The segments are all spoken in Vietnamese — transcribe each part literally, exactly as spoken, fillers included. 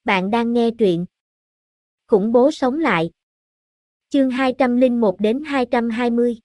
Bạn đang nghe truyện Khủng bố sống lại. Chương hai trăm lẻ một đến hai trăm hai mươi.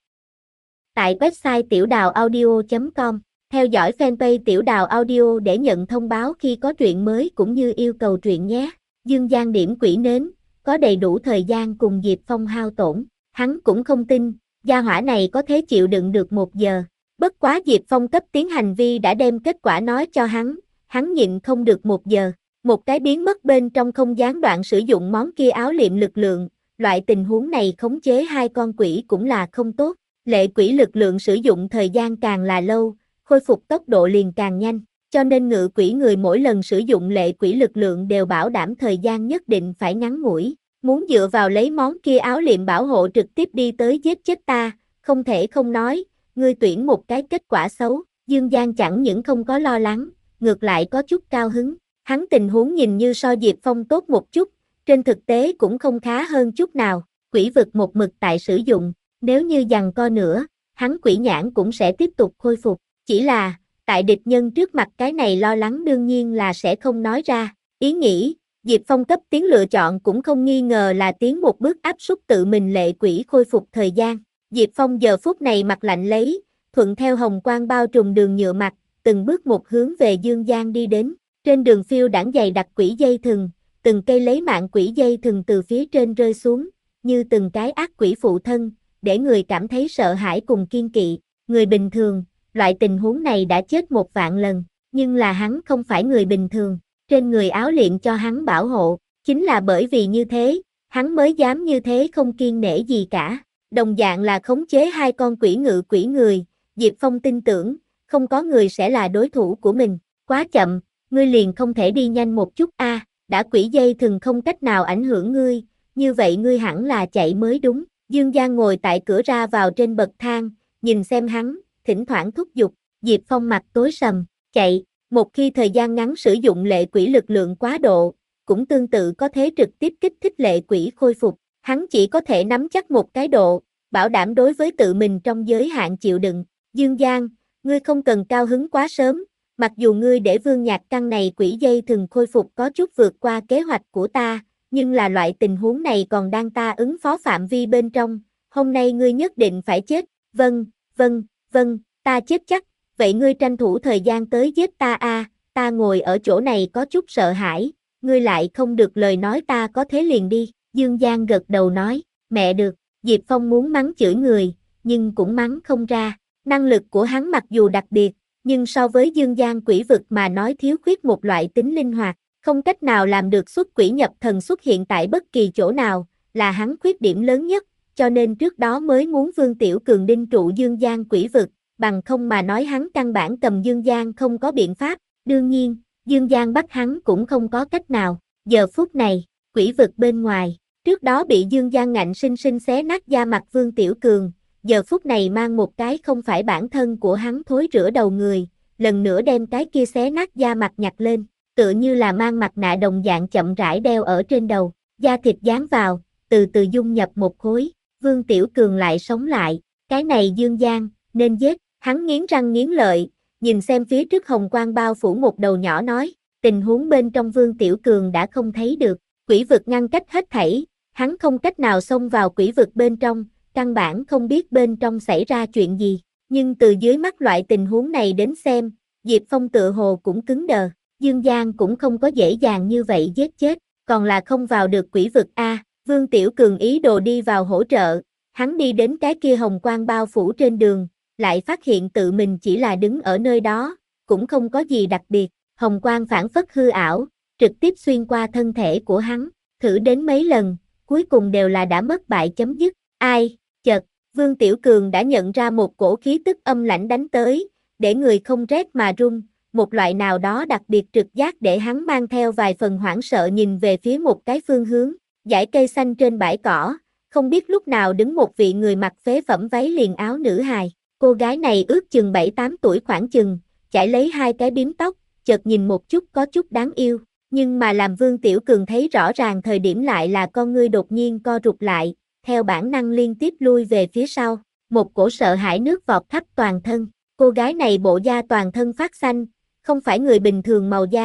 Tại website tiểu đào audio chấm com, theo dõi fanpage Tiểu Đào Audio để nhận thông báo khi có truyện mới cũng như yêu cầu truyện nhé. Dương Giang điểm quỷ nến, có đầy đủ thời gian cùng Diệp Phong hao tổn, hắn cũng không tin, gia hỏa này có thể chịu đựng được một giờ. Bất quá Diệp Phong cấp tiến hành vi đã đem kết quả nói cho hắn, hắn nhịn không được một giờ. Một cái biến mất bên trong không gián đoạn sử dụng món kia áo liệm lực lượng, loại tình huống này khống chế hai con quỷ cũng là không tốt. Lệ quỷ lực lượng sử dụng thời gian càng là lâu, khôi phục tốc độ liền càng nhanh, cho nên ngự quỷ người mỗi lần sử dụng lệ quỷ lực lượng đều bảo đảm thời gian nhất định phải ngắn ngủi. Muốn dựa vào lấy món kia áo liệm bảo hộ trực tiếp đi tới giết chết ta, không thể không nói, ngươi tuyển một cái kết quả xấu. Dương Giang chẳng những không có lo lắng, ngược lại có chút cao hứng. Hắn tình huống nhìn như so Diệp Phong tốt một chút, trên thực tế cũng không khá hơn chút nào. Quỷ vực một mực tại sử dụng, nếu như giằng co nữa, hắn quỷ nhãn cũng sẽ tiếp tục khôi phục. Chỉ là, tại địch nhân trước mặt cái này lo lắng đương nhiên là sẽ không nói ra. Ý nghĩ, Diệp Phong cấp tiến lựa chọn cũng không nghi ngờ là tiến một bước áp suất tự mình lệ quỷ khôi phục thời gian. Diệp Phong giờ phút này mặt lạnh lấy, thuận theo hồng quang bao trùm đường nhựa mặt, từng bước một hướng về Dương Giang đi đến. Trên đường phiêu đãng dày đặc quỷ dây thừng, từng cây lấy mạng quỷ dây thừng từ phía trên rơi xuống, như từng cái ác quỷ phụ thân, để người cảm thấy sợ hãi cùng kiên kỵ. Người bình thường, loại tình huống này đã chết một vạn lần, nhưng là hắn không phải người bình thường, trên người áo liệm cho hắn bảo hộ, chính là bởi vì như thế, hắn mới dám như thế không kiêng nể gì cả. Đồng dạng là khống chế hai con quỷ ngự quỷ người, Diệp Phong tin tưởng, không có người sẽ là đối thủ của mình. Quá chậm, ngươi liền không thể đi nhanh một chút a, à, đã quỷ dây thừng không cách nào ảnh hưởng ngươi, như vậy ngươi hẳn là chạy mới đúng. Dương Giang ngồi tại cửa ra vào trên bậc thang, nhìn xem hắn, thỉnh thoảng thúc giục. Diệp Phong mặt tối sầm, chạy, một khi thời gian ngắn sử dụng lệ quỷ lực lượng quá độ, cũng tương tự có thể trực tiếp kích thích lệ quỷ khôi phục. Hắn chỉ có thể nắm chắc một cái độ, bảo đảm đối với tự mình trong giới hạn chịu đựng. Dương Giang, ngươi không cần cao hứng quá sớm, mặc dù ngươi để Vương Nhạc Căn này quỷ dây thừng khôi phục có chút vượt qua kế hoạch của ta, nhưng là loại tình huống này còn đang ta ứng phó phạm vi bên trong, hôm nay ngươi nhất định phải chết. Vâng, vâng, vâng, ta chết chắc, vậy ngươi tranh thủ thời gian tới giết ta a, à, ta ngồi ở chỗ này có chút sợ hãi, ngươi lại không được lời nói ta có thế liền đi. Dương Giang gật đầu nói, mẹ được. Diệp Phong muốn mắng chửi người, nhưng cũng mắng không ra. Năng lực của hắn mặc dù đặc biệt, nhưng so với Dương Giang quỷ vực mà nói thiếu khuyết một loại tính linh hoạt, không cách nào làm được xuất quỷ nhập thần xuất hiện tại bất kỳ chỗ nào, là hắn khuyết điểm lớn nhất, cho nên trước đó mới muốn Vương Tiểu Cường đinh trụ Dương Giang quỷ vực, bằng không mà nói hắn căn bản cầm Dương Giang không có biện pháp. Đương nhiên, Dương Giang bắt hắn cũng không có cách nào. Giờ phút này, quỷ vực bên ngoài, trước đó bị Dương Giang ngạnh sinh sinh xé nát da mặt Vương Tiểu Cường, giờ phút này mang một cái không phải bản thân của hắn thối rữa đầu người, lần nữa đem cái kia xé nát da mặt nhặt lên, tựa như là mang mặt nạ đồng dạng chậm rãi đeo ở trên đầu, da thịt dán vào, từ từ dung nhập một khối. Vương Tiểu Cường lại sống lại, cái này Dương Giang, nên giết. Hắn nghiến răng nghiến lợi, nhìn xem phía trước hồng quang bao phủ một đầu nhỏ nói, tình huống bên trong Vương Tiểu Cường đã không thấy được, quỷ vực ngăn cách hết thảy, hắn không cách nào xông vào quỷ vực bên trong, căn bản không biết bên trong xảy ra chuyện gì, nhưng từ dưới mắt loại tình huống này đến xem, Diệp Phong tựa hồ cũng cứng đờ, Dương Giang cũng không có dễ dàng như vậy giết chết, còn là không vào được quỷ vực a. Vương Tiểu Cường ý đồ đi vào hỗ trợ, hắn đi đến cái kia hồng quang bao phủ trên đường, lại phát hiện tự mình chỉ là đứng ở nơi đó, cũng không có gì đặc biệt, hồng quang phản phất hư ảo, trực tiếp xuyên qua thân thể của hắn, thử đến mấy lần, cuối cùng đều là đã mất bại chấm dứt. Ai, chợt, Vương Tiểu Cường đã nhận ra một cổ khí tức âm lãnh đánh tới, để người không rét mà run, một loại nào đó đặc biệt trực giác để hắn mang theo vài phần hoảng sợ nhìn về phía một cái phương hướng, dãy cây xanh trên bãi cỏ, không biết lúc nào đứng một vị người mặc phế phẩm váy liền áo nữ hài, cô gái này ước chừng bảy tám tuổi khoảng chừng, chải lấy hai cái bím tóc, chợt nhìn một chút có chút đáng yêu, nhưng mà làm Vương Tiểu Cường thấy rõ ràng thời điểm lại là con ngươi đột nhiên co rụt lại, theo bản năng liên tiếp lui về phía sau, một cổ sợ hãi nước vọt khắp toàn thân, cô gái này bộ da toàn thân phát xanh, không phải người bình thường màu da,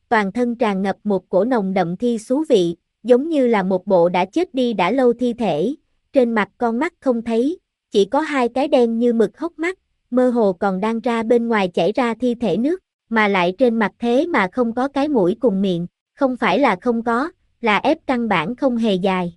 toàn thân tràn ngập một cổ nồng đậm thi xú vị, giống như là một bộ đã chết đi đã lâu thi thể, trên mặt con mắt không thấy, chỉ có hai cái đen như mực hốc mắt, mơ hồ còn đang ra bên ngoài chảy ra thi thể nước, mà lại trên mặt thế mà không có cái mũi cùng miệng, không phải là không có, là ép căn bản không hề dài.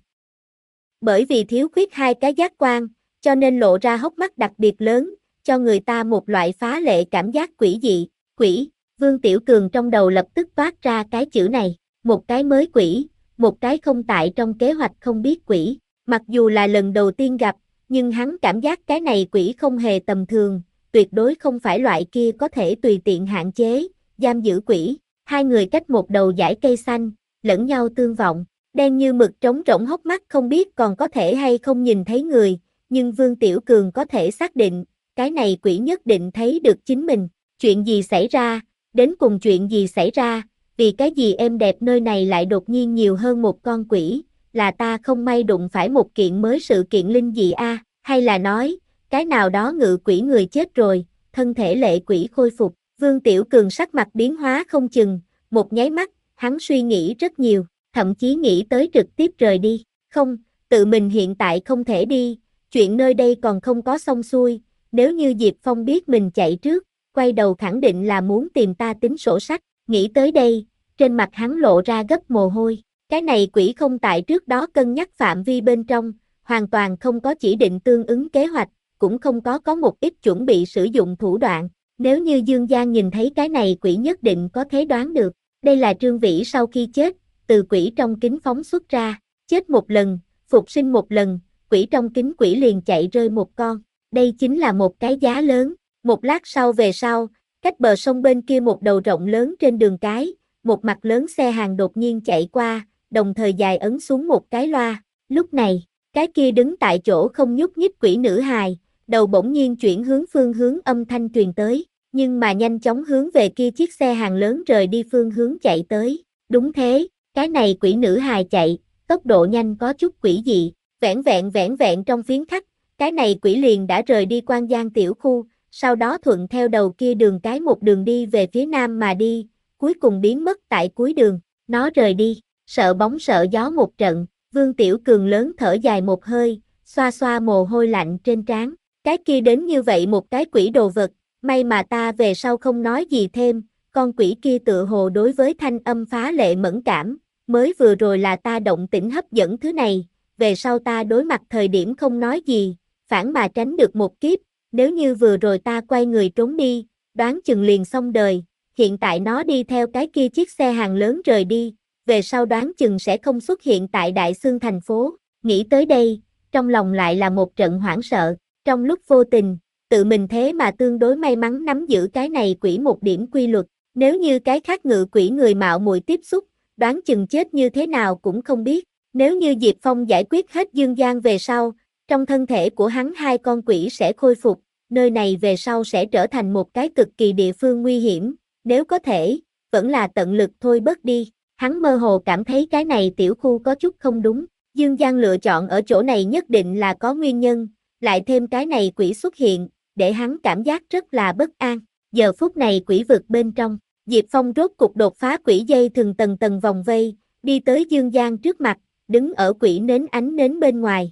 Bởi vì thiếu khuyết hai cái giác quan, cho nên lộ ra hốc mắt đặc biệt lớn, cho người ta một loại phá lệ cảm giác quỷ dị, quỷ, Vương Tiểu Cường trong đầu lập tức toát ra cái chữ này, một cái mới quỷ, một cái không tại trong kế hoạch không biết quỷ, mặc dù là lần đầu tiên gặp, nhưng hắn cảm giác cái này quỷ không hề tầm thường, tuyệt đối không phải loại kia có thể tùy tiện hạn chế, giam giữ quỷ, hai người cách một đầu dải cây xanh, lẫn nhau tương vọng, đen như mực trống rỗng hốc mắt không biết còn có thể hay không nhìn thấy người, nhưng Vương Tiểu Cường có thể xác định, cái này quỷ nhất định thấy được chính mình, chuyện gì xảy ra, đến cùng chuyện gì xảy ra, vì cái gì êm đẹp nơi này lại đột nhiên nhiều hơn một con quỷ, là ta không may đụng phải một kiện mới sự kiện linh dị a, à, hay là nói, cái nào đó ngự quỷ người chết rồi, thân thể lệ quỷ khôi phục, Vương Tiểu Cường sắc mặt biến hóa không chừng, một nháy mắt, hắn suy nghĩ rất nhiều, thậm chí nghĩ tới trực tiếp rời đi, không, tự mình hiện tại không thể đi, chuyện nơi đây còn không có xong xuôi, nếu như Diệp Phong biết mình chạy trước, quay đầu khẳng định là muốn tìm ta tính sổ sách, nghĩ tới đây, trên mặt hắn lộ ra gấp mồ hôi, cái này quỷ không tại trước đó cân nhắc phạm vi bên trong, hoàn toàn không có chỉ định tương ứng kế hoạch, cũng không có có một ít chuẩn bị sử dụng thủ đoạn, nếu như Dương Giang nhìn thấy cái này quỷ nhất định có thể đoán được, đây là Trương Vĩ sau khi chết, từ quỷ trong kính phóng xuất ra, chết một lần, phục sinh một lần, quỷ trong kính quỷ liền chạy rơi một con, đây chính là một cái giá lớn, một lát sau về sau, cách bờ sông bên kia một đầu rộng lớn trên đường cái, một mặt lớn xe hàng đột nhiên chạy qua, đồng thời dài ấn xuống một cái loa, lúc này, cái kia đứng tại chỗ không nhúc nhích quỷ nữ hài, đầu bỗng nhiên chuyển hướng phương hướng âm thanh truyền tới, nhưng mà nhanh chóng hướng về kia chiếc xe hàng lớn rời đi phương hướng chạy tới, đúng thế, cái này quỷ nữ hài chạy, tốc độ nhanh có chút quỷ dị, vẻn vẹn vẻn vẹn trong phiến khắc, cái này quỷ liền đã rời đi Quan Giang tiểu khu, sau đó thuận theo đầu kia đường cái một đường đi về phía nam mà đi, cuối cùng biến mất tại cuối đường, nó rời đi, sợ bóng sợ gió một trận, Vương Tiểu Cường lớn thở dài một hơi, xoa xoa mồ hôi lạnh trên trán, cái kia đến như vậy một cái quỷ đồ vật, may mà ta về sau không nói gì thêm, con quỷ kia tựa hồ đối với thanh âm phá lệ mẫn cảm, mới vừa rồi là ta động tĩnh hấp dẫn thứ này, về sau ta đối mặt thời điểm không nói gì, phản mà tránh được một kiếp, nếu như vừa rồi ta quay người trốn đi, đoán chừng liền xong đời, hiện tại nó đi theo cái kia chiếc xe hàng lớn rời đi, về sau đoán chừng sẽ không xuất hiện tại Đại Xương thành phố, nghĩ tới đây, trong lòng lại là một trận hoảng sợ, trong lúc vô tình, tự mình thế mà tương đối may mắn nắm giữ cái này quỷ một điểm quy luật, nếu như cái khác ngự quỷ người mạo muội tiếp xúc, đoán chừng chết như thế nào cũng không biết, nếu như Diệp Phong giải quyết hết Dương Giang về sau, trong thân thể của hắn hai con quỷ sẽ khôi phục, nơi này về sau sẽ trở thành một cái cực kỳ địa phương nguy hiểm, nếu có thể, vẫn là tận lực thôi bớt đi, hắn mơ hồ cảm thấy cái này tiểu khu có chút không đúng, Dương Giang lựa chọn ở chỗ này nhất định là có nguyên nhân, lại thêm cái này quỷ xuất hiện, để hắn cảm giác rất là bất an, giờ phút này quỷ vực bên trong, Diệp Phong rốt cục đột phá quỷ dây thừng tầng tầng vòng vây, đi tới Dương Giang trước mặt, đứng ở quỷ nến ánh nến bên ngoài.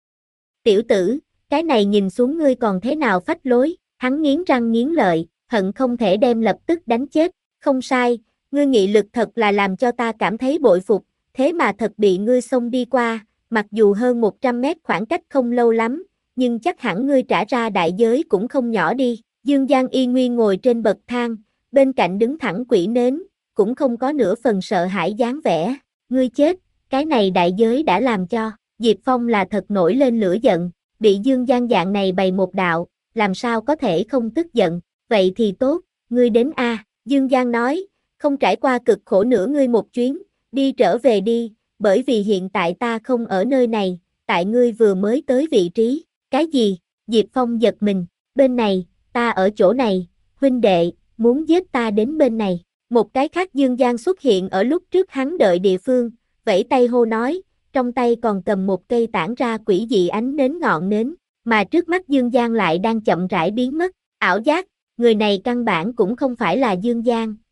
Tiểu tử, cái này nhìn xuống ngươi còn thế nào phách lối, hắn nghiến răng nghiến lợi, hận không thể đem lập tức đánh chết, không sai, ngươi nghị lực thật là làm cho ta cảm thấy bội phục, thế mà thật bị ngươi xông đi qua, mặc dù hơn một trăm mét khoảng cách không lâu lắm, nhưng chắc hẳn ngươi trả ra đại giới cũng không nhỏ đi, Dương Giang y nguyên ngồi trên bậc thang, bên cạnh đứng thẳng quỷ nến, cũng không có nửa phần sợ hãi dáng vẻ, ngươi chết, cái này đại giới đã làm cho, Diệp Phong là thật nổi lên lửa giận, bị Dương Giang dạng này bày một đạo, làm sao có thể không tức giận, vậy thì tốt, ngươi đến a, Dương Giang nói, không trải qua cực khổ nữa ngươi một chuyến, đi trở về đi, bởi vì hiện tại ta không ở nơi này, tại ngươi vừa mới tới vị trí, cái gì, Diệp Phong giật mình, bên này, ta ở chỗ này, huynh đệ, muốn giết ta đến bên này, một cái khác Dương Giang xuất hiện ở lúc trước hắn đợi địa phương, vẫy tay hô nói, trong tay còn cầm một cây tản ra quỷ dị ánh nến ngọn nến, mà trước mắt Dương Giang lại đang chậm rãi biến mất, ảo giác, người này căn bản cũng không phải là Dương Giang,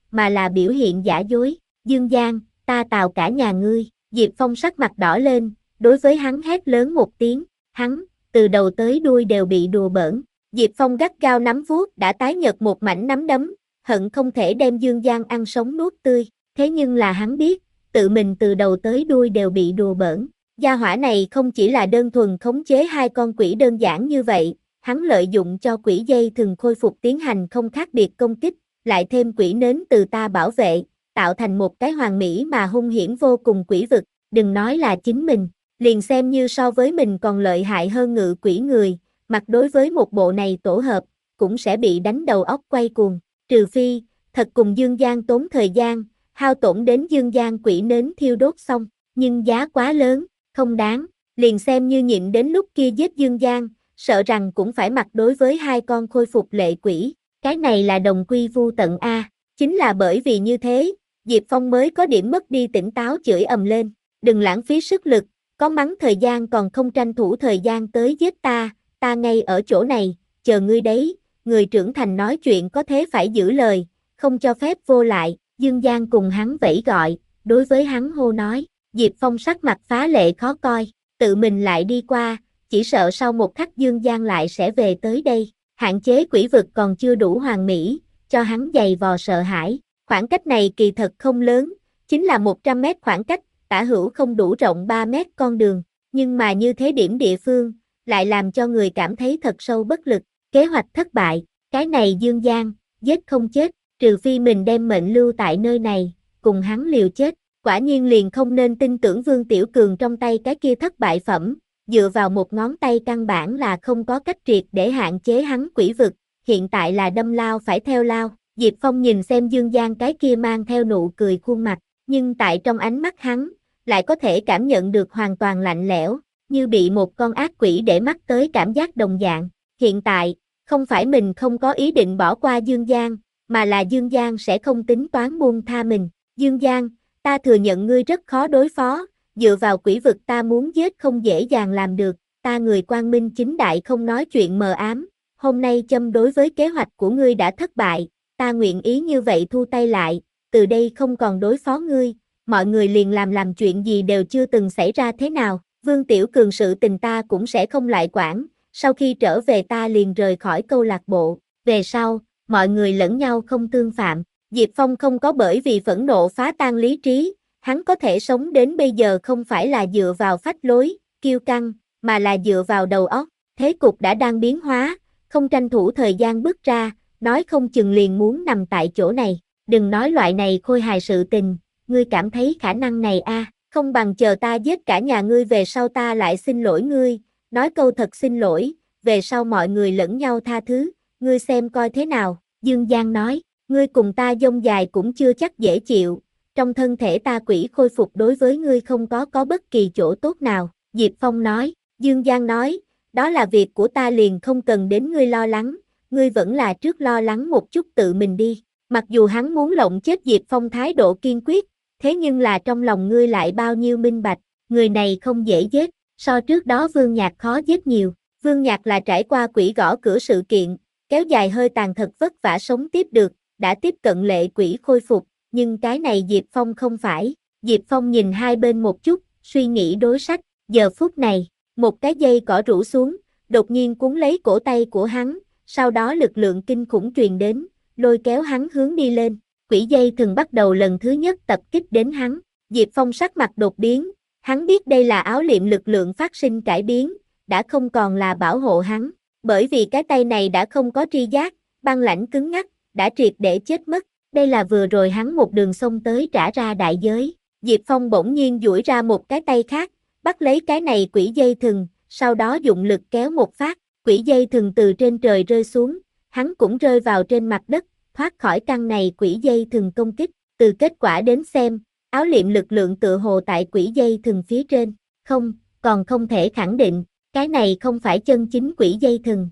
mà là biểu hiện giả dối. Dương Giang, ta tào cả nhà ngươi. Diệp Phong sắc mặt đỏ lên, đối với hắn hét lớn một tiếng, hắn, từ đầu tới đuôi đều bị đùa bỡn. Diệp Phong gắt gao nắm vuốt đã tái nhợt một mảnh nắm đấm, hận không thể đem Dương Giang ăn sống nuốt tươi, thế nhưng là hắn biết, tự mình từ đầu tới đuôi đều bị đùa bỡn. Gia hỏa này không chỉ là đơn thuần khống chế hai con quỷ đơn giản như vậy, hắn lợi dụng cho quỷ dây thường khôi phục tiến hành không khác biệt công kích, lại thêm quỷ nến từ ta bảo vệ, tạo thành một cái hoàn mỹ mà hung hiểm vô cùng quỷ vực, đừng nói là chính mình, liền xem như so với mình còn lợi hại hơn ngự quỷ người, mặt đối với một bộ này tổ hợp, cũng sẽ bị đánh đầu óc quay cuồng, trừ phi, thật cùng Dương Giang tốn thời gian, hao tổn đến Dương Giang quỷ nến thiêu đốt xong, nhưng giá quá lớn, không đáng, liền xem như nhịn đến lúc kia giết Dương Giang, sợ rằng cũng phải mặt đối với hai con khôi phục lệ quỷ, cái này là đồng quy vu tận a, chính là bởi vì như thế, Diệp Phong mới có điểm mất đi tỉnh táo chửi ầm lên, đừng lãng phí sức lực, có mắng thời gian còn không tranh thủ thời gian tới giết ta, ta ngay ở chỗ này, chờ ngươi đấy, người trưởng thành nói chuyện có thế phải giữ lời, không cho phép vô lại, Dương Giang cùng hắn vẫy gọi, đối với hắn hô nói, Diệp Phong sắc mặt phá lệ khó coi, tự mình lại đi qua, chỉ sợ sau một khắc Dương Giang lại sẽ về tới đây, hạn chế quỷ vực còn chưa đủ hoàn mỹ, cho hắn giày vò sợ hãi, khoảng cách này kỳ thật không lớn, chính là một trăm mét khoảng cách, tả hữu không đủ rộng ba mét con đường, nhưng mà như thế điểm địa phương, lại làm cho người cảm thấy thật sâu bất lực, kế hoạch thất bại, cái này Dương Giang, giết không chết, trừ phi mình đem mệnh lưu tại nơi này, cùng hắn liều chết, quả nhiên liền không nên tin tưởng Vương Tiểu Cường trong tay cái kia thất bại phẩm, dựa vào một ngón tay căn bản là không có cách triệt để hạn chế hắn quỷ vực, hiện tại là đâm lao phải theo lao, Diệp Phong nhìn xem Dương Giang cái kia mang theo nụ cười khuôn mặt, nhưng tại trong ánh mắt hắn, lại có thể cảm nhận được hoàn toàn lạnh lẽo, như bị một con ác quỷ để mắt tới cảm giác đồng dạng, hiện tại, không phải mình không có ý định bỏ qua Dương Giang, mà là Dương Giang sẽ không tính toán buông tha mình, Dương Giang, ta thừa nhận ngươi rất khó đối phó, dựa vào quỷ vực ta muốn giết không dễ dàng làm được, ta người quang minh chính đại không nói chuyện mờ ám, hôm nay châm đối với kế hoạch của ngươi đã thất bại, ta nguyện ý như vậy thu tay lại, từ đây không còn đối phó ngươi, mọi người liền làm làm chuyện gì đều chưa từng xảy ra thế nào, Vương Tiểu Cường sự tình ta cũng sẽ không lại quản, sau khi trở về ta liền rời khỏi câu lạc bộ, về sau, mọi người lẫn nhau không tương phạm, Diệp Phong không có bởi vì phẫn nộ phá tan lý trí, hắn có thể sống đến bây giờ không phải là dựa vào phách lối, kiêu căng, mà là dựa vào đầu óc, thế cục đã đang biến hóa, không tranh thủ thời gian bước ra, nói không chừng liền muốn nằm tại chỗ này, đừng nói loại này khôi hài sự tình, ngươi cảm thấy khả năng này a, không bằng chờ ta giết cả nhà ngươi về sau ta lại xin lỗi ngươi, nói câu thật xin lỗi, về sau mọi người lẫn nhau tha thứ, ngươi xem coi thế nào, Dương Giang nói, ngươi cùng ta dông dài cũng chưa chắc dễ chịu, trong thân thể ta quỷ khôi phục đối với ngươi không có có bất kỳ chỗ tốt nào, Diệp Phong nói, Dương Giang nói, đó là việc của ta liền không cần đến ngươi lo lắng, ngươi vẫn là trước lo lắng một chút tự mình đi, mặc dù hắn muốn lộng chết Diệp Phong thái độ kiên quyết, thế nhưng là trong lòng ngươi lại bao nhiêu minh bạch, người này không dễ giết, so trước đó Vương Nhạc khó giết nhiều, Vương Nhạc là trải qua quỷ gõ cửa sự kiện, kéo dài hơi tàn thật vất vả sống tiếp được, đã tiếp cận lệ quỷ khôi phục, nhưng cái này Diệp Phong không phải, Diệp Phong nhìn hai bên một chút, suy nghĩ đối sách, giờ phút này, một cái dây cỏ rủ xuống, đột nhiên cuốn lấy cổ tay của hắn, sau đó lực lượng kinh khủng truyền đến, lôi kéo hắn hướng đi lên, quỷ dây thường bắt đầu lần thứ nhất tập kích đến hắn, Diệp Phong sắc mặt đột biến, hắn biết đây là áo liệm lực lượng phát sinh cải biến, đã không còn là bảo hộ hắn, bởi vì cái tay này đã không có tri giác, băng lãnh cứng ngắc, đã triệt để chết mất, đây là vừa rồi hắn một đường xông tới trả ra đại giới, Diệp Phong bỗng nhiên duỗi ra một cái tay khác, bắt lấy cái này quỷ dây thừng, sau đó dụng lực kéo một phát, quỷ dây thừng từ trên trời rơi xuống, hắn cũng rơi vào trên mặt đất, thoát khỏi căn này quỷ dây thừng công kích, từ kết quả đến xem, áo liệm lực lượng tựa hồ tại quỷ dây thừng phía trên, không, còn không thể khẳng định, cái này không phải chân chính quỷ dây thừng.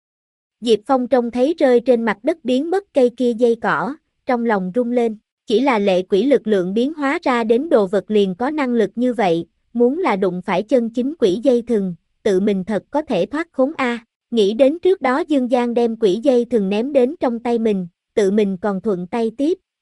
Diệp Phong trông thấy rơi trên mặt đất biến mất cây kia dây cỏ, trong lòng rung lên, chỉ là lệ quỷ lực lượng biến hóa ra đến đồ vật liền có năng lực như vậy, muốn là đụng phải chân chính quỷ dây thừng, tự mình thật có thể thoát khốn a. Nghĩ đến trước đó Dương Giang đem quỷ dây thừng ném đến trong tay mình, tự mình còn thuận tay tiếp,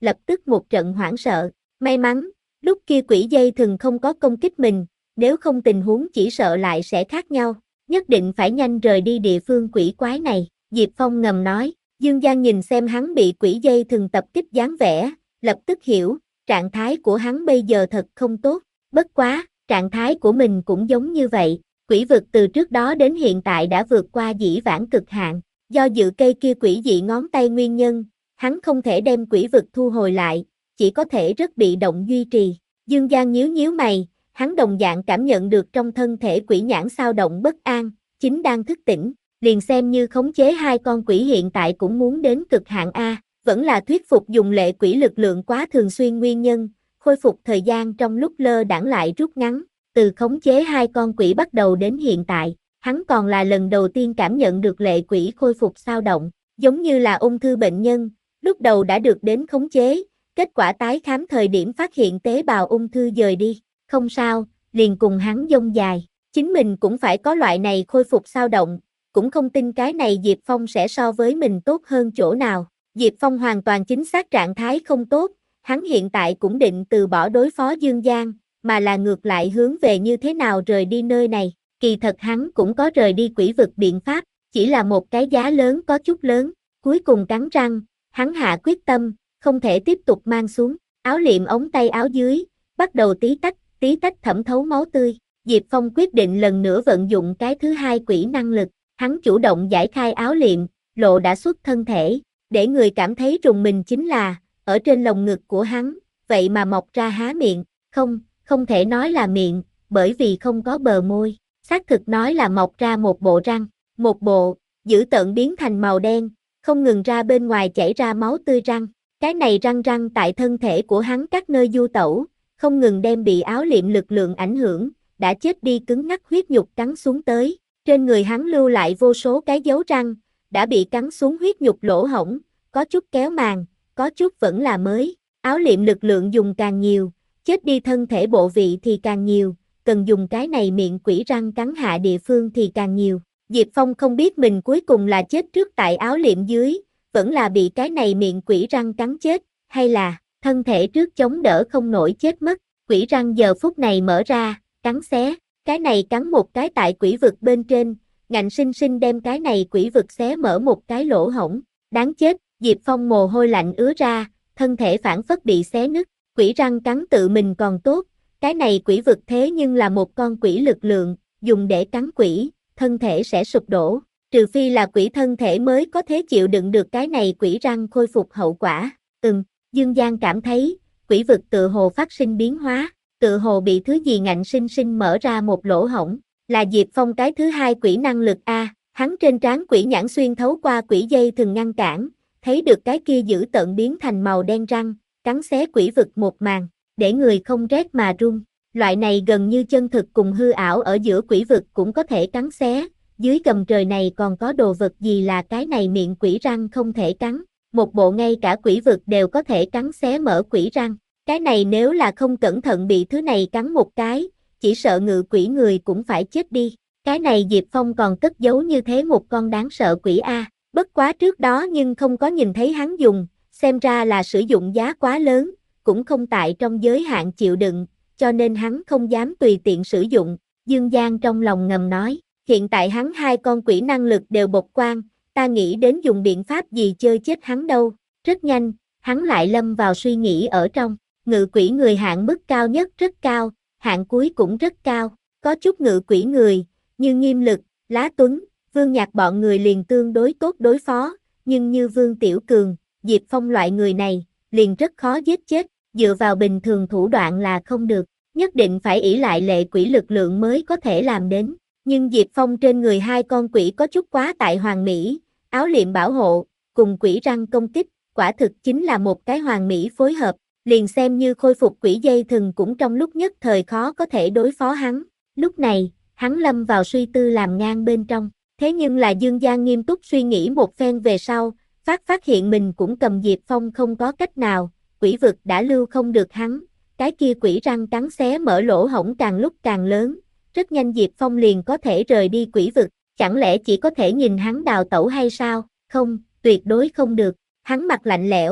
lập tức một trận hoảng sợ. May mắn, lúc kia quỷ dây thừng không có công kích mình, nếu không tình huống chỉ sợ lại sẽ khác nhau. Nhất định phải nhanh rời đi địa phương quỷ quái này, Diệp Phong ngầm nói. Dương Giang nhìn xem hắn bị quỷ dây thừng tập kích dáng vẻ, lập tức hiểu, trạng thái của hắn bây giờ thật không tốt. Bất quá, trạng thái của mình cũng giống như vậy, quỷ vực từ trước đó đến hiện tại đã vượt qua dĩ vãng cực hạn. Do dự cây kia quỷ dị ngón tay nguyên nhân, hắn không thể đem quỷ vực thu hồi lại, chỉ có thể rất bị động duy trì. Dương Giang nhíu nhíu mày, hắn đồng dạng cảm nhận được trong thân thể quỷ nhãn xao động bất an, chính đang thức tỉnh, liền xem như khống chế hai con quỷ hiện tại cũng muốn đến cực hạn A, vẫn là thuyết phục dùng lệ quỷ lực lượng quá thường xuyên nguyên nhân, khôi phục thời gian trong lúc lơ đãng lại rút ngắn, từ khống chế hai con quỷ bắt đầu đến hiện tại, hắn còn là lần đầu tiên cảm nhận được lệ quỷ khôi phục xao động, giống như là ung thư bệnh nhân, lúc đầu đã được đến khống chế, kết quả tái khám thời điểm phát hiện tế bào ung thư dời đi, không sao, liền cùng hắn dông dài, chính mình cũng phải có loại này khôi phục xao động, cũng không tin cái này Diệp Phong sẽ so với mình tốt hơn chỗ nào. Diệp Phong hoàn toàn chính xác trạng thái không tốt, hắn hiện tại cũng định từ bỏ đối phó Dương Giang, mà là ngược lại hướng về như thế nào rời đi nơi này. Kỳ thật hắn cũng có rời đi quỷ vực biện pháp, chỉ là một cái giá lớn có chút lớn, cuối cùng cắn răng, hắn hạ quyết tâm, không thể tiếp tục mang xuống, áo liệm ống tay áo dưới, bắt đầu tí tách, tí tách thẩm thấu máu tươi. Diệp Phong quyết định lần nữa vận dụng cái thứ hai quỷ năng lực, hắn chủ động giải khai áo liệm, lộ đã xuất thân thể, để người cảm thấy rùng mình chính là, ở trên lồng ngực của hắn, vậy mà mọc ra há miệng, không, không thể nói là miệng, bởi vì không có bờ môi, xác thực nói là mọc ra một bộ răng, một bộ, dữ tợn biến thành màu đen, không ngừng ra bên ngoài chảy ra máu tươi răng, cái này răng răng tại thân thể của hắn các nơi du tẩu, không ngừng đem bị áo liệm lực lượng ảnh hưởng, đã chết đi cứng ngắc huyết nhục cắn xuống tới, trên người hắn lưu lại vô số cái dấu răng, đã bị cắn xuống huyết nhục lỗ hổng, có chút kéo màng, có chút vẫn là mới, áo liệm lực lượng dùng càng nhiều, chết đi thân thể bộ vị thì càng nhiều, cần dùng cái này miệng quỷ răng cắn hạ địa phương thì càng nhiều. Diệp Phong không biết mình cuối cùng là chết trước tại áo liệm dưới, vẫn là bị cái này miệng quỷ răng cắn chết, hay là thân thể trước chống đỡ không nổi chết mất. Quỷ răng giờ phút này mở ra, cắn xé, cái này cắn một cái tại quỷ vực bên trên, ngạnh sinh sinh đem cái này quỷ vực xé mở một cái lỗ hổng, đáng chết. Diệp Phong mồ hôi lạnh ứa ra, thân thể phản phất bị xé nứt, quỷ răng cắn tự mình còn tốt, cái này quỷ vực thế nhưng là một con quỷ lực lượng, dùng để cắn quỷ, thân thể sẽ sụp đổ, trừ phi là quỷ thân thể mới có thể chịu đựng được cái này quỷ răng khôi phục hậu quả. Ừm, Dương Giang cảm thấy, quỷ vực tự hồ phát sinh biến hóa, tự hồ bị thứ gì ngạnh sinh sinh mở ra một lỗ hổng, là Diệp Phong cái thứ hai quỷ năng lực A, hắn trên trán quỷ nhãn xuyên thấu qua quỷ dây thường ngăn cản, thấy được cái kia dữ tợn biến thành màu đen răng, cắn xé quỷ vực một màn, để người không rét mà run. Loại này gần như chân thực cùng hư ảo ở giữa quỷ vực cũng có thể cắn xé, dưới gầm trời này còn có đồ vật gì là cái này miệng quỷ răng không thể cắn, một bộ ngay cả quỷ vực đều có thể cắn xé mở quỷ răng, cái này nếu là không cẩn thận bị thứ này cắn một cái, chỉ sợ ngự quỷ người cũng phải chết đi, cái này Diệp Phong còn cất giấu như thế một con đáng sợ quỷ A, bất quá trước đó nhưng không có nhìn thấy hắn dùng, xem ra là sử dụng giá quá lớn, cũng không tại trong giới hạn chịu đựng, cho nên hắn không dám tùy tiện sử dụng. Dương Giang trong lòng ngầm nói, hiện tại hắn hai con quỷ năng lực đều bộc quang, ta nghĩ đến dùng biện pháp gì chơi chết hắn đâu. Rất nhanh, hắn lại lâm vào suy nghĩ ở trong, ngự quỷ người hạn mức cao nhất rất cao, hạn cuối cũng rất cao, có chút ngự quỷ người, như Nghiêm Lực, Lá Tuấn, Vương Nhạc bọn người liền tương đối tốt đối phó, nhưng như Vương Tiểu Cường, Diệp Phong loại người này, liền rất khó giết chết, dựa vào bình thường thủ đoạn là không được, nhất định phải ỷ lại lệ quỷ lực lượng mới có thể làm đến. Nhưng Diệp Phong trên người hai con quỷ có chút quá tại hoàn mỹ, áo liệm bảo hộ, cùng quỷ răng công kích, quả thực chính là một cái hoàn mỹ phối hợp, liền xem như khôi phục quỷ dây thừng cũng trong lúc nhất thời khó có thể đối phó hắn. Lúc này, hắn lâm vào suy tư làm ngang bên trong, thế nhưng là Dương Giang nghiêm túc suy nghĩ một phen về sau, phát phát hiện mình cũng cầm Diệp Phong không có cách nào, quỷ vực đã lưu không được hắn, cái kia quỷ răng cắn xé mở lỗ hổng càng lúc càng lớn, rất nhanh Diệp Phong liền có thể rời đi quỷ vực, chẳng lẽ chỉ có thể nhìn hắn đào tẩu hay sao? Không, tuyệt đối không được, hắn mặt lạnh lẽo,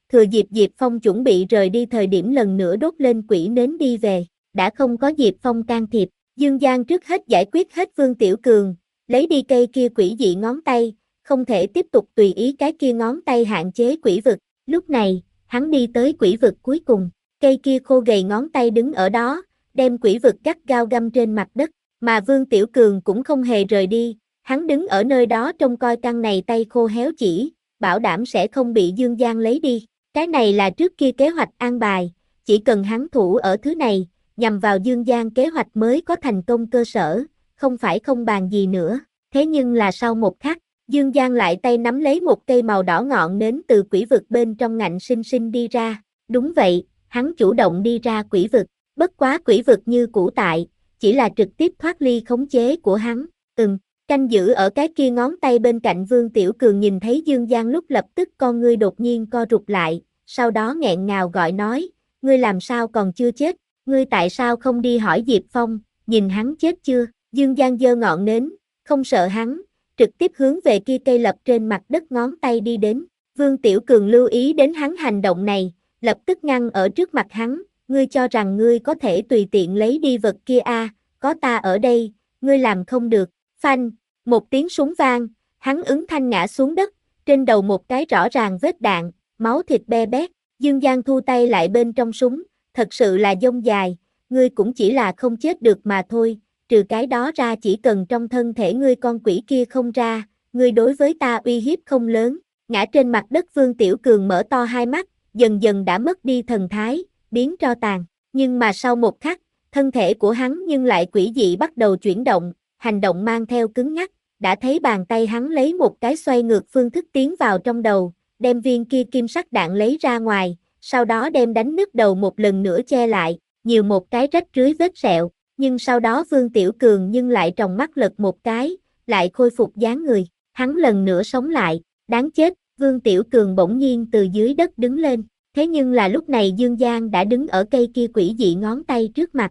thừa dịp Diệp Phong chuẩn bị rời đi thời điểm lần nữa đốt lên quỷ nến đi về, đã không có Diệp Phong can thiệp, Dương Giang trước hết giải quyết hết Vương Tiểu Cường, lấy đi cây kia quỷ dị ngón tay, không thể tiếp tục tùy ý cái kia ngón tay hạn chế quỷ vực, lúc này, hắn đi tới quỷ vực cuối cùng, cây kia khô gầy ngón tay đứng ở đó, đem quỷ vực gắt gao găm trên mặt đất, mà Vương Tiểu Cường cũng không hề rời đi, hắn đứng ở nơi đó trông coi căn này tay khô héo chỉ, bảo đảm sẽ không bị Dương Giang lấy đi, cái này là trước kia kế hoạch an bài, chỉ cần hắn thủ ở thứ này, nhằm vào Dương Giang kế hoạch mới có thành công cơ sở, không phải không bàn gì nữa, thế nhưng là sau một khắc, Dương Giang lại tay nắm lấy một cây màu đỏ ngọn nến từ quỷ vực bên trong ngạnh sinh sinh đi ra, đúng vậy, hắn chủ động đi ra quỷ vực, bất quá quỷ vực như cũ tại, chỉ là trực tiếp thoát ly khống chế của hắn, ừm, canh giữ ở cái kia ngón tay bên cạnh Vương Tiểu Cường nhìn thấy Dương Giang lúc lập tức con ngươi đột nhiên co rụt lại, sau đó nghẹn ngào gọi nói, ngươi làm sao còn chưa chết, ngươi tại sao không đi hỏi Diệp Phong, nhìn hắn chết chưa, Dương Giang giơ ngọn nến, không sợ hắn, trực tiếp hướng về kia cây lập trên mặt đất ngón tay đi đến, Vương Tiểu Cường lưu ý đến hắn hành động này, lập tức ngăn ở trước mặt hắn, ngươi cho rằng ngươi có thể tùy tiện lấy đi vật kia à, có ta ở đây, ngươi làm không được, phanh, một tiếng súng vang, hắn ứng thanh ngã xuống đất, trên đầu một cái rõ ràng vết đạn, máu thịt be bét, Dương Giang thu tay lại bên trong súng, thật sự là dông dài, ngươi cũng chỉ là không chết được mà thôi, trừ cái đó ra chỉ cần trong thân thể ngươi con quỷ kia không ra, ngươi đối với ta uy hiếp không lớn, ngã trên mặt đất Vương Tiểu Cường mở to hai mắt, dần dần đã mất đi thần thái, biến tro tàn, nhưng mà sau một khắc, thân thể của hắn nhưng lại quỷ dị bắt đầu chuyển động, hành động mang theo cứng nhắc, đã thấy bàn tay hắn lấy một cái xoay ngược phương thức tiến vào trong đầu, đem viên kia kim sắc đạn lấy ra ngoài, sau đó đem đánh nứt đầu một lần nữa che lại, nhiều một cái rách rưới vết sẹo, nhưng sau đó Vương Tiểu Cường nhưng lại tròng mắt lật một cái, lại khôi phục dáng người, hắn lần nữa sống lại, đáng chết, Vương Tiểu Cường bỗng nhiên từ dưới đất đứng lên, thế nhưng là lúc này Dương Giang đã đứng ở cây kia quỷ dị ngón tay trước mặt.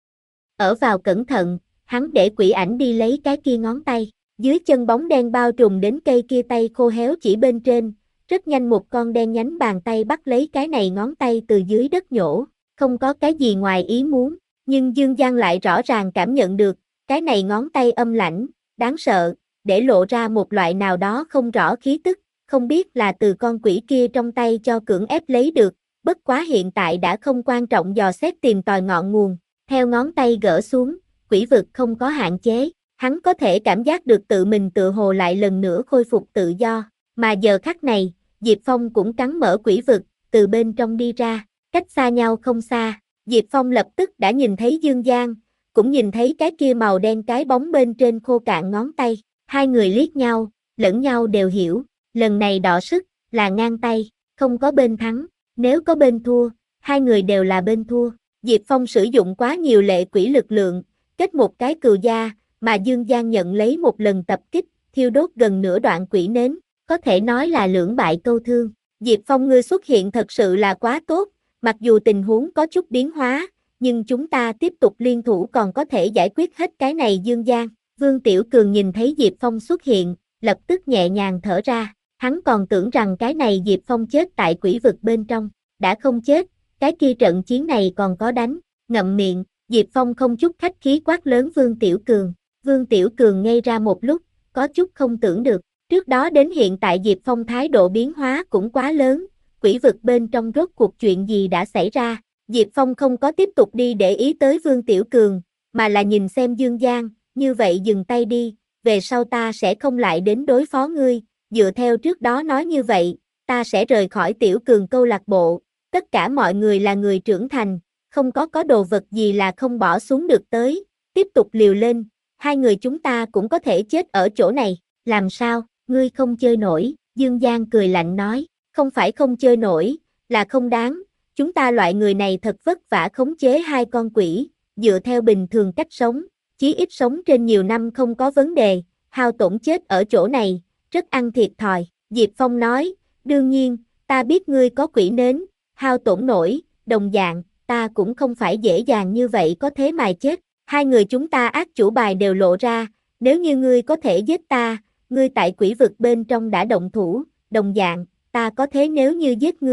Ở vào cẩn thận, hắn để quỷ ảnh đi lấy cái kia ngón tay, dưới chân bóng đen bao trùm đến cây kia tay khô héo chỉ bên trên, rất nhanh một con đen nhánh bàn tay bắt lấy cái này ngón tay từ dưới đất nhổ, không có cái gì ngoài ý muốn, nhưng Dương Giang lại rõ ràng cảm nhận được, cái này ngón tay âm lãnh, đáng sợ, để lộ ra một loại nào đó không rõ khí tức, không biết là từ con quỷ kia trong tay cho cưỡng ép lấy được, bất quá hiện tại đã không quan trọng dò xét tìm tòi ngọn nguồn, theo ngón tay gỡ xuống, quỷ vực không có hạn chế, hắn có thể cảm giác được tự mình tự hồ lại lần nữa khôi phục tự do, mà giờ khắc này, Diệp Phong cũng cắn mở quỷ vực, từ bên trong đi ra, cách xa nhau không xa, Diệp Phong lập tức đã nhìn thấy Dương Giang, cũng nhìn thấy cái kia màu đen cái bóng bên trên khô cạn ngón tay, hai người liếc nhau, lẫn nhau đều hiểu, lần này đọ sức, là ngang tay, không có bên thắng, nếu có bên thua, hai người đều là bên thua, Diệp Phong sử dụng quá nhiều lệ quỷ lực lượng, kết một cái cừu gia, mà Dương Giang nhận lấy một lần tập kích, thiêu đốt gần nửa đoạn quỷ nến, có thể nói là lưỡng bại câu thương, Diệp Phong ngươi xuất hiện thật sự là quá tốt, mặc dù tình huống có chút biến hóa, nhưng chúng ta tiếp tục liên thủ còn có thể giải quyết hết cái này Dương Giang, Vương Tiểu Cường nhìn thấy Diệp Phong xuất hiện, lập tức nhẹ nhàng thở ra, hắn còn tưởng rằng cái này Diệp Phong chết tại quỷ vực bên trong, đã không chết, cái kia trận chiến này còn có đánh, ngậm miệng, Diệp Phong không chút khách khí quát lớn Vương Tiểu Cường, Vương Tiểu Cường ngây ra một lúc, có chút không tưởng được, trước đó đến hiện tại Diệp Phong thái độ biến hóa cũng quá lớn, quỷ vực bên trong rốt cuộc chuyện gì đã xảy ra, Diệp Phong không có tiếp tục đi để ý tới Vương Tiểu Cường, mà là nhìn xem Dương Giang, như vậy dừng tay đi, về sau ta sẽ không lại đến đối phó ngươi, dựa theo trước đó nói như vậy, ta sẽ rời khỏi Tiểu Cường câu lạc bộ, tất cả mọi người là người trưởng thành, không có có đồ vật gì là không bỏ xuống được tới, tiếp tục liều lên, hai người chúng ta cũng có thể chết ở chỗ này, làm sao, ngươi không chơi nổi, Dương Giang cười lạnh nói, không phải không chơi nổi, là không đáng, chúng ta loại người này thật vất vả khống chế hai con quỷ, dựa theo bình thường cách sống, chí ít sống trên nhiều năm không có vấn đề, hao tổn chết ở chỗ này, rất ăn thiệt thòi, Diệp Phong nói, đương nhiên, ta biết ngươi có quỷ nến, hao tổn nổi, đồng dạng, ta cũng không phải dễ dàng như vậy có thế mà chết, hai người chúng ta ác chủ bài đều lộ ra, nếu như ngươi có thể giết ta, ngươi tại quỷ vực bên trong đã động thủ, đồng dạng, ta có thế nếu như giết ngươi,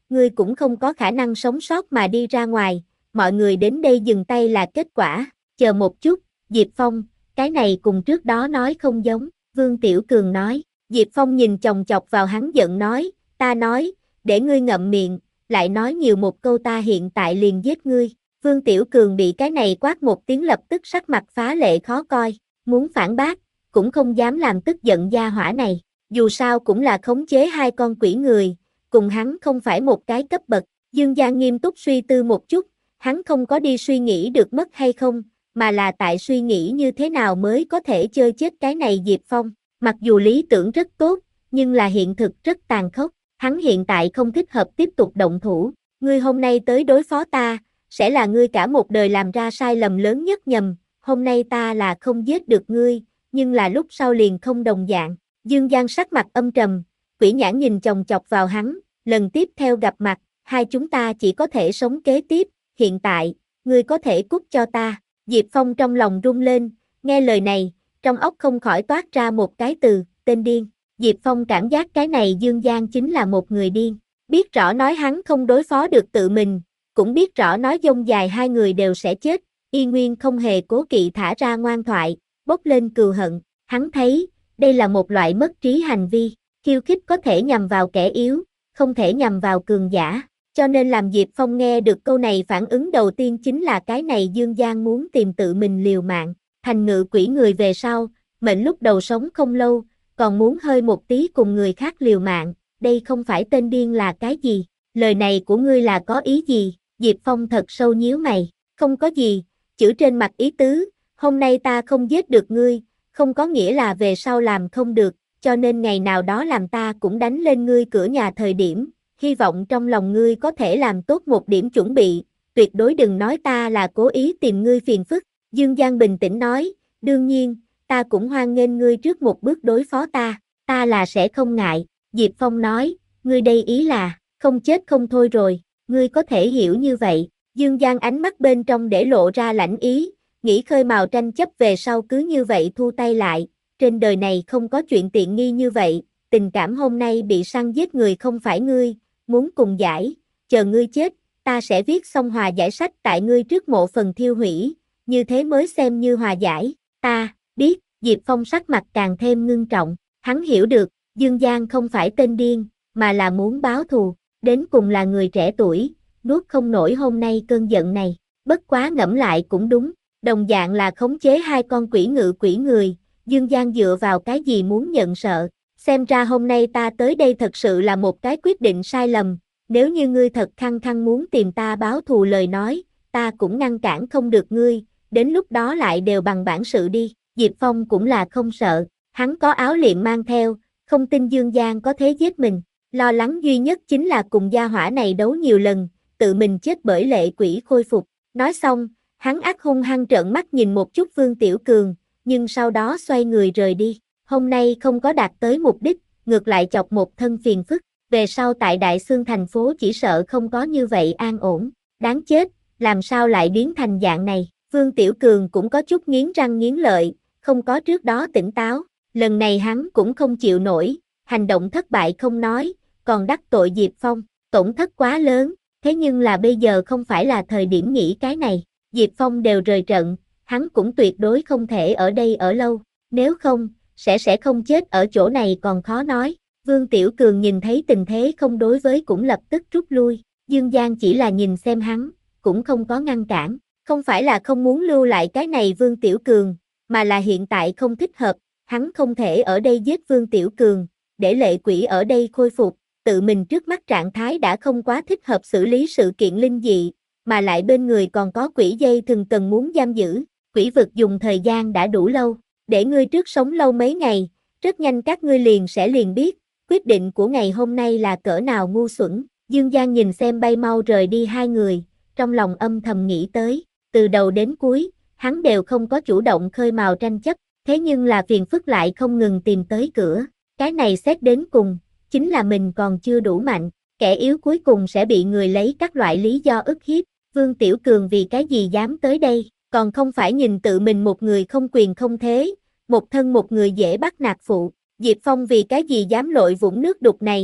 ngươi cũng không có khả năng sống sót mà đi ra ngoài, mọi người đến đây dừng tay là kết quả, chờ một chút, Diệp Phong, cái này cùng trước đó nói không giống, Vương Tiểu Cường nói, Diệp Phong nhìn chòng chọc vào hắn giận nói, ta nói, để ngươi ngậm miệng, lại nói nhiều một câu ta hiện tại liền giết ngươi, Vương Tiểu Cường bị cái này quát một tiếng lập tức sắc mặt phá lệ khó coi, muốn phản bác, cũng không dám làm tức giận gia hỏa này, dù sao cũng là khống chế hai con quỷ người, cùng hắn không phải một cái cấp bậc, Dương Giang nghiêm túc suy tư một chút, hắn không có đi suy nghĩ được mất hay không, mà là tại suy nghĩ như thế nào mới có thể chơi chết cái này Diệp Phong, mặc dù lý tưởng rất tốt, nhưng là hiện thực rất tàn khốc, hắn hiện tại không thích hợp tiếp tục động thủ, ngươi hôm nay tới đối phó ta, sẽ là ngươi cả một đời làm ra sai lầm lớn nhất nhầm, hôm nay ta là không giết được ngươi, nhưng là lúc sau liền không đồng dạng, Dương Giang sắc mặt âm trầm, quỷ nhãn nhìn chòng chọc vào hắn, lần tiếp theo gặp mặt, hai chúng ta chỉ có thể sống kế tiếp, hiện tại, ngươi có thể cút cho ta, Diệp Phong trong lòng rung lên, nghe lời này, trong óc không khỏi toát ra một cái từ, tên điên, Diệp Phong cảm giác cái này Dương Giang chính là một người điên, biết rõ nói hắn không đối phó được tự mình, cũng biết rõ nói dông dài hai người đều sẽ chết, y nguyên không hề cố kỵ thả ra ngoan thoại, bốc lên cừu hận, hắn thấy, đây là một loại mất trí hành vi, khiêu khích có thể nhằm vào kẻ yếu, không thể nhằm vào cường giả, cho nên làm Diệp Phong nghe được câu này phản ứng đầu tiên chính là cái này Dương Giang muốn tìm tự mình liều mạng, thành ngự quỷ người về sau, mệnh lúc đầu sống không lâu, còn muốn hơi một tí cùng người khác liều mạng, đây không phải tên điên là cái gì, lời này của ngươi là có ý gì, Diệp Phong thật sâu nhíu mày, không có gì, chữ trên mặt ý tứ, hôm nay ta không giết được ngươi, không có nghĩa là về sau làm không được, cho nên ngày nào đó làm ta cũng đánh lên ngươi cửa nhà thời điểm, hy vọng trong lòng ngươi có thể làm tốt một điểm chuẩn bị, tuyệt đối đừng nói ta là cố ý tìm ngươi phiền phức, Dương Giang bình tĩnh nói, đương nhiên, ta cũng hoan nghênh ngươi trước một bước đối phó ta, ta là sẽ không ngại, Diệp Phong nói, ngươi đây ý là, không chết không thôi rồi, ngươi có thể hiểu như vậy, Dương Giang ánh mắt bên trong để lộ ra lãnh ý, nghĩ khơi mào tranh chấp về sau cứ như vậy thu tay lại, trên đời này không có chuyện tiện nghi như vậy, tình cảm hôm nay bị săn giết người không phải ngươi, muốn cùng giải, chờ ngươi chết, ta sẽ viết xong hòa giải sách tại ngươi trước mộ phần thiêu hủy, như thế mới xem như hòa giải, ta, biết, Diệp Phong sắc mặt càng thêm ngưng trọng, hắn hiểu được, Dương Giang không phải tên điên, mà là muốn báo thù, đến cùng là người trẻ tuổi, nuốt không nổi hôm nay cơn giận này, bất quá ngẫm lại cũng đúng, đồng dạng là khống chế hai con quỷ ngự quỷ người, Dương Giang dựa vào cái gì muốn nhận sợ, xem ra hôm nay ta tới đây thật sự là một cái quyết định sai lầm, nếu như ngươi thật khăng khăng muốn tìm ta báo thù lời nói, ta cũng ngăn cản không được ngươi, đến lúc đó lại đều bằng bản sự đi, Diệp Phong cũng là không sợ, hắn có áo liệm mang theo, không tin Dương Giang có thế giết mình, lo lắng duy nhất chính là cùng gia hỏa này đấu nhiều lần, tự mình chết bởi lệ quỷ khôi phục, nói xong, hắn ác hung hăng trợn mắt nhìn một chút Vương Tiểu Cường, nhưng sau đó xoay người rời đi, hôm nay không có đạt tới mục đích, ngược lại chọc một thân phiền phức, về sau tại Đại Xương thành phố chỉ sợ không có như vậy an ổn, đáng chết, làm sao lại biến thành dạng này, Vương Tiểu Cường cũng có chút nghiến răng nghiến lợi, không có trước đó tỉnh táo, lần này hắn cũng không chịu nổi, hành động thất bại không nói, còn đắc tội Diệp Phong, tổn thất quá lớn, thế nhưng là bây giờ không phải là thời điểm nghĩ cái này, Diệp Phong đều rời trận, hắn cũng tuyệt đối không thể ở đây ở lâu, nếu không, sẽ sẽ không chết ở chỗ này còn khó nói. Vương Tiểu Cường nhìn thấy tình thế không đối với cũng lập tức rút lui, Dương Giang chỉ là nhìn xem hắn, cũng không có ngăn cản, không phải là không muốn lưu lại cái này Vương Tiểu Cường, mà là hiện tại không thích hợp, hắn không thể ở đây giết Vương Tiểu Cường, để lệ quỷ ở đây khôi phục, tự mình trước mắt trạng thái đã không quá thích hợp xử lý sự kiện linh dị, mà lại bên người còn có quỷ dây thường cần muốn giam giữ, quỷ vực dùng thời gian đã đủ lâu, để ngươi trước sống lâu mấy ngày, rất nhanh các ngươi liền sẽ liền biết, quyết định của ngày hôm nay là cỡ nào ngu xuẩn, Dương Giang nhìn xem bay mau rời đi hai người, trong lòng âm thầm nghĩ tới, từ đầu đến cuối, hắn đều không có chủ động khơi mào tranh chấp, thế nhưng là phiền phức lại không ngừng tìm tới cửa, cái này xét đến cùng, chính là mình còn chưa đủ mạnh, kẻ yếu cuối cùng sẽ bị người lấy các loại lý do ức hiếp, Vương Tiểu Cường vì cái gì dám tới đây, còn không phải nhìn tự mình một người không quyền không thế, một thân một người dễ bắt nạt phụ, Diệp Phong vì cái gì dám lội vũng nước đục này,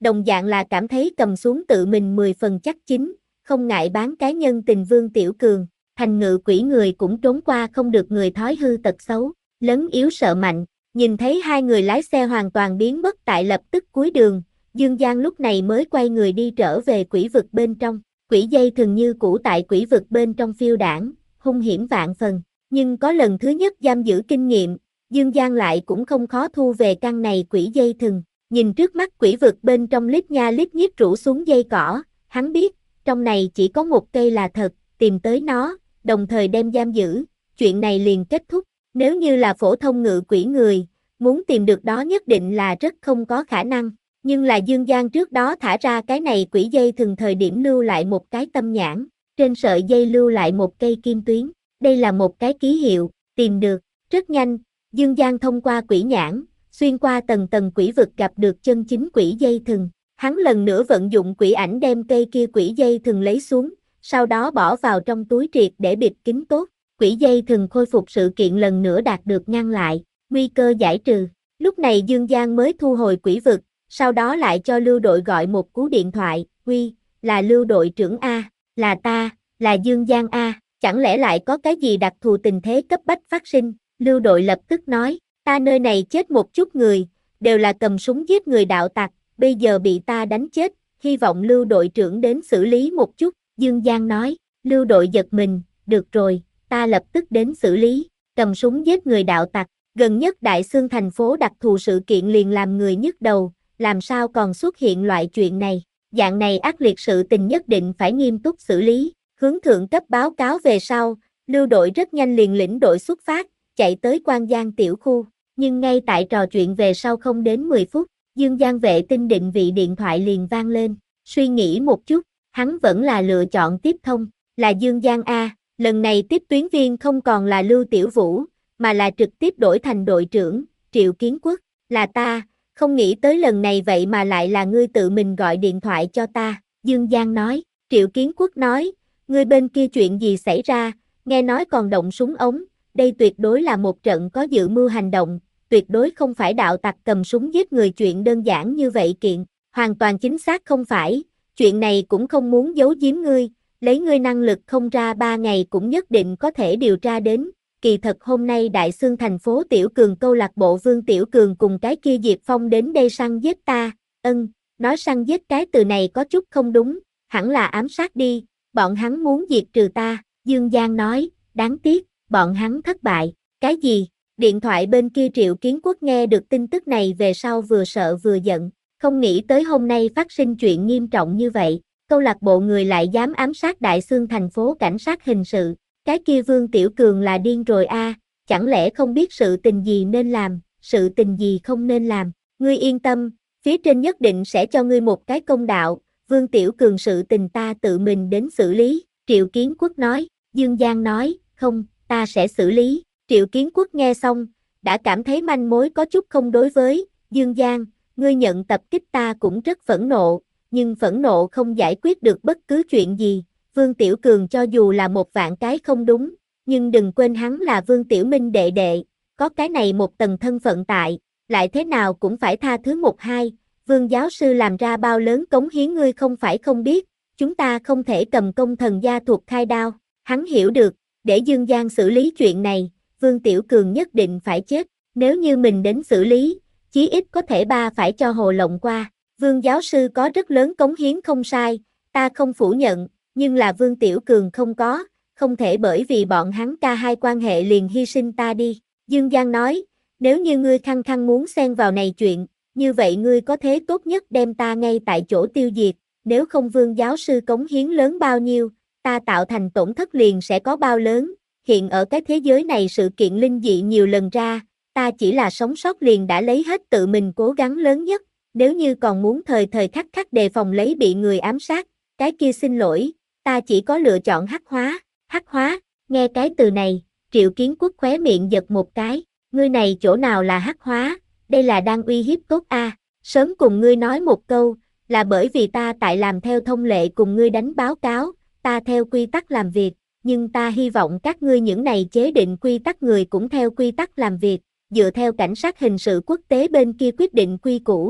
đồng dạng là cảm thấy cầm xuống tự mình mười phần chắc chín, không ngại bán cái nhân tình Vương Tiểu Cường, thành ngự quỷ người cũng trốn qua không được người thói hư tật xấu, lớn yếu sợ mạnh, nhìn thấy hai người lái xe hoàn toàn biến mất tại lập tức cuối đường, Dương Giang lúc này mới quay người đi trở về quỷ vực bên trong, quỷ dây thường như cũ tại quỷ vực bên trong phiêu đảng, hung hiểm vạn phần, nhưng có lần thứ nhất giam giữ kinh nghiệm, Dương Giang lại cũng không khó thu về căn này quỷ dây thừng, nhìn trước mắt quỷ vực bên trong lít nha lít nhít rủ xuống dây cỏ, hắn biết, trong này chỉ có một cây là thật, tìm tới nó, đồng thời đem giam giữ, chuyện này liền kết thúc, nếu như là phổ thông ngự quỷ người, muốn tìm được đó nhất định là rất không có khả năng, nhưng là Dương Giang trước đó thả ra cái này quỷ dây thừng thời điểm lưu lại một cái tâm nhãn, trên sợi dây lưu lại một cây kim tuyến, đây là một cái ký hiệu, tìm được, rất nhanh, Dương Giang thông qua quỷ nhãn, xuyên qua tầng tầng quỷ vực gặp được chân chính quỷ dây thừng, hắn lần nữa vận dụng quỷ ảnh đem cây kia quỷ dây thừng lấy xuống, sau đó bỏ vào trong túi triệt để bịt kín tốt, quỷ dây thừng khôi phục sự kiện lần nữa đạt được ngăn lại, nguy cơ giải trừ, lúc này Dương Giang mới thu hồi quỷ vực, sau đó lại cho Lưu đội gọi một cú điện thoại, uy, là Lưu đội trưởng A, là ta, là Dương Giang A, chẳng lẽ lại có cái gì đặc thù tình thế cấp bách phát sinh, Lưu đội lập tức nói, ta nơi này chết một chút người, đều là cầm súng giết người đạo tặc, bây giờ bị ta đánh chết, hy vọng Lưu đội trưởng đến xử lý một chút, Dương Giang nói, Lưu đội giật mình, được rồi, ta lập tức đến xử lý, cầm súng giết người đạo tặc, gần nhất Đại Xương thành phố đặc thù sự kiện liền làm người nhức đầu, làm sao còn xuất hiện loại chuyện này, dạng này ác liệt sự tình nhất định phải nghiêm túc xử lý, hướng thượng cấp báo cáo về sau, Lưu đội rất nhanh liền lĩnh đội xuất phát, chạy tới Quan Giang tiểu khu, nhưng ngay tại trò chuyện về sau không đến mười phút, Dương Giang vệ tinh định vị điện thoại liền vang lên, suy nghĩ một chút, hắn vẫn là lựa chọn tiếp thông, là Dương Giang A, lần này tiếp tuyến viên không còn là Lưu Tiểu Vũ, mà là trực tiếp đổi thành đội trưởng, Triệu Kiến Quốc, là ta, không nghĩ tới lần này vậy mà lại là ngươi tự mình gọi điện thoại cho ta, Dương Giang nói, Triệu Kiến Quốc nói, ngươi bên kia chuyện gì xảy ra, nghe nói còn động súng ống, đây tuyệt đối là một trận có dự mưu hành động, tuyệt đối không phải đạo tặc cầm súng giết người chuyện đơn giản như vậy kiện, hoàn toàn chính xác không phải, chuyện này cũng không muốn giấu giếm ngươi, lấy ngươi năng lực không ra ba ngày cũng nhất định có thể điều tra đến, kỳ thật hôm nay Đại Xương thành phố Tiểu Cường câu lạc bộ Vương Tiểu Cường cùng cái kia Diệp Phong đến đây săn giết ta, ân, nói săn giết cái từ này có chút không đúng, hẳn là ám sát đi, bọn hắn muốn diệt trừ ta, Dương Giang nói, đáng tiếc, bọn hắn thất bại, cái gì? Điện thoại bên kia Triệu Kiến Quốc nghe được tin tức này về sau vừa sợ vừa giận, không nghĩ tới hôm nay phát sinh chuyện nghiêm trọng như vậy, câu lạc bộ người lại dám ám sát Đại Xương thành phố cảnh sát hình sự, cái kia Vương Tiểu Cường là điên rồi a, à, chẳng lẽ không biết sự tình gì nên làm, sự tình gì không nên làm, ngươi yên tâm, phía trên nhất định sẽ cho ngươi một cái công đạo, Vương Tiểu Cường sự tình ta tự mình đến xử lý, Triệu Kiến Quốc nói, Dương Giang nói, không, ta sẽ xử lý. Triệu Kiến Quốc nghe xong, đã cảm thấy manh mối có chút không đối với, Dương Giang, ngươi nhận tập kích ta cũng rất phẫn nộ, nhưng phẫn nộ không giải quyết được bất cứ chuyện gì, Vương Tiểu Cường cho dù là một vạn cái không đúng, nhưng đừng quên hắn là Vương Tiểu Minh đệ đệ, có cái này một tầng thân phận tại, lại thế nào cũng phải tha thứ một hai, Vương giáo sư làm ra bao lớn cống hiến ngươi không phải không biết, chúng ta không thể cầm công thần gia thuộc khai đao, hắn hiểu được, để Dương Giang xử lý chuyện này. Vương Tiểu Cường nhất định phải chết, nếu như mình đến xử lý, chí ít có thể ba phải cho hồ lộng qua. Vương giáo sư có rất lớn cống hiến không sai, ta không phủ nhận, nhưng là Vương Tiểu Cường không có, không thể bởi vì bọn hắn ca hai quan hệ liền hy sinh ta đi. Dương Giang nói, nếu như ngươi khăng khăng muốn xen vào này chuyện, như vậy ngươi có thế tốt nhất đem ta ngay tại chỗ tiêu diệt, nếu không Vương giáo sư cống hiến lớn bao nhiêu, ta tạo thành tổn thất liền sẽ có bao lớn. Hiện ở cái thế giới này sự kiện linh dị nhiều lần ra, ta chỉ là sống sót liền đã lấy hết tự mình cố gắng lớn nhất, nếu như còn muốn thời thời khắc khắc đề phòng lấy bị người ám sát, cái kia xin lỗi, ta chỉ có lựa chọn hắc hóa, hắc hóa, nghe cái từ này, Triệu Kiến Quốc khóe miệng giật một cái, ngươi này chỗ nào là hắc hóa, đây là đang uy hiếp tốt a, à. Sớm cùng ngươi nói một câu, là bởi vì ta tại làm theo thông lệ cùng ngươi đánh báo cáo, ta theo quy tắc làm việc. Nhưng ta hy vọng các ngươi những này chế định quy tắc người cũng theo quy tắc làm việc, dựa theo cảnh sát hình sự quốc tế bên kia quyết định quy củ,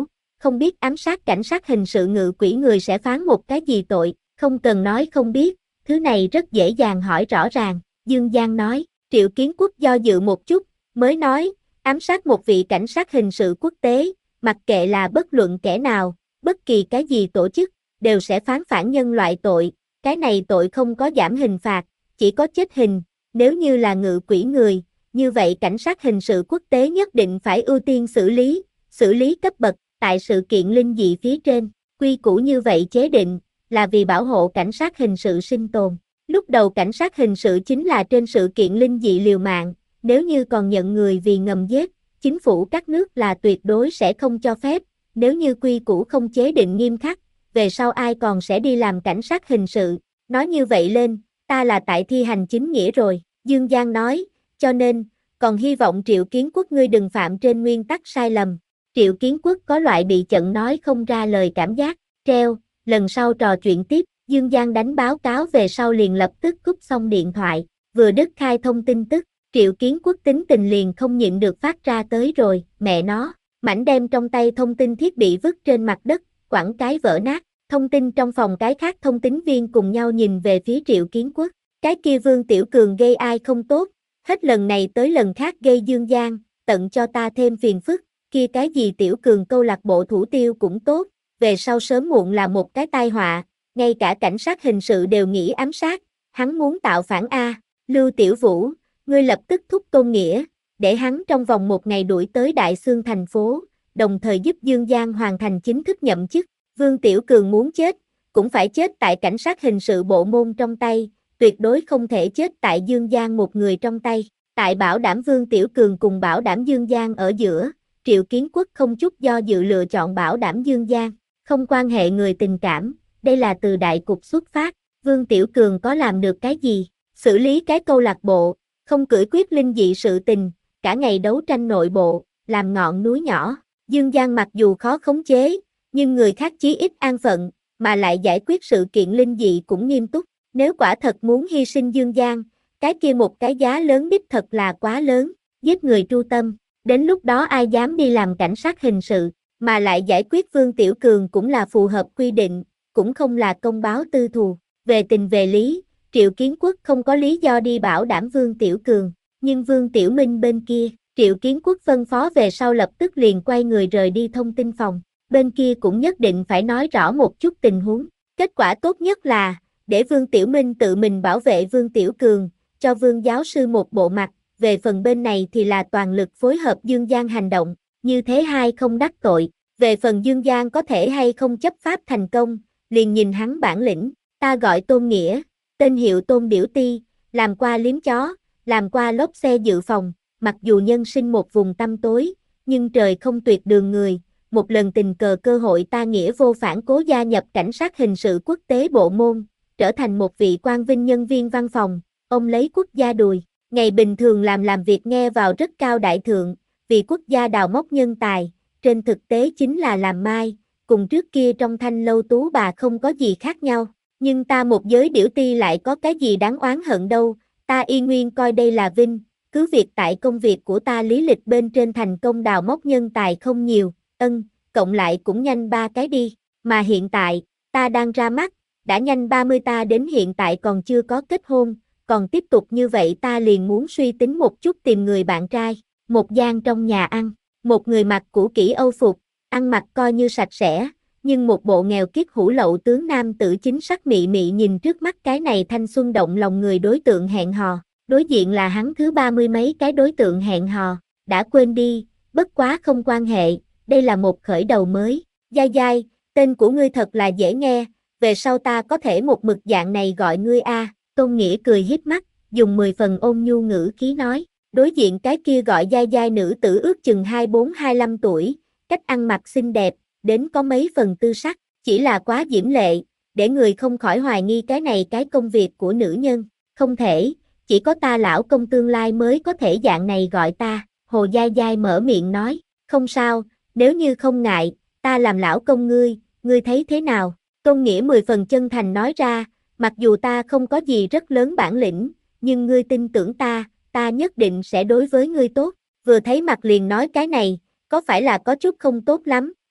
không biết ám sát cảnh sát hình sự ngự quỷ người sẽ phán một cái gì tội, không cần nói không biết, thứ này rất dễ dàng hỏi rõ ràng, Dương Giang nói. Triệu Kiến Quốc do dự một chút, mới nói, ám sát một vị cảnh sát hình sự quốc tế, mặc kệ là bất luận kẻ nào, bất kỳ cái gì tổ chức, đều sẽ phán phản nhân loại tội, cái này tội không có giảm hình phạt, chỉ có chết hình, nếu như là ngự quỷ người, như vậy cảnh sát hình sự quốc tế nhất định phải ưu tiên xử lý, xử lý cấp bậc, tại sự kiện linh dị phía trên, quy củ như vậy chế định, là vì bảo hộ cảnh sát hình sự sinh tồn. Lúc đầu cảnh sát hình sự chính là trên sự kiện linh dị liều mạng, nếu như còn nhận người vì ngầm giết, chính phủ các nước là tuyệt đối sẽ không cho phép, nếu như quy củ không chế định nghiêm khắc, về sau ai còn sẽ đi làm cảnh sát hình sự, nói như vậy lên, ta là tại thi hành chính nghĩa rồi, Dương Giang nói, cho nên, còn hy vọng Triệu Kiến Quốc ngươi đừng phạm trên nguyên tắc sai lầm. Triệu Kiến Quốc có loại bị chận nói không ra lời cảm giác, treo, lần sau trò chuyện tiếp, Dương Giang đánh báo cáo về sau liền lập tức cúp xong điện thoại, vừa đứt khai thông tin tức, Triệu Kiến Quốc tính tình liền không nhịn được phát ra tới rồi, mẹ nó, mảnh đem trong tay thông tin thiết bị vứt trên mặt đất, quẳng cái vỡ nát, thông tin trong phòng cái khác thông tín viên cùng nhau nhìn về phía Triệu Kiến Quốc, cái kia Vương Tiểu Cường gây ai không tốt, hết lần này tới lần khác gây Dương Giang, tận cho ta thêm phiền phức, kia cái gì Tiểu Cường câu lạc bộ thủ tiêu cũng tốt, về sau sớm muộn là một cái tai họa, ngay cả cảnh sát hình sự đều nghĩ ám sát, hắn muốn tạo phản A, Lưu Tiểu Vũ, ngươi lập tức thúc Tôn Nghĩa, để hắn trong vòng một ngày đuổi tới Đại Xương thành phố, đồng thời giúp Dương Giang hoàn thành chính thức nhậm chức, Vương Tiểu Cường muốn chết, cũng phải chết tại cảnh sát hình sự bộ môn trong tay, tuyệt đối không thể chết tại Dương Giang một người trong tay, tại bảo đảm Vương Tiểu Cường cùng bảo đảm Dương Giang ở giữa, Triệu Kiến Quốc không chút do dự lựa chọn bảo đảm Dương Giang, không quan hệ người tình cảm, đây là từ đại cục xuất phát, Vương Tiểu Cường có làm được cái gì, xử lý cái câu lạc bộ, không cưỡi quyết linh dị sự tình, cả ngày đấu tranh nội bộ, làm ngọn núi nhỏ, Dương Giang mặc dù khó khống chế, nhưng người khác chí ít an phận, mà lại giải quyết sự kiện linh dị cũng nghiêm túc, nếu quả thật muốn hy sinh Dương Giang, cái kia một cái giá lớn đích thật là quá lớn, giết người tru tâm, đến lúc đó ai dám đi làm cảnh sát hình sự, mà lại giải quyết Vương Tiểu Cường cũng là phù hợp quy định, cũng không là công báo tư thù, về tình về lý, Triệu Kiến Quốc không có lý do đi bảo đảm Vương Tiểu Cường, nhưng Vương Tiểu Minh bên kia, Triệu Kiến Quốc phân phó về sau lập tức liền quay người rời đi thông tin phòng, bên kia cũng nhất định phải nói rõ một chút tình huống, kết quả tốt nhất là, để Vương Tiểu Minh tự mình bảo vệ Vương Tiểu Cường, cho Vương giáo sư một bộ mặt, về phần bên này thì là toàn lực phối hợp Dương Giang hành động, như thế hai không đắc tội, về phần Dương Giang có thể hay không chấp pháp thành công, liền nhìn hắn bản lĩnh, ta gọi Tôn Nghĩa, tên hiệu Tôn Điểu Ti, làm qua liếm chó, làm qua lốp xe dự phòng, mặc dù nhân sinh một vùng tăm tối, nhưng trời không tuyệt đường người, một lần tình cờ cơ hội ta Nghĩa vô phản cố gia nhập cảnh sát hình sự quốc tế bộ môn, trở thành một vị quan vinh nhân viên văn phòng, ông lấy quốc gia đùi, ngày bình thường làm làm việc nghe vào rất cao đại thượng, vì quốc gia đào móc nhân tài, trên thực tế chính là làm mai, cùng trước kia trong thanh lâu tú bà không có gì khác nhau, nhưng ta một giới điểu ti lại có cái gì đáng oán hận đâu, ta y nguyên coi đây là vinh, cứ việc tại công việc của ta lý lịch bên trên thành công đào móc nhân tài không nhiều, ân, cộng lại cũng nhanh ba cái đi, mà hiện tại, ta đang ra mắt, đã nhanh ba mươi ta đến hiện tại còn chưa có kết hôn, còn tiếp tục như vậy ta liền muốn suy tính một chút tìm người bạn trai, một gian trong nhà ăn, một người mặc cũ kỹ Âu phục, ăn mặc coi như sạch sẽ, nhưng một bộ nghèo kiết hủ lậu tướng nam tử chính sắc mị mị nhìn trước mắt cái này thanh xuân động lòng người đối tượng hẹn hò, đối diện là hắn thứ ba mươi mấy cái đối tượng hẹn hò, đã quên đi, bất quá không quan hệ, đây là một khởi đầu mới, dai dai, tên của ngươi thật là dễ nghe, về sau ta có thể một mực dạng này gọi ngươi a. Tôn Nghĩa cười híp mắt, dùng mười phần ôn nhu ngữ khí nói, đối diện cái kia gọi dai dai nữ tử ước chừng hai mươi bốn hai mươi lăm tuổi, cách ăn mặc xinh đẹp, đến có mấy phần tư sắc, chỉ là quá diễm lệ, để người không khỏi hoài nghi cái này cái công việc của nữ nhân, không thể, chỉ có ta lão công tương lai mới có thể dạng này gọi ta, Hồ Dai Dai mở miệng nói, không sao, nếu như không ngại, ta làm lão công ngươi, ngươi thấy thế nào, Tôn Nghĩa mười phần chân thành nói ra, mặc dù ta không có gì rất lớn bản lĩnh, nhưng ngươi tin tưởng ta, ta nhất định sẽ đối với ngươi tốt, vừa thấy mặt liền nói cái này, có phải là có chút không tốt lắm,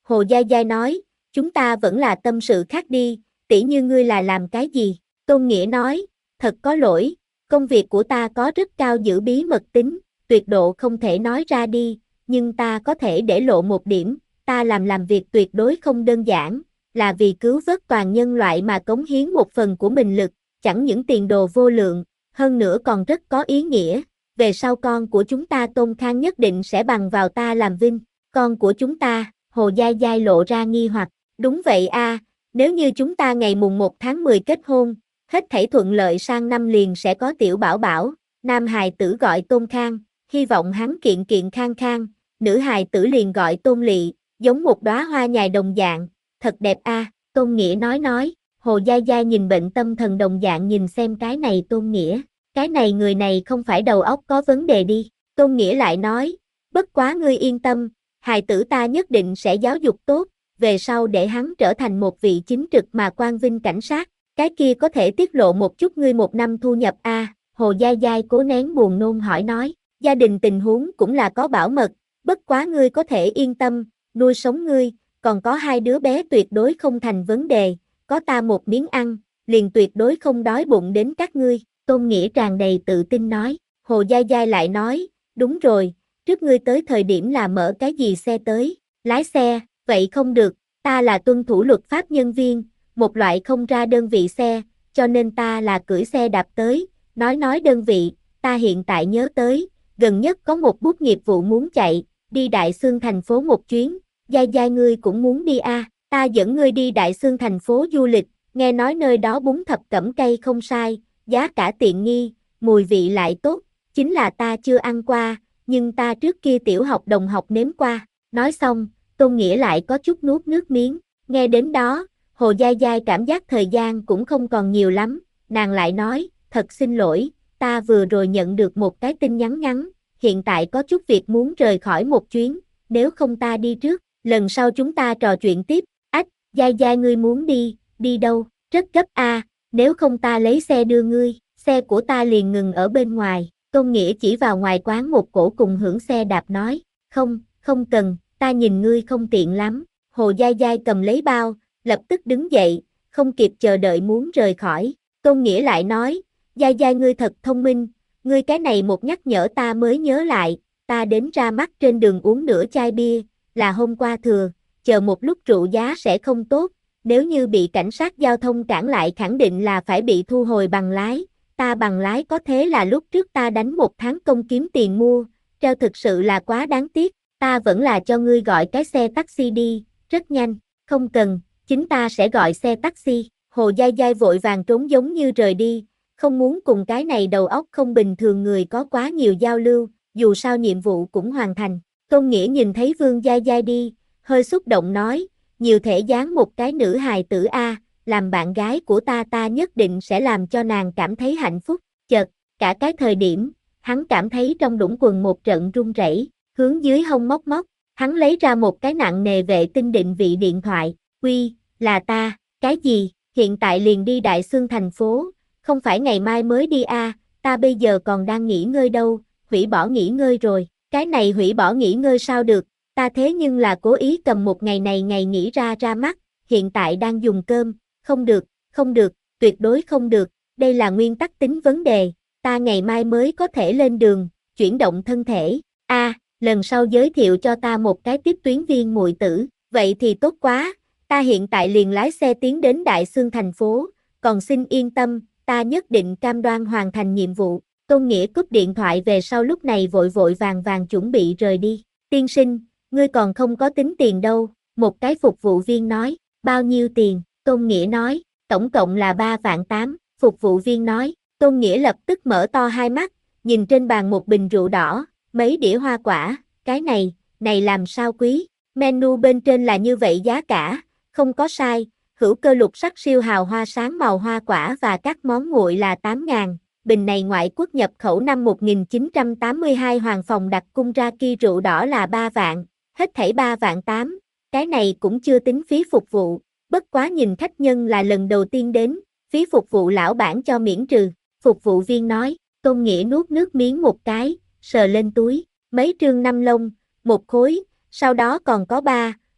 Hồ Giai Giai nói, chúng ta vẫn là tâm sự khác đi, tỷ như ngươi là làm cái gì? Tôn Nghĩa nói, thật có lỗi, công việc của ta có rất cao giữ bí mật tính, tuyệt độ không thể nói ra đi, nhưng ta có thể để lộ một điểm, ta làm làm việc tuyệt đối không đơn giản, là vì cứu vớt toàn nhân loại mà cống hiến một phần của mình lực, chẳng những tiền đồ vô lượng, hơn nữa còn rất có ý nghĩa, về sau con của chúng ta Tôn Khang nhất định sẽ bằng vào ta làm vinh, con của chúng ta, Hồ Giai Giai lộ ra nghi hoặc, đúng vậy a, nếu như chúng ta ngày mùng một tháng mười kết hôn, hết thảy thuận lợi sang năm liền sẽ có tiểu bảo bảo, nam hài tử gọi Tôn Khang, hy vọng hắn kiện kiện khang khang, nữ hài tử liền gọi Tôn Lị, giống một đóa hoa nhài đồng dạng, thật đẹp a, Tôn Nghĩa nói nói, Hồ Giai Giai nhìn bệnh tâm thần đồng dạng nhìn xem cái này Tôn Nghĩa, cái này người này không phải đầu óc có vấn đề đi, Tôn Nghĩa lại nói, bất quá ngươi yên tâm, hài tử ta nhất định sẽ giáo dục tốt, về sau để hắn trở thành một vị chính trực mà quang vinh cảnh sát, cái kia có thể tiết lộ một chút ngươi một năm thu nhập a, à, Hồ Giai Giai cố nén buồn nôn hỏi nói, gia đình tình huống cũng là có bảo mật, bất quá ngươi có thể yên tâm, nuôi sống ngươi, còn có hai đứa bé tuyệt đối không thành vấn đề, có ta một miếng ăn, liền tuyệt đối không đói bụng đến các ngươi, Tôn Nghĩa tràn đầy tự tin nói, Hồ Giai Giai lại nói, đúng rồi, trước ngươi tới thời điểm là mở cái gì xe tới, lái xe, vậy không được, ta là tuân thủ luật pháp nhân viên, một loại không ra đơn vị xe, cho nên ta là cưỡi xe đạp tới, nói nói đơn vị, ta hiện tại nhớ tới, gần nhất có một bút nghiệp vụ muốn chạy, đi Đại Xương thành phố một chuyến, Giai Giai ngươi cũng muốn đi a, à, ta dẫn ngươi đi Đại Xương thành phố du lịch, nghe nói nơi đó bún thập cẩm cây không sai, giá cả tiện nghi, mùi vị lại tốt, chính là ta chưa ăn qua, nhưng ta trước kia tiểu học đồng học nếm qua, nói xong, Tôn Nghĩa lại có chút nuốt nước miếng, nghe đến đó, Hồ Giai Giai cảm giác thời gian cũng không còn nhiều lắm, nàng lại nói, thật xin lỗi, ta vừa rồi nhận được một cái tin nhắn ngắn, hiện tại có chút việc muốn rời khỏi một chuyến, nếu không ta đi trước, lần sau chúng ta trò chuyện tiếp, ách, Giai Giai ngươi muốn đi, đi đâu, rất gấp a, à, nếu không ta lấy xe đưa ngươi, xe của ta liền ngừng ở bên ngoài, Tôn Nghĩa chỉ vào ngoài quán một cổ cùng hưởng xe đạp nói, không, không cần, ta nhìn ngươi không tiện lắm, Hồ Giai Giai cầm lấy bao, lập tức đứng dậy, không kịp chờ đợi muốn rời khỏi, Tôn Nghĩa lại nói, Giai Giai ngươi thật thông minh, ngươi cái này một nhắc nhở ta mới nhớ lại, ta đến ra mắt trên đường uống nửa chai bia, là hôm qua thừa, chờ một lúc rượu giá sẽ không tốt, nếu như bị cảnh sát giao thông cản lại khẳng định là phải bị thu hồi bằng lái, ta bằng lái có thế là lúc trước ta đánh một tháng công kiếm tiền mua, treo thực sự là quá đáng tiếc, ta vẫn là cho ngươi gọi cái xe taxi đi, rất nhanh, không cần, chính ta sẽ gọi xe taxi, Hồ Giai Giai vội vàng trốn giống như rời đi, không muốn cùng cái này đầu óc không bình thường người có quá nhiều giao lưu, dù sao nhiệm vụ cũng hoàn thành, Tôn Nghĩa nhìn thấy Vương Giai Giai đi, hơi xúc động nói, nhiều thể dáng một cái nữ hài tử a, làm bạn gái của ta ta nhất định sẽ làm cho nàng cảm thấy hạnh phúc, chợt, cả cái thời điểm, hắn cảm thấy trong đũng quần một trận run rẩy, hướng dưới hông móc móc, hắn lấy ra một cái nặng nề vệ tinh định vị điện thoại, uy, là ta, cái gì, hiện tại liền đi Đại Xương thành phố, không phải ngày mai mới đi a, à, ta bây giờ còn đang nghỉ ngơi đâu, hủy bỏ nghỉ ngơi rồi, cái này hủy bỏ nghỉ ngơi sao được, ta thế nhưng là cố ý cầm một ngày này ngày nghỉ ra ra mắt, hiện tại đang dùng cơm, không được, không được, tuyệt đối không được, đây là nguyên tắc tính vấn đề, ta ngày mai mới có thể lên đường, chuyển động thân thể, a, à, lần sau giới thiệu cho ta một cái tiếp tuyến viên muội tử, vậy thì tốt quá, ta hiện tại liền lái xe tiến đến Đại Xương thành phố, còn xin yên tâm, ta nhất định cam đoan hoàn thành nhiệm vụ, Tôn Nghĩa cúp điện thoại về sau lúc này vội vội vàng vàng chuẩn bị rời đi, tiên sinh, ngươi còn không có tính tiền đâu, một cái phục vụ viên nói, bao nhiêu tiền, Tôn Nghĩa nói, tổng cộng là ba vạn tám, phục vụ viên nói, Tôn Nghĩa lập tức mở to hai mắt, nhìn trên bàn một bình rượu đỏ, mấy đĩa hoa quả, cái này, này làm sao quý, menu bên trên là như vậy giá cả, không có sai, hữu cơ lục sắc siêu hào hoa sáng màu hoa quả và các món nguội là tám ngàn, bình này ngoại quốc nhập khẩu năm một nghìn chín trăm tám mươi hai Hoàng Phòng đặt cung ra kia rượu đỏ là ba vạn, hết thảy ba vạn tám, cái này cũng chưa tính phí phục vụ, bất quá nhìn khách nhân là lần đầu tiên đến, phí phục vụ lão bản cho miễn trừ, phục vụ viên nói, Tôn Nghĩa nuốt nước miếng một cái, sờ lên túi, mấy trương năm lông, một khối, sau đó còn có ba,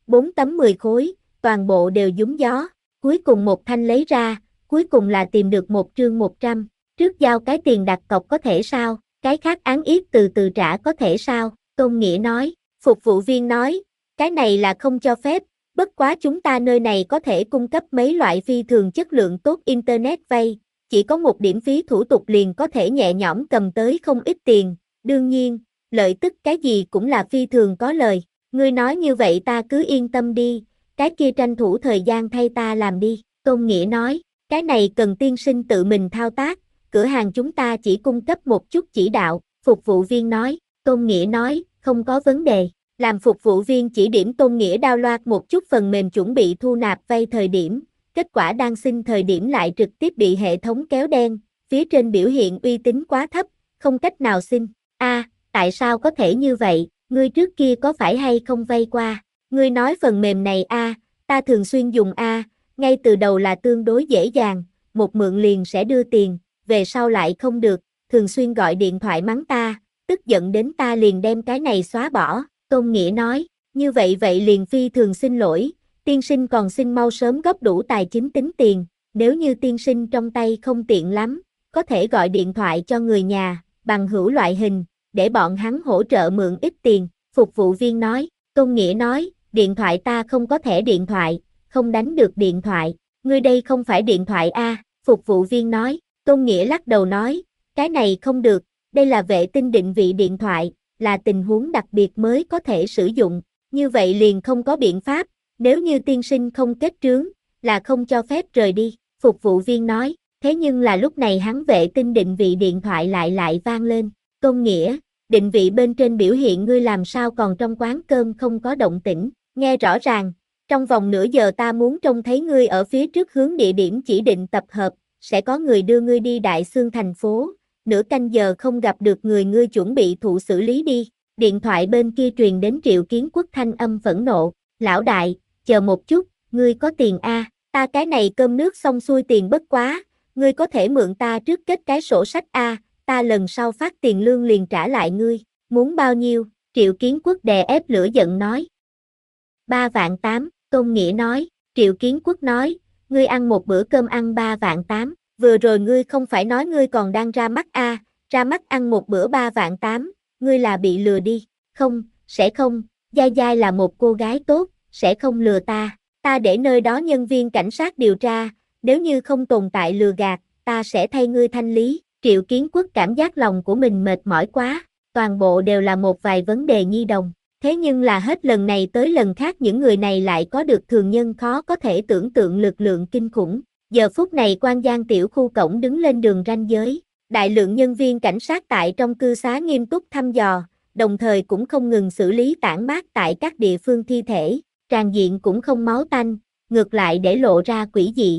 bốn tấm mười khối, toàn bộ đều dúng gió, cuối cùng một thanh lấy ra, cuối cùng là tìm được một trương một trăm, trước giao cái tiền đặt cọc có thể sao, cái khác án yết từ từ trả có thể sao, Tôn Nghĩa nói, phục vụ viên nói, cái này là không cho phép, bất quá chúng ta nơi này có thể cung cấp mấy loại phi thường chất lượng tốt Internet vay, chỉ có một điểm phí thủ tục liền có thể nhẹ nhõm cầm tới không ít tiền, đương nhiên, lợi tức cái gì cũng là phi thường có lời, ngươi nói như vậy ta cứ yên tâm đi, cái kia tranh thủ thời gian thay ta làm đi, Tôn Nghĩa nói, cái này cần tiên sinh tự mình thao tác, cửa hàng chúng ta chỉ cung cấp một chút chỉ đạo, phục vụ viên nói, Tôn Nghĩa nói, không có vấn đề. Làm phục vụ viên chỉ điểm Tôn Nghĩa download một chút phần mềm chuẩn bị thu nạp vay thời điểm, kết quả đang xin thời điểm lại trực tiếp bị hệ thống kéo đen, phía trên biểu hiện uy tín quá thấp, không cách nào xin. A, à, tại sao có thể như vậy, ngươi trước kia có phải hay không vay qua? Ngươi nói phần mềm này a, à, ta thường xuyên dùng a, à, ngay từ đầu là tương đối dễ dàng, một mượn liền sẽ đưa tiền, về sau lại không được, thường xuyên gọi điện thoại mắng ta, tức giận đến ta liền đem cái này xóa bỏ. Tôn Nghĩa nói, như vậy vậy liền phi thường xin lỗi, tiên sinh còn xin mau sớm góp đủ tài chính tính tiền, nếu như tiên sinh trong tay không tiện lắm, có thể gọi điện thoại cho người nhà, bằng hữu loại hình, để bọn hắn hỗ trợ mượn ít tiền, phục vụ viên nói, Tôn Nghĩa nói, điện thoại ta không có thẻ điện thoại, không đánh được điện thoại, ngươi đây không phải điện thoại a, phục vụ viên nói, Tôn Nghĩa lắc đầu nói, cái này không được, đây là vệ tinh định vị điện thoại, là tình huống đặc biệt mới có thể sử dụng, như vậy liền không có biện pháp, nếu như tiên sinh không kết trướng, là không cho phép rời đi, phục vụ viên nói, thế nhưng là lúc này hắn vệ tinh định vị điện thoại lại lại vang lên, Tôn Nghĩa, định vị bên trên biểu hiện ngươi làm sao còn trong quán cơm không có động tĩnh, nghe rõ ràng, trong vòng nửa giờ ta muốn trông thấy ngươi ở phía trước hướng địa điểm chỉ định tập hợp, sẽ có người đưa ngươi đi Đại Xương thành phố. Nửa canh giờ không gặp được người ngươi chuẩn bị thụ xử lý đi, điện thoại bên kia truyền đến Triệu Kiến Quốc thanh âm phẫn nộ, lão đại, chờ một chút, ngươi có tiền a, à, ta cái này cơm nước xong xuôi tiền bất quá, ngươi có thể mượn ta trước kết cái sổ sách a, à, ta lần sau phát tiền lương liền trả lại ngươi, muốn bao nhiêu, Triệu Kiến Quốc đè ép lửa giận nói. Ba vạn tám, Tôn Nghĩa nói, Triệu Kiến Quốc nói, ngươi ăn một bữa cơm ăn ba vạn tám. Vừa rồi ngươi không phải nói ngươi còn đang ra mắt a, à, ra mắt ăn một bữa ba vạn tám, ngươi là bị lừa đi, không, sẽ không, Giai Giai là một cô gái tốt, sẽ không lừa ta, ta để nơi đó nhân viên cảnh sát điều tra, nếu như không tồn tại lừa gạt, ta sẽ thay ngươi thanh lý, Triệu Kiến Quốc cảm giác lòng của mình mệt mỏi quá, toàn bộ đều là một vài vấn đề nhi đồng, thế nhưng là hết lần này tới lần khác những người này lại có được thường nhân khó có thể tưởng tượng lực lượng kinh khủng. Giờ phút này Quan Giang tiểu khu cổng đứng lên đường ranh giới, đại lượng nhân viên cảnh sát tại trong cư xá nghiêm túc thăm dò, đồng thời cũng không ngừng xử lý tản mát tại các địa phương thi thể, tràn diện cũng không máu tanh, ngược lại để lộ ra quỷ dị.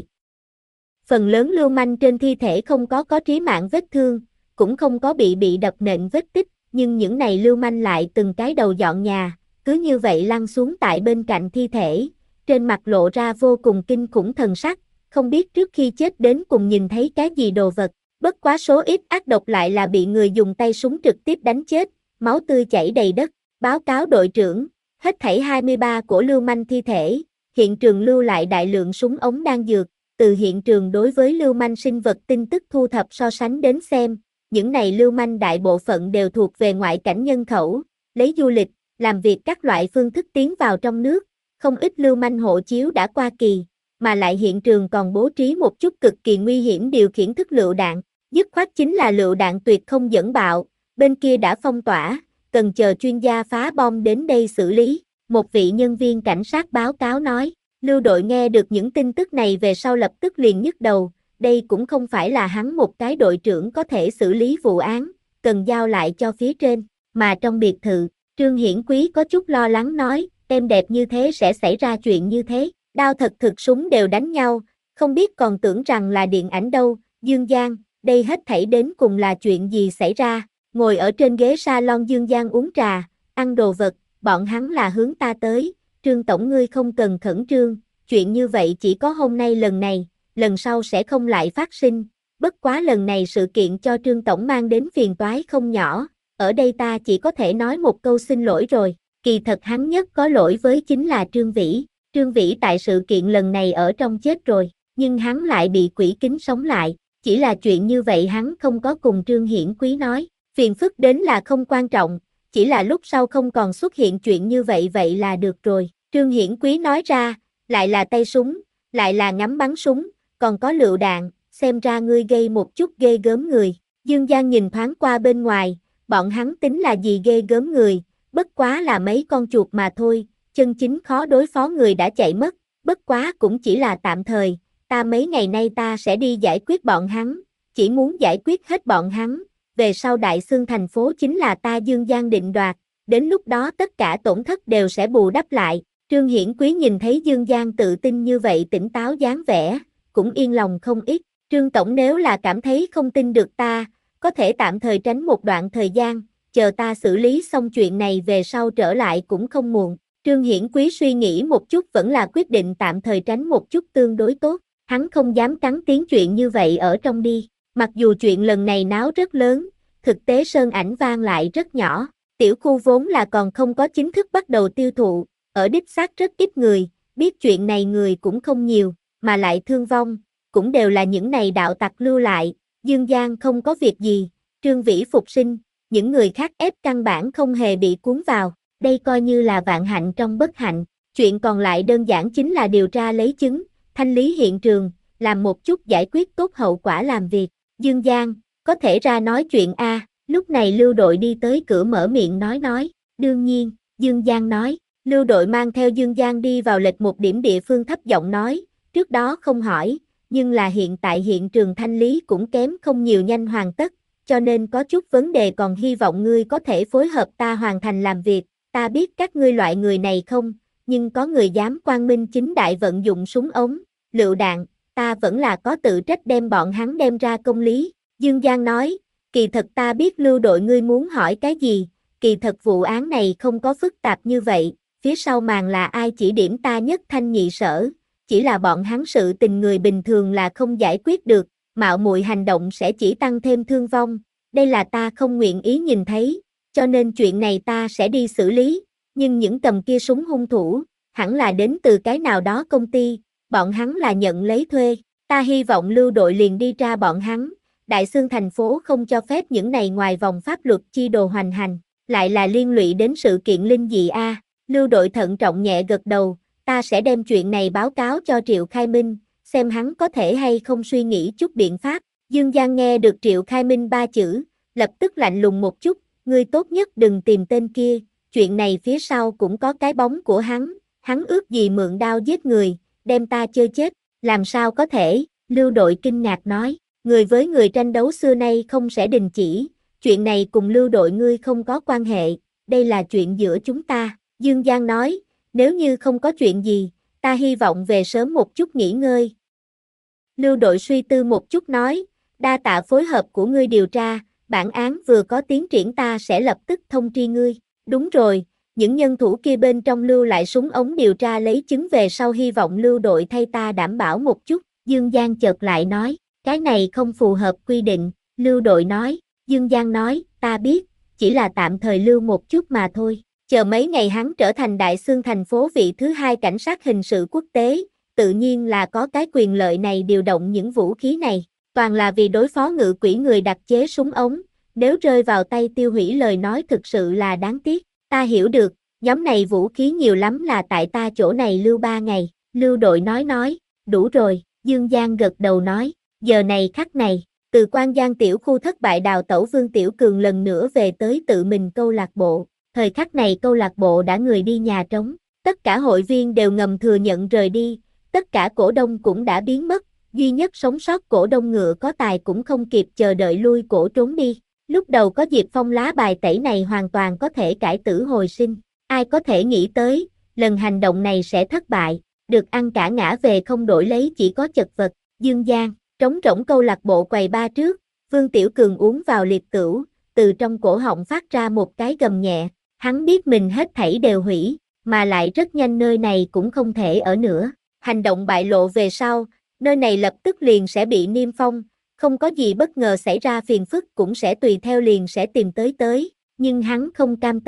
Phần lớn lưu manh trên thi thể không có có trí mạng vết thương, cũng không có bị bị đập nện vết tích, nhưng những này lưu manh lại từng cái đầu dọn nhà, cứ như vậy lăn xuống tại bên cạnh thi thể, trên mặt lộ ra vô cùng kinh khủng thần sắc. Không biết trước khi chết đến cùng nhìn thấy cái gì đồ vật, bất quá số ít ác độc lại là bị người dùng tay súng trực tiếp đánh chết, máu tươi chảy đầy đất, báo cáo đội trưởng, hết thảy hai mươi ba cổ lưu manh thi thể, hiện trường lưu lại đại lượng súng ống đan dược, từ hiện trường đối với lưu manh sinh vật tin tức thu thập so sánh đến xem, những này lưu manh đại bộ phận đều thuộc về ngoại cảnh nhân khẩu, lấy du lịch, làm việc các loại phương thức tiến vào trong nước, không ít lưu manh hộ chiếu đã qua kỳ. Mà lại hiện trường còn bố trí một chút cực kỳ nguy hiểm điều khiển thức lựu đạn, dứt khoát chính là lựu đạn tuyệt không dẫn bạo, bên kia đã phong tỏa, cần chờ chuyên gia phá bom đến đây xử lý. Một vị nhân viên cảnh sát báo cáo nói, lưu đội nghe được những tin tức này về sau lập tức liền nhức đầu, đây cũng không phải là hắn một cái đội trưởng có thể xử lý vụ án, cần giao lại cho phía trên, mà trong biệt thự, Trương Hiển Quý có chút lo lắng nói, em đẹp như thế sẽ xảy ra chuyện như thế. Đao thật thực súng đều đánh nhau, không biết còn tưởng rằng là điện ảnh đâu, Dương Giang, đây hết thảy đến cùng là chuyện gì xảy ra, ngồi ở trên ghế salon Dương Giang uống trà, ăn đồ vật, bọn hắn là hướng ta tới, Trương Tổng ngươi không cần khẩn trương, chuyện như vậy chỉ có hôm nay lần này, lần sau sẽ không lại phát sinh, bất quá lần này sự kiện cho Trương Tổng mang đến phiền toái không nhỏ, ở đây ta chỉ có thể nói một câu xin lỗi rồi, Kỳ thật hắn nhất có lỗi với chính là Trương Vĩ. Trương Vĩ tại sự kiện lần này ở trong chết rồi, nhưng hắn lại bị quỷ kính sống lại. Chỉ là chuyện như vậy hắn không có cùng Trương Hiển Quý nói. Phiền phức đến là không quan trọng, chỉ là lúc sau không còn xuất hiện chuyện như vậy vậy là được rồi. Trương Hiển Quý nói ra, lại là tay súng, lại là ngắm bắn súng, còn có lựu đạn, xem ra ngươi gây một chút ghê gớm người. Dương Giang nhìn thoáng qua bên ngoài, bọn hắn tính là gì ghê gớm người, bất quá là mấy con chuột mà thôi, chân chính khó đối phó người đã chạy mất, bất quá cũng chỉ là tạm thời, ta mấy ngày nay ta sẽ đi giải quyết bọn hắn, chỉ muốn giải quyết hết bọn hắn, về sau Đại Xương thành phố chính là ta Dương Giang định đoạt, đến lúc đó tất cả tổn thất đều sẽ bù đắp lại. Trương Hiển Quý nhìn thấy Dương Giang tự tin như vậy tỉnh táo dáng vẻ, cũng yên lòng không ít. Trương Tổng nếu là cảm thấy không tin được ta, có thể tạm thời tránh một đoạn thời gian, chờ ta xử lý xong chuyện này về sau trở lại cũng không muộn. Trương Hiển Quý suy nghĩ một chút vẫn là quyết định tạm thời tránh một chút tương đối tốt, hắn không dám cắn tiếng chuyện như vậy ở trong đi. Mặc dù chuyện lần này náo rất lớn, thực tế sơn ảnh vang lại rất nhỏ, tiểu khu vốn là còn không có chính thức bắt đầu tiêu thụ, ở đích xác rất ít người, biết chuyện này người cũng không nhiều, mà lại thương vong, cũng đều là những này đạo tặc lưu lại, Dương Giang không có việc gì, Trương Vĩ phục sinh, những người khác ép căn bản không hề bị cuốn vào, đây coi như là vạn hạnh trong bất hạnh, chuyện còn lại đơn giản chính là điều tra lấy chứng, thanh lý hiện trường, làm một chút giải quyết tốt hậu quả làm việc. Dương Giang, có thể ra nói chuyện a? Lúc này Lưu Đội đi tới cửa mở miệng nói nói, đương nhiên, Dương Giang nói, Lưu Đội mang theo Dương Giang đi vào lệch một điểm địa phương thấp giọng nói, trước đó không hỏi, nhưng là hiện tại hiện trường thanh lý cũng kém không nhiều nhanh hoàn tất, cho nên có chút vấn đề còn hy vọng ngươi có thể phối hợp ta hoàn thành làm việc, ta biết các ngươi loại người này không, nhưng có người dám quang minh chính đại vận dụng súng ống, lựu đạn, ta vẫn là có tự trách đem bọn hắn đem ra công lý. Dương Giang nói, kỳ thật ta biết Lưu Đội ngươi muốn hỏi cái gì, kỳ thật vụ án này không có phức tạp như vậy, phía sau màn là ai chỉ điểm ta nhất thanh nhị sở, chỉ là bọn hắn sự tình người bình thường là không giải quyết được, mạo muội hành động sẽ chỉ tăng thêm thương vong, đây là ta không nguyện ý nhìn thấy, cho nên chuyện này ta sẽ đi xử lý, nhưng những cầm kia súng hung thủ, hẳn là đến từ cái nào đó công ty, bọn hắn là nhận lấy thuê, ta hy vọng Lưu Đội liền đi tra bọn hắn, Đại Xương thành phố không cho phép những này ngoài vòng pháp luật chi đồ hoành hành, lại là liên lụy đến sự kiện linh dị a. Lưu Đội thận trọng nhẹ gật đầu, ta sẽ đem chuyện này báo cáo cho Triệu Khai Minh, xem hắn có thể hay không suy nghĩ chút biện pháp. Dương Giang nghe được Triệu Khai Minh ba chữ, lập tức lạnh lùng một chút, ngươi tốt nhất đừng tìm tên kia, chuyện này phía sau cũng có cái bóng của hắn, hắn ước gì mượn đao giết người, đem ta chơi chết, làm sao có thể, Lưu Đội kinh ngạc nói, người với người tranh đấu xưa nay không sẽ đình chỉ, chuyện này cùng Lưu Đội ngươi không có quan hệ, đây là chuyện giữa chúng ta, Dương Giang nói, nếu như không có chuyện gì, ta hy vọng về sớm một chút nghỉ ngơi. Lưu Đội suy tư một chút nói, đa tạ phối hợp của ngươi điều tra, bản án vừa có tiến triển ta sẽ lập tức thông tri ngươi. Đúng rồi, những nhân thủ kia bên trong lưu lại súng ống điều tra lấy chứng về sau hy vọng Lưu Đội thay ta đảm bảo một chút. Dương Giang chợt lại nói, cái này không phù hợp quy định, Lưu Đội nói, Dương Giang nói, ta biết, chỉ là tạm thời lưu một chút mà thôi. Chờ mấy ngày hắn trở thành Đại Xương thành phố vị thứ hai cảnh sát hình sự quốc tế, tự nhiên là có cái quyền lợi này điều động những vũ khí này, toàn là vì đối phó ngự quỷ người đặc chế súng ống, nếu rơi vào tay tiêu hủy lời nói thực sự là đáng tiếc, ta hiểu được, nhóm này vũ khí nhiều lắm là tại ta chỗ này lưu ba ngày, Lưu Đội nói nói, đủ rồi, Dương Giang gật đầu nói, giờ này khắc này, từ Quan Giang tiểu khu thất bại đào tẩu Vương Tiểu Cường lần nữa về tới tự mình câu lạc bộ. Thời khắc này câu lạc bộ đã người đi nhà trống, tất cả hội viên đều ngầm thừa nhận rời đi, tất cả cổ đông cũng đã biến mất, duy nhất sống sót cổ đông ngựa có tài cũng không kịp chờ đợi lui cổ trốn đi. Lúc đầu có Diệp Phong lá bài tẩy này hoàn toàn có thể cải tử hồi sinh, ai có thể nghĩ tới, lần hành động này sẽ thất bại, được ăn cả ngã về không đổi lấy chỉ có chật vật. Dương Giang, trống rỗng câu lạc bộ quầy ba trước, Vương Tiểu Cường uống vào liệt tửu, từ trong cổ họng phát ra một cái gầm nhẹ. Hắn biết mình hết thảy đều hủy, mà lại rất nhanh nơi này cũng không thể ở nữa. Hành động bại lộ về sau, nơi này lập tức liền sẽ bị niêm phong, không có gì bất ngờ xảy ra phiền phức cũng sẽ tùy theo liền sẽ tìm tới tới, nhưng hắn không cam tâm.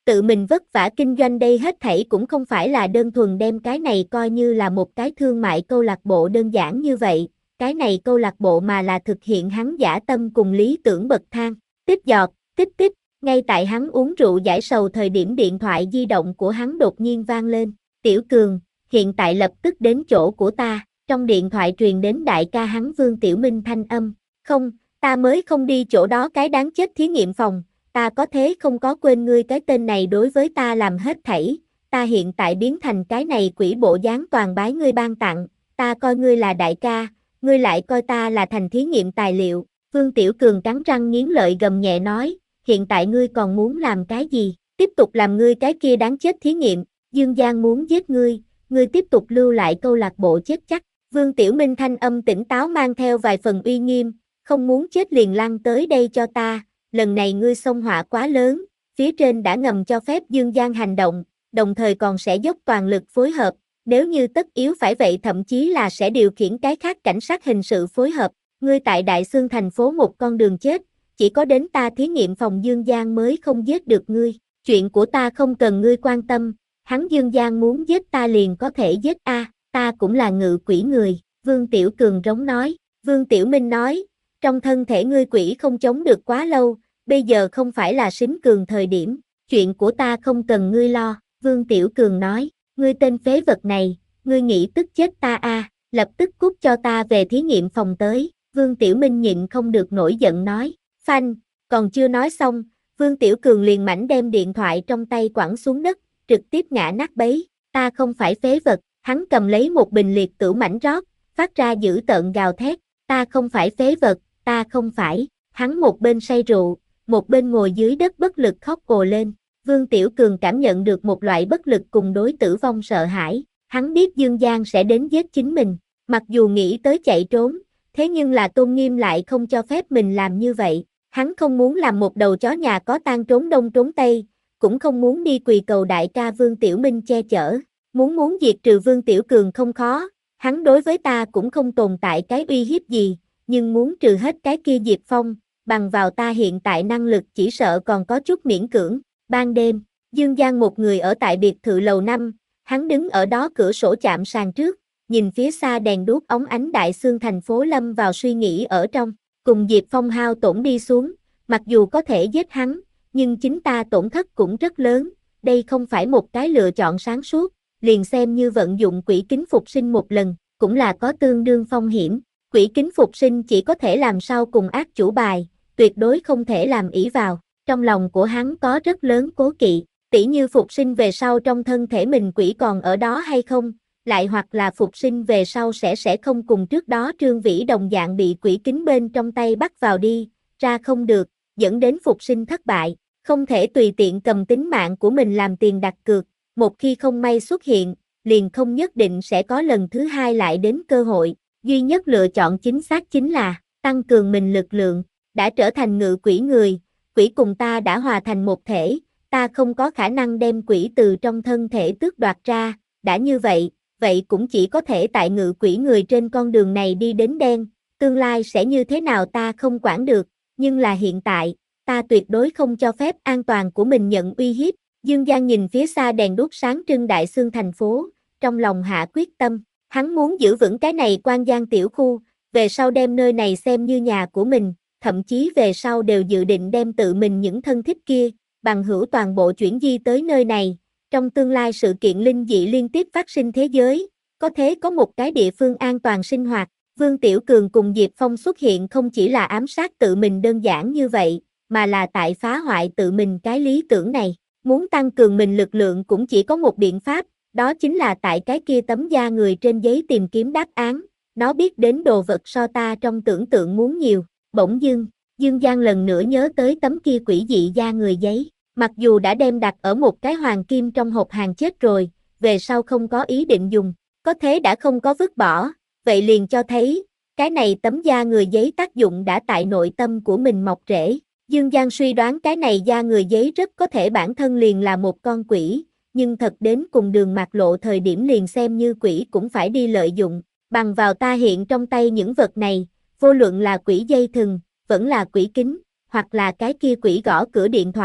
tự mình vất vả kinh doanh đây hết thảy cũng không phải là đơn thuần đem cái này coi như là một cái thương mại câu lạc bộ đơn giản như vậy, cái này câu lạc bộ mà là thực hiện hắn dã tâm cùng lý tưởng bậc thang. Tích giọt, tích tích, ngay tại hắn uống rượu giải sầu thời điểm điện thoại di động của hắn đột nhiên vang lên. Tiểu Cường, hiện tại lập tức đến chỗ của ta. Trong điện thoại truyền đến đại ca hắn Vương Tiểu Minh thanh âm. Không, ta mới không đi chỗ đó cái đáng chết thí nghiệm phòng, ta có thế không có quên ngươi cái tên này đối với ta làm hết thảy, ta hiện tại biến thành cái này quỷ bộ dáng toàn bái ngươi ban tặng, ta coi ngươi là đại ca, ngươi lại coi ta là thành thí nghiệm tài liệu. Vương Tiểu Cường cắn răng nghiến lợi gầm nhẹ nói, hiện tại ngươi còn muốn làm cái gì, tiếp tục làm ngươi cái kia đáng chết thí nghiệm, Dương Giang muốn giết ngươi, ngươi tiếp tục lưu lại câu lạc bộ chết chắc. Vương Tiểu Minh thanh âm tỉnh táo mang theo vài phần uy nghiêm, không muốn chết liền lăn tới đây cho ta, lần này ngươi xông họa quá lớn, phía trên đã ngầm cho phép Dương Giang hành động, đồng thời còn sẽ dốc toàn lực phối hợp, nếu như tất yếu phải vậy thậm chí là sẽ điều khiển cái khác cảnh sát hình sự phối hợp, ngươi tại Đại Xương thành phố một con đường chết, chỉ có đến ta thí nghiệm phòng Dương Giang mới không giết được ngươi, chuyện của ta không cần ngươi quan tâm, hắn Dương Giang muốn giết ta liền có thể giết a. Ta cũng là ngự quỷ người, Vương Tiểu Cường rống nói, Vương Tiểu Minh nói, trong thân thể ngươi quỷ không chống được quá lâu, bây giờ không phải là xính cường thời điểm, chuyện của ta không cần ngươi lo, Vương Tiểu Cường nói, ngươi tên phế vật này, ngươi nghĩ tức chết ta a, à, lập tức cút cho ta về thí nghiệm phòng tới, Vương Tiểu Minh nhịn không được nổi giận nói, phanh, còn chưa nói xong, Vương Tiểu Cường liền mảnh đem điện thoại trong tay quẳng xuống đất, trực tiếp ngã nát bấy, ta không phải phế vật. Hắn cầm lấy một bình liệt tửu mảnh rót, phát ra dữ tợn gào thét, ta không phải phế vật, ta không phải, hắn một bên say rượu, một bên ngồi dưới đất bất lực khóc ồ lên, Vương Tiểu Cường cảm nhận được một loại bất lực cùng đối tử vong sợ hãi, hắn biết Dương Giang sẽ đến giết chính mình, mặc dù nghĩ tới chạy trốn, thế nhưng là tôn nghiêm lại không cho phép mình làm như vậy, hắn không muốn làm một đầu chó nhà có tang trốn đông trốn tây, cũng không muốn đi quỳ cầu đại ca Vương Tiểu Minh che chở. Muốn muốn diệt trừ Vương Tiểu Cường không khó, hắn đối với ta cũng không tồn tại cái uy hiếp gì, nhưng muốn trừ hết cái kia Diệp Phong, bằng vào ta hiện tại năng lực chỉ sợ còn có chút miễn cưỡng. Ban đêm, Dương Giang một người ở tại biệt thự lầu năm, hắn đứng ở đó cửa sổ chạm sàn trước, nhìn phía xa đèn đuốc óng ánh Đại Xương thành phố lâm vào suy nghĩ ở trong, cùng Diệp Phong hao tổn đi xuống, mặc dù có thể giết hắn, nhưng chính ta tổn thất cũng rất lớn, đây không phải một cái lựa chọn sáng suốt. Liền xem như vận dụng quỷ kính phục sinh một lần, cũng là có tương đương phong hiểm. Quỷ kính phục sinh chỉ có thể làm sau cùng ác chủ bài, tuyệt đối không thể làm ỷ vào. Trong lòng của hắn có rất lớn cố kỵ, tỉ như phục sinh về sau trong thân thể mình quỷ còn ở đó hay không, lại hoặc là phục sinh về sau sẽ sẽ không cùng trước đó Trương Vĩ đồng dạng bị quỷ kính bên trong tay bắt vào đi, ra không được, dẫn đến phục sinh thất bại, không thể tùy tiện cầm tính mạng của mình làm tiền đặt cược. Một khi không may xuất hiện, liền không nhất định sẽ có lần thứ hai lại đến cơ hội, duy nhất lựa chọn chính xác chính là tăng cường mình lực lượng, đã trở thành ngự quỷ người, quỷ cùng ta đã hòa thành một thể, ta không có khả năng đem quỷ từ trong thân thể tước đoạt ra, đã như vậy, vậy cũng chỉ có thể tại ngự quỷ người trên con đường này đi đến đen, tương lai sẽ như thế nào ta không quản được, nhưng là hiện tại, ta tuyệt đối không cho phép an toàn của mình nhận uy hiếp. Dương Giang nhìn phía xa đèn đuốc sáng trưng Đại Xương thành phố, trong lòng hạ quyết tâm, hắn muốn giữ vững cái này Quan Giang tiểu khu, về sau đem nơi này xem như nhà của mình, thậm chí về sau đều dự định đem tự mình những thân thích kia, bằng hữu toàn bộ chuyển di tới nơi này, trong tương lai sự kiện linh dị liên tiếp phát sinh thế giới, có thế có một cái địa phương an toàn sinh hoạt, Vương Tiểu Cường cùng Diệp Phong xuất hiện không chỉ là ám sát tự mình đơn giản như vậy, mà là tại phá hoại tự mình cái lý tưởng này. Muốn tăng cường mình lực lượng cũng chỉ có một biện pháp, đó chính là tại cái kia tấm da người trên giấy tìm kiếm đáp án, nó biết đến đồ vật so ta trong tưởng tượng muốn nhiều, bỗng dưng, Dương Giang lần nữa nhớ tới tấm kia quỷ dị da người giấy, mặc dù đã đem đặt ở một cái hoàng kim trong hộp hàng chết rồi, về sau không có ý định dùng, có thế đã không có vứt bỏ, vậy liền cho thấy, cái này tấm da người giấy tác dụng đã tại nội tâm của mình mọc rễ. Dương Giang suy đoán cái này da người giấy rất có thể bản thân liền là một con quỷ, nhưng thật đến cùng đường mạc lộ thời điểm liền xem như quỷ cũng phải đi lợi dụng, bằng vào ta hiện trong tay những vật này, vô luận là quỷ dây thừng, vẫn là quỷ kính, hoặc là cái kia quỷ gõ cửa điện thoại,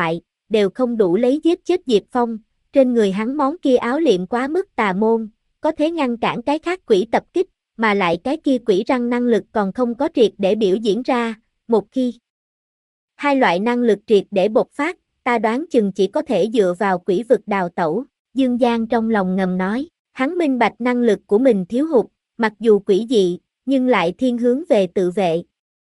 đều không đủ lấy giết chết Diệp Phong, trên người hắn món kia áo liệm quá mức tà môn, có thể ngăn cản cái khác quỷ tập kích, mà lại cái kia quỷ răng năng lực còn không có triệt để biểu diễn ra, một khi hai loại năng lực triệt để bộc phát, ta đoán chừng chỉ có thể dựa vào quỷ vực đào tẩu, Dương Giang trong lòng ngầm nói, hắn minh bạch năng lực của mình thiếu hụt, mặc dù quỷ dị, nhưng lại thiên hướng về tự vệ.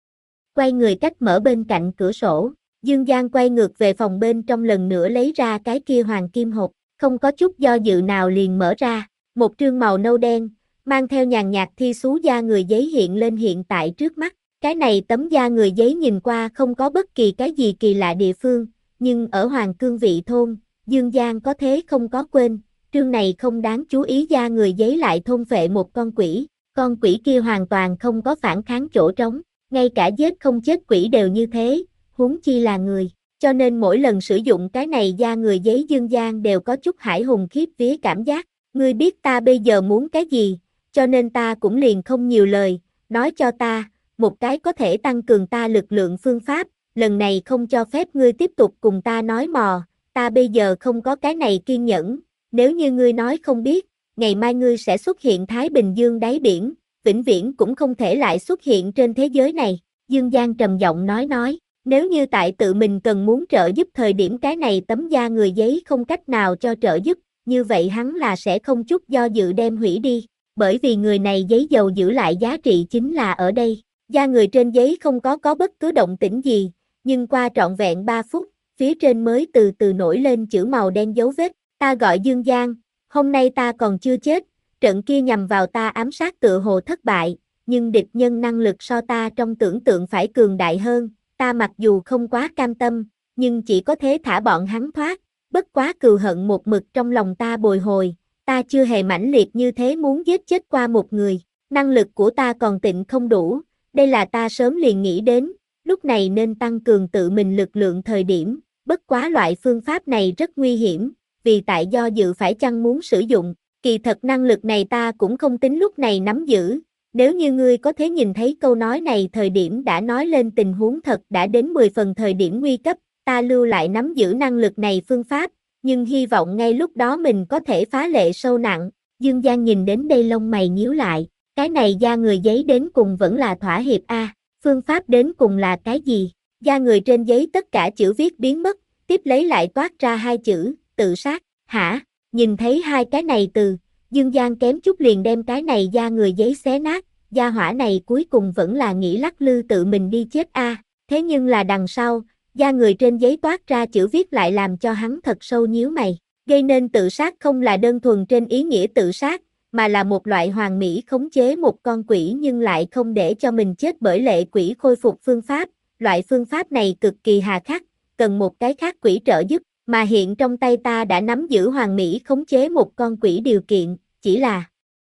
Quay người cách mở bên cạnh cửa sổ, Dương Giang quay ngược về phòng bên trong lần nữa lấy ra cái kia hoàng kim hộp, không có chút do dự nào liền mở ra, một trương màu nâu đen, mang theo nhàn nhạt thi xú da người giấy hiện lên hiện tại trước mắt, cái này tấm da người giấy nhìn qua không có bất kỳ cái gì kỳ lạ địa phương, nhưng ở Hoàng Cương Vị Thôn, Dương Giang có thế không có quên, trương này không đáng chú ý da người giấy lại thôn phệ một con quỷ, con quỷ kia hoàn toàn không có phản kháng chỗ trống, ngay cả giết không chết quỷ đều như thế, huống chi là người, cho nên mỗi lần sử dụng cái này da người giấy Dương Giang đều có chút hải hùng khiếp vía cảm giác, ngươi biết ta bây giờ muốn cái gì, cho nên ta cũng liền không nhiều lời, nói cho ta, một cái có thể tăng cường ta lực lượng phương pháp, lần này không cho phép ngươi tiếp tục cùng ta nói mò, ta bây giờ không có cái này kiên nhẫn, nếu như ngươi nói không biết, ngày mai ngươi sẽ xuất hiện Thái Bình Dương đáy biển, vĩnh viễn cũng không thể lại xuất hiện trên thế giới này, Dương Giang trầm giọng nói nói, nếu như tại tự mình cần muốn trợ giúp thời điểm cái này tấm da người giấy không cách nào cho trợ giúp, như vậy hắn là sẽ không chút do dự đem hủy đi, bởi vì người này giấy dầu giữ lại giá trị chính là ở đây. Da người trên giấy không có có bất cứ động tĩnh gì, nhưng qua trọn vẹn ba phút, phía trên mới từ từ nổi lên chữ màu đen dấu vết, ta gọi Dương Giang, hôm nay ta còn chưa chết, trận kia nhằm vào ta ám sát tựa hồ thất bại, nhưng địch nhân năng lực so ta trong tưởng tượng phải cường đại hơn, ta mặc dù không quá cam tâm, nhưng chỉ có thế thả bọn hắn thoát, bất quá cừu hận một mực trong lòng ta bồi hồi, ta chưa hề mãnh liệt như thế muốn giết chết qua một người, năng lực của ta còn tịnh không đủ. Đây là ta sớm liền nghĩ đến, lúc này nên tăng cường tự mình lực lượng thời điểm, bất quá loại phương pháp này rất nguy hiểm, vì tại do dự phải chăng muốn sử dụng, kỳ thật năng lực này ta cũng không tính lúc này nắm giữ, nếu như ngươi có thể nhìn thấy câu nói này thời điểm đã nói lên tình huống thật đã đến mười phần thời điểm nguy cấp, ta lưu lại nắm giữ năng lực này phương pháp, nhưng hy vọng ngay lúc đó mình có thể phá lệ sâu nặng, Dương Giang nhìn đến đây lông mày nhíu lại. Cái này da người giấy đến cùng vẫn là thỏa hiệp a, phương pháp đến cùng là cái gì? Da người trên giấy tất cả chữ viết biến mất, tiếp lấy lại toát ra hai chữ, tự sát, hả? Nhìn thấy hai cái này từ, Dương Giang kém chút liền đem cái này da người giấy xé nát, da hỏa này cuối cùng vẫn là nghĩ lắc lư tự mình đi chết a, thế nhưng là đằng sau, da người trên giấy toát ra chữ viết lại làm cho hắn thật sâu nhíu mày, gây nên tự sát không là đơn thuần trên ý nghĩa tự sát, mà là một loại hoàn mỹ khống chế một con quỷ nhưng lại không để cho mình chết bởi lệ quỷ khôi phục phương pháp, loại phương pháp này cực kỳ hà khắc, cần một cái khác quỷ trợ giúp, mà hiện trong tay ta đã nắm giữ hoàn mỹ khống chế một con quỷ điều kiện, chỉ là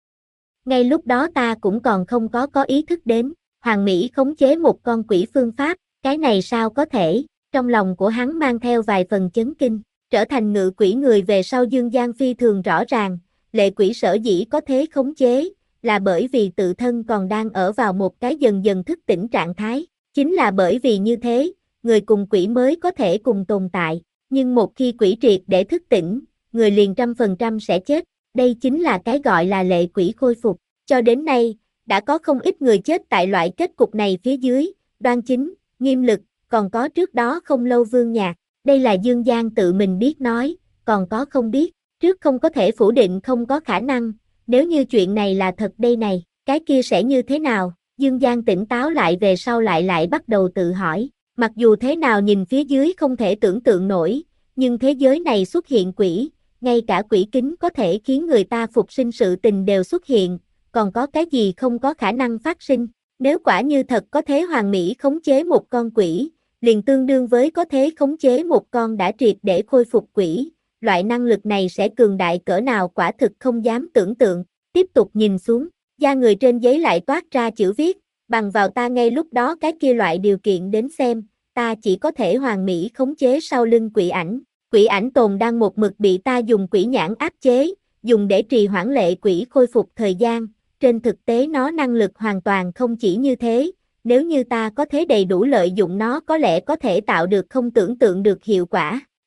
ngay lúc đó ta cũng còn không có có ý thức đến, hoàn mỹ khống chế một con quỷ phương pháp, cái này sao có thể, trong lòng của hắn mang theo vài phần chấn kinh, trở thành ngự quỷ người về sau Dương Giang phi thường rõ ràng. Lệ quỷ sở dĩ có thế khống chế, là bởi vì tự thân còn đang ở vào một cái dần dần thức tỉnh trạng thái, chính là bởi vì như thế, người cùng quỷ mới có thể cùng tồn tại, nhưng một khi quỷ triệt để thức tỉnh, người liền trăm phần trăm sẽ chết, đây chính là cái gọi là lệ quỷ khôi phục, cho đến nay, đã có không ít người chết tại loại kết cục này phía dưới, Đoan Chính, Nghiêm Lực, còn có trước đó không lâu Vương Nhạc, đây là Dương Giang tự mình biết nói, còn có không biết. Trước không có thể phủ định không có khả năng, nếu như chuyện này là thật đây này, cái kia sẽ như thế nào? Dương Giang tỉnh táo lại về sau lại lại bắt đầu tự hỏi, mặc dù thế nào nhìn phía dưới không thể tưởng tượng nổi, nhưng thế giới này xuất hiện quỷ, ngay cả quỷ kính có thể khiến người ta phục sinh sự tình đều xuất hiện, còn có cái gì không có khả năng phát sinh? Nếu quả như thật có thế hoàn mỹ khống chế một con quỷ, liền tương đương với có thế khống chế một con đã triệt để khôi phục quỷ. Loại năng lực này sẽ cường đại cỡ nào quả thực không dám tưởng tượng, tiếp tục nhìn xuống, da người trên giấy lại toát ra chữ viết, bằng vào ta ngay lúc đó cái kia loại điều kiện đến xem, ta chỉ có thể hoàn mỹ khống chế sau lưng quỷ ảnh, quỷ ảnh tồn đang một mực bị ta dùng quỷ nhãn áp chế, dùng để trì hoãn lệ quỷ khôi phục thời gian, trên thực tế nó năng lực hoàn toàn không chỉ như thế, nếu như ta có thế đầy đủ lợi dụng nó có lẽ có thể tạo được không tưởng tượng được hiệu quả.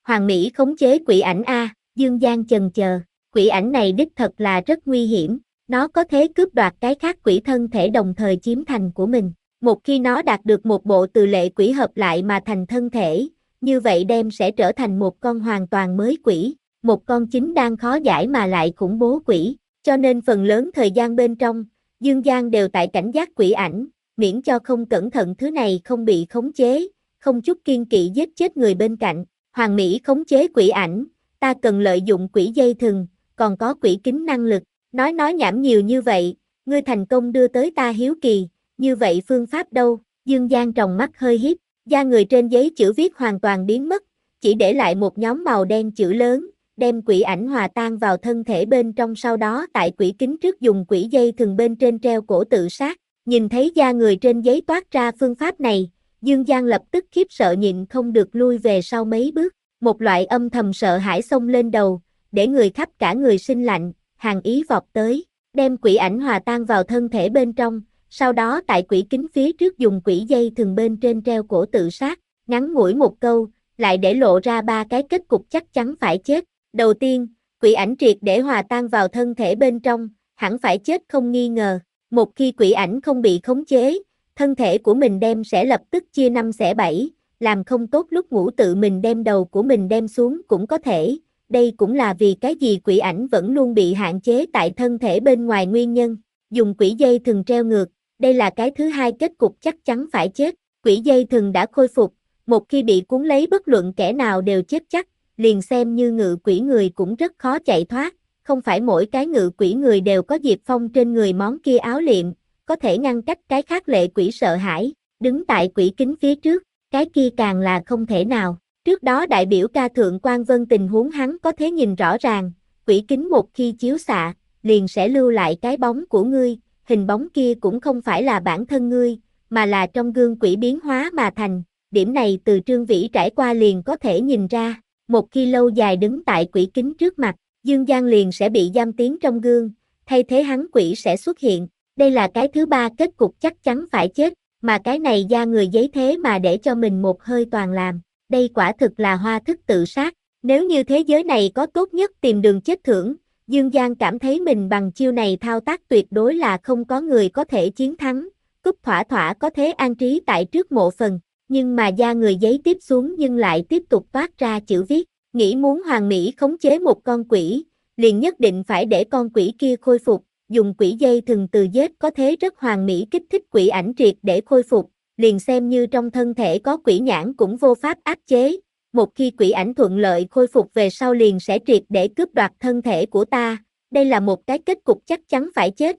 Hoàng Mỹ khống chế quỷ ảnh a, Dương Giang chần chờ, quỷ ảnh này đích thật là rất nguy hiểm, nó có thể cướp đoạt cái khác quỷ thân thể đồng thời chiếm thành của mình. Một khi nó đạt được một bộ từ lệ quỷ hợp lại mà thành thân thể, như vậy đem sẽ trở thành một con hoàn toàn mới quỷ, một con chính đang khó giải mà lại khủng bố quỷ, cho nên phần lớn thời gian bên trong, Dương Giang đều tại cảnh giác quỷ ảnh, miễn cho không cẩn thận thứ này không bị khống chế, không chút kiên kỵ giết chết người bên cạnh. Hoàng Mỹ khống chế quỷ ảnh, ta cần lợi dụng quỷ dây thừng, còn có quỷ kính năng lực, nói nói nhảm nhiều như vậy, ngươi thành công đưa tới ta hiếu kỳ, như vậy phương pháp đâu? Dương Giang tròng mắt hơi híp, da người trên giấy chữ viết hoàn toàn biến mất, chỉ để lại một nhóm màu đen chữ lớn, đem quỷ ảnh hòa tan vào thân thể bên trong, sau đó tại quỷ kính trước dùng quỷ dây thừng bên trên treo cổ tự sát. Nhìn thấy da người trên giấy toát ra phương pháp này, Dương Giang lập tức khiếp sợ nhịn không được lui về sau mấy bước, một loại âm thầm sợ hãi xông lên đầu, để người khắp cả người sinh lạnh, hàn ý vọt tới, đem quỷ ảnh hòa tan vào thân thể bên trong, sau đó tại quỷ kính phía trước dùng quỷ dây thừng bên trên treo cổ tự sát, ngắn ngủi một câu, lại để lộ ra ba cái kết cục chắc chắn phải chết. Đầu tiên, quỷ ảnh triệt để hòa tan vào thân thể bên trong, hẳn phải chết không nghi ngờ. Một khi quỷ ảnh không bị khống chế, thân thể của mình đem sẽ lập tức chia năm xẻ bảy, làm không tốt lúc ngủ tự mình đem đầu của mình đem xuống cũng có thể. Đây cũng là vì cái gì quỷ ảnh vẫn luôn bị hạn chế tại thân thể bên ngoài nguyên nhân. Dùng quỷ dây thừng treo ngược, đây là cái thứ hai kết cục chắc chắn phải chết. Quỷ dây thừng đã khôi phục, một khi bị cuốn lấy bất luận kẻ nào đều chết chắc, liền xem như ngự quỷ người cũng rất khó chạy thoát. Không phải mỗi cái ngự quỷ người đều có Diệp Phong trên người món kia áo liệm, có thể ngăn cách cái khác lệ quỷ sợ hãi, đứng tại quỷ kính phía trước, cái kia càng là không thể nào. Trước đó đại biểu ca thượng quan vân tình huống hắn có thể nhìn rõ ràng, quỷ kính một khi chiếu xạ, liền sẽ lưu lại cái bóng của ngươi, hình bóng kia cũng không phải là bản thân ngươi, mà là trong gương quỷ biến hóa mà thành, điểm này từ Trương Vĩ trải qua liền có thể nhìn ra, một khi lâu dài đứng tại quỷ kính trước mặt, Dương Giang liền sẽ bị giam tiến trong gương, thay thế hắn quỷ sẽ xuất hiện, đây là cái thứ ba kết cục chắc chắn phải chết, mà cái này da người giấy thế mà để cho mình một hơi toàn làm, đây quả thực là hoa thức tự sát, nếu như thế giới này có tốt nhất tìm đường chết thưởng, Dương Giang cảm thấy mình bằng chiêu này thao tác tuyệt đối là không có người có thể chiến thắng, cúp thỏa thỏa có thế an trí tại trước mộ phần, nhưng mà da người giấy tiếp xuống nhưng lại tiếp tục toát ra chữ viết, nghĩ muốn Hoàng Mỹ khống chế một con quỷ, liền nhất định phải để con quỷ kia khôi phục, dùng quỷ dây thừng từ giết có thế rất Hoàng Mỹ kích thích quỷ ảnh triệt để khôi phục, liền xem như trong thân thể có quỷ nhãn cũng vô pháp áp chế, một khi quỷ ảnh thuận lợi khôi phục về sau liền sẽ triệt để cướp đoạt thân thể của ta, đây là một cái kết cục chắc chắn phải chết.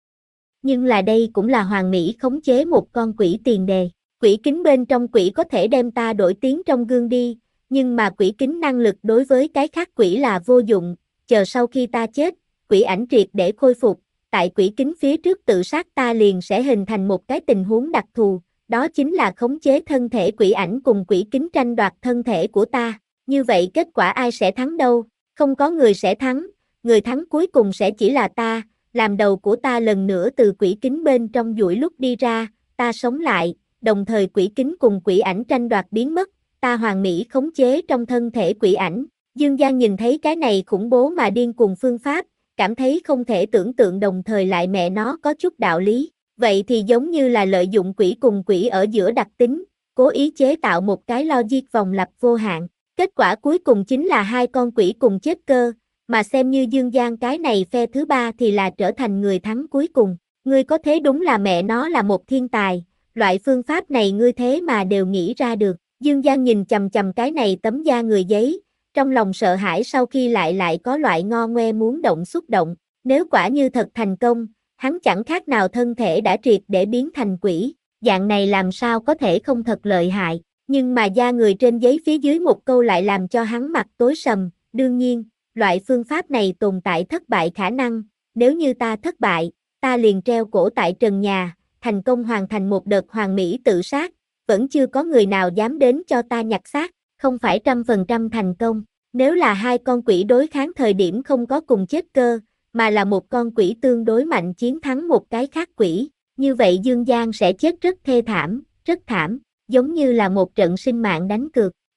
Nhưng là đây cũng là Hoàng Mỹ khống chế một con quỷ tiền đề, quỷ kính bên trong quỷ có thể đem ta đổi tiến trong gương đi, nhưng mà quỷ kính năng lực đối với cái khác quỷ là vô dụng, chờ sau khi ta chết, quỷ ảnh triệt để khôi phục, tại quỷ kính phía trước tự sát ta liền sẽ hình thành một cái tình huống đặc thù, đó chính là khống chế thân thể quỷ ảnh cùng quỷ kính tranh đoạt thân thể của ta, như vậy kết quả ai sẽ thắng đâu, không có người sẽ thắng, người thắng cuối cùng sẽ chỉ là ta, làm đầu của ta lần nữa từ quỷ kính bên trong dụi lúc đi ra, ta sống lại, đồng thời quỷ kính cùng quỷ ảnh tranh đoạt biến mất, ta Hoàng Mỹ khống chế trong thân thể quỷ ảnh. Dương Giang nhìn thấy cái này khủng bố mà điên cuồng phương pháp, cảm thấy không thể tưởng tượng đồng thời lại mẹ nó có chút đạo lý, vậy thì giống như là lợi dụng quỷ cùng quỷ ở giữa đặc tính, cố ý chế tạo một cái logic vòng lặp vô hạn, kết quả cuối cùng chính là hai con quỷ cùng chết cơ, mà xem như Dương Giang cái này phe thứ ba thì là trở thành người thắng cuối cùng, ngươi có thế đúng là mẹ nó là một thiên tài, loại phương pháp này ngươi thế mà đều nghĩ ra được, Dương Giang nhìn chằm chằm cái này tấm da người giấy, trong lòng sợ hãi sau khi lại lại có loại ngo ngoe muốn động xúc động, nếu quả như thật thành công, hắn chẳng khác nào thân thể đã triệt để biến thành quỷ, dạng này làm sao có thể không thật lợi hại, nhưng mà da người trên giấy phía dưới một câu lại làm cho hắn mặt tối sầm, đương nhiên, loại phương pháp này tồn tại thất bại khả năng, nếu như ta thất bại, ta liền treo cổ tại trần nhà, thành công hoàn thành một đợt Hoàng Mỹ tự sát, vẫn chưa có người nào dám đến cho ta nhặt xác, không phải trăm phần trăm thành công, nếu là hai con quỷ đối kháng thời điểm không có cùng chết cơ, mà là một con quỷ tương đối mạnh chiến thắng một cái khác quỷ, như vậy Dương Giang sẽ chết rất thê thảm, rất thảm, giống như là một trận sinh mạng đánh cược,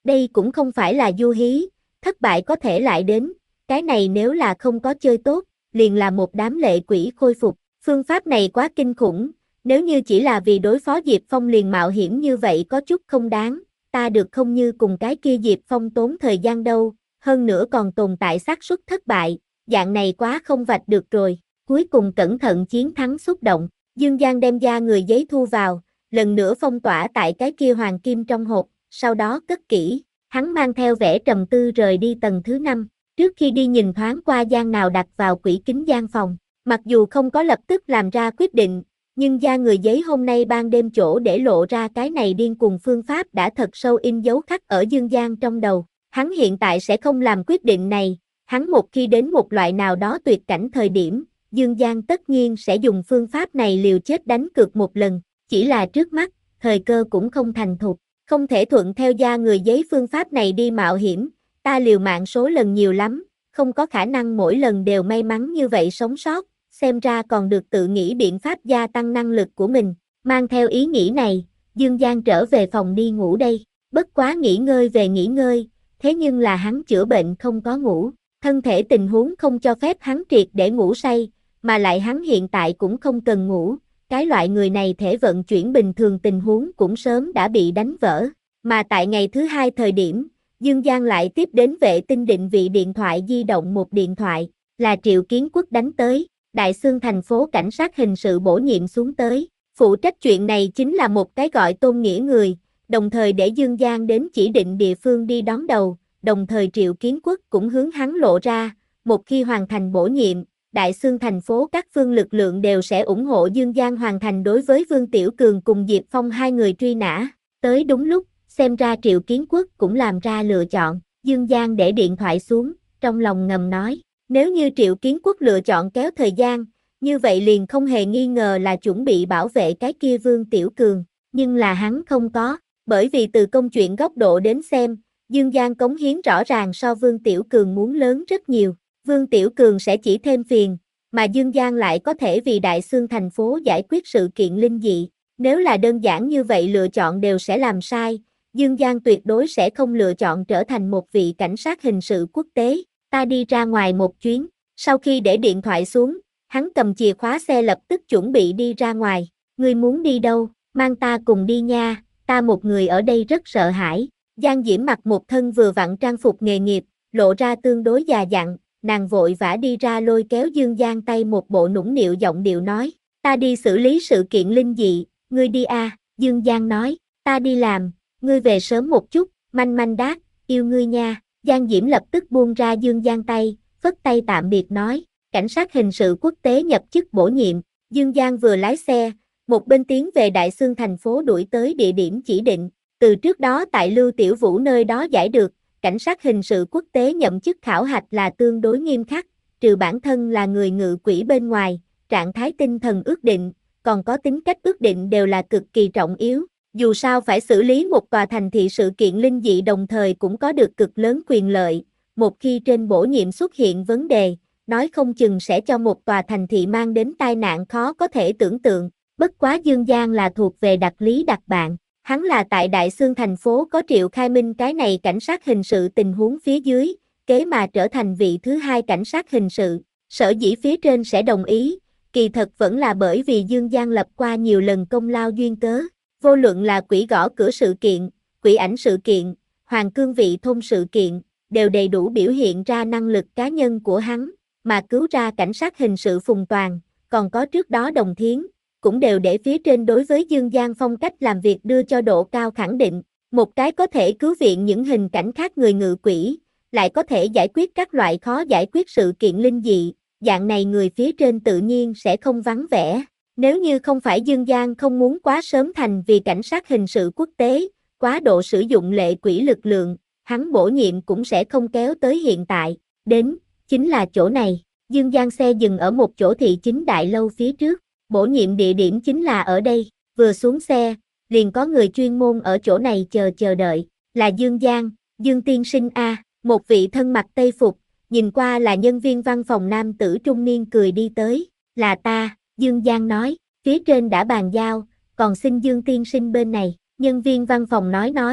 Đây cũng không phải là du hí, thất bại có thể lại đến, cái này nếu là không có chơi tốt, liền là một đám lệ quỷ khôi phục. Phương pháp này quá kinh khủng, nếu như chỉ là vì đối phó Diệp Phong liền mạo hiểm như vậy có chút không đáng, ta được không như cùng cái kia Diệp Phong tốn thời gian đâu, hơn nữa còn tồn tại xác suất thất bại, dạng này quá không vạch được rồi. Cuối cùng cẩn thận chiến thắng xúc động, Dương Giang đem da người giấy thu vào, lần nữa phong tỏa tại cái kia hoàng kim trong hộp, sau đó cất kỹ, hắn mang theo vẻ trầm tư rời đi tầng thứ năm, trước khi đi nhìn thoáng qua gian nào đặt vào quỷ kính gian phòng, mặc dù không có lập tức làm ra quyết định, nhưng da người giấy hôm nay ban đêm chỗ để lộ ra cái này điên cuồng phương pháp đã thật sâu in dấu khắc ở Dương Giang trong đầu, hắn hiện tại sẽ không làm quyết định này, hắn một khi đến một loại nào đó tuyệt cảnh thời điểm, Dương Giang tất nhiên sẽ dùng phương pháp này liều chết đánh cược một lần, chỉ là trước mắt, thời cơ cũng không thành thục, không thể thuận theo da người giấy phương pháp này đi mạo hiểm, ta liều mạng số lần nhiều lắm, không có khả năng mỗi lần đều may mắn như vậy sống sót, xem ra còn được tự nghĩ biện pháp gia tăng năng lực của mình, mang theo ý nghĩ này, Dương Giang trở về phòng đi ngủ đây, bất quá nghỉ ngơi về nghỉ ngơi, thế nhưng là hắn chữa bệnh không có ngủ, thân thể tình huống không cho phép hắn triệt để ngủ say, mà lại hắn hiện tại cũng không cần ngủ, cái loại người này thể vận chuyển bình thường tình huống cũng sớm đã bị đánh vỡ, mà tại ngày thứ hai thời điểm, Dương Giang lại tiếp đến vệ tinh định vị điện thoại di động một điện thoại, là Triệu Kiến Quốc đánh tới, Đại Xương thành phố cảnh sát hình sự bổ nhiệm xuống tới, phụ trách chuyện này chính là một cái gọi Tôn Nghĩa người, đồng thời để Dương Giang đến chỉ định địa phương đi đón đầu, đồng thời Triệu Kiến Quốc cũng hướng hắn lộ ra, một khi hoàn thành bổ nhiệm, Đại Xương thành phố các phương lực lượng đều sẽ ủng hộ Dương Giang hoàn thành đối với Vương Tiểu Cường cùng Diệp Phong hai người truy nã, tới đúng lúc, xem ra Triệu Kiến Quốc cũng làm ra lựa chọn, Dương Giang để điện thoại xuống, trong lòng ngầm nói, nếu như Triệu Kiến Quốc lựa chọn kéo thời gian, như vậy liền không hề nghi ngờ là chuẩn bị bảo vệ cái kia Vương Tiểu Cường, nhưng là hắn không có, bởi vì từ công chuyện góc độ đến xem, Dương Giang cống hiến rõ ràng so Vương Tiểu Cường muốn lớn rất nhiều, Vương Tiểu Cường sẽ chỉ thêm phiền, mà Dương Giang lại có thể vì Đại Xương thành phố giải quyết sự kiện linh dị, nếu là đơn giản như vậy lựa chọn đều sẽ làm sai, Dương Giang tuyệt đối sẽ không lựa chọn trở thành một vị cảnh sát hình sự quốc tế, ta đi ra ngoài một chuyến, sau khi để điện thoại xuống, hắn cầm chìa khóa xe lập tức chuẩn bị đi ra ngoài, ngươi muốn đi đâu, mang ta cùng đi nha, ta một người ở đây rất sợ hãi, Giang Diễm mặc một thân vừa vặn trang phục nghề nghiệp, lộ ra tương đối già dặn, nàng vội vã đi ra lôi kéo Dương Giang tay một bộ nũng nịu giọng điệu nói, ta đi xử lý sự kiện linh dị, ngươi đi a, à? Dương Giang nói, ta đi làm, ngươi về sớm một chút, manh manh đáp, yêu ngươi nha, Giang Diễm lập tức buông ra Dương Giang tay, phất tay tạm biệt nói, cảnh sát hình sự quốc tế nhập chức bổ nhiệm, Dương Giang vừa lái xe, một bên tiến về Đại Xương thành phố đuổi tới địa điểm chỉ định, từ trước đó tại Lưu Tiểu Vũ nơi đó giải được, cảnh sát hình sự quốc tế nhậm chức khảo hạch là tương đối nghiêm khắc, trừ bản thân là người ngự quỷ bên ngoài, trạng thái tinh thần ước định, còn có tính cách ước định đều là cực kỳ trọng yếu. Dù sao phải xử lý một tòa thành thị sự kiện linh dị đồng thời cũng có được cực lớn quyền lợi, một khi trên bổ nhiệm xuất hiện vấn đề, nói không chừng sẽ cho một tòa thành thị mang đến tai nạn khó có thể tưởng tượng, bất quá Dương Giang là thuộc về đặc lý đặc bạn, hắn là tại Đại Xương thành phố có Triệu Khai Minh cái này cảnh sát hình sự tình huống phía dưới, kế mà trở thành vị thứ hai cảnh sát hình sự, sở dĩ phía trên sẽ đồng ý, kỳ thật vẫn là bởi vì Dương Giang lập qua nhiều lần công lao duyên cớ. Vô luận là quỷ gõ cửa sự kiện, quỷ ảnh sự kiện, hoàng cương vị thôn sự kiện, đều đầy đủ biểu hiện ra năng lực cá nhân của hắn, mà cứu ra cảnh sát hình sự Phùng Toàn, còn có trước đó Đồng Thiến, cũng đều để phía trên đối với Dương Giang phong cách làm việc đưa cho độ cao khẳng định, một cái có thể cứu viện những hình cảnh khác người ngự quỷ, lại có thể giải quyết các loại khó giải quyết sự kiện linh dị, dạng này người phía trên tự nhiên sẽ không vắng vẻ. Nếu như không phải Dương Giang không muốn quá sớm thành vì cảnh sát hình sự quốc tế, quá độ sử dụng lệ quỷ lực lượng, hắn bổ nhiệm cũng sẽ không kéo tới hiện tại, đến, chính là chỗ này, Dương Giang xe dừng ở một chỗ thị chính đại lâu phía trước, bổ nhiệm địa điểm chính là ở đây, vừa xuống xe, liền có người chuyên môn ở chỗ này chờ chờ đợi, là Dương Giang, Dương tiên sinh A, một vị thân mặc tây phục, nhìn qua là nhân viên văn phòng nam tử trung niên cười đi tới, là ta. Dương Giang nói, phía trên đã bàn giao, còn xin Dương tiên sinh bên này, nhân viên văn phòng nói nói,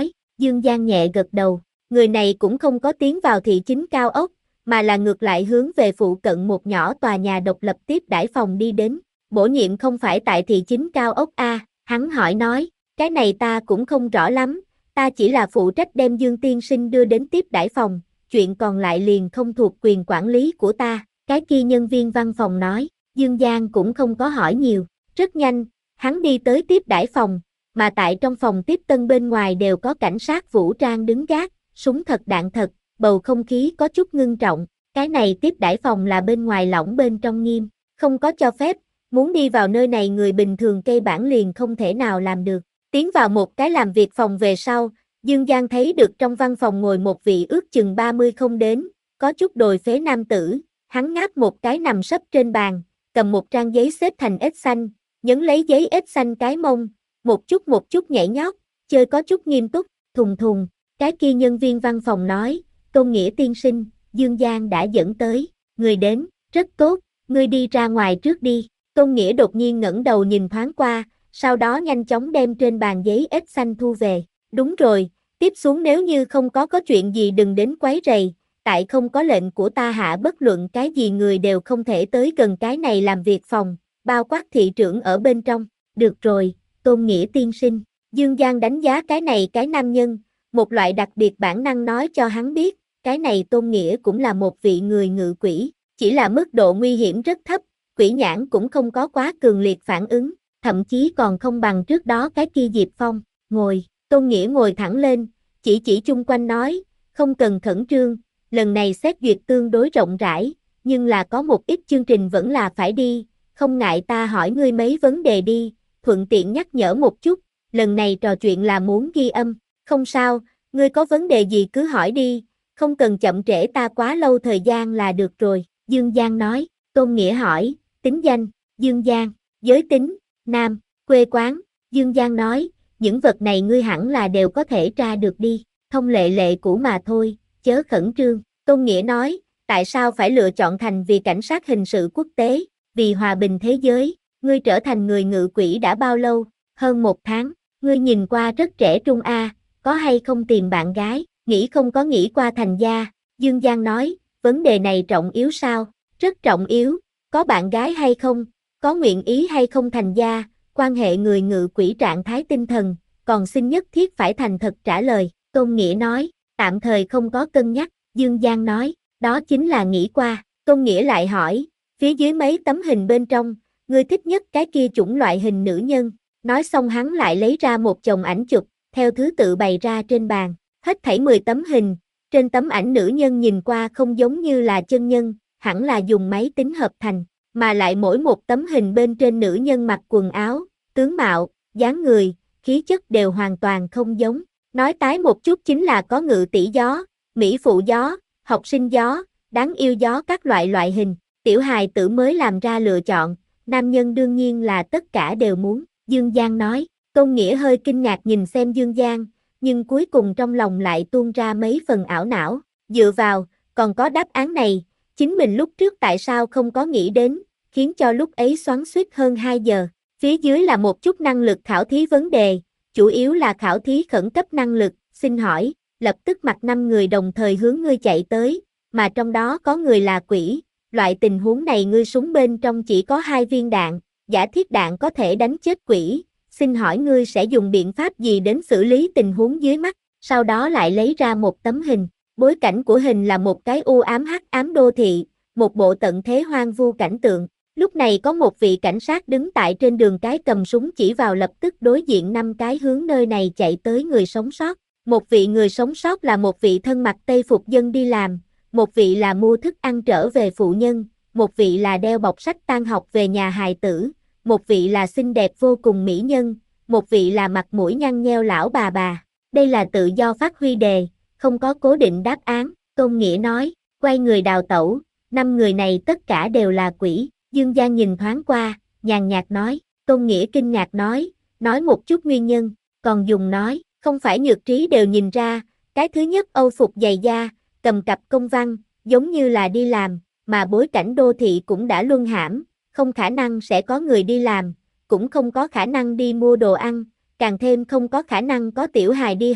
Dương Giang nhẹ gật đầu, người này cũng không có tiến vào thị chính cao ốc, mà là ngược lại hướng về phụ cận một nhỏ tòa nhà độc lập tiếp đãi phòng đi đến. Bổ nhiệm không phải tại thị chính cao ốc A, hắn hỏi nói, cái này ta cũng không rõ lắm, ta chỉ là phụ trách đem Dương tiên sinh đưa đến tiếp đãi phòng, chuyện còn lại liền không thuộc quyền quản lý của ta, cái kia nhân viên văn phòng nói. Dương Giang cũng không có hỏi nhiều, rất nhanh, hắn đi tới tiếp đãi phòng, mà tại trong phòng tiếp tân bên ngoài đều có cảnh sát vũ trang đứng gác, súng thật đạn thật, bầu không khí có chút ngưng trọng, cái này tiếp đãi phòng là bên ngoài lỏng bên trong nghiêm, không có cho phép, muốn đi vào nơi này người bình thường cây bản liền không thể nào làm được. Tiến vào một cái làm việc phòng về sau, Dương Giang thấy được trong văn phòng ngồi một vị ước chừng ba mươi không đến, có chút đồi phế nam tử, hắn ngáp một cái nằm sấp trên bàn, cầm một trang giấy xếp thành ếch xanh, nhấn lấy giấy ếch xanh cái mông, một chút một chút nhảy nhót, chơi có chút nghiêm túc, thùng thùng, cái kia nhân viên văn phòng nói, Tôn Nghĩa tiên sinh, Dương Giang đã dẫn tới, người đến, rất tốt, ngươi đi ra ngoài trước đi. Tôn Nghĩa đột nhiên ngẩng đầu nhìn thoáng qua, sau đó nhanh chóng đem trên bàn giấy ếch xanh thu về. Đúng rồi, tiếp xuống nếu như không có có chuyện gì đừng đến quấy rầy, tại không có lệnh của ta hạ bất luận cái gì người đều không thể tới gần cái này làm việc phòng, bao quát thị trưởng ở bên trong. Được rồi, Tôn Nghĩa tiên sinh. Dương Giang đánh giá cái này cái nam nhân, một loại đặc biệt bản năng nói cho hắn biết, cái này Tôn Nghĩa cũng là một vị người ngự quỷ, chỉ là mức độ nguy hiểm rất thấp, quỷ nhãn cũng không có quá cường liệt phản ứng, thậm chí còn không bằng trước đó cái kia Diệp Phong. Ngồi, Tôn Nghĩa ngồi thẳng lên, chỉ chỉ chung quanh nói, không cần khẩn trương, lần này xét duyệt tương đối rộng rãi, nhưng là có một ít chương trình vẫn là phải đi, không ngại ta hỏi ngươi mấy vấn đề đi, thuận tiện nhắc nhở một chút, lần này trò chuyện là muốn ghi âm, không sao, ngươi có vấn đề gì cứ hỏi đi, không cần chậm trễ ta quá lâu thời gian là được rồi, Dương Giang nói. Tôn Nghĩa hỏi, tính danh, Dương Giang, giới tính, nam, quê quán, Dương Giang nói, những vật này ngươi hẳn là đều có thể tra được đi, thông lệ lệ cũ mà thôi, chớ khẩn trương. Tôn Nghĩa nói, tại sao phải lựa chọn thành vì cảnh sát hình sự quốc tế, vì hòa bình thế giới, ngươi trở thành người ngự quỷ đã bao lâu, hơn một tháng, ngươi nhìn qua rất trẻ trung a, có hay không tìm bạn gái, nghĩ không có nghĩ qua thành gia, Dương Giang nói, vấn đề này trọng yếu sao, rất trọng yếu, có bạn gái hay không, có nguyện ý hay không thành gia, quan hệ người ngự quỷ trạng thái tinh thần, còn xin nhất thiết phải thành thật trả lời, Tôn Nghĩa nói, tạm thời không có cân nhắc, Dương Giang nói, đó chính là nghĩ qua, Tôn Nghĩa lại hỏi, phía dưới mấy tấm hình bên trong, ngươi thích nhất cái kia chủng loại hình nữ nhân, nói xong hắn lại lấy ra một chồng ảnh chụp, theo thứ tự bày ra trên bàn, hết thảy mười tấm hình, trên tấm ảnh nữ nhân nhìn qua không giống như là chân nhân, hẳn là dùng máy tính hợp thành, mà lại mỗi một tấm hình bên trên nữ nhân mặc quần áo, tướng mạo, dáng người, khí chất đều hoàn toàn không giống. Nói tái một chút chính là có ngự tỷ gió, mỹ phụ gió, học sinh gió, đáng yêu gió các loại loại hình. Tiểu hài tử mới làm ra lựa chọn, nam nhân đương nhiên là tất cả đều muốn, Dương Giang nói. Tôn Nghĩa hơi kinh ngạc nhìn xem Dương Giang, nhưng cuối cùng trong lòng lại tuôn ra mấy phần ảo não, dựa vào, còn có đáp án này, chính mình lúc trước tại sao không có nghĩ đến, khiến cho lúc ấy xoắn xuýt hơn hai giờ. Phía dưới là một chút năng lực khảo thí vấn đề, chủ yếu là khảo thí khẩn cấp năng lực, xin hỏi, lập tức mặt năm người đồng thời hướng ngươi chạy tới, mà trong đó có người là quỷ, loại tình huống này ngươi súng bên trong chỉ có hai viên đạn, giả thiết đạn có thể đánh chết quỷ, xin hỏi ngươi sẽ dùng biện pháp gì đến xử lý tình huống dưới mắt, sau đó lại lấy ra một tấm hình, bối cảnh của hình là một cái u ám hắc ám đô thị, một bộ tận thế hoang vu cảnh tượng. Lúc này có một vị cảnh sát đứng tại trên đường cái cầm súng chỉ vào lập tức đối diện năm cái hướng nơi này chạy tới người sống sót. Một vị người sống sót là một vị thân mặc tây phục dân đi làm, một vị là mua thức ăn trở về phụ nhân, một vị là đeo bọc sách tan học về nhà hài tử, một vị là xinh đẹp vô cùng mỹ nhân, một vị là mặt mũi nhăn nheo lão bà bà. Đây là tự do phát huy đề, không có cố định đáp án, Tôn Nghĩa nói, quay người đào tẩu, năm người này tất cả đều là quỷ. Dương Giang nhìn thoáng qua, nhàn nhạt nói, Tôn Nghĩa kinh ngạc nói, nói một chút nguyên nhân, còn dùng nói, không phải nhược trí đều nhìn ra, cái thứ nhất âu phục dày da, cầm cặp công văn, giống như là đi làm, mà bối cảnh đô thị cũng đã luân hãm, không khả năng sẽ có người đi làm, cũng không có khả năng đi mua đồ ăn, càng thêm không có khả năng có tiểu hài đi học,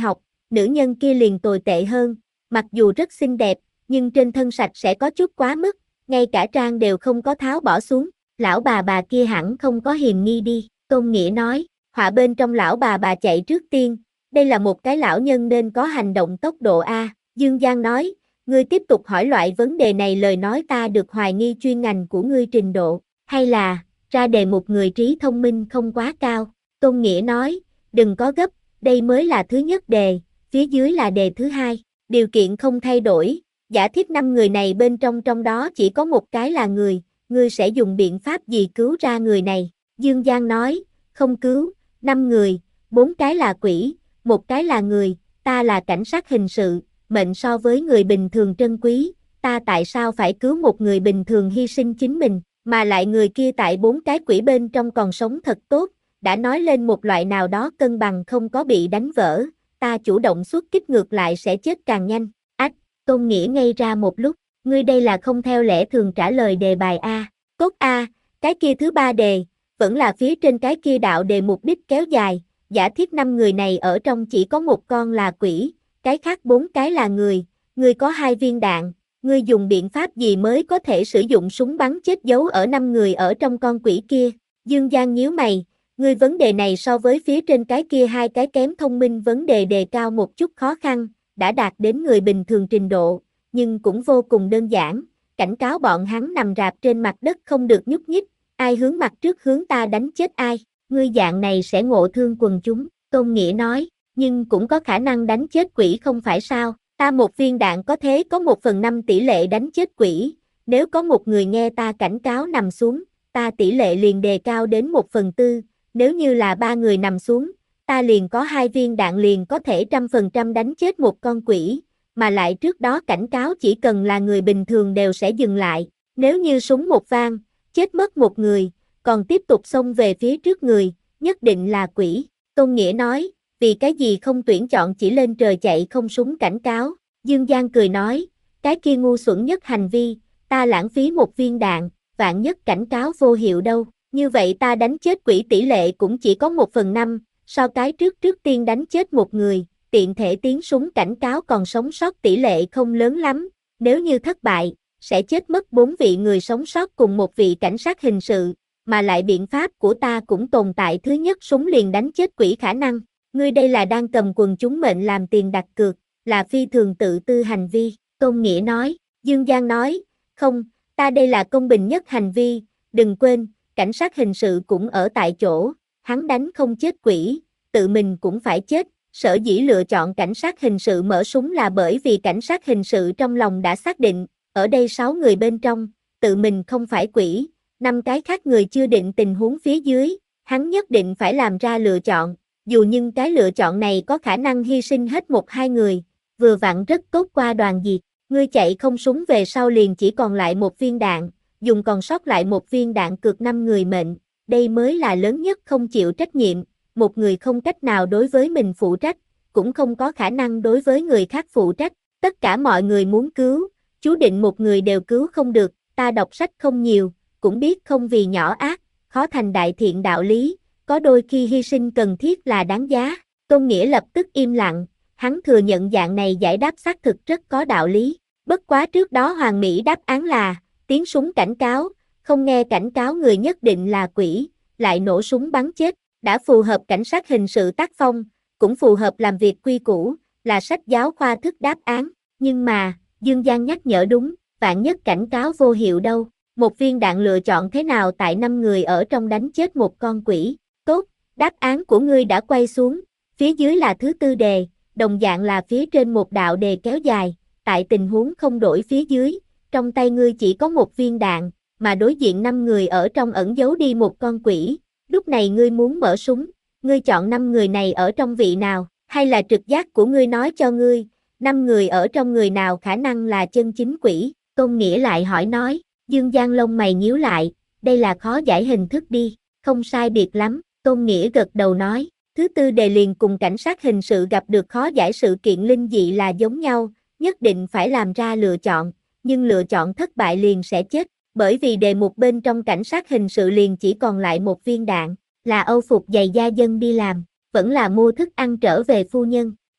nữ nhân kia liền tồi tệ hơn, mặc dù rất xinh đẹp, nhưng trên thân sạch sẽ có chút quá mức, ngay cả trang đều không có tháo bỏ xuống, lão bà bà kia hẳn không có hiềm nghi đi, Tôn Nghĩa nói, họa bên trong lão bà bà chạy trước tiên, đây là một cái lão nhân nên có hành động tốc độ A, Dương Giang nói, ngươi tiếp tục hỏi loại vấn đề này lời nói ta được hoài nghi chuyên ngành của ngươi trình độ, hay là, ra đề một người trí thông minh không quá cao, Tôn Nghĩa nói, đừng có gấp, đây mới là thứ nhất đề, phía dưới là đề thứ hai, điều kiện không thay đổi, giả thiết năm người này bên trong trong đó chỉ có một cái là người, ngươi sẽ dùng biện pháp gì cứu ra người này, Dương Giang nói, không cứu, năm người, bốn cái là quỷ, một cái là người, ta là cảnh sát hình sự, mệnh so với người bình thường trân quý, ta tại sao phải cứu một người bình thường hy sinh chính mình, mà lại người kia tại bốn cái quỷ bên trong còn sống thật tốt, đã nói lên một loại nào đó cân bằng không có bị đánh vỡ, ta chủ động xuất kích ngược lại sẽ chết càng nhanh, ách, Tôn Nghĩa ngây ra một lúc, ngươi đây là không theo lẽ thường trả lời đề bài A, cốt A, cái kia thứ ba đề, vẫn là phía trên cái kia đạo đề mục đích kéo dài, giả thiết năm người này ở trong chỉ có một con là quỷ, cái khác bốn cái là người, ngươi có hai viên đạn, ngươi dùng biện pháp gì mới có thể sử dụng súng bắn chết giấu ở năm người ở trong con quỷ kia, Dương Giang nhíu mày, ngươi vấn đề này so với phía trên cái kia hai cái kém thông minh vấn đề đề cao một chút khó khăn, đã đạt đến người bình thường trình độ, nhưng cũng vô cùng đơn giản, cảnh cáo bọn hắn nằm rạp trên mặt đất không được nhúc nhích, ai hướng mặt trước hướng ta đánh chết ai, ngươi dạng này sẽ ngộ thương quần chúng, Tôn Nghĩa nói, nhưng cũng có khả năng đánh chết quỷ không phải sao, ta một viên đạn có thế có một phần năm tỷ lệ đánh chết quỷ, nếu có một người nghe ta cảnh cáo nằm xuống, ta tỷ lệ liền đề cao đến một phần tư, nếu như là ba người nằm xuống, ta liền có hai viên đạn liền có thể trăm phần trăm đánh chết một con quỷ, mà lại trước đó cảnh cáo chỉ cần là người bình thường đều sẽ dừng lại, nếu như súng một vang, chết mất một người, còn tiếp tục xông về phía trước người, nhất định là quỷ, Tôn Nghĩa nói, vì cái gì không tuyển chọn chỉ lên trời chạy không súng cảnh cáo, Dương Giang cười nói, cái kia ngu xuẩn nhất hành vi, ta lãng phí một viên đạn, vạn nhất cảnh cáo vô hiệu đâu, như vậy ta đánh chết quỷ tỷ lệ cũng chỉ có một phần năm, so cái trước trước tiên đánh chết một người, tiện thể tiếng súng cảnh cáo còn sống sót tỷ lệ không lớn lắm, nếu như thất bại, sẽ chết mất bốn vị người sống sót cùng một vị cảnh sát hình sự, mà lại biện pháp của ta cũng tồn tại thứ nhất súng liền đánh chết quỷ khả năng, ngươi đây là đang cầm quần chúng mệnh làm tiền đặt cược, là phi thường tự tư hành vi, Tôn Nghĩa nói, Dương Giang nói, không, ta đây là công bình nhất hành vi, đừng quên, cảnh sát hình sự cũng ở tại chỗ, hắn đánh không chết quỷ, tự mình cũng phải chết, sở dĩ lựa chọn cảnh sát hình sự mở súng là bởi vì cảnh sát hình sự trong lòng đã xác định, ở đây sáu người bên trong, tự mình không phải quỷ, năm cái khác người chưa định tình huống phía dưới, hắn nhất định phải làm ra lựa chọn, dù nhưng cái lựa chọn này có khả năng hy sinh hết một hai người, vừa vặn rất tốt qua đoàn diệt, ngươi chạy không súng về sau liền chỉ còn lại một viên đạn, dùng còn sót lại một viên đạn cược năm người mệnh, đây mới là lớn nhất không chịu trách nhiệm, một người không cách nào đối với mình phụ trách, cũng không có khả năng đối với người khác phụ trách, tất cả mọi người muốn cứu, chú định một người đều cứu không được, ta đọc sách không nhiều, cũng biết không vì nhỏ ác, khó thành đại thiện đạo lý, có đôi khi hy sinh cần thiết là đáng giá, Tôn Nghĩa lập tức im lặng, hắn thừa nhận dạng này giải đáp xác thực rất có đạo lý, bất quá trước đó Hoàng Mỹ đáp án là, tiếng súng cảnh cáo, không nghe cảnh cáo người nhất định là quỷ, lại nổ súng bắn chết, đã phù hợp cảnh sát hình sự tác phong, cũng phù hợp làm việc quy củ, là sách giáo khoa thức đáp án, nhưng mà, Dương Giang nhắc nhở đúng, vạn nhất cảnh cáo vô hiệu đâu, một viên đạn lựa chọn thế nào tại năm người ở trong đánh chết một con quỷ, tốt, đáp án của ngươi đã quay xuống, phía dưới là thứ tư đề, đồng dạng là phía trên một đạo đề kéo dài, tại tình huống không đổi phía dưới, trong tay ngươi chỉ có một viên đạn, mà đối diện năm người ở trong ẩn giấu đi một con quỷ, lúc này ngươi muốn mở súng, ngươi chọn năm người này ở trong vị nào, hay là trực giác của ngươi nói cho ngươi, năm người ở trong người nào khả năng là chân chính quỷ, Tôn Nghĩa lại hỏi nói, Dương Giang lông mày nhíu lại, đây là khó giải hình thức đi, không sai biệt lắm, Tôn Nghĩa gật đầu nói, thứ tư đề liền cùng cảnh sát hình sự gặp được khó giải sự kiện linh dị là giống nhau, nhất định phải làm ra lựa chọn, nhưng lựa chọn thất bại liền sẽ chết, bởi vì đề mục bên trong cảnh sát hình sự liền chỉ còn lại một viên đạn, là âu phục giày da dân đi làm, vẫn là mua thức ăn trở về phu nhân,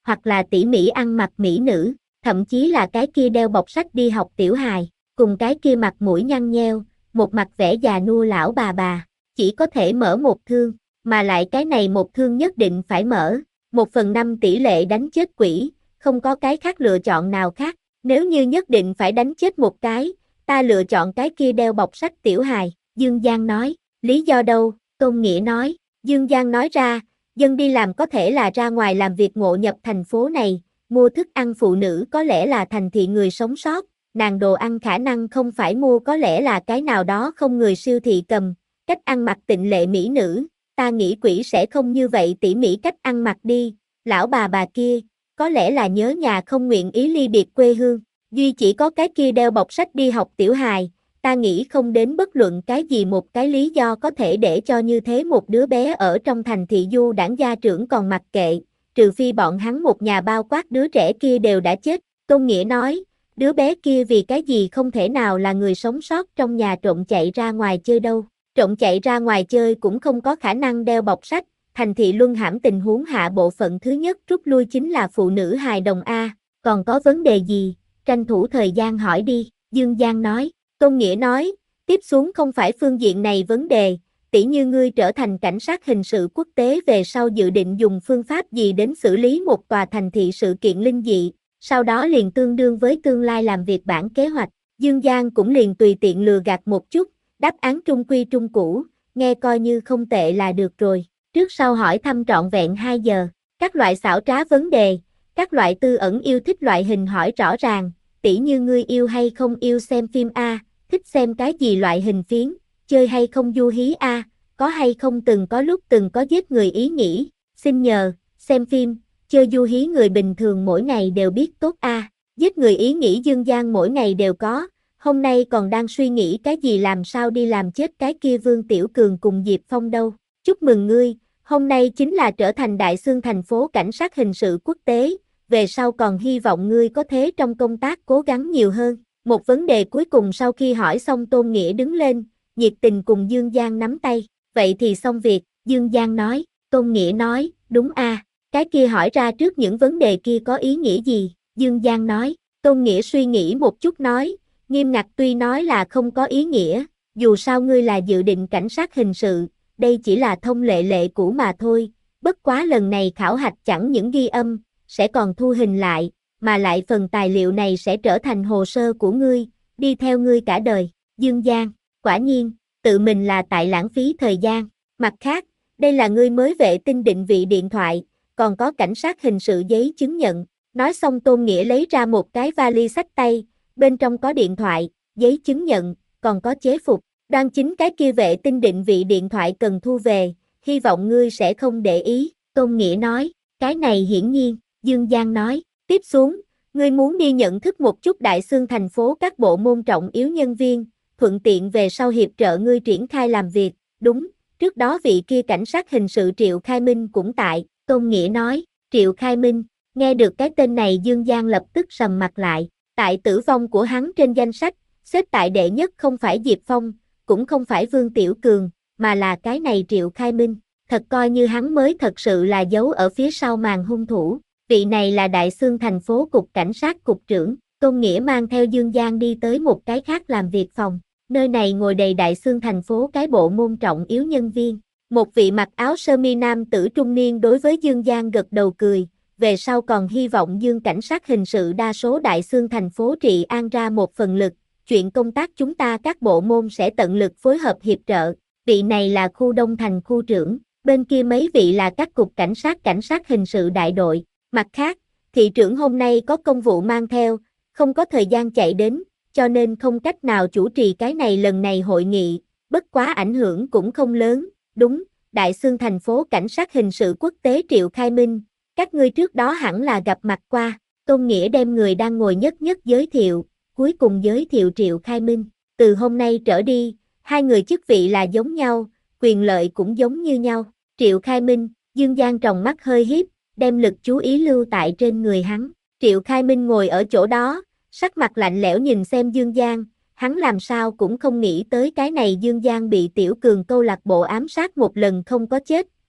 hoặc là tỉ mỉ ăn mặc mỹ nữ, thậm chí là cái kia đeo bọc sách đi học tiểu hài, cùng cái kia mặt mũi nhăn nheo, một mặt vẻ già nua lão bà bà, chỉ có thể mở một thương, mà lại cái này một thương nhất định phải mở, một phần năm tỷ lệ đánh chết quỷ, không có cái khác lựa chọn nào khác, nếu như nhất định phải đánh chết một cái, ta lựa chọn cái kia đeo bọc sách tiểu hài, Dương Giang nói, lý do đâu, Tôn Nghĩa nói, Dương Giang nói ra, dân đi làm có thể là ra ngoài làm việc ngộ nhập thành phố này, mua thức ăn phụ nữ có lẽ là thành thị người sống sót, nàng đồ ăn khả năng không phải mua có lẽ là cái nào đó không người siêu thị cầm, cách ăn mặc tịnh lệ mỹ nữ, ta nghĩ quỷ sẽ không như vậy tỉ mỉ cách ăn mặc đi, lão bà bà kia, có lẽ là nhớ nhà không nguyện ý ly biệt quê hương, duy chỉ có cái kia đeo bọc sách đi học tiểu hài, ta nghĩ không đến bất luận cái gì một cái lý do có thể để cho như thế một đứa bé ở trong thành thị du đảng gia trưởng còn mặc kệ, trừ phi bọn hắn một nhà bao quát đứa trẻ kia đều đã chết, Tôn Nghĩa nói, đứa bé kia vì cái gì không thể nào là người sống sót trong nhà trộm chạy ra ngoài chơi đâu, trộm chạy ra ngoài chơi cũng không có khả năng đeo bọc sách, thành thị luân hãm tình huống hạ bộ phận thứ nhất rút lui chính là phụ nữ hài đồng A, còn có vấn đề gì, tranh thủ thời gian hỏi đi, Dương Giang nói. Tôn Nghĩa nói, tiếp xuống không phải phương diện này vấn đề, tỉ như ngươi trở thành cảnh sát hình sự quốc tế về sau dự định dùng phương pháp gì đến xử lý một tòa thành thị sự kiện linh dị, sau đó liền tương đương với tương lai làm việc bản kế hoạch, Dương Giang cũng liền tùy tiện lừa gạt một chút, đáp án trung quy trung cũ, nghe coi như không tệ là được rồi, trước sau hỏi thăm trọn vẹn hai giờ, các loại xảo trá vấn đề, các loại tư ẩn yêu thích loại hình hỏi rõ ràng, tỉ như ngươi yêu hay không yêu xem phim A, thích xem cái gì loại hình phiến, chơi hay không du hí A, có hay không từng có lúc từng có giết người ý nghĩ, xin nhờ, xem phim, chơi du hí người bình thường mỗi ngày đều biết tốt A, giết người ý nghĩ Dương Giang mỗi ngày đều có, hôm nay còn đang suy nghĩ cái gì làm sao đi làm chết cái kia Vương Tiểu Cường cùng Diệp Phong đâu, chúc mừng ngươi, hôm nay chính là trở thành đại xương thành phố cảnh sát hình sự quốc tế, về sau còn hy vọng ngươi có thế trong công tác cố gắng nhiều hơn. Một vấn đề cuối cùng sau khi hỏi xong Tôn Nghĩa đứng lên, nhiệt tình cùng Dương Giang nắm tay, vậy thì xong việc, Dương Giang nói, Tôn Nghĩa nói, đúng a, cái kia hỏi ra trước những vấn đề kia có ý nghĩa gì, Dương Giang nói, Tôn Nghĩa suy nghĩ một chút nói, nghiêm ngặt tuy nói là không có ý nghĩa, dù sao ngươi là dự định cảnh sát hình sự, đây chỉ là thông lệ lệ cũ mà thôi, bất quá lần này khảo hạch chẳng những ghi âm, sẽ còn thu hình lại, mà lại phần tài liệu này sẽ trở thành hồ sơ của ngươi, đi theo ngươi cả đời, Dương Giang, quả nhiên, tự mình là tại lãng phí thời gian, mặt khác, đây là ngươi mới vệ tinh định vị điện thoại, còn có cảnh sát hình sự giấy chứng nhận, nói xong Tôn Nghĩa lấy ra một cái vali xách tay, bên trong có điện thoại, giấy chứng nhận, còn có chế phục, đoan chính cái kia vệ tinh định vị điện thoại cần thu về, hy vọng ngươi sẽ không để ý, Tôn Nghĩa nói, cái này hiển nhiên, Dương Giang nói, tiếp xuống, ngươi muốn đi nhận thức một chút đại xương thành phố các bộ môn trọng yếu nhân viên, thuận tiện về sau hiệp trợ ngươi triển khai làm việc, đúng, trước đó vị kia cảnh sát hình sự Triệu Khai Minh cũng tại, Tôn Nghĩa nói, Triệu Khai Minh, nghe được cái tên này Dương Giang lập tức sầm mặt lại, tại tử vong của hắn trên danh sách, xếp tại đệ nhất không phải Diệp Phong, cũng không phải Vương Tiểu Cường, mà là cái này Triệu Khai Minh, thật coi như hắn mới thật sự là giấu ở phía sau màn hung thủ. Vị này là đại xương thành phố cục cảnh sát cục trưởng, Tôn Nghĩa mang theo Dương Giang đi tới một cái khác làm việc phòng, nơi này ngồi đầy đại xương thành phố cái bộ môn trọng yếu nhân viên, một vị mặc áo sơ mi nam tử trung niên đối với Dương Giang gật đầu cười, về sau còn hy vọng Dương cảnh sát hình sự đa số đại xương thành phố trị an ra một phần lực, chuyện công tác chúng ta các bộ môn sẽ tận lực phối hợp hiệp trợ, vị này là khu Đông Thành khu trưởng, bên kia mấy vị là các cục cảnh sát cảnh sát hình sự đại đội. Mặt khác, thị trưởng hôm nay có công vụ mang theo, không có thời gian chạy đến, cho nên không cách nào chủ trì cái này lần này hội nghị, bất quá ảnh hưởng cũng không lớn, đúng, đại xương thành phố cảnh sát hình sự quốc tế Triệu Khai Minh, các ngươi trước đó hẳn là gặp mặt qua, Tôn Nghĩa đem người đang ngồi nhất nhất giới thiệu, cuối cùng giới thiệu Triệu Khai Minh, từ hôm nay trở đi, hai người chức vị là giống nhau, quyền lợi cũng giống như nhau, Triệu Khai Minh, Dương Giang tròng mắt hơi hiếp, đem lực chú ý lưu tại trên người hắn. Triệu Khai Minh ngồi ở chỗ đó, sắc mặt lạnh lẽo nhìn xem Dương Giang, hắn làm sao cũng không nghĩ tới cái này Dương Giang bị Tiểu Cường câu lạc bộ ám sát một lần không có chết,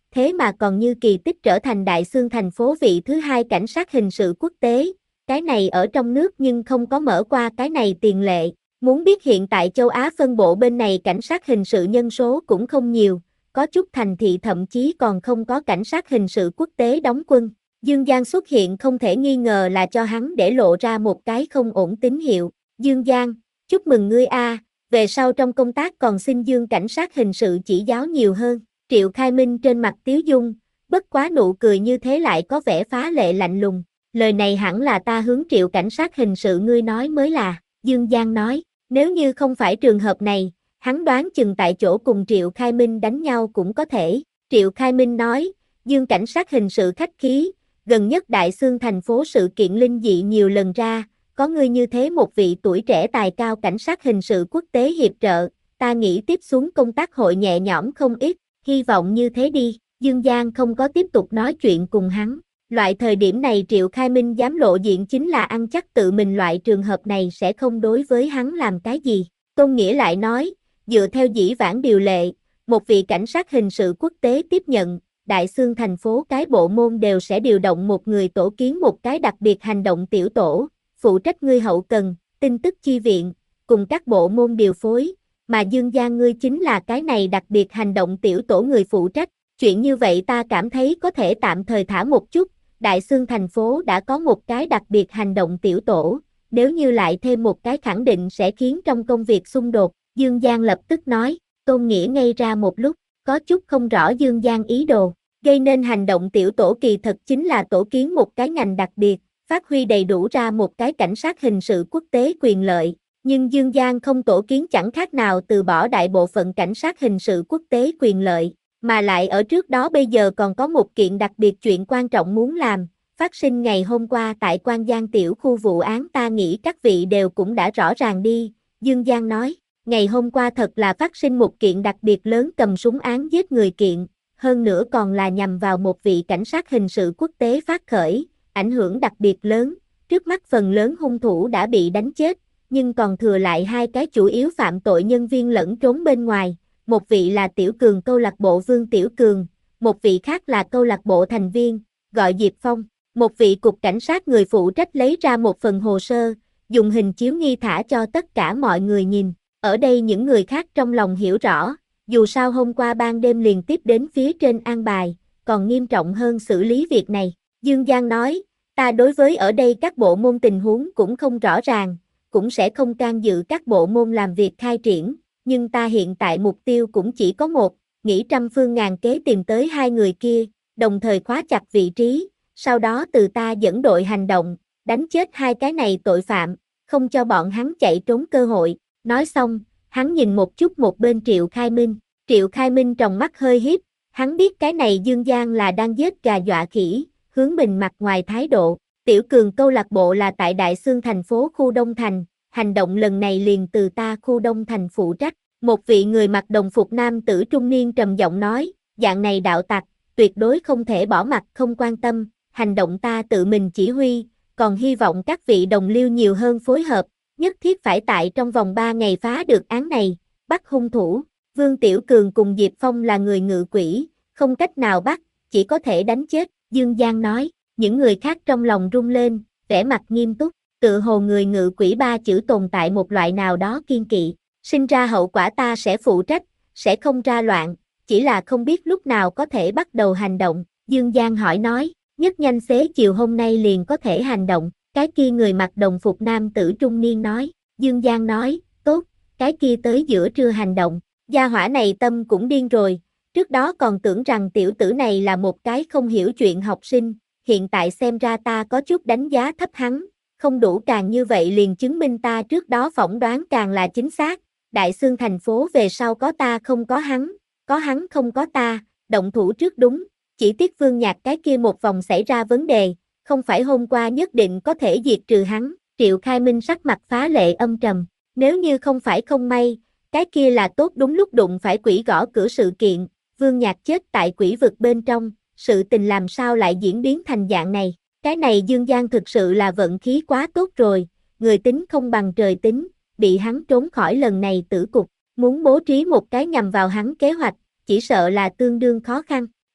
thế mà còn như kỳ tích trở thành Đại Xương thành phố vị thứ hai cảnh sát hình sự quốc tế, cái này ở trong nước nhưng không có mở qua cái này tiền lệ. Muốn biết hiện tại châu Á phân bộ bên này cảnh sát hình sự nhân số cũng không nhiều, có chút thành thị thậm chí còn không có cảnh sát hình sự quốc tế đóng quân. Dương Giang xuất hiện không thể nghi ngờ là cho hắn để lộ ra một cái không ổn tín hiệu. Dương Giang, chúc mừng ngươi a, về sau trong công tác còn xin Dương cảnh sát hình sự chỉ giáo nhiều hơn. Triệu Khai Minh trên mặt tiếu dung, bất quá nụ cười như thế lại có vẻ phá lệ lạnh lùng. Lời này hẳn là ta hướng Triệu cảnh sát hình sự ngươi nói mới là, Dương Giang nói, nếu như không phải trường hợp này, hắn đoán chừng tại chỗ cùng Triệu Khai Minh đánh nhau cũng có thể. Triệu Khai Minh nói, Dương cảnh sát hình sự khách khí, gần nhất Đại Xương thành phố sự kiện linh dị nhiều lần ra, có ngươi như thế một vị tuổi trẻ tài cao cảnh sát hình sự quốc tế hiệp trợ, ta nghĩ tiếp xuống công tác hội nhẹ nhõm không ít, hy vọng như thế đi. Dương Giang không có tiếp tục nói chuyện cùng hắn. Loại thời điểm này Triệu Khai Minh dám lộ diện chính là ăn chắc tự mình loại trường hợp này sẽ không đối với hắn làm cái gì. Tôn Nghĩa lại nói, dựa theo dĩ vãng điều lệ, một vị cảnh sát hình sự quốc tế tiếp nhận, Đại Xương thành phố cái bộ môn đều sẽ điều động một người tổ kiến một cái đặc biệt hành động tiểu tổ, phụ trách ngươi hậu cần, tin tức chi viện, cùng các bộ môn điều phối, mà Dương Giang ngươi chính là cái này đặc biệt hành động tiểu tổ người phụ trách. Chuyện như vậy ta cảm thấy có thể tạm thời thả một chút, Đại Xương thành phố đã có một cái đặc biệt hành động tiểu tổ, nếu như lại thêm một cái khẳng định sẽ khiến trong công việc xung đột. Dương Giang lập tức nói, Tôn Nghĩa ngây ra một lúc, có chút không rõ Dương Giang ý đồ, gây nên hành động tiểu tổ kỳ thật chính là tổ kiến một cái ngành đặc biệt, phát huy đầy đủ ra một cái cảnh sát hình sự quốc tế quyền lợi, nhưng Dương Giang không tổ kiến chẳng khác nào từ bỏ đại bộ phận cảnh sát hình sự quốc tế quyền lợi, mà lại ở trước đó bây giờ còn có một kiện đặc biệt chuyện quan trọng muốn làm, phát sinh ngày hôm qua tại Quan Giang tiểu khu vụ án ta nghĩ các vị đều cũng đã rõ ràng đi, Dương Giang nói, ngày hôm qua thật là phát sinh một kiện đặc biệt lớn cầm súng án giết người kiện, hơn nữa còn là nhằm vào một vị cảnh sát hình sự quốc tế phát khởi, ảnh hưởng đặc biệt lớn, trước mắt phần lớn hung thủ đã bị đánh chết, nhưng còn thừa lại hai cái chủ yếu phạm tội nhân viên lẫn trốn bên ngoài, một vị là Tiểu Cường câu lạc bộ Vương Tiểu Cường, một vị khác là câu lạc bộ thành viên, gọi Diệp Phong, một vị cục cảnh sát người phụ trách lấy ra một phần hồ sơ, dùng hình chiếu nghi thả cho tất cả mọi người nhìn, ở đây những người khác trong lòng hiểu rõ, dù sao hôm qua ban đêm liền tiếp đến phía trên an bài, còn nghiêm trọng hơn xử lý việc này. Dương Giang nói, ta đối với ở đây các bộ môn tình huống cũng không rõ ràng, cũng sẽ không can dự các bộ môn làm việc khai triển, nhưng ta hiện tại mục tiêu cũng chỉ có một, nghĩ trăm phương ngàn kế tìm tới hai người kia, đồng thời khóa chặt vị trí, sau đó từ ta dẫn đội hành động, đánh chết hai cái này tội phạm, không cho bọn hắn chạy trốn cơ hội. Nói xong, hắn nhìn một chút một bên Triệu Khai Minh, Triệu Khai Minh trong mắt hơi híp, hắn biết cái này Dương Giang là đang giết gà dọa khỉ, hướng mình mặt ngoài thái độ. Tiểu Cường câu lạc bộ là tại Đại Xương thành phố khu Đông Thành, hành động lần này liền từ ta khu Đông Thành phụ trách. Một vị người mặc đồng phục nam tử trung niên trầm giọng nói, dạng này đạo tặc, tuyệt đối không thể bỏ mặc không quan tâm, hành động ta tự mình chỉ huy, còn hy vọng các vị đồng liêu nhiều hơn phối hợp, nhất thiết phải tại trong vòng ba ngày phá được án này, bắt hung thủ. Vương Tiểu Cường cùng Diệp Phong là người ngự quỷ, không cách nào bắt, chỉ có thể đánh chết, Dương Giang nói. Những người khác trong lòng rung lên, vẻ mặt nghiêm túc, tự hồ người ngự quỷ ba chữ tồn tại một loại nào đó kiên kỵ, sinh ra hậu quả ta sẽ phụ trách, sẽ không ra loạn, chỉ là không biết lúc nào có thể bắt đầu hành động. Dương Giang hỏi nói, nhất nhanh xế chiều hôm nay liền có thể hành động, cái kia người mặc đồng phục nam tử trung niên nói. Dương Giang nói, tốt, cái kia tới giữa trưa hành động, gia hỏa này tâm cũng điên rồi, trước đó còn tưởng rằng tiểu tử này là một cái không hiểu chuyện học sinh, hiện tại xem ra ta có chút đánh giá thấp hắn, không đủ càng như vậy liền chứng minh ta trước đó phỏng đoán càng là chính xác, Đại Xương thành phố về sau có ta không có hắn, có hắn không có ta, động thủ trước đúng, chỉ tiếc Vương Nhạc cái kia một vòng xảy ra vấn đề, không phải hôm qua nhất định có thể diệt trừ hắn. Triệu Khai Minh sắc mặt phá lệ âm trầm, nếu như không phải không may, cái kia là tốt đúng lúc đụng phải quỷ gõ cửa sự kiện, Vương Nhạc chết tại quỷ vực bên trong, sự tình làm sao lại diễn biến thành dạng này, cái này Dương Giang thực sự là vận khí quá tốt rồi, người tính không bằng trời tính, bị hắn trốn khỏi lần này tử cục, muốn bố trí một cái nhằm vào hắn kế hoạch, chỉ sợ là tương đương khó khăn.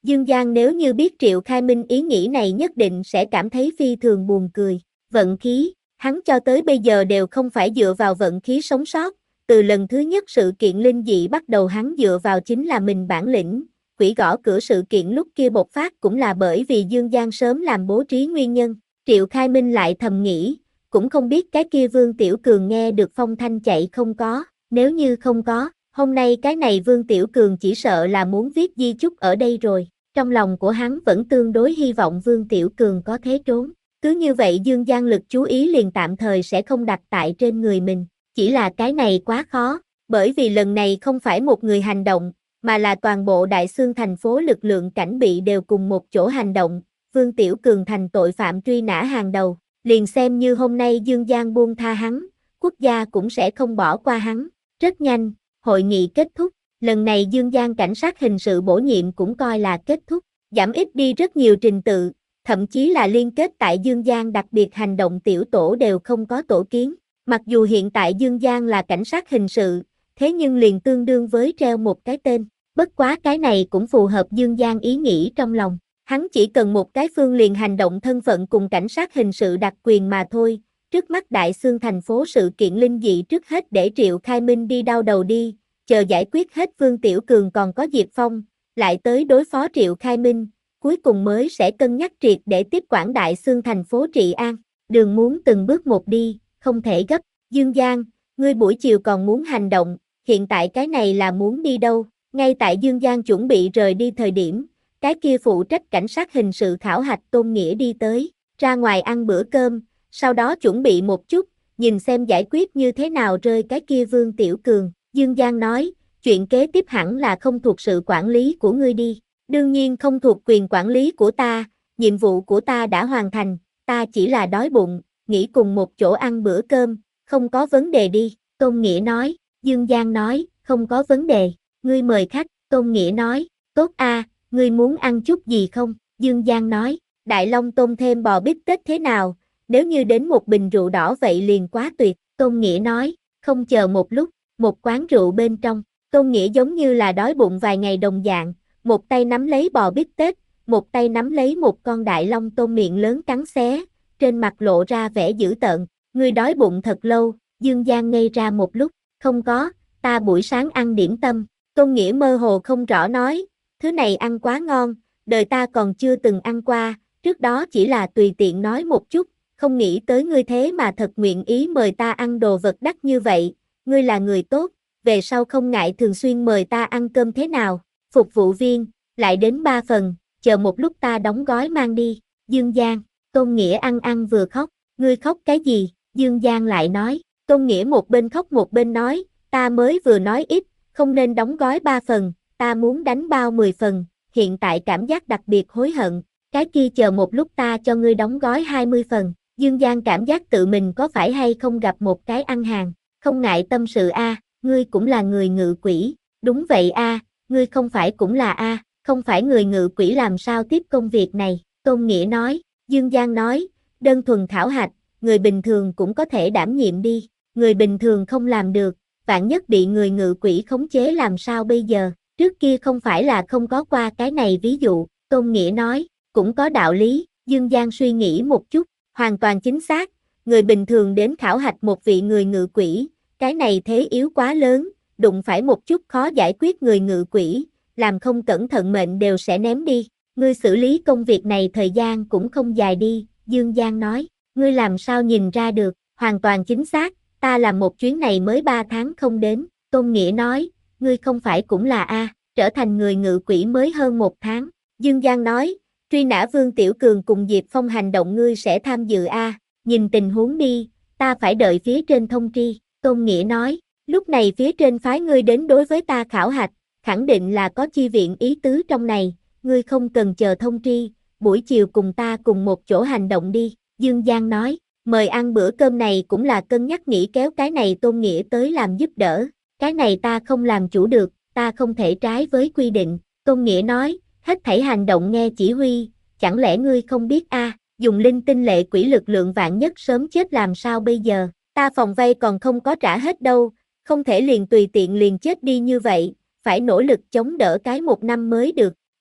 Dương Giang nếu như biết Triệu Khai Minh ý nghĩ này nhất định sẽ cảm thấy phi thường buồn cười. Vận khí, hắn cho tới bây giờ đều không phải dựa vào vận khí sống sót, từ lần thứ nhất sự kiện linh dị bắt đầu hắn dựa vào chính là mình bản lĩnh. Quỷ gõ cửa sự kiện lúc kia bộc phát cũng là bởi vì Dương Giang sớm làm bố trí nguyên nhân. Triệu Khai Minh lại thầm nghĩ, cũng không biết cái kia Vương Tiểu Cường nghe được phong thanh chạy không có, nếu như không có, hôm nay cái này Vương Tiểu Cường chỉ sợ là muốn viết di chúc ở đây rồi. Trong lòng của hắn vẫn tương đối hy vọng Vương Tiểu Cường có thế trốn. Cứ như vậy Dương Giang lực chú ý liền tạm thời sẽ không đặt tại trên người mình. Chỉ là cái này quá khó, bởi vì lần này không phải một người hành động, mà là toàn bộ Đại Xương thành phố lực lượng cảnh bị đều cùng một chỗ hành động. Vương Tiểu Cường thành tội phạm truy nã hàng đầu, liền xem như hôm nay Dương Giang buông tha hắn, quốc gia cũng sẽ không bỏ qua hắn. Rất nhanh, hội nghị kết thúc, lần này Dương Giang cảnh sát hình sự bổ nhiệm cũng coi là kết thúc, giảm ít đi rất nhiều trình tự, thậm chí là liên kết tại Dương Giang đặc biệt hành động tiểu tổ đều không có tổ kiến. Mặc dù hiện tại Dương Giang là cảnh sát hình sự, thế nhưng liền tương đương với treo một cái tên, bất quá cái này cũng phù hợp Dương Giang ý nghĩ trong lòng. Hắn chỉ cần một cái phương liền hành động thân phận cùng cảnh sát hình sự đặc quyền mà thôi. Trước mắt Đại Xương thành phố sự kiện linh dị trước hết để Triệu Khai Minh đi đau đầu đi, chờ giải quyết hết Vương Tiểu Cường còn có Diệp Phong, lại tới đối phó Triệu Khai Minh, cuối cùng mới sẽ cân nhắc triệt để tiếp quản Đại Xương thành phố trị an. Đường muốn từng bước một đi, không thể gấp. Dương Giang, ngươi buổi chiều còn muốn hành động, hiện tại cái này là muốn đi đâu? Ngay tại Dương Giang chuẩn bị rời đi thời điểm, cái kia phụ trách cảnh sát hình sự khảo hạch Tôn Nghĩa đi tới, ra ngoài ăn bữa cơm, sau đó chuẩn bị một chút, nhìn xem giải quyết như thế nào rơi cái kia Vương Tiểu Cường. Dương Giang nói, chuyện kế tiếp hẳn là không thuộc sự quản lý của ngươi đi. Đương nhiên không thuộc quyền quản lý của ta, nhiệm vụ của ta đã hoàn thành, ta chỉ là đói bụng, nghĩ cùng một chỗ ăn bữa cơm, không có vấn đề đi. Tôn Nghĩa nói. Dương Giang nói, không có vấn đề, ngươi mời khách. Tôn Nghĩa nói, tốt a, ngươi muốn ăn chút gì không? Dương Giang nói, Đại Long tôm thêm bò bít tết thế nào, nếu như đến một bình rượu đỏ vậy liền quá tuyệt. Tôn Nghĩa nói, không chờ một lúc, một quán rượu bên trong, Tôn Nghĩa giống như là đói bụng vài ngày đồng dạng, một tay nắm lấy bò bít tết, một tay nắm lấy một con Đại Long tôm miệng lớn cắn xé, trên mặt lộ ra vẻ dữ tợn. Ngươi đói bụng thật lâu. Dương Giang ngây ra một lúc, không có, ta buổi sáng ăn điểm tâm. Tôn Nghĩa mơ hồ không rõ nói, thứ này ăn quá ngon, đời ta còn chưa từng ăn qua, trước đó chỉ là tùy tiện nói một chút, không nghĩ tới ngươi thế mà thật nguyện ý mời ta ăn đồ vật đắt như vậy, ngươi là người tốt, về sau không ngại thường xuyên mời ta ăn cơm thế nào? Phục vụ viên, lại đến ba phần, chờ một lúc ta đóng gói mang đi. Dương Giang, Tôn Nghĩa ăn ăn vừa khóc, ngươi khóc cái gì? Dương Giang lại nói. Tôn Nghĩa một bên khóc một bên nói, ta mới vừa nói ít, không nên đóng gói ba phần, ta muốn đánh bao mười phần, hiện tại cảm giác đặc biệt hối hận, cái kia chờ một lúc ta cho ngươi đóng gói hai mươi phần. Dương Giang cảm giác tự mình có phải hay không gặp một cái ăn hàng, không ngại tâm sự a, ngươi cũng là người ngự quỷ, đúng vậy a, ngươi không phải cũng là a, không phải người ngự quỷ làm sao tiếp công việc này? Tôn Nghĩa nói. Dương Giang nói, đơn thuần khảo hạch, người bình thường cũng có thể đảm nhiệm đi, người bình thường không làm được, vạn nhất bị người ngự quỷ khống chế làm sao bây giờ? Trước kia không phải là không có qua cái này ví dụ. Tôn Nghĩa nói, cũng có đạo lý. Dương Giang suy nghĩ một chút, hoàn toàn chính xác, người bình thường đến khảo hạch một vị người ngự quỷ, cái này thế yếu quá lớn, đụng phải một chút khó giải quyết người ngự quỷ, làm không cẩn thận mệnh đều sẽ ném đi. Ngươi xử lý công việc này thời gian cũng không dài đi. Dương Giang nói, ngươi làm sao nhìn ra được? Hoàn toàn chính xác, ta làm một chuyến này mới ba tháng không đến. Tôn Nghĩa nói, ngươi không phải cũng là a, trở thành người ngự quỷ mới hơn một tháng. Dương Giang nói, truy nã Vương Tiểu Cường cùng Diệp Phong hành động ngươi sẽ tham dự a, nhìn tình huống đi, ta phải đợi phía trên thông tri. Tôn Nghĩa nói, lúc này phía trên phái ngươi đến đối với ta khảo hạch, khẳng định là có chi viện ý tứ trong này, ngươi không cần chờ thông tri, buổi chiều cùng ta cùng một chỗ hành động đi. Dương Giang nói, mời ăn bữa cơm này cũng là cân nhắc nghĩ kéo cái này Tôn Nghĩa tới làm giúp đỡ, cái này ta không làm chủ được, ta không thể trái với quy định. Tôn Nghĩa nói, hết thảy hành động nghe chỉ huy, chẳng lẽ ngươi không biết a, dùng linh tinh lệ quỷ lực lượng vạn nhất sớm chết làm sao bây giờ, ta phòng vay còn không có trả hết đâu, không thể liền tùy tiện liền chết đi như vậy, phải nỗ lực chống đỡ cái một năm mới được.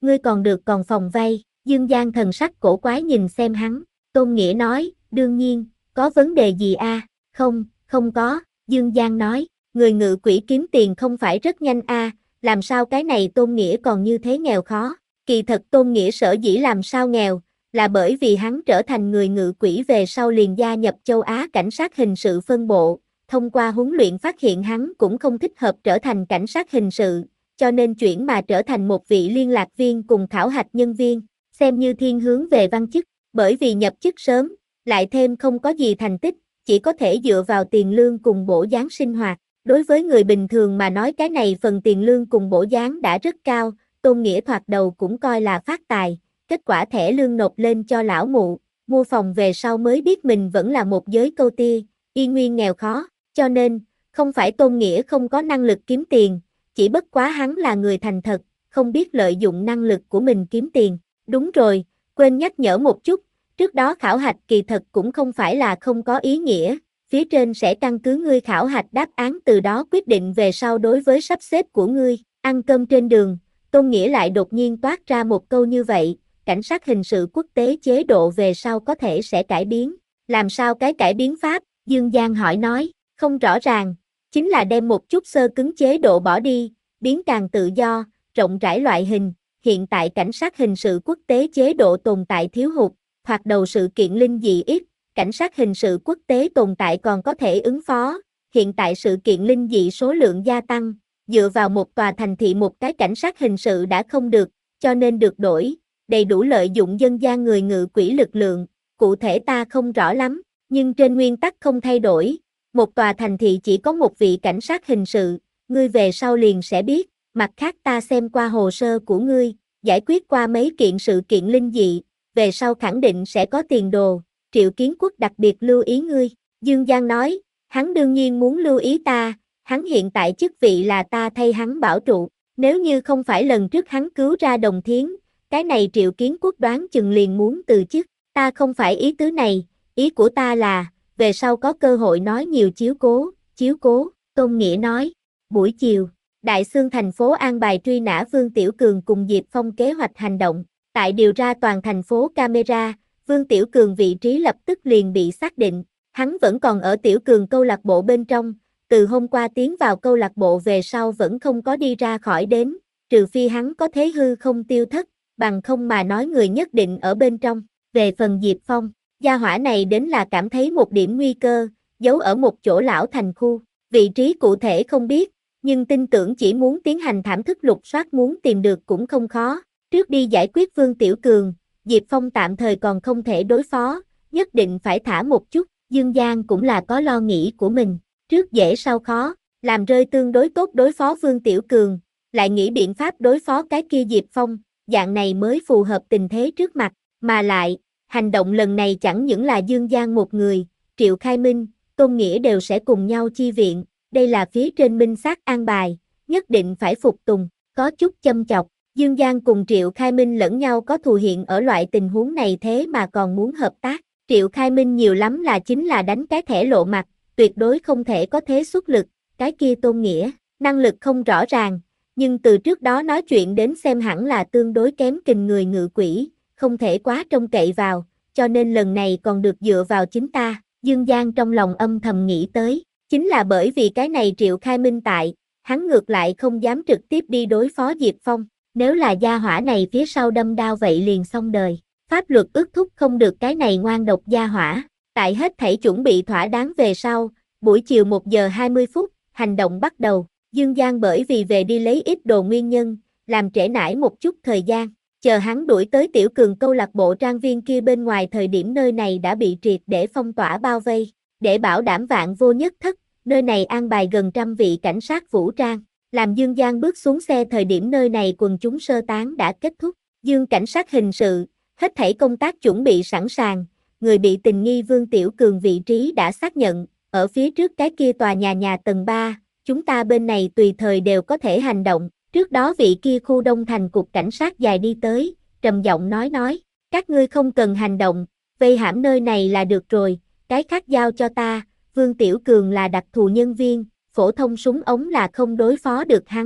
ngươi còn được còn phòng vay, Dương Giang thần sắc cổ quái nhìn xem hắn, Tôn Nghĩa nói, đương nhiên, có vấn đề gì a? À? Không, không có, Dương Giang nói, người ngự quỷ kiếm tiền không phải rất nhanh a, à, làm sao cái này Tôn Nghĩa còn như thế nghèo khó, kỳ thật Tôn Nghĩa sở dĩ làm sao nghèo, là bởi vì hắn trở thành người ngự quỷ về sau liền gia nhập châu Á cảnh sát hình sự phân bộ, thông qua huấn luyện phát hiện hắn cũng không thích hợp trở thành cảnh sát hình sự, cho nên chuyển mà trở thành một vị liên lạc viên cùng khảo hạch nhân viên, xem như thiên hướng về văn chức, bởi vì nhập chức sớm, lại thêm không có gì thành tích, chỉ có thể dựa vào tiền lương cùng bổ giáng sinh hoạt. Đối với người bình thường mà nói cái này phần tiền lương cùng bổ giáng đã rất cao, Tôn Nghĩa thoạt đầu cũng coi là phát tài, kết quả thẻ lương nộp lên cho lão mụ, mua phòng về sau mới biết mình vẫn là một giới câu tia, y nguyên nghèo khó, cho nên, không phải Tôn Nghĩa không có năng lực kiếm tiền, chỉ bất quá hắn là người thành thật, không biết lợi dụng năng lực của mình kiếm tiền. Đúng rồi, quên nhắc nhở một chút, trước đó khảo hạch kỳ thật cũng không phải là không có ý nghĩa, phía trên sẽ căn cứ ngươi khảo hạch đáp án từ đó quyết định về sau đối với sắp xếp của ngươi. Ăn cơm trên đường, Tôn Nghĩa lại đột nhiên toát ra một câu như vậy, cảnh sát hình sự quốc tế chế độ về sau có thể sẽ cải biến. Làm sao cái cải biến pháp? Dương Giang hỏi nói, không rõ ràng, chính là đem một chút sơ cứng chế độ bỏ đi, biến càng tự do, rộng rãi loại hình. Hiện tại cảnh sát hình sự quốc tế chế độ tồn tại thiếu hụt, hoạt đầu sự kiện linh dị ít, cảnh sát hình sự quốc tế tồn tại còn có thể ứng phó, hiện tại sự kiện linh dị số lượng gia tăng, dựa vào một tòa thành thị một cái cảnh sát hình sự đã không được, cho nên được đổi, đầy đủ lợi dụng dân gian người ngự quỷ lực lượng, cụ thể ta không rõ lắm, nhưng trên nguyên tắc không thay đổi, một tòa thành thị chỉ có một vị cảnh sát hình sự, ngươi về sau liền sẽ biết, mặt khác ta xem qua hồ sơ của ngươi, giải quyết qua mấy kiện sự kiện linh dị, về sau khẳng định sẽ có tiền đồ, Triệu Kiến Quốc đặc biệt lưu ý ngươi, Dương Giang nói, hắn đương nhiên muốn lưu ý ta, hắn hiện tại chức vị là ta thay hắn bảo trụ, nếu như không phải lần trước hắn cứu ra Đồng Thiến, cái này Triệu Kiến Quốc đoán chừng liền muốn từ chức, ta không phải ý tứ này, ý của ta là, về sau có cơ hội nói nhiều chiếu cố, chiếu cố, Tôn Nghĩa nói, buổi chiều, Đại Xương thành phố an bài truy nã Vương Tiểu Cường cùng Diệp Phong kế hoạch hành động, tại điều ra toàn thành phố camera, Vương Tiểu Cường vị trí lập tức liền bị xác định, hắn vẫn còn ở Tiểu Cường câu lạc bộ bên trong, từ hôm qua tiến vào câu lạc bộ về sau vẫn không có đi ra khỏi đến, trừ phi hắn có thế hư không tiêu thất, bằng không mà nói người nhất định ở bên trong. Về phần Diệp Phong, gia hỏa này đến là cảm thấy một điểm nguy cơ, giấu ở một chỗ lão thành khu, vị trí cụ thể không biết, nhưng tin tưởng chỉ muốn tiến hành thảm thức lục soát muốn tìm được cũng không khó. Trước đi giải quyết Vương Tiểu Cường, Diệp Phong tạm thời còn không thể đối phó, nhất định phải thả một chút, Dương Giang cũng là có lo nghĩ của mình, trước dễ sau khó, làm rơi tương đối tốt đối phó Vương Tiểu Cường, lại nghĩ biện pháp đối phó cái kia Diệp Phong, dạng này mới phù hợp tình thế trước mặt, mà lại, hành động lần này chẳng những là Dương Giang một người, Triệu Khai Minh, Tôn Nghĩa đều sẽ cùng nhau chi viện, đây là phía trên minh xác an bài, nhất định phải phục tùng, có chút châm chọc. Dương Giang cùng Triệu Khai Minh lẫn nhau có thù hiện ở loại tình huống này thế mà còn muốn hợp tác. Triệu Khai Minh nhiều lắm là chính là đánh cái thẻ lộ mặt, tuyệt đối không thể có thế xuất lực, cái kia Tôn Nghĩa, năng lực không rõ ràng, nhưng từ trước đó nói chuyện đến xem hẳn là tương đối kém kình người ngự quỷ, không thể quá trông cậy vào, cho nên lần này còn được dựa vào chính ta. Dương Giang trong lòng âm thầm nghĩ tới, chính là bởi vì cái này Triệu Khai Minh tại, hắn ngược lại không dám trực tiếp đi đối phó Diệp Phong. Nếu là gia hỏa này phía sau đâm đao vậy liền xong đời, pháp luật ước thúc không được cái này ngoan độc gia hỏa, tại hết thảy chuẩn bị thỏa đáng về sau, buổi chiều một giờ hai mươi phút, hành động bắt đầu, Dương Giang bởi vì về đi lấy ít đồ nguyên nhân, làm trễ nải một chút thời gian, chờ hắn đuổi tới Tiểu Cường câu lạc bộ trang viên kia bên ngoài thời điểm nơi này đã bị triệt để phong tỏa bao vây, để bảo đảm vạn vô nhất thất, nơi này an bài gần trăm vị cảnh sát vũ trang. Làm Dương Giang bước xuống xe thời điểm nơi này quần chúng sơ tán đã kết thúc, Dương cảnh sát hình sự, hết thảy công tác chuẩn bị sẵn sàng, người bị tình nghi Vương Tiểu Cường vị trí đã xác nhận, ở phía trước cái kia tòa nhà nhà tầng ba, chúng ta bên này tùy thời đều có thể hành động, trước đó vị kia khu đông thành cục cảnh sát dài đi tới, trầm giọng nói nói, các ngươi không cần hành động, vây hãm nơi này là được rồi, cái khác giao cho ta, Vương Tiểu Cường là đặc thù nhân viên. Phổ thông súng ống là không đối phó được hắn,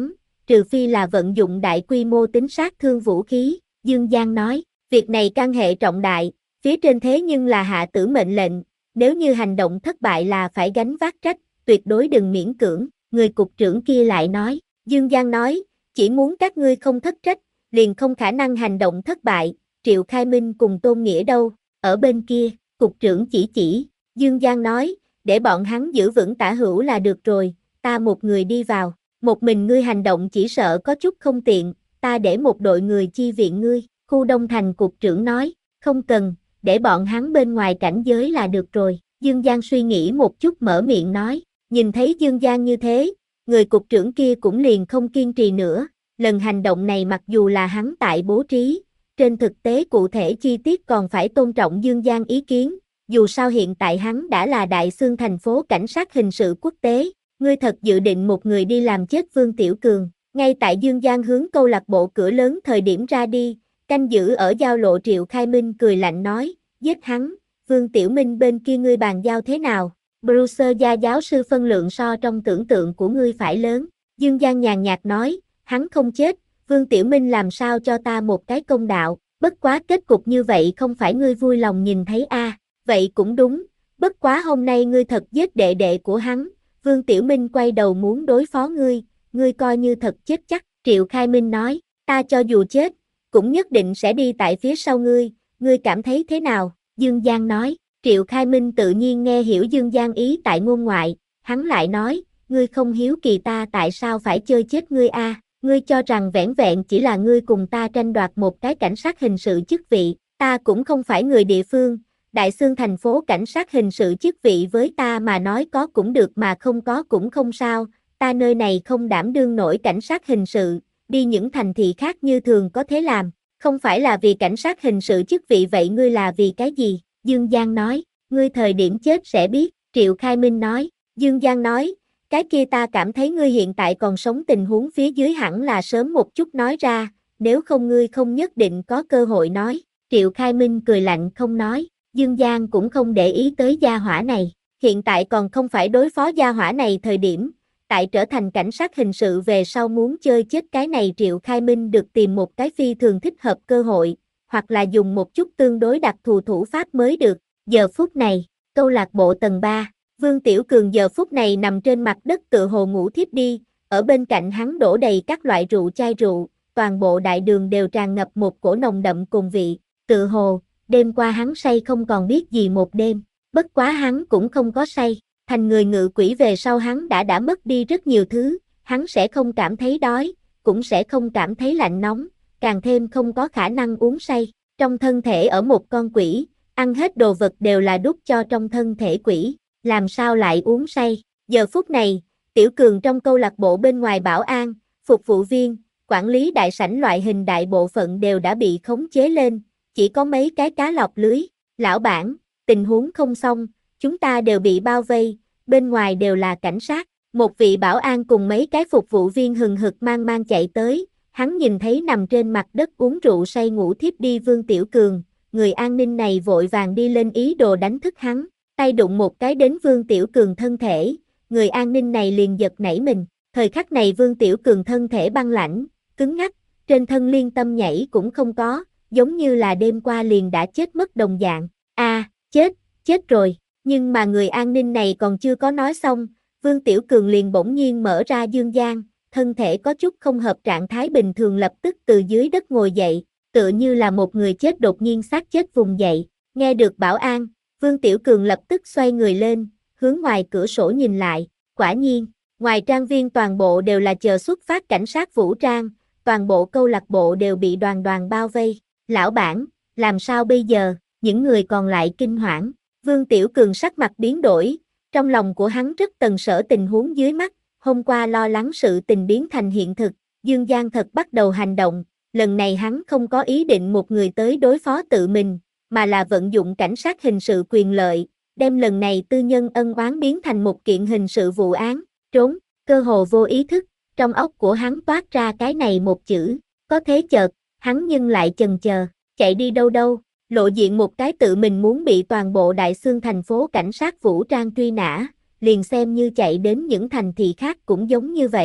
trừ phi là vận dụng đại quy mô tính sát thương vũ khí, Dương Giang nói, việc này can hệ trọng đại, phía trên thế nhưng là hạ tử mệnh lệnh, nếu như hành động thất bại là phải gánh vác trách, tuyệt đối đừng miễn cưỡng, người cục trưởng kia lại nói, Dương Giang nói, chỉ muốn các ngươi không thất trách, liền không khả năng hành động thất bại, Triệu Khai Minh cùng Tôn Nghĩa đâu, ở bên kia, cục trưởng chỉ chỉ, Dương Giang nói, để bọn hắn giữ vững tả hữu là được rồi, ta một người đi vào, một mình ngươi hành động chỉ sợ có chút không tiện, ta để một đội người chi viện ngươi, khu Đông Thành cục trưởng nói, không cần, để bọn hắn bên ngoài cảnh giới là được rồi, Dương Giang suy nghĩ một chút mở miệng nói, nhìn thấy Dương Giang như thế, người cục trưởng kia cũng liền không kiên trì nữa, lần hành động này mặc dù là hắn tại bố trí, trên thực tế cụ thể chi tiết còn phải tôn trọng Dương Giang ý kiến, dù sao hiện tại hắn đã là đại xương thành phố cảnh sát hình sự quốc tế, ngươi thật dự định một người đi làm chết Vương Tiểu Cường, ngay tại Dương Giang hướng câu lạc bộ cửa lớn thời điểm ra đi, canh giữ ở giao lộ Triệu Khai Minh cười lạnh nói, giết hắn, Vương Tiểu Minh bên kia ngươi bàn giao thế nào, Bruce gia giáo sư phân lượng so trong tưởng tượng của ngươi phải lớn, Dương Giang nhàn nhạt nói, hắn không chết, Vương Tiểu Minh làm sao cho ta một cái công đạo, bất quá kết cục như vậy không phải ngươi vui lòng nhìn thấy a, à, vậy cũng đúng, bất quá hôm nay ngươi thật giết đệ đệ của hắn, Vương Tiểu Minh quay đầu muốn đối phó ngươi, ngươi coi như thật chết chắc, Triệu Khai Minh nói, ta cho dù chết, cũng nhất định sẽ đi tại phía sau ngươi, ngươi cảm thấy thế nào, Dương Giang nói, Triệu Khai Minh tự nhiên nghe hiểu Dương Giang ý tại ngôn ngoại, hắn lại nói, ngươi không hiếu kỳ ta tại sao phải chơi chết ngươi a? À? Ngươi cho rằng vẻn vẹn chỉ là ngươi cùng ta tranh đoạt một cái cảnh sát hình sự chức vị, ta cũng không phải người địa phương, đại xương thành phố cảnh sát hình sự chức vị với ta mà nói có cũng được mà không có cũng không sao, ta nơi này không đảm đương nổi cảnh sát hình sự, đi những thành thị khác như thường có thế làm, không phải là vì cảnh sát hình sự chức vị vậy ngươi là vì cái gì? Dương Giang nói, ngươi thời điểm chết sẽ biết, Triệu Khai Minh nói, Dương Giang nói, cái kia ta cảm thấy ngươi hiện tại còn sống tình huống phía dưới hẳn là sớm một chút nói ra, nếu không ngươi không nhất định có cơ hội nói, Triệu Khai Minh cười lạnh không nói, Dương Giang cũng không để ý tới gia hỏa này, hiện tại còn không phải đối phó gia hỏa này thời điểm, tại trở thành cảnh sát hình sự về sau muốn chơi chết cái này Triệu Khai Minh được tìm một cái phi thường thích hợp cơ hội, hoặc là dùng một chút tương đối đặc thù thủ pháp mới được, giờ phút này, câu lạc bộ tầng ba, Vương Tiểu Cường giờ phút này nằm trên mặt đất tựa hồ ngủ thiếp đi, ở bên cạnh hắn đổ đầy các loại rượu chai rượu, toàn bộ đại đường đều tràn ngập một cổ nồng đậm cùng vị, tựa hồ, đêm qua hắn say không còn biết gì một đêm, bất quá hắn cũng không có say, thành người ngự quỷ về sau hắn đã đã mất đi rất nhiều thứ, hắn sẽ không cảm thấy đói, cũng sẽ không cảm thấy lạnh nóng, càng thêm không có khả năng uống say, trong thân thể ở một con quỷ, ăn hết đồ vật đều là đút cho trong thân thể quỷ, làm sao lại uống say, giờ phút này, Tiểu Cường trong câu lạc bộ bên ngoài bảo an, phục vụ viên, quản lý đại sảnh loại hình đại bộ phận đều đã bị khống chế lên, chỉ có mấy cái cá lọc lưới, lão bản, tình huống không xong, chúng ta đều bị bao vây, bên ngoài đều là cảnh sát, một vị bảo an cùng mấy cái phục vụ viên hừng hực mang mang chạy tới, hắn nhìn thấy nằm trên mặt đất uống rượu say ngủ thiếp đi Vương Tiểu Cường, người an ninh này vội vàng đi lên ý đồ đánh thức hắn, tay đụng một cái đến Vương Tiểu Cường thân thể, người an ninh này liền giật nảy mình, thời khắc này Vương Tiểu Cường thân thể băng lãnh, cứng ngắc, trên thân liên tâm nhảy cũng không có, giống như là đêm qua liền đã chết mất đồng dạng, a à, chết, chết rồi, nhưng mà người an ninh này còn chưa có nói xong, Vương Tiểu Cường liền bỗng nhiên mở ra Dương Giang, thân thể có chút không hợp trạng thái bình thường lập tức từ dưới đất ngồi dậy, tựa như là một người chết đột nhiên xác chết vùng dậy, nghe được bảo an, Vương Tiểu Cường lập tức xoay người lên, hướng ngoài cửa sổ nhìn lại, quả nhiên, ngoài trang viên toàn bộ đều là chờ xuất phát cảnh sát vũ trang, toàn bộ câu lạc bộ đều bị đoàn đoàn bao vây, lão bản, làm sao bây giờ, những người còn lại kinh hoảng, Vương Tiểu Cường sắc mặt biến đổi, trong lòng của hắn rất tần sở tình huống dưới mắt, hôm qua lo lắng sự tình biến thành hiện thực, Dương Giang thật bắt đầu hành động, lần này hắn không có ý định một người tới đối phó tự mình, mà là vận dụng cảnh sát hình sự quyền lợi, đem lần này tư nhân ân oán biến thành một kiện hình sự vụ án, trốn, cơ hồ vô ý thức, trong óc của hắn toát ra cái này một chữ, có thế chợt, hắn nhưng lại chần chờ, chạy đi đâu đâu, lộ diện một cái tự mình muốn bị toàn bộ đại xương thành phố cảnh sát vũ trang truy nã, liền xem như chạy đến những thành thị khác cũng giống như vậy,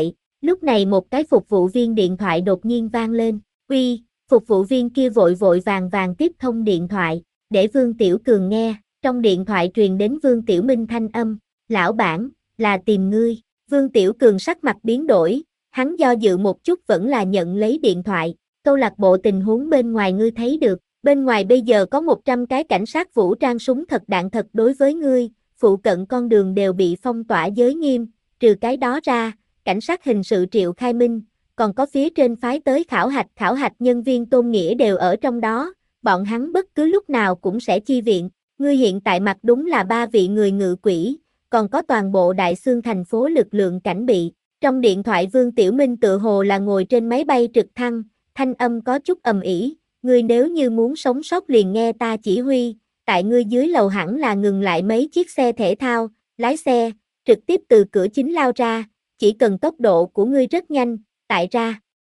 Lúc này một cái phục vụ viên điện thoại đột nhiên vang lên. Uy, phục vụ viên kia vội vội vàng vàng tiếp thông điện thoại, để Vương Tiểu Cường nghe. Trong điện thoại truyền đến Vương Tiểu Minh thanh âm. Lão bản, là tìm ngươi. Vương Tiểu Cường sắc mặt biến đổi, hắn do dự một chút vẫn là nhận lấy điện thoại. Câu lạc bộ tình huống bên ngoài ngươi thấy được, bên ngoài bây giờ có một trăm cái cảnh sát vũ trang súng thật đạn thật đối với ngươi, phụ cận con đường đều bị phong tỏa giới nghiêm, trừ cái đó ra, cảnh sát hình sự Triệu Khai Minh, còn có phía trên phái tới khảo hạch khảo hạch nhân viên Tôn Nghĩa đều ở trong đó, bọn hắn bất cứ lúc nào cũng sẽ chi viện, ngươi hiện tại mặt đúng là ba vị người ngự quỷ, còn có toàn bộ Đại Xương thành phố lực lượng cảnh bị. Trong điện thoại Vương Tiểu Minh tự hồ là ngồi trên máy bay trực thăng, thanh âm có chút ầm ĩ, ngươi nếu như muốn sống sót liền nghe ta chỉ huy, tại ngươi dưới lầu hẳn là ngừng lại mấy chiếc xe thể thao, lái xe, trực tiếp từ cửa chính lao ra, chỉ cần tốc độ của ngươi rất nhanh, tại ra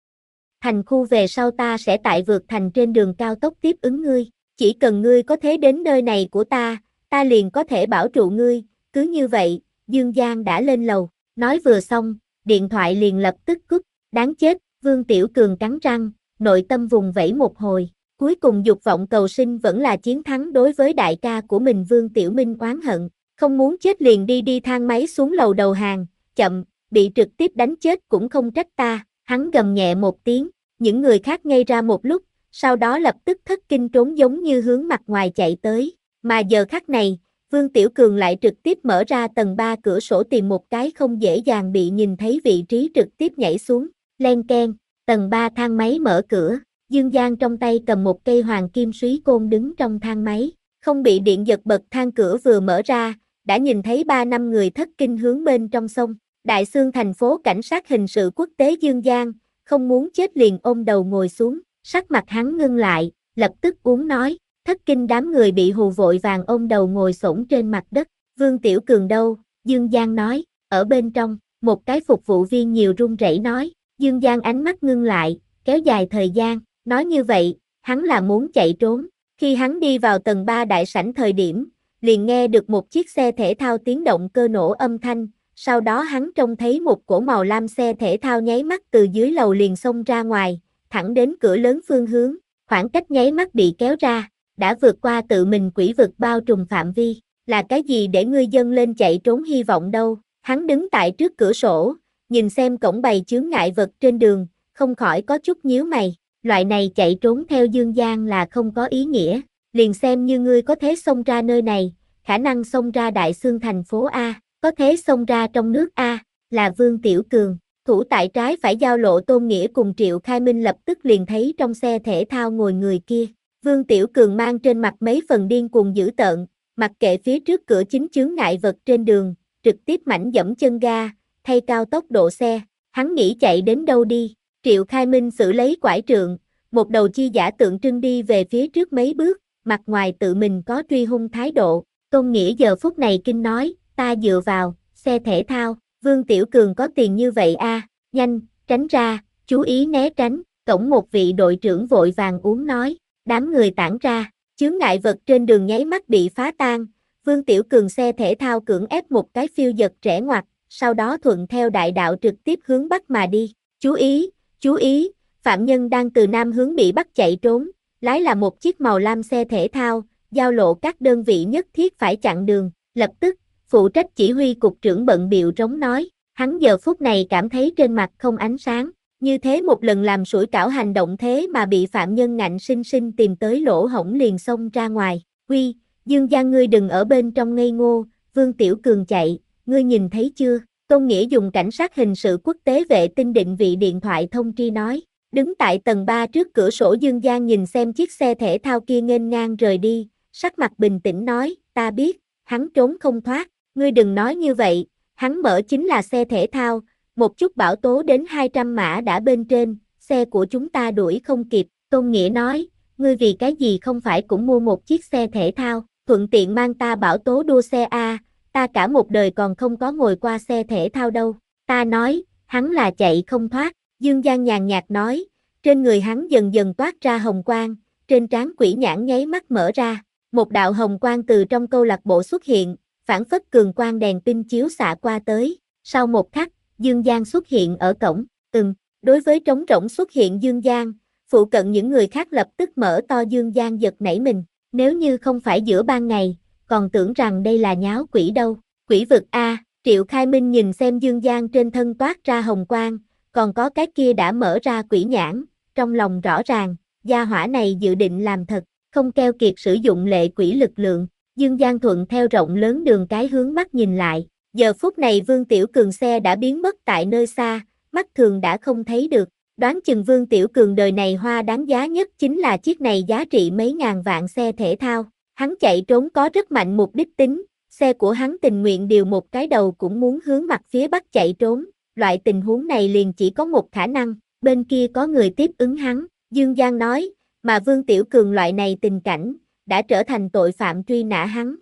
thành khu về sau ta sẽ tại vượt thành trên đường cao tốc tiếp ứng ngươi, chỉ cần ngươi có thể đến nơi này của ta, ta liền có thể bảo trụ ngươi, cứ như vậy, Dương Giang đã lên lầu, nói vừa xong, điện thoại liền lập tức cúp, đáng chết, Vương Tiểu Cường cắn răng, nội tâm vùng vẫy một hồi, cuối cùng dục vọng cầu sinh vẫn là chiến thắng đối với đại ca của mình Vương Tiểu Minh oán hận, không muốn chết liền đi đi thang máy xuống lầu đầu hàng, chậm, bị trực tiếp đánh chết cũng không trách ta, hắn gầm nhẹ một tiếng, những người khác ngây ra một lúc, sau đó lập tức thất kinh trốn giống như hướng mặt ngoài chạy tới, mà giờ khắc này, Vương Tiểu Cường lại trực tiếp mở ra tầng ba cửa sổ tìm một cái không dễ dàng bị nhìn thấy vị trí trực tiếp nhảy xuống, len keng, tầng ba thang máy mở cửa, Dương Giang trong tay cầm một cây hoàng kim súy côn đứng trong thang máy, không bị điện giật bật thang cửa vừa mở ra, đã nhìn thấy ba năm người thất kinh hướng bên trong sông, Đại Xương thành phố cảnh sát hình sự quốc tế Dương Giang, không muốn chết liền ôm đầu ngồi xuống, sắc mặt hắn ngưng lại, lập tức uống nói. Thất kinh đám người bị hù vội vàng ôm đầu ngồi xổm trên mặt đất, Vương Tiểu Cường đâu, Dương Giang nói, ở bên trong, một cái phục vụ viên nhiều run rẩy nói, Dương Giang ánh mắt ngưng lại, kéo dài thời gian, nói như vậy, hắn là muốn chạy trốn, khi hắn đi vào tầng ba đại sảnh thời điểm, liền nghe được một chiếc xe thể thao tiếng động cơ nổ âm thanh, sau đó hắn trông thấy một cỗ màu lam xe thể thao nháy mắt từ dưới lầu liền xông ra ngoài, thẳng đến cửa lớn phương hướng, khoảng cách nháy mắt bị kéo ra. Đã vượt qua tự mình quỷ vực bao trùm phạm vi, là cái gì để ngươi dâng lên chạy trốn hy vọng đâu, hắn đứng tại trước cửa sổ, nhìn xem cổng bày chướng ngại vật trên đường, không khỏi có chút nhíu mày, loại này chạy trốn theo Dương Giang là không có ý nghĩa, liền xem như ngươi có thể xông ra nơi này, khả năng xông ra Đại Xương thành phố A, có thể xông ra trong nước A, là Vương Tiểu Cường, thủ tại trái phải giao lộ Tôn Nghĩa cùng Triệu Khai Minh lập tức liền thấy trong xe thể thao ngồi người kia. Vương Tiểu Cường mang trên mặt mấy phần điên cuồng dữ tợn, mặc kệ phía trước cửa chính chướng ngại vật trên đường, trực tiếp mảnh dẫm chân ga, thay cao tốc độ xe, hắn nghĩ chạy đến đâu đi, Triệu Khai Minh xử lấy quải trượng, một đầu chi giả tượng trưng đi về phía trước mấy bước, mặt ngoài tự mình có truy hung thái độ, Tôn Nghĩa giờ phút này kinh nói, ta dựa vào, xe thể thao, Vương Tiểu Cường có tiền như vậy a, à, nhanh, tránh ra, chú ý né tránh, cổng một vị đội trưởng vội vàng uống nói. Đám người tản ra, chướng ngại vật trên đường nháy mắt bị phá tan, Vương Tiểu Cường xe thể thao cưỡng ép một cái phiêu giật rẽ ngoặt, sau đó thuận theo đại đạo trực tiếp hướng bắc mà đi. Chú ý, chú ý, phạm nhân đang từ nam hướng bị bắt chạy trốn, lái là một chiếc màu lam xe thể thao, giao lộ các đơn vị nhất thiết phải chặn đường. Lập tức, phụ trách chỉ huy cục trưởng bận bịu rống nói, hắn giờ phút này cảm thấy trên mặt không ánh sáng. Như thế một lần làm sủi cảo hành động thế mà bị phạm nhân ngạnh sinh sinh tìm tới lỗ hổng liền xông ra ngoài. Huy, Dương Giang ngươi đừng ở bên trong ngây ngô, Vương Tiểu Cường chạy, ngươi nhìn thấy chưa? Tôn Nghĩa dùng cảnh sát hình sự quốc tế vệ tinh định vị điện thoại thông tri nói. Đứng tại tầng ba trước cửa sổ Dương Giang nhìn xem chiếc xe thể thao kia nghênh ngang rời đi, sắc mặt bình tĩnh nói, ta biết, hắn trốn không thoát, ngươi đừng nói như vậy, hắn mở chính là xe thể thao. Một chút bão tố đến hai trăm mã đã bên trên, xe của chúng ta đuổi không kịp, Tôn Nghĩa nói, ngươi vì cái gì không phải cũng mua một chiếc xe thể thao, thuận tiện mang ta bão tố đua xe A, ta cả một đời còn không có ngồi qua xe thể thao đâu, ta nói, hắn là chạy không thoát, Dương Giang nhàn nhạt nói, trên người hắn dần dần toát ra hồng quang, trên trán quỷ nhãn nháy mắt mở ra, một đạo hồng quang từ trong câu lạc bộ xuất hiện, phản phất cường quang đèn pin chiếu xạ qua tới, sau một khắc, Dương Giang xuất hiện ở cổng, ừm, đối với trống rỗng xuất hiện Dương Giang, phụ cận những người khác lập tức mở to Dương Giang giật nảy mình, nếu như không phải giữa ban ngày, còn tưởng rằng đây là nháo quỷ đâu, quỷ vực A, Triệu Khai Minh nhìn xem Dương Giang trên thân toát ra hồng quang, còn có cái kia đã mở ra quỷ nhãn, trong lòng rõ ràng, gia hỏa này dự định làm thật, không keo kiệt sử dụng lệ quỷ lực lượng, Dương Giang thuận theo rộng lớn đường cái hướng mắt nhìn lại, giờ phút này Vương Tiểu Cường xe đã biến mất tại nơi xa, mắt thường đã không thấy được, đoán chừng Vương Tiểu Cường đời này hoa đáng giá nhất chính là chiếc này giá trị mấy ngàn vạn xe thể thao, hắn chạy trốn có rất mạnh mục đích tính, xe của hắn tình nguyện điều một cái đầu cũng muốn hướng mặt phía bắc chạy trốn, loại tình huống này liền chỉ có một khả năng, bên kia có người tiếp ứng hắn, Dương Giang nói, mà Vương Tiểu Cường loại này tình cảnh, đã trở thành tội phạm truy nã hắn.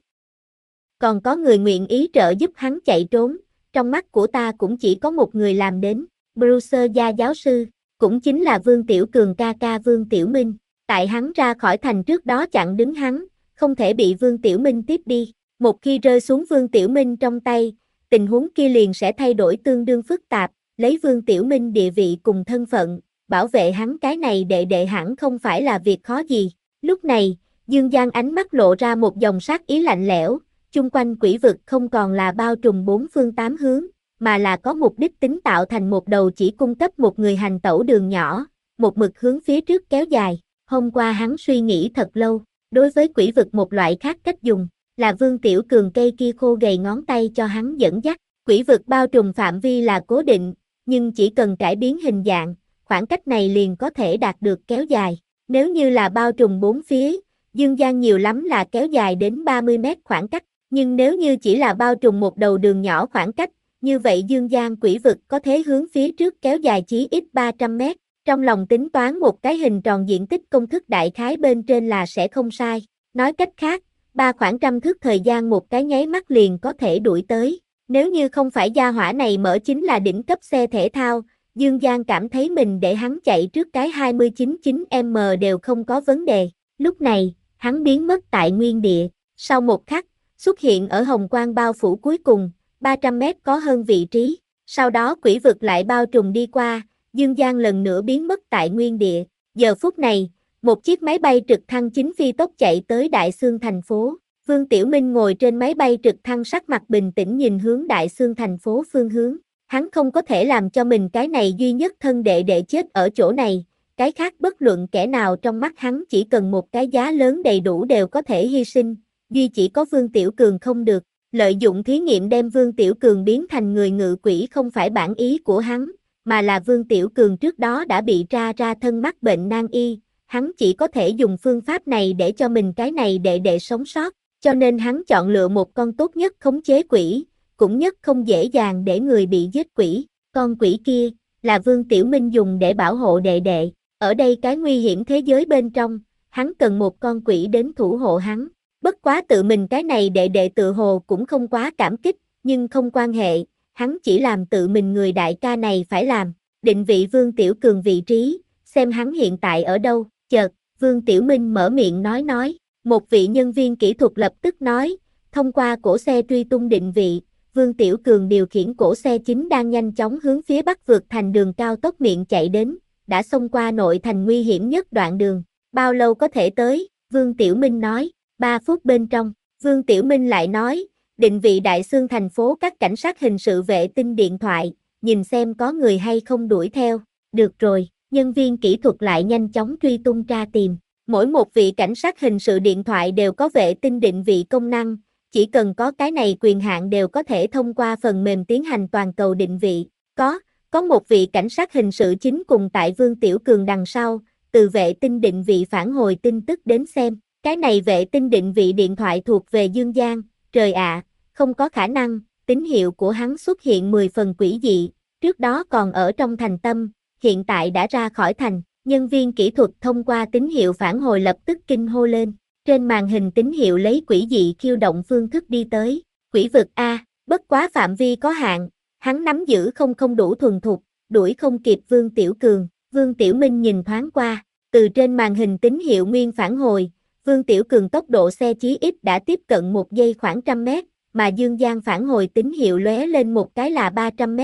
Còn có người nguyện ý trợ giúp hắn chạy trốn, trong mắt của ta cũng chỉ có một người làm đến, Bruce gia giáo sư, cũng chính là Vương Tiểu Cường ca ca Vương Tiểu Minh, tại hắn ra khỏi thành trước đó chặn đứng hắn, không thể bị Vương Tiểu Minh tiếp đi, một khi rơi xuống Vương Tiểu Minh trong tay, tình huống kia liền sẽ thay đổi tương đương phức tạp, lấy Vương Tiểu Minh địa vị cùng thân phận, bảo vệ hắn cái này đệ đệ hẳn không phải là việc khó gì, lúc này, Dương Giang ánh mắt lộ ra một dòng sát ý lạnh lẽo, chung quanh quỷ vực không còn là bao trùm bốn phương tám hướng, mà là có mục đích tính tạo thành một đầu chỉ cung cấp một người hành tẩu đường nhỏ, một mực hướng phía trước kéo dài. Hôm qua hắn suy nghĩ thật lâu, đối với quỷ vực một loại khác cách dùng, là Vương Tiểu Cường cây kia khô gầy ngón tay cho hắn dẫn dắt. Quỷ vực bao trùm phạm vi là cố định, nhưng chỉ cần cải biến hình dạng, khoảng cách này liền có thể đạt được kéo dài. Nếu như là bao trùm bốn phía, Dương Giang nhiều lắm là kéo dài đến ba mươi mét khoảng cách, nhưng nếu như chỉ là bao trùm một đầu đường nhỏ khoảng cách, như vậy Dương Giang quỷ vực có thể hướng phía trước kéo dài chí ít ba trăm mét, trong lòng tính toán một cái hình tròn diện tích công thức đại khái bên trên là sẽ không sai. Nói cách khác, ba khoảng trăm thước thời gian một cái nháy mắt liền có thể đuổi tới. Nếu như không phải gia hỏa này mở chính là đỉnh cấp xe thể thao, Dương Giang cảm thấy mình để hắn chạy trước cái hai mươi chín chín m đều không có vấn đề. Lúc này, hắn biến mất tại nguyên địa, sau một khắc, xuất hiện ở hồng quang bao phủ cuối cùng, ba trăm mét có hơn vị trí. Sau đó quỷ vực lại bao trùm đi qua, Dương Giang lần nữa biến mất tại nguyên địa. Giờ phút này, một chiếc máy bay trực thăng chính phi tốc chạy tới Đại Xương thành phố. Vương Tiểu Minh ngồi trên máy bay trực thăng sắc mặt bình tĩnh nhìn hướng Đại Xương thành phố phương hướng. Hắn không có thể làm cho mình cái này duy nhất thân đệ đệ chết ở chỗ này. Cái khác bất luận kẻ nào trong mắt hắn chỉ cần một cái giá lớn đầy đủ đều có thể hy sinh. Duy chỉ có Vương Tiểu Cường không được. Lợi dụng thí nghiệm đem Vương Tiểu Cường biến thành người ngự quỷ không phải bản ý của hắn, mà là Vương Tiểu Cường trước đó đã bị tra ra thân mắc bệnh nan y. Hắn chỉ có thể dùng phương pháp này để cho mình cái này đệ đệ sống sót. Cho nên hắn chọn lựa một con tốt nhất khống chế quỷ, cũng nhất không dễ dàng để người bị giết quỷ. Con quỷ kia, là Vương Tiểu Minh dùng để bảo hộ đệ đệ. Ở đây cái nguy hiểm thế giới bên trong, hắn cần một con quỷ đến thủ hộ hắn. Bất quá tự mình cái này đệ đệ tự hồ cũng không quá cảm kích, nhưng không quan hệ, hắn chỉ làm tự mình người đại ca này phải làm. Định vị Vương Tiểu Cường vị trí, xem hắn hiện tại ở đâu, chợt, Vương Tiểu Minh mở miệng nói nói. Một vị nhân viên kỹ thuật lập tức nói, thông qua cổ xe truy tung định vị, Vương Tiểu Cường điều khiển cổ xe chính đang nhanh chóng hướng phía bắc vượt thành đường cao tốc miệng chạy đến, đã xông qua nội thành nguy hiểm nhất đoạn đường. Bao lâu có thể tới? Vương Tiểu Minh nói, ba phút bên trong. Vương Tiểu Minh lại nói, định vị Đại Xương thành phố các cảnh sát hình sự vệ tinh điện thoại, nhìn xem có người hay không đuổi theo. Được rồi, nhân viên kỹ thuật lại nhanh chóng truy tung tra tìm. Mỗi một vị cảnh sát hình sự điện thoại đều có vệ tinh định vị công năng, chỉ cần có cái này quyền hạn đều có thể thông qua phần mềm tiến hành toàn cầu định vị. Có, có một vị cảnh sát hình sự chính cùng tại Vương Tiểu Cường đằng sau, từ vệ tinh định vị phản hồi tin tức đến xem. Cái này vệ tinh định vị điện thoại thuộc về Dương Giang, trời ạ, không có khả năng, tín hiệu của hắn xuất hiện mười phần quỷ dị, trước đó còn ở trong thành tâm, hiện tại đã ra khỏi thành. Nhân viên kỹ thuật thông qua tín hiệu phản hồi lập tức kinh hô lên. Trên màn hình tín hiệu lấy quỷ dị khiêu động phương thức đi tới. Quỷ vực A, bất quá phạm vi có hạn, hắn nắm giữ không không đủ thuần thục, đuổi không kịp Vương Tiểu Cường. Vương Tiểu Minh nhìn thoáng qua, từ trên màn hình tín hiệu nguyên phản hồi, Vương Tiểu Cường tốc độ xe chí ít đã tiếp cận một giây khoảng trăm mét, mà Dương Giang phản hồi tín hiệu lóe lên một cái là ba trăm mét,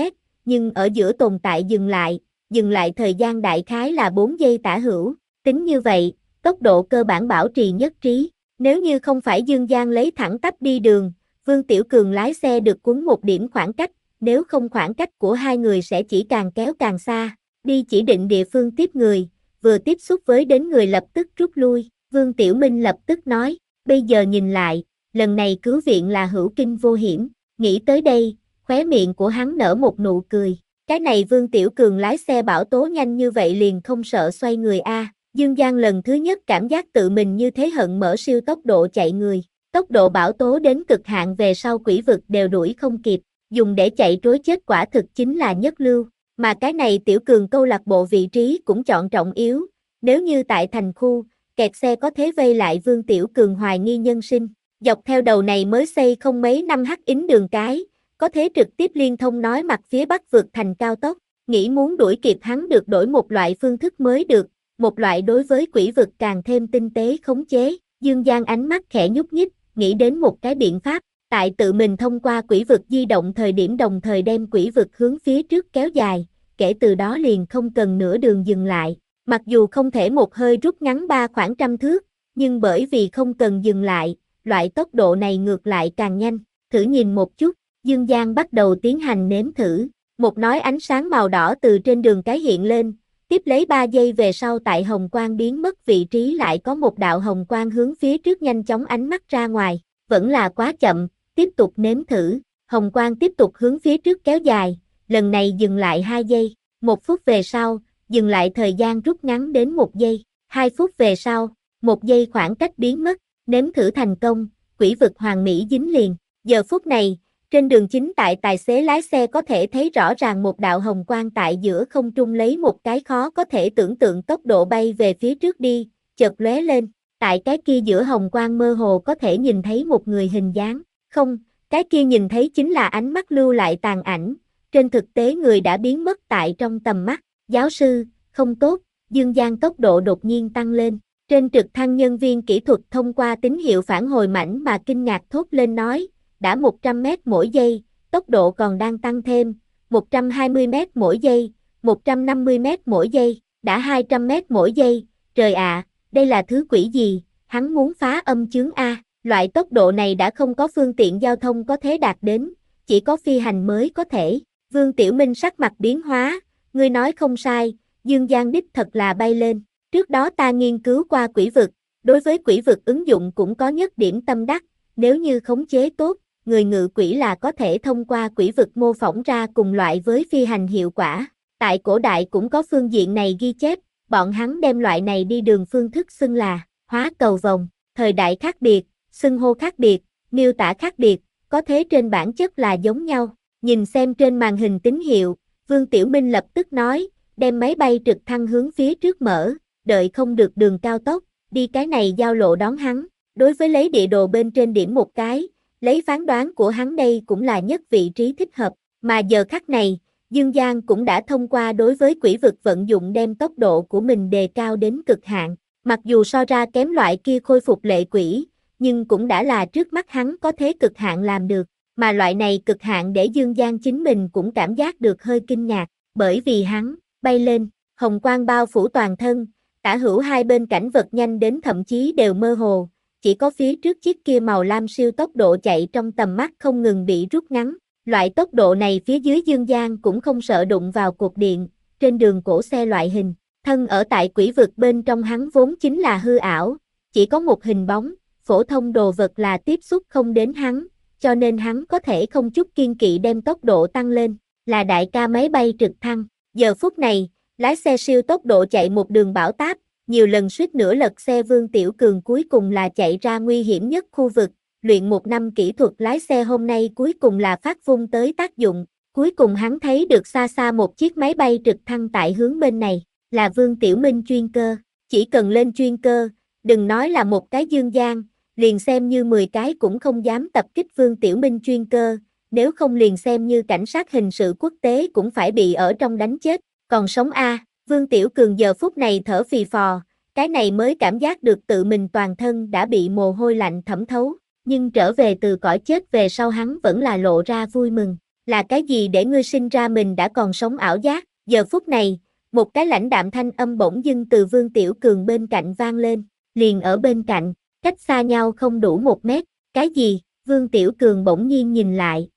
nhưng ở giữa tồn tại dừng lại, dừng lại thời gian đại khái là bốn giây tả hữu. Tính như vậy, tốc độ cơ bản bảo trì nhất trí. Nếu như không phải Dương Giang lấy thẳng tắp đi đường, Vương Tiểu Cường lái xe được cuốn một điểm khoảng cách, nếu không khoảng cách của hai người sẽ chỉ càng kéo càng xa. Đi chỉ định địa phương tiếp người, vừa tiếp xúc với đến người lập tức rút lui. Vương Tiểu Minh lập tức nói, bây giờ nhìn lại, lần này cứu viện là hữu kinh vô hiểm. Nghĩ tới đây, khóe miệng của hắn nở một nụ cười. Cái này Vương Tiểu Cường lái xe bảo tố nhanh như vậy liền không sợ xoay người a. À. Dương Giang lần thứ nhất cảm giác tự mình như thế hận mở siêu tốc độ chạy người. Tốc độ bảo tố đến cực hạn về sau quỷ vực đều đuổi không kịp, dùng để chạy trối chết quả thực chính là nhất lưu. Mà cái này Tiểu Cường câu lạc bộ vị trí cũng chọn trọng yếu, nếu như tại thành khu, kẹt xe có thế vây lại Vương Tiểu Cường hoài nghi nhân sinh. Dọc theo đầu này mới xây không mấy năm hắc ính đường cái, có thế trực tiếp liên thông nói mặt phía bắc vượt thành cao tốc, nghĩ muốn đuổi kịp hắn được đổi một loại phương thức mới được, một loại đối với quỷ vực càng thêm tinh tế khống chế. Dương Giang ánh mắt khẽ nhúc nhích, nghĩ đến một cái biện pháp, tại tự mình thông qua quỷ vực di động thời điểm đồng thời đem quỷ vực hướng phía trước kéo dài, kể từ đó liền không cần nửa đường dừng lại. Mặc dù không thể một hơi rút ngắn ba khoảng trăm thước, nhưng bởi vì không cần dừng lại, loại tốc độ này ngược lại càng nhanh. Thử nhìn một chút, Dương Giang bắt đầu tiến hành nếm thử. Một nói ánh sáng màu đỏ từ trên đường cái hiện lên, tiếp lấy ba giây về sau tại hồng quang biến mất vị trí lại có một đạo hồng quang hướng phía trước nhanh chóng ánh mắt ra ngoài. Vẫn là quá chậm, tiếp tục nếm thử. Hồng quang tiếp tục hướng phía trước kéo dài, lần này dừng lại hai giây. Một phút về sau, dừng lại thời gian rút ngắn đến một giây. Hai phút về sau, một giây khoảng cách biến mất, nếm thử thành công, quỷ vực hoàn mỹ dính liền. Giờ phút này, trên đường chính tại tài xế lái xe có thể thấy rõ ràng một đạo hồng quang tại giữa không trung lấy một cái khó có thể tưởng tượng tốc độ bay về phía trước đi, chợt lóe lên. Tại cái kia giữa hồng quang mơ hồ có thể nhìn thấy một người hình dáng. Không, cái kia nhìn thấy chính là ánh mắt lưu lại tàn ảnh. Trên thực tế người đã biến mất tại trong tầm mắt. Giáo sư, không tốt, Dương Giang tốc độ đột nhiên tăng lên. Trên trực thăng nhân viên kỹ thuật thông qua tín hiệu phản hồi mảnh mà kinh ngạc thốt lên nói, đã một trăm mét mỗi giây, tốc độ còn đang tăng thêm, một trăm hai mươi mét mỗi giây, một trăm năm mươi mét mỗi giây, đã hai trăm mét mỗi giây, trời ạ, à, đây là thứ quỷ gì, hắn muốn phá âm chướng A, loại tốc độ này đã không có phương tiện giao thông có thể đạt đến, chỉ có phi hành mới có thể. Vương Tiểu Minh sắc mặt biến hóa, ngươi nói không sai, Dương Giang đích thật là bay lên. Trước đó ta nghiên cứu qua quỷ vực, đối với quỷ vực ứng dụng cũng có nhất điểm tâm đắc, nếu như khống chế tốt, người ngự quỷ là có thể thông qua quỷ vực mô phỏng ra cùng loại với phi hành hiệu quả. Tại cổ đại cũng có phương diện này ghi chép, bọn hắn đem loại này đi đường phương thức xưng là hóa cầu vồng, thời đại khác biệt, xưng hô khác biệt, miêu tả khác biệt, có thế trên bản chất là giống nhau. Nhìn xem trên màn hình tín hiệu, Vương Tiểu Minh lập tức nói, đem máy bay trực thăng hướng phía trước mở, đợi không được đường cao tốc, đi cái này giao lộ đón hắn. Đối với lấy địa đồ bên trên điểm một cái, lấy phán đoán của hắn đây cũng là nhất vị trí thích hợp, mà giờ khắc này, Dương Giang cũng đã thông qua đối với quỷ vực vận dụng đem tốc độ của mình đề cao đến cực hạn, mặc dù so ra kém loại kia khôi phục lệ quỷ, nhưng cũng đã là trước mắt hắn có thế cực hạn làm được, mà loại này cực hạn để Dương Giang chính mình cũng cảm giác được hơi kinh ngạc, bởi vì hắn bay lên, hồng quang bao phủ toàn thân, tả hữu hai bên cảnh vật nhanh đến thậm chí đều mơ hồ, chỉ có phía trước chiếc kia màu lam siêu tốc độ chạy trong tầm mắt không ngừng bị rút ngắn. Loại tốc độ này phía dưới Dương Giang cũng không sợ đụng vào cột điện, trên đường cổ xe loại hình, thân ở tại quỷ vực bên trong hắn vốn chính là hư ảo, chỉ có một hình bóng, phổ thông đồ vật là tiếp xúc không đến hắn, cho nên hắn có thể không chút kiên kỵ đem tốc độ tăng lên, là đại ca máy bay trực thăng. Giờ phút này, lái xe siêu tốc độ chạy một đường bão táp, nhiều lần suýt nữa lật xe Vương Tiểu Cường cuối cùng là chạy ra nguy hiểm nhất khu vực, luyện một năm kỹ thuật lái xe hôm nay cuối cùng là phát vung tới tác dụng, cuối cùng hắn thấy được xa xa một chiếc máy bay trực thăng tại hướng bên này, là Vương Tiểu Minh chuyên cơ, chỉ cần lên chuyên cơ, đừng nói là một cái Dương Giang, liền xem như mười cái cũng không dám tập kích Vương Tiểu Minh chuyên cơ, nếu không liền xem như cảnh sát hình sự quốc tế cũng phải bị ở trong đánh chết, còn sống a. Vương Tiểu Cường giờ phút này thở phì phò, cái này mới cảm giác được tự mình toàn thân đã bị mồ hôi lạnh thẩm thấu, nhưng trở về từ cõi chết về sau hắn vẫn là lộ ra vui mừng. Là cái gì để ngươi sinh ra mình đã còn sống ảo giác? Giờ phút này, một cái lãnh đạm thanh âm bỗng dưng từ Vương Tiểu Cường bên cạnh vang lên, liền ở bên cạnh, cách xa nhau không đủ một mét. Cái gì? Vương Tiểu Cường bỗng nhiên nhìn lại.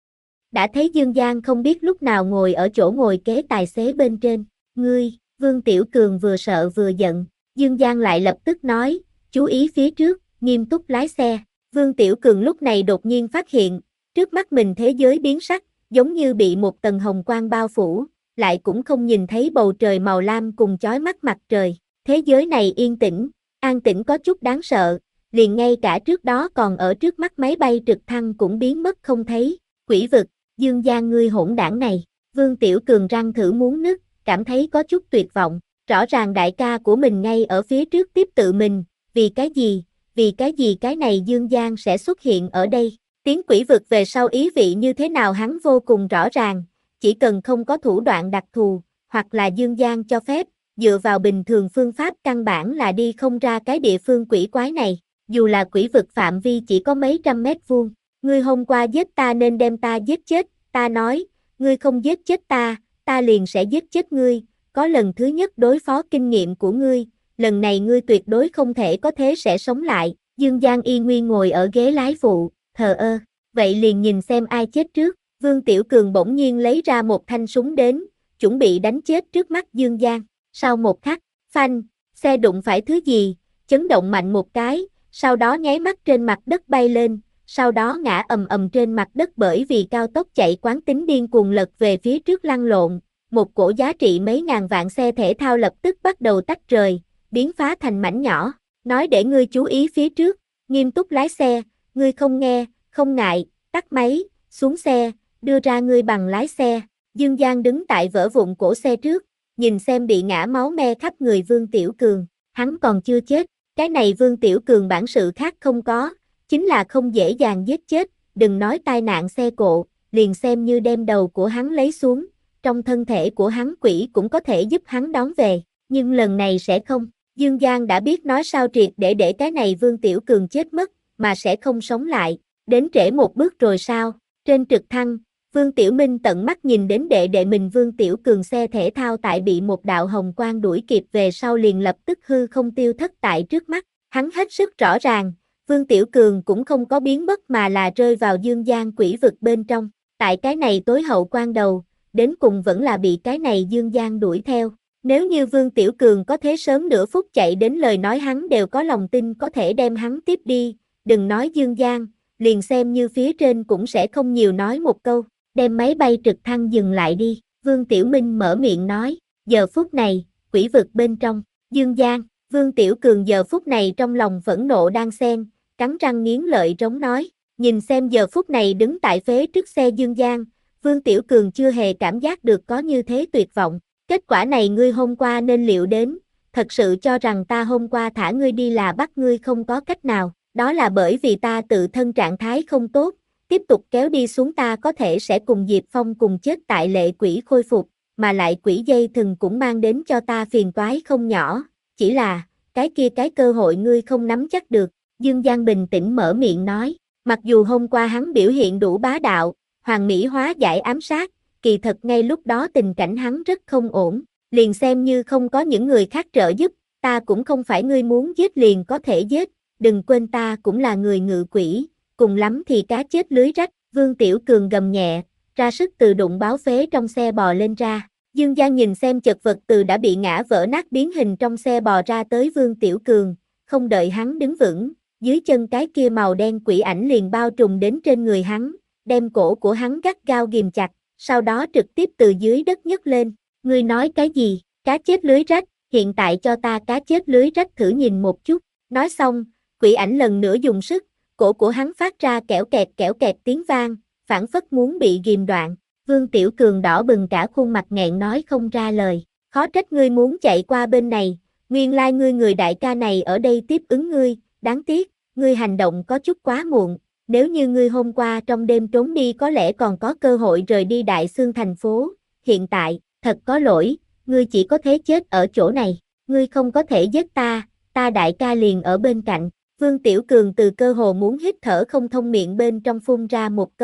Đã thấy Dương Giang không biết lúc nào ngồi ở chỗ ngồi kế tài xế bên trên. Ngươi, Vương Tiểu Cường vừa sợ vừa giận. Dương Giang lại lập tức nói, chú ý phía trước, nghiêm túc lái xe. Vương Tiểu Cường lúc này đột nhiên phát hiện, trước mắt mình thế giới biến sắc, giống như bị một tầng hồng quang bao phủ, lại cũng không nhìn thấy bầu trời màu lam cùng chói mắt mặt trời. Thế giới này yên tĩnh, an tĩnh có chút đáng sợ, liền ngay cả trước đó còn ở trước mắt máy bay trực thăng cũng biến mất không thấy. Quỷ vực, Dương Giang ngươi hỗn đảng này. Vương Tiểu Cường răng thử muốn nứt, cảm thấy có chút tuyệt vọng. Rõ ràng đại ca của mình ngay ở phía trước tiếp tự mình, vì cái gì, vì cái gì cái này Dương Giang sẽ xuất hiện ở đây. Tiếng quỷ vực về sau ý vị như thế nào hắn vô cùng rõ ràng, chỉ cần không có thủ đoạn đặc thù, hoặc là Dương Giang cho phép, dựa vào bình thường phương pháp căn bản là đi không ra cái địa phương quỷ quái này, dù là quỷ vực phạm vi chỉ có mấy trăm mét vuông. Ngươi hôm qua giết ta nên đem ta giết chết, ta nói, ngươi không giết chết ta, ta liền sẽ giết chết ngươi, có lần thứ nhất đối phó kinh nghiệm của ngươi, lần này ngươi tuyệt đối không thể có thế sẽ sống lại. Dương Giang y nguyên ngồi ở ghế lái phụ, thờ ơ, vậy liền nhìn xem ai chết trước. Vương Tiểu Cường bỗng nhiên lấy ra một thanh súng đến, chuẩn bị đánh chết trước mắt Dương Giang. Sau một khắc, phanh, xe đụng phải thứ gì, chấn động mạnh một cái, sau đó nháy mắt trên mặt đất bay lên, sau đó ngã ầm ầm trên mặt đất bởi vì cao tốc chạy quán tính điên cuồng lật về phía trước lăn lộn. Một cổ giá trị mấy ngàn vạn xe thể thao lập tức bắt đầu tách rời, biến phá thành mảnh nhỏ. Nói để ngươi chú ý phía trước, nghiêm túc lái xe, ngươi không nghe, không ngại, tắt máy, xuống xe, đưa ra ngươi bằng lái xe. Dương Giang đứng tại vỡ vụn cổ xe trước, nhìn xem bị ngã máu me khắp người Vương Tiểu Cường, hắn còn chưa chết, cái này Vương Tiểu Cường bản sự khác không có, chính là không dễ dàng giết chết, đừng nói tai nạn xe cộ, liền xem như đem đầu của hắn lấy xuống, trong thân thể của hắn quỷ cũng có thể giúp hắn đón về, nhưng lần này sẽ không. Dương Giang đã biết nói sao triệt để để cái này Vương Tiểu Cường chết mất, mà sẽ không sống lại, đến trễ một bước rồi sao? Trên trực thăng, Vương Tiểu Minh tận mắt nhìn đến đệ đệ mình Vương Tiểu Cường xe thể thao tại bị một đạo hồng quang đuổi kịp về sau liền lập tức hư không tiêu thất tại trước mắt, hắn hết sức rõ ràng, Vương Tiểu Cường cũng không có biến mất mà là rơi vào Dương Giang quỷ vực bên trong, tại cái này tối hậu quan đầu, đến cùng vẫn là bị cái này Dương Giang đuổi theo. Nếu như Vương Tiểu Cường có thế sớm nửa phút chạy đến lời nói hắn đều có lòng tin có thể đem hắn tiếp đi, đừng nói Dương Giang, liền xem như phía trên cũng sẽ không nhiều nói một câu, đem máy bay trực thăng dừng lại đi. Vương Tiểu Minh mở miệng nói, giờ phút này, quỷ vực bên trong, Dương Giang, Vương Tiểu Cường giờ phút này trong lòng phẫn nộ đang xen, cắn răng nghiến lợi trống nói, nhìn xem giờ phút này đứng tại phế trước xe Dương Giang, Vương Tiểu Cường chưa hề cảm giác được có như thế tuyệt vọng. Kết quả này ngươi hôm qua nên liệu đến, thật sự cho rằng ta hôm qua thả ngươi đi là bắt ngươi không có cách nào, đó là bởi vì ta tự thân trạng thái không tốt, tiếp tục kéo đi xuống ta có thể sẽ cùng Diệp Phong cùng chết tại lệ quỷ khôi phục, mà lại quỷ dây thừng cũng mang đến cho ta phiền toái không nhỏ, chỉ là, cái kia cái cơ hội ngươi không nắm chắc được. Dương Giang bình tĩnh mở miệng nói, mặc dù hôm qua hắn biểu hiện đủ bá đạo, hoàn mỹ hóa giải ám sát, kỳ thật ngay lúc đó tình cảnh hắn rất không ổn, liền xem như không có những người khác trợ giúp, ta cũng không phải ngươi muốn giết liền có thể giết, đừng quên ta cũng là người ngự quỷ, cùng lắm thì cá chết lưới rách. Vương Tiểu Cường gầm nhẹ, ra sức từ đụng báo phế trong xe bò lên ra. Dương Giang nhìn xem chật vật từ đã bị ngã vỡ nát biến hình trong xe bò ra tới Vương Tiểu Cường, không đợi hắn đứng vững, dưới chân cái kia màu đen quỷ ảnh liền bao trùm đến trên người hắn, đem cổ của hắn gắt gao ghìm chặt, sau đó trực tiếp từ dưới đất nhấc lên. Ngươi nói cái gì? Cá chết lưới rách, hiện tại cho ta cá chết lưới rách thử nhìn một chút. Nói xong, quỷ ảnh lần nữa dùng sức, cổ của hắn phát ra kẽo kẹt kẽo kẹt tiếng vang, phảng phất muốn bị ghìm đoạn. Vương Tiểu Cường đỏ bừng cả khuôn mặt nghẹn nói không ra lời. Khó trách ngươi muốn chạy qua bên này, nguyên lai ngươi người đại ca này ở đây tiếp ứng ngươi, đáng tiếc, ngươi hành động có chút quá muộn. Nếu như ngươi hôm qua trong đêm trốn đi có lẽ còn có cơ hội rời đi Đại Xương thành phố, hiện tại, thật có lỗi, ngươi chỉ có thế chết ở chỗ này, ngươi không có thể giết ta, ta đại ca liền ở bên cạnh. Vương Tiểu Cường từ cơ hồ muốn hít thở không thông miệng bên trong phun ra một câu,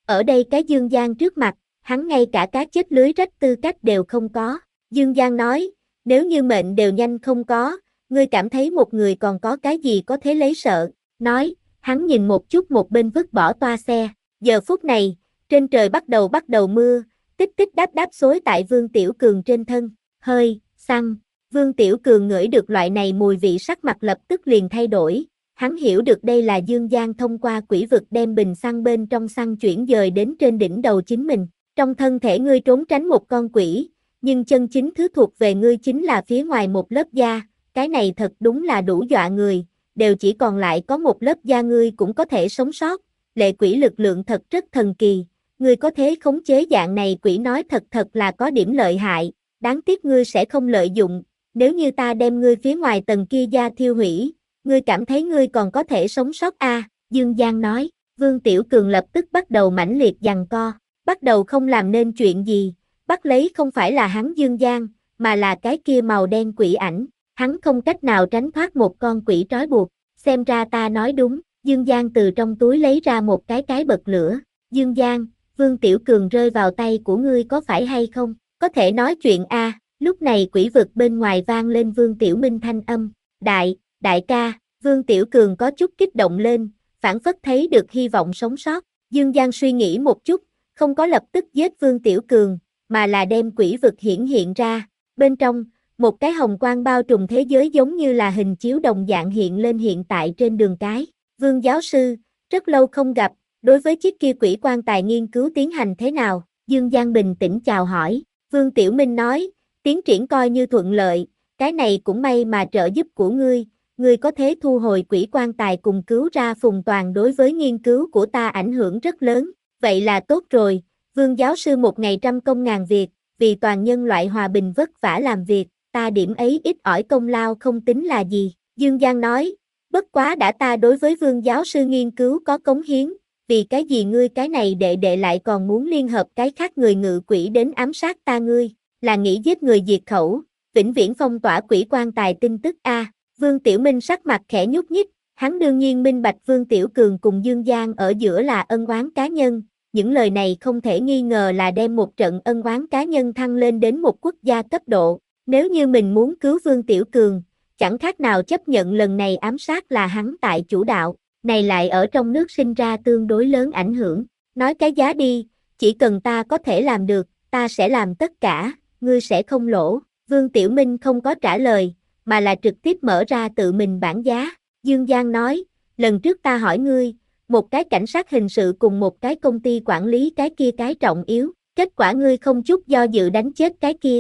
Ở đây cái Dương Giang trước mặt, hắn ngay cả cá chết lưới rách tư cách đều không có. Dương Giang nói, nếu như mệnh đều nhanh không có, ngươi cảm thấy một người còn có cái gì có thể lấy sợ. Nói, hắn nhìn một chút một bên vứt bỏ toa xe. Giờ phút này, trên trời bắt đầu bắt đầu mưa, tích tích đáp đáp xối tại Vương Tiểu Cường trên thân. Hơi, xăng. Vương Tiểu Cường ngửi được loại này mùi vị, sắc mặt lập tức liền thay đổi. Hắn hiểu được đây là Dương Giang thông qua quỷ vực đem bình xăng bên trong xăng chuyển dời đến trên đỉnh đầu chính mình. Trong thân thể ngươi trốn tránh một con quỷ, nhưng chân chính thứ thuộc về ngươi chính là phía ngoài một lớp da, cái này thật đúng là đủ dọa người, đều chỉ còn lại có một lớp da ngươi cũng có thể sống sót, lệ quỷ lực lượng thật rất thần kỳ, ngươi có thể khống chế dạng này quỷ nói thật thật là có điểm lợi hại, đáng tiếc ngươi sẽ không lợi dụng, nếu như ta đem ngươi phía ngoài tầng kia da thiêu hủy, ngươi cảm thấy ngươi còn có thể sống sót a? À? Dương Giang nói. Vương Tiểu Cường lập tức bắt đầu mãnh liệt giằng co, bắt đầu không làm nên chuyện gì, bắt lấy không phải là hắn Dương Giang, mà là cái kia màu đen quỷ ảnh, hắn không cách nào tránh thoát một con quỷ trói buộc, xem ra ta nói đúng, Dương Giang từ trong túi lấy ra một cái cái bật lửa, Dương Giang, Vương Tiểu Cường rơi vào tay của ngươi có phải hay không, có thể nói chuyện a? À? Lúc này quỷ vực bên ngoài vang lên Vương Tiểu Minh thanh âm, đại, đại ca, Vương Tiểu Cường có chút kích động lên, phảng phất thấy được hy vọng sống sót, Dương Giang suy nghĩ một chút, không có lập tức giết Vương Tiểu Cường, mà là đem quỷ vực hiển hiện ra, bên trong, một cái hồng quang bao trùm thế giới giống như là hình chiếu đồng dạng hiện lên hiện tại trên đường cái, Vương giáo sư, rất lâu không gặp, đối với chiếc kia quỷ quan tài nghiên cứu tiến hành thế nào, Dương Giang bình tĩnh chào hỏi, Vương Tiểu Minh nói, tiến triển coi như thuận lợi, cái này cũng may mà trợ giúp của ngươi, ngươi có thể thu hồi quỷ quan tài cùng cứu ra Phùng Toàn đối với nghiên cứu của ta ảnh hưởng rất lớn, vậy là tốt rồi, Vương giáo sư một ngày trăm công ngàn việc, vì toàn nhân loại hòa bình vất vả làm việc, ta điểm ấy ít ỏi công lao không tính là gì, Dương Giang nói, bất quá đã ta đối với Vương giáo sư nghiên cứu có cống hiến, vì cái gì ngươi cái này đệ đệ lại còn muốn liên hợp cái khác người ngự quỷ đến ám sát ta ngươi, là nghĩ giết người diệt khẩu, vĩnh viễn phong tỏa quỷ quan tài tin tức a. Vương Tiểu Minh sắc mặt khẽ nhúc nhích, hắn đương nhiên minh bạch Vương Tiểu Cường cùng Dương Giang ở giữa là ân oán cá nhân, những lời này không thể nghi ngờ là đem một trận ân oán cá nhân thăng lên đến một quốc gia cấp độ, nếu như mình muốn cứu Vương Tiểu Cường, chẳng khác nào chấp nhận lần này ám sát là hắn tại chủ đạo, này lại ở trong nước sinh ra tương đối lớn ảnh hưởng, nói cái giá đi, chỉ cần ta có thể làm được, ta sẽ làm tất cả, ngươi sẽ không lỗ, Vương Tiểu Minh không có trả lời, mà là trực tiếp mở ra tự mình bảng giá, Dương Giang nói, lần trước ta hỏi ngươi, một cái cảnh sát hình sự cùng một cái công ty quản lý cái kia cái trọng yếu, kết quả ngươi không chút do dự đánh chết cái kia.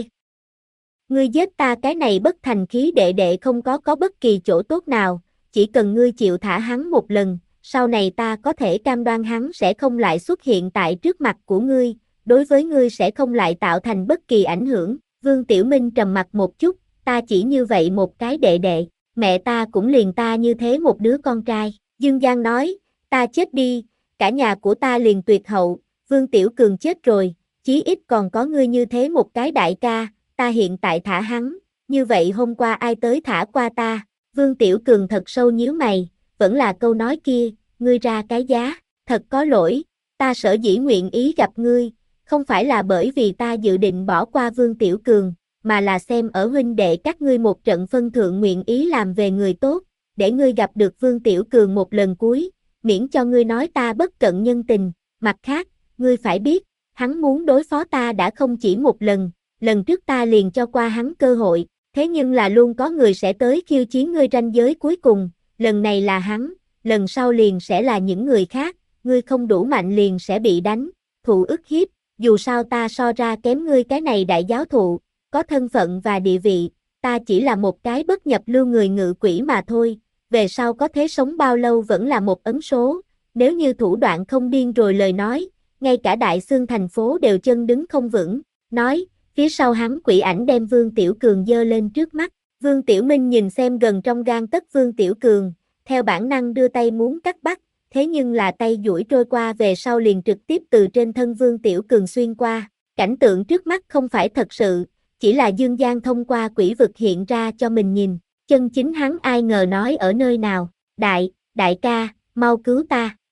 Ngươi giết ta cái này bất thành khí đệ đệ không có có bất kỳ chỗ tốt nào, chỉ cần ngươi chịu thả hắn một lần, sau này ta có thể cam đoan hắn sẽ không lại xuất hiện tại trước mặt của ngươi, đối với ngươi sẽ không lại tạo thành bất kỳ ảnh hưởng. Vương Tiểu Minh trầm mặt một chút, ta chỉ như vậy một cái đệ đệ, mẹ ta cũng liền ta như thế một đứa con trai. Dương Giang nói, ta chết đi, cả nhà của ta liền tuyệt hậu, Vương Tiểu Cường chết rồi, chí ít còn có ngươi như thế một cái đại ca, ta hiện tại thả hắn, như vậy hôm qua ai tới thả qua ta, Vương Tiểu Cường thật sâu nhíu mày, vẫn là câu nói kia, ngươi ra cái giá, thật có lỗi, ta sở dĩ nguyện ý gặp ngươi, không phải là bởi vì ta dự định bỏ qua Vương Tiểu Cường, mà là xem ở huynh đệ các ngươi một trận phân thượng nguyện ý làm về người tốt, để ngươi gặp được Vương Tiểu Cường một lần cuối, miễn cho ngươi nói ta bất cận nhân tình, mặt khác, ngươi phải biết, hắn muốn đối phó ta đã không chỉ một lần, lần trước ta liền cho qua hắn cơ hội, thế nhưng là luôn có người sẽ tới khiêu chiến ngươi ranh giới cuối cùng, lần này là hắn, lần sau liền sẽ là những người khác, ngươi không đủ mạnh liền sẽ bị đánh, thụ ức hiếp, dù sao ta so ra kém ngươi cái này đại giáo thụ, có thân phận và địa vị, ta chỉ là một cái bất nhập lưu người ngự quỷ mà thôi, về sau có thể sống bao lâu vẫn là một ấn số, nếu như thủ đoạn không điên rồi lời nói, ngay cả đại xương thành phố đều chân đứng không vững, nói, phía sau hắn quỷ ảnh đem Vương Tiểu Cường giơ lên trước mắt, Vương Tiểu Minh nhìn xem gần trong gang tấc Vương Tiểu Cường, theo bản năng đưa tay muốn cắt bắt, thế nhưng là tay duỗi trôi qua về sau liền trực tiếp từ trên thân Vương Tiểu Cường xuyên qua, cảnh tượng trước mắt không phải thật sự, chỉ là Dương Giang thông qua quỷ vực hiện ra cho mình nhìn, chân chính hắn ai ngờ nói ở nơi nào, đại, đại ca, mau cứu ta,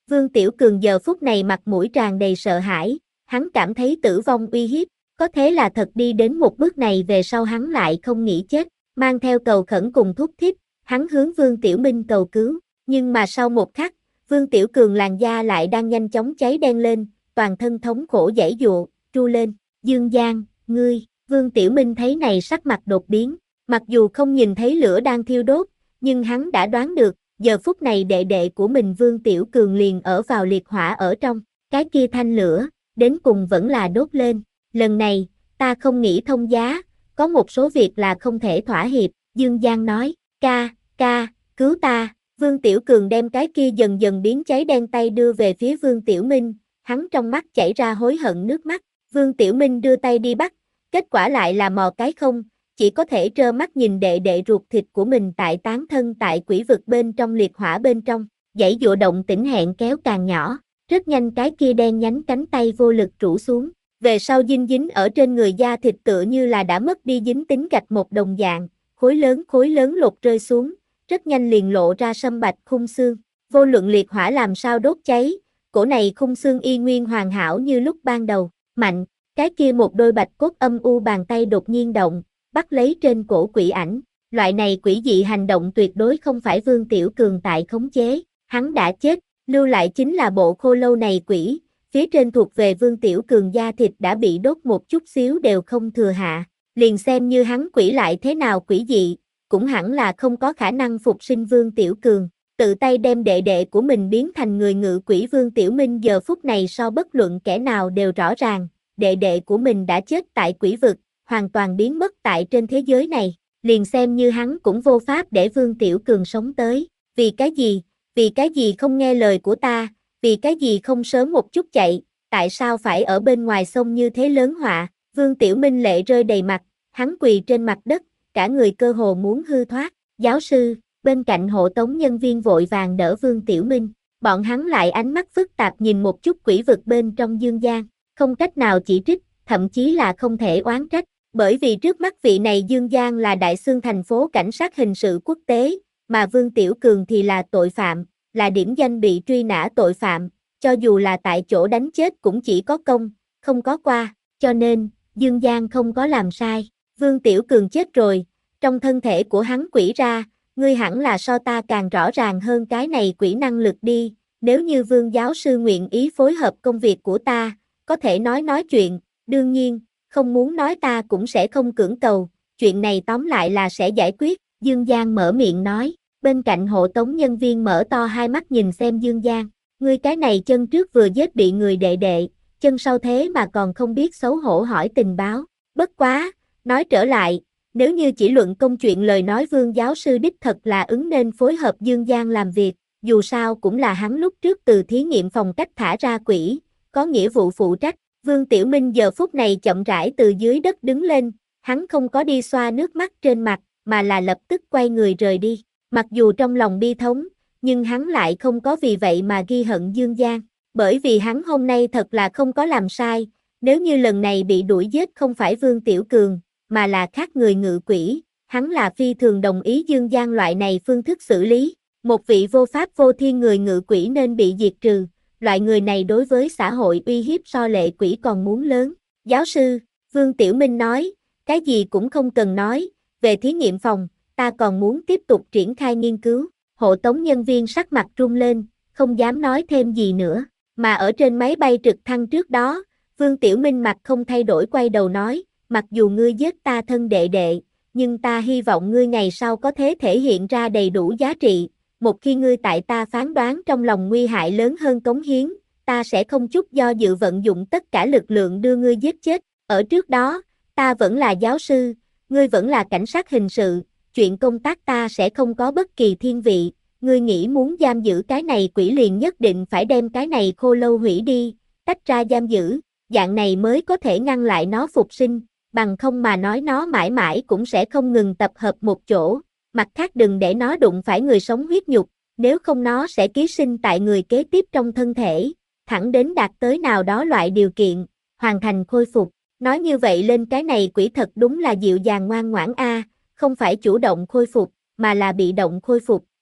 Vương Tiểu Cường giờ phút này mặt mũi tràn đầy sợ hãi, hắn cảm thấy tử vong uy hiếp, có thế là thật đi đến một bước này về sau hắn lại không nghĩ chết, mang theo cầu khẩn cùng thúc thiết, hắn hướng Vương Tiểu Minh cầu cứu, nhưng mà sau một khắc, Vương Tiểu Cường làn da lại đang nhanh chóng cháy đen lên, toàn thân thống khổ giãy giụa, tru lên, Dương Giang, ngươi, Vương Tiểu Minh thấy này sắc mặt đột biến, mặc dù không nhìn thấy lửa đang thiêu đốt, nhưng hắn đã đoán được, giờ phút này đệ đệ của mình Vương Tiểu Cường liền ở vào liệt hỏa ở trong, cái kia thanh lửa, đến cùng vẫn là đốt lên, lần này, ta không nghĩ thông giá, có một số việc là không thể thỏa hiệp, Dương Giang nói, ca, ca, cứu ta, Vương Tiểu Cường đem cái kia dần dần biến cháy đen tay đưa về phía Vương Tiểu Minh, hắn trong mắt chảy ra hối hận nước mắt, Vương Tiểu Minh đưa tay đi bắt, kết quả lại là mò cái không, chỉ có thể trơ mắt nhìn đệ đệ ruột thịt của mình tại tán thân tại quỷ vực bên trong liệt hỏa bên trong, giãy giụa động tĩnh hẹn kéo càng nhỏ, rất nhanh cái kia đen nhánh cánh tay vô lực rũ xuống, về sau dinh dính ở trên người da thịt tựa như là đã mất đi dính tính gạch một đồng dạng, khối lớn khối lớn lột rơi xuống, rất nhanh liền lộ ra sâm bạch khung xương, vô luận liệt hỏa làm sao đốt cháy, cổ này khung xương y nguyên hoàn hảo như lúc ban đầu, mạnh, cái kia một đôi bạch cốt âm u bàn tay đột nhiên động, bắt lấy trên cổ quỷ ảnh, loại này quỷ dị hành động tuyệt đối không phải Vương Tiểu Cường tại khống chế, hắn đã chết, lưu lại chính là bộ khô lâu này quỷ, phía trên thuộc về Vương Tiểu Cường da thịt đã bị đốt một chút xíu đều không thừa hạ, liền xem như hắn quỷ lại thế nào quỷ dị, cũng hẳn là không có khả năng phục sinh Vương Tiểu Cường, tự tay đem đệ đệ của mình biến thành người ngự quỷ Vương Tiểu Minh giờ phút này so bất luận kẻ nào đều rõ ràng, đệ đệ của mình đã chết tại quỷ vực, hoàn toàn biến mất tại trên thế giới này, liền xem như hắn cũng vô pháp để Vương Tiểu Cường sống tới, vì cái gì, vì cái gì không nghe lời của ta, vì cái gì không sớm một chút chạy, tại sao phải ở bên ngoài sông như thế lớn họa, Vương Tiểu Minh lệ rơi đầy mặt, hắn quỳ trên mặt đất, cả người cơ hồ muốn hư thoát, giáo sư, bên cạnh hộ tống nhân viên vội vàng đỡ Vương Tiểu Minh, bọn hắn lại ánh mắt phức tạp nhìn một chút quỷ vực bên trong Dương Giang, không cách nào chỉ trích, thậm chí là không thể oán trách, bởi vì trước mắt vị này Dương Giang là đại xương thành phố cảnh sát hình sự quốc tế, mà Vương Tiểu Cường thì là tội phạm, là điểm danh bị truy nã tội phạm, cho dù là tại chỗ đánh chết cũng chỉ có công, không có qua, cho nên, Dương Giang không có làm sai, Vương Tiểu Cường chết rồi, trong thân thể của hắn quỷ ra, ngươi hẳn là so ta càng rõ ràng hơn cái này quỷ năng lực đi, nếu như Vương giáo sư nguyện ý phối hợp công việc của ta, có thể nói nói chuyện, đương nhiên, không muốn nói ta cũng sẽ không cưỡng cầu, chuyện này tóm lại là sẽ giải quyết, Dương Giang mở miệng nói, bên cạnh hộ tống nhân viên mở to hai mắt nhìn xem Dương Giang, ngươi cái này chân trước vừa giết bị người đệ đệ, chân sau thế mà còn không biết xấu hổ hỏi tình báo, bất quá, nói trở lại, nếu như chỉ luận công chuyện lời nói Vương giáo sư đích thật là ứng nên phối hợp Dương Giang làm việc, dù sao cũng là hắn lúc trước từ thí nghiệm phòng cách thả ra quỷ, có nghĩa vụ phụ trách. Vương Tiểu Minh giờ phút này chậm rãi từ dưới đất đứng lên, hắn không có đi xoa nước mắt trên mặt, mà là lập tức quay người rời đi. Mặc dù trong lòng bi thống, nhưng hắn lại không có vì vậy mà ghi hận Dương Giang, bởi vì hắn hôm nay thật là không có làm sai, nếu như lần này bị đuổi giết không phải Vương Tiểu Cường, mà là khác người ngự quỷ, hắn là phi thường đồng ý Dương Giang loại này phương thức xử lý, một vị vô pháp vô thiên người ngự quỷ nên bị diệt trừ. Loại người này đối với xã hội uy hiếp so lệ quỷ còn muốn lớn. Giáo sư, Vương Tiểu Minh nói, cái gì cũng không cần nói, về thí nghiệm phòng, ta còn muốn tiếp tục triển khai nghiên cứu. Hộ tống nhân viên sắc mặt run lên, không dám nói thêm gì nữa. Mà ở trên máy bay trực thăng trước đó, Vương Tiểu Minh mặt không thay đổi quay đầu nói, mặc dù ngươi giết ta thân đệ đệ, nhưng ta hy vọng ngươi ngày sau có thể thể hiện ra đầy đủ giá trị. Một khi ngươi tại ta phán đoán trong lòng nguy hại lớn hơn cống hiến, ta sẽ không chút do dự vận dụng tất cả lực lượng đưa ngươi giết chết. Ở trước đó, ta vẫn là giáo sư, ngươi vẫn là cảnh sát hình sự, chuyện công tác ta sẽ không có bất kỳ thiên vị. Ngươi nghĩ muốn giam giữ cái này quỷ liền nhất định phải đem cái này khô lâu hủy đi, tách ra giam giữ, dạng này mới có thể ngăn lại nó phục sinh, bằng không mà nói nó mãi mãi cũng sẽ không ngừng tập hợp một chỗ. Mặt khác đừng để nó đụng phải người sống huyết nhục, nếu không nó sẽ ký sinh tại người kế tiếp trong thân thể, thẳng đến đạt tới nào đó loại điều kiện, hoàn thành khôi phục. Nói như vậy lên cái này quỷ thật đúng là dịu dàng ngoan ngoãn a, không phải chủ động khôi phục, mà là bị động khôi phục.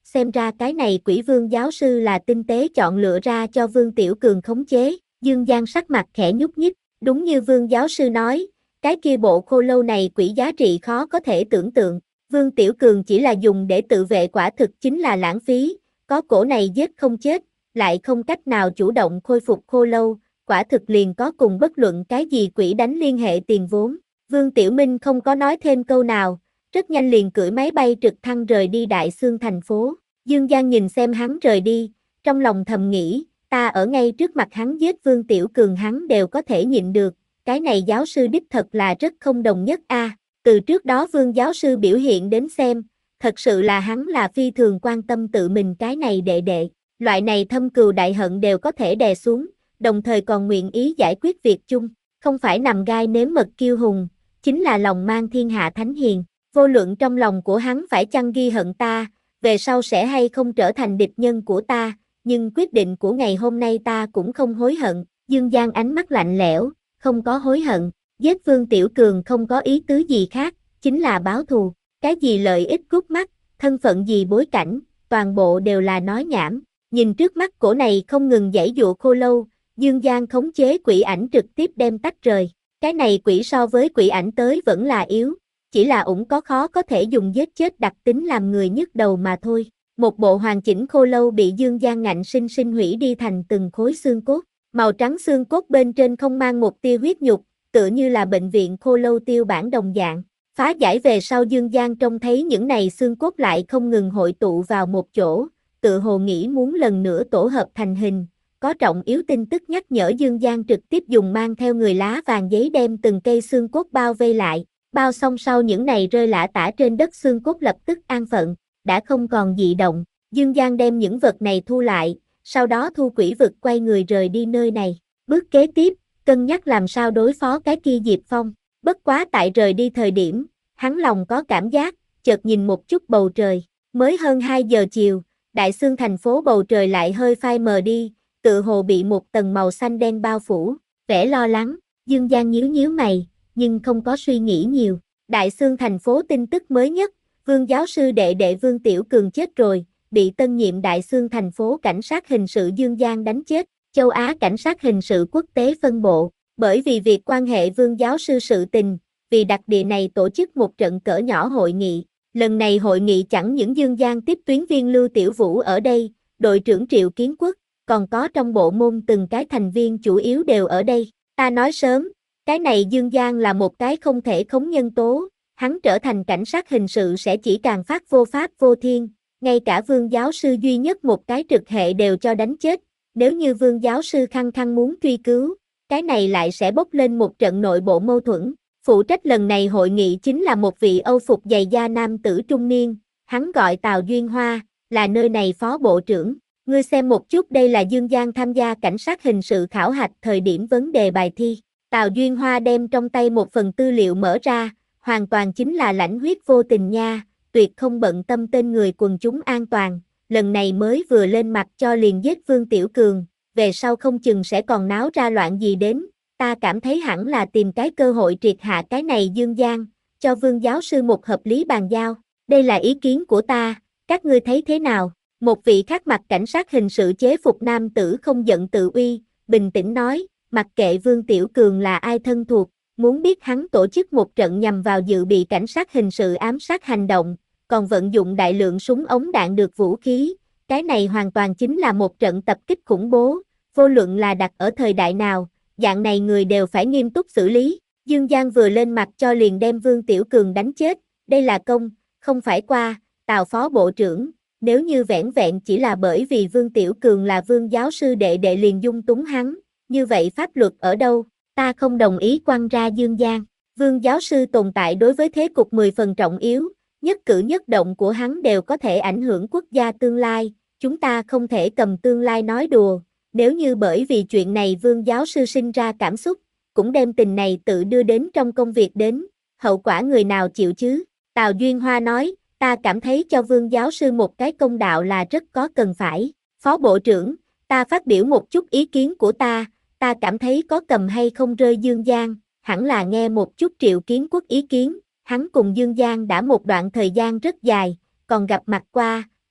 xem ra cái này Quỷ Vương giáo sư là tinh tế chọn lựa ra cho Vương Tiểu Cường khống chế, Dương Giang sắc mặt khẽ nhúc nhích, đúng như Vương giáo sư nói, cái kia bộ khô lâu này quỷ giá trị khó có thể tưởng tượng, Vương Tiểu Cường chỉ là dùng để tự vệ quả thực chính là lãng phí, có cổ này giết không chết, lại không cách nào chủ động khôi phục khô lâu, quả thực liền có cùng bất luận cái gì quỷ đánh liên hệ tiền vốn. Vương Tiểu Minh không có nói thêm câu nào, rất nhanh liền cưỡi máy bay trực thăng rời đi Đại Xương thành phố. Dương Giang nhìn xem hắn rời đi, trong lòng thầm nghĩ, ta ở ngay trước mặt hắn giết Vương Tiểu Cường hắn đều có thể nhịn được, cái này giáo sư đích thật là rất không đồng nhất a. À, từ trước đó Vương giáo sư biểu hiện đến xem, thật sự là hắn là phi thường quan tâm tự mình cái này đệ đệ, loại này thâm cừu đại hận đều có thể đè xuống, đồng thời còn nguyện ý giải quyết việc chung, không phải nằm gai nếm mật kiêu hùng, chính là lòng mang thiên hạ thánh hiền, vô luận trong lòng của hắn phải chăng ghi hận ta, về sau sẽ hay không trở thành địch nhân của ta, nhưng quyết định của ngày hôm nay ta cũng không hối hận, Dương Giang ánh mắt lạnh lẽo, không có hối hận, giết Vương Tiểu Cường không có ý tứ gì khác, chính là báo thù, cái gì lợi ích cút mắt, thân phận gì bối cảnh, toàn bộ đều là nói nhảm, nhìn trước mắt cổ này không ngừng giãy giụa khô lâu, Dương Giang khống chế quỷ ảnh trực tiếp đem tách rời, cái này quỷ so với quỷ ảnh tới vẫn là yếu, chỉ là ủng có khó có thể dùng giết chết đặc tính làm người nhức đầu mà thôi. Một bộ hoàn chỉnh khô lâu bị Dương Giang ngạnh sinh sinh hủy đi thành từng khối xương cốt, màu trắng xương cốt bên trên không mang một tia huyết nhục, tựa như là bệnh viện khô lâu tiêu bản đồng dạng. Phá giải về sau Dương Giang trông thấy những này xương cốt lại không ngừng hội tụ vào một chỗ, tự hồ nghĩ muốn lần nữa tổ hợp thành hình. Có trọng yếu tin tức nhắc nhở Dương Giang trực tiếp dùng mang theo người lá vàng giấy đem từng cây xương cốt bao vây lại, bao xong sau những này rơi lả tả trên đất xương cốt lập tức an phận, đã không còn dị động. Dương Giang đem những vật này thu lại, sau đó thu quỷ vực quay người rời đi nơi này. Bước kế tiếp, cân nhắc làm sao đối phó cái kia Diệp Phong. Bất quá tại rời đi thời điểm, hắn lòng có cảm giác, chợt nhìn một chút bầu trời. Mới hơn hai giờ chiều, Đại Xương thành phố bầu trời lại hơi phai mờ đi, tựa hồ bị một tầng màu xanh đen bao phủ. Vẻ lo lắng, Dương Giang nhíu nhíu mày, nhưng không có suy nghĩ nhiều. Đại Xương thành phố tin tức mới nhất, Vương giáo sư đệ đệ Vương Tiểu Cường chết rồi, bị tân nhiệm Đại Xương thành phố cảnh sát hình sự Dương Giang đánh chết, châu Á cảnh sát hình sự quốc tế phân bộ, bởi vì việc quan hệ Vương giáo sư sự tình, vì đặc địa này tổ chức một trận cỡ nhỏ hội nghị, lần này hội nghị chẳng những Dương Giang tiếp tuyến viên Lưu Tiểu Vũ ở đây, đội trưởng Triệu Kiến Quốc, còn có trong bộ môn từng cái thành viên chủ yếu đều ở đây, ta nói sớm, cái này Dương Giang là một cái không thể khống nhân tố, hắn trở thành cảnh sát hình sự sẽ chỉ càng phát vô pháp vô thiên, ngay cả Vương giáo sư duy nhất một cái trực hệ đều cho đánh chết, nếu như Vương giáo sư khăng khăng muốn truy cứu, cái này lại sẽ bốc lên một trận nội bộ mâu thuẫn. Phụ trách lần này hội nghị chính là một vị Âu phục dày da nam tử trung niên, hắn gọi Tào Duyên Hoa, là nơi này phó bộ trưởng. Ngươi xem một chút, đây là Dương Giang tham gia cảnh sát hình sự khảo hạch thời điểm vấn đề bài thi. Tào Duyên Hoa đem trong tay một phần tư liệu mở ra, hoàn toàn chính là lãnh huyết vô tình nha, tuyệt không bận tâm tên người quần chúng an toàn, lần này mới vừa lên mặt cho liền giết Vương Tiểu Cường, về sau không chừng sẽ còn náo ra loạn gì đến, ta cảm thấy hẳn là tìm cái cơ hội triệt hạ cái này Dương Giang, cho Vương giáo sư một hợp lý bàn giao, đây là ý kiến của ta, các ngươi thấy thế nào? Một vị khác mặt cảnh sát hình sự chế phục nam tử không giận tự uy, bình tĩnh nói, mặc kệ Vương Tiểu Cường là ai thân thuộc, muốn biết hắn tổ chức một trận nhằm vào dự bị cảnh sát hình sự ám sát hành động, còn vận dụng đại lượng súng ống đạn được vũ khí, cái này hoàn toàn chính là một trận tập kích khủng bố, vô luận là đặt ở thời đại nào, dạng này người đều phải nghiêm túc xử lý. Dương Giang vừa lên mặt cho liền đem Vương Tiểu Cường đánh chết, đây là công, không phải qua, Tào phó bộ trưởng, nếu như vẻn vẹn chỉ là bởi vì Vương Tiểu Cường là Vương giáo sư đệ đệ liền dung túng hắn, như vậy pháp luật ở đâu? Ta không đồng ý quăng ra Dương Giang. Vương giáo sư tồn tại đối với thế cục mười phần trọng yếu, nhất cử nhất động của hắn đều có thể ảnh hưởng quốc gia tương lai, chúng ta không thể cầm tương lai nói đùa, nếu như bởi vì chuyện này Vương giáo sư sinh ra cảm xúc, cũng đem tình này tự đưa đến trong công việc đến, hậu quả người nào chịu chứ? Tào Duyên Hoa nói, ta cảm thấy cho Vương giáo sư một cái công đạo là rất có cần phải. Phó bộ trưởng, ta phát biểu một chút ý kiến của ta, ta cảm thấy có cầm hay không rơi Dương Giang, hẳn là nghe một chút Triệu Kiến Quốc ý kiến, hắn cùng Dương Giang đã một đoạn thời gian rất dài, còn gặp mặt qua,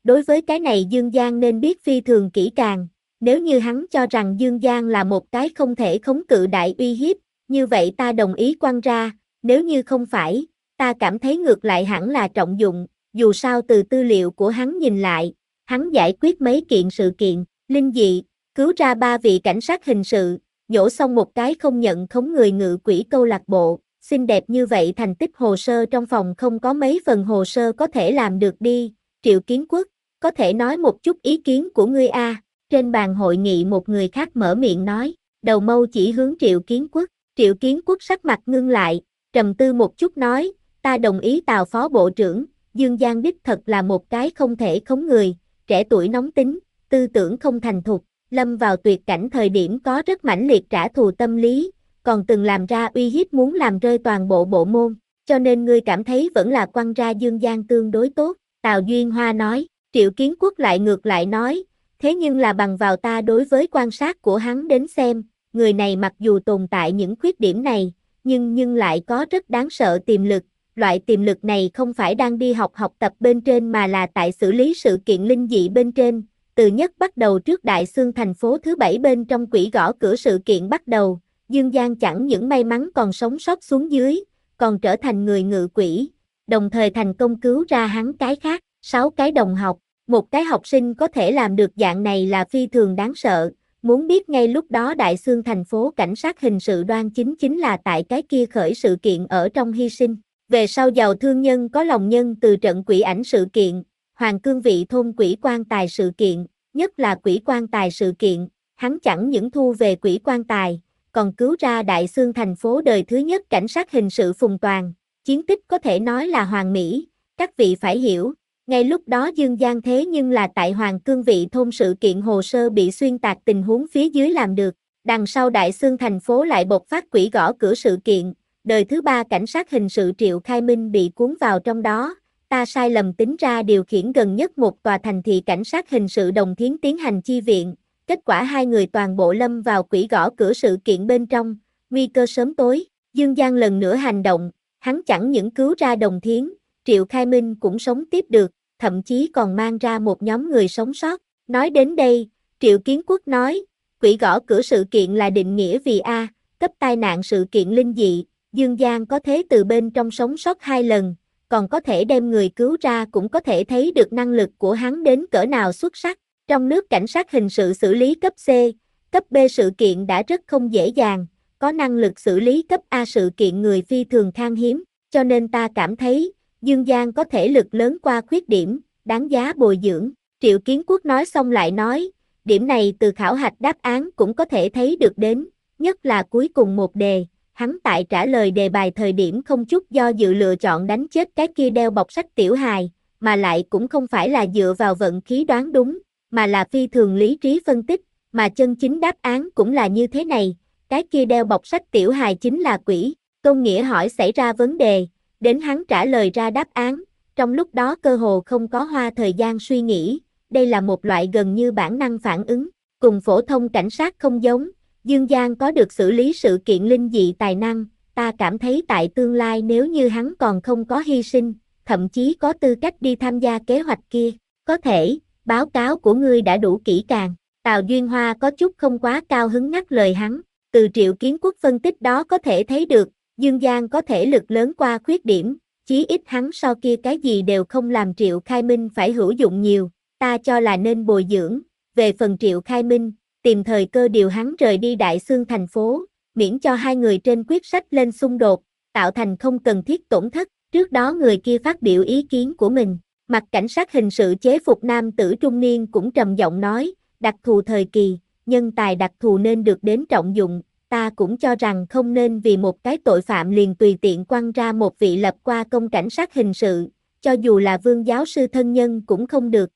Đối với cái này Dương Giang nên biết phi thường kỹ càng, nếu như hắn cho rằng Dương Giang là một cái không thể khống cự đại uy hiếp, như vậy ta đồng ý quăng ra, nếu như không phải, ta cảm thấy ngược lại hẳn là trọng dụng, dù sao từ tư liệu của hắn nhìn lại, hắn giải quyết mấy kiện sự kiện, linh dị, cứu ra ba vị cảnh sát hình sự, nhổ xong một cái không nhận khống người ngự quỷ câu lạc bộ, xinh đẹp như vậy thành tích hồ sơ trong phòng không có mấy phần hồ sơ có thể làm được đi, Triệu Kiến Quốc, có thể nói một chút ý kiến của ngươi a? À. Trên bàn hội nghị một người khác mở miệng nói, đầu mâu chỉ hướng Triệu Kiến Quốc, Triệu Kiến Quốc sắc mặt ngưng lại, trầm tư một chút nói, ta đồng ý Tào Phó Bộ trưởng, Dương Giang đích thật là một cái không thể khống người, trẻ tuổi nóng tính, tư tưởng không thành thục, lâm vào tuyệt cảnh thời điểm có rất mãnh liệt trả thù tâm lý, còn từng làm ra uy hiếp muốn làm rơi toàn bộ bộ môn, cho nên ngươi cảm thấy vẫn là quăng ra Dương Giang tương đối tốt, Tào Duyên Hoa nói, Triệu Kiến Quốc lại ngược lại nói, thế nhưng là bằng vào ta đối với quan sát của hắn đến xem, người này mặc dù tồn tại những khuyết điểm này, nhưng nhưng lại có rất đáng sợ tiềm lực, loại tiềm lực này không phải đang đi học học tập bên trên mà là tại xử lý sự kiện linh dị bên trên, từ nhất bắt đầu trước Đại Xương thành phố thứ bảy bên trong quỷ gõ cửa sự kiện bắt đầu, Dương Giang chẳng những may mắn còn sống sót xuống dưới, còn trở thành người ngự quỷ, đồng thời thành công cứu ra hắn cái khác, sáu cái đồng học, một cái học sinh có thể làm được dạng này là phi thường đáng sợ, muốn biết ngay lúc đó Đại Xương thành phố cảnh sát hình sự đoan chính chính là tại cái kia khởi sự kiện ở trong hy sinh, về sau giàu thương nhân có lòng nhân từ trận quỷ ảnh sự kiện, Hoàng Cương Vị thôn quỷ quan tài sự kiện, nhất là quỷ quan tài sự kiện, hắn chẳng những thu về quỷ quan tài, còn cứu ra Đại Xương thành phố đời thứ nhất cảnh sát hình sự Phùng Toàn, chiến tích có thể nói là hoàn mỹ, các vị phải hiểu, ngay lúc đó Dương Giang thế nhưng là tại Hoàng Cương Vị thôn sự kiện hồ sơ bị xuyên tạc tình huống phía dưới làm được, đằng sau Đại Xương thành phố lại bộc phát quỷ gõ cửa sự kiện, đời thứ ba cảnh sát hình sự Triệu Khai Minh bị cuốn vào trong đó, ta sai lầm tính ra điều khiển gần nhất một tòa thành thị cảnh sát hình sự Đồng Thiến tiến hành chi viện, kết quả hai người toàn bộ lâm vào quỷ gõ cửa sự kiện bên trong, nguy cơ sớm tối, Dương Giang lần nữa hành động, hắn chẳng những cứu ra Đồng Thiến, Triệu Khai Minh cũng sống tiếp được, thậm chí còn mang ra một nhóm người sống sót, nói đến đây, Triệu Kiến Quốc nói, quỷ gõ cửa sự kiện là định nghĩa vì A, cấp tai nạn sự kiện linh dị, Dương Giang có thế từ bên trong sống sót hai lần, còn có thể đem người cứu ra cũng có thể thấy được năng lực của hắn đến cỡ nào xuất sắc. Trong nước cảnh sát hình sự xử lý cấp C, cấp B sự kiện đã rất không dễ dàng, có năng lực xử lý cấp A sự kiện người phi thường khan hiếm, cho nên ta cảm thấy, Dương Giang có thể lực lớn qua khuyết điểm, đáng giá bồi dưỡng. Triệu Kiến Quốc nói xong lại nói, điểm này từ khảo hạch đáp án cũng có thể thấy được đến, nhất là cuối cùng một đề. Hắn tại trả lời đề bài thời điểm không chút do dự lựa chọn đánh chết cái kia đeo bọc sách tiểu hài, mà lại cũng không phải là dựa vào vận khí đoán đúng, mà là phi thường lý trí phân tích, mà chân chính đáp án cũng là như thế này, cái kia đeo bọc sách tiểu hài chính là quỷ, Công Nghĩa hỏi xảy ra vấn đề, đến hắn trả lời ra đáp án, trong lúc đó cơ hồ không có hoa thời gian suy nghĩ, đây là một loại gần như bản năng phản ứng, cùng phổ thông cảnh sát không giống. Dương Giang có được xử lý sự kiện linh dị tài năng, ta cảm thấy tại tương lai nếu như hắn còn không có hy sinh, thậm chí có tư cách đi tham gia kế hoạch kia, có thể, báo cáo của ngươi đã đủ kỹ càng. Tào Duyên Hoa có chút không quá cao hứng ngắt lời hắn, từ Triệu Kiến Quốc phân tích đó có thể thấy được, Dương Giang có thể lực lớn qua khuyết điểm, chí ít hắn sau kia cái gì đều không làm Triệu Khai Minh phải hữu dụng nhiều, ta cho là nên bồi dưỡng, về phần Triệu Khai Minh, tìm thời cơ điều hắn rời đi Đại Xương thành phố, miễn cho hai người trên quyết sách lên xung đột, tạo thành không cần thiết tổn thất. Trước đó người kia phát biểu ý kiến của mình, mặt cảnh sát hình sự chế phục nam tử trung niên cũng trầm giọng nói, đặc thù thời kỳ, nhân tài đặc thù nên được đến trọng dụng, ta cũng cho rằng không nên vì một cái tội phạm liền tùy tiện quăng ra một vị lập qua công cảnh sát hình sự, cho dù là Vương giáo sư thân nhân cũng không được.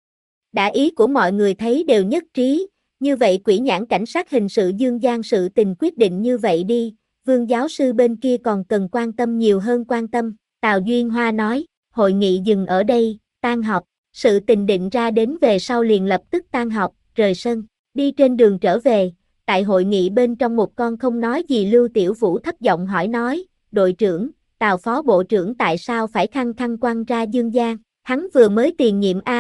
Đã ý của mọi người thấy đều nhất trí. Như vậy quỷ nhãn cảnh sát hình sự Dương Giang sự tình quyết định như vậy đi, Vương giáo sư bên kia còn cần quan tâm nhiều hơn quan tâm, Tào Duyên Hoa nói, hội nghị dừng ở đây, tan họp, sự tình định ra đến về sau liền lập tức tan họp, rời sân, đi trên đường trở về, tại hội nghị bên trong một con không nói gì Lưu Tiểu Vũ thấp giọng hỏi nói, đội trưởng, Tào phó bộ trưởng tại sao phải khăng khăng quăng ra Dương Giang, hắn vừa mới tiền nhiệm A,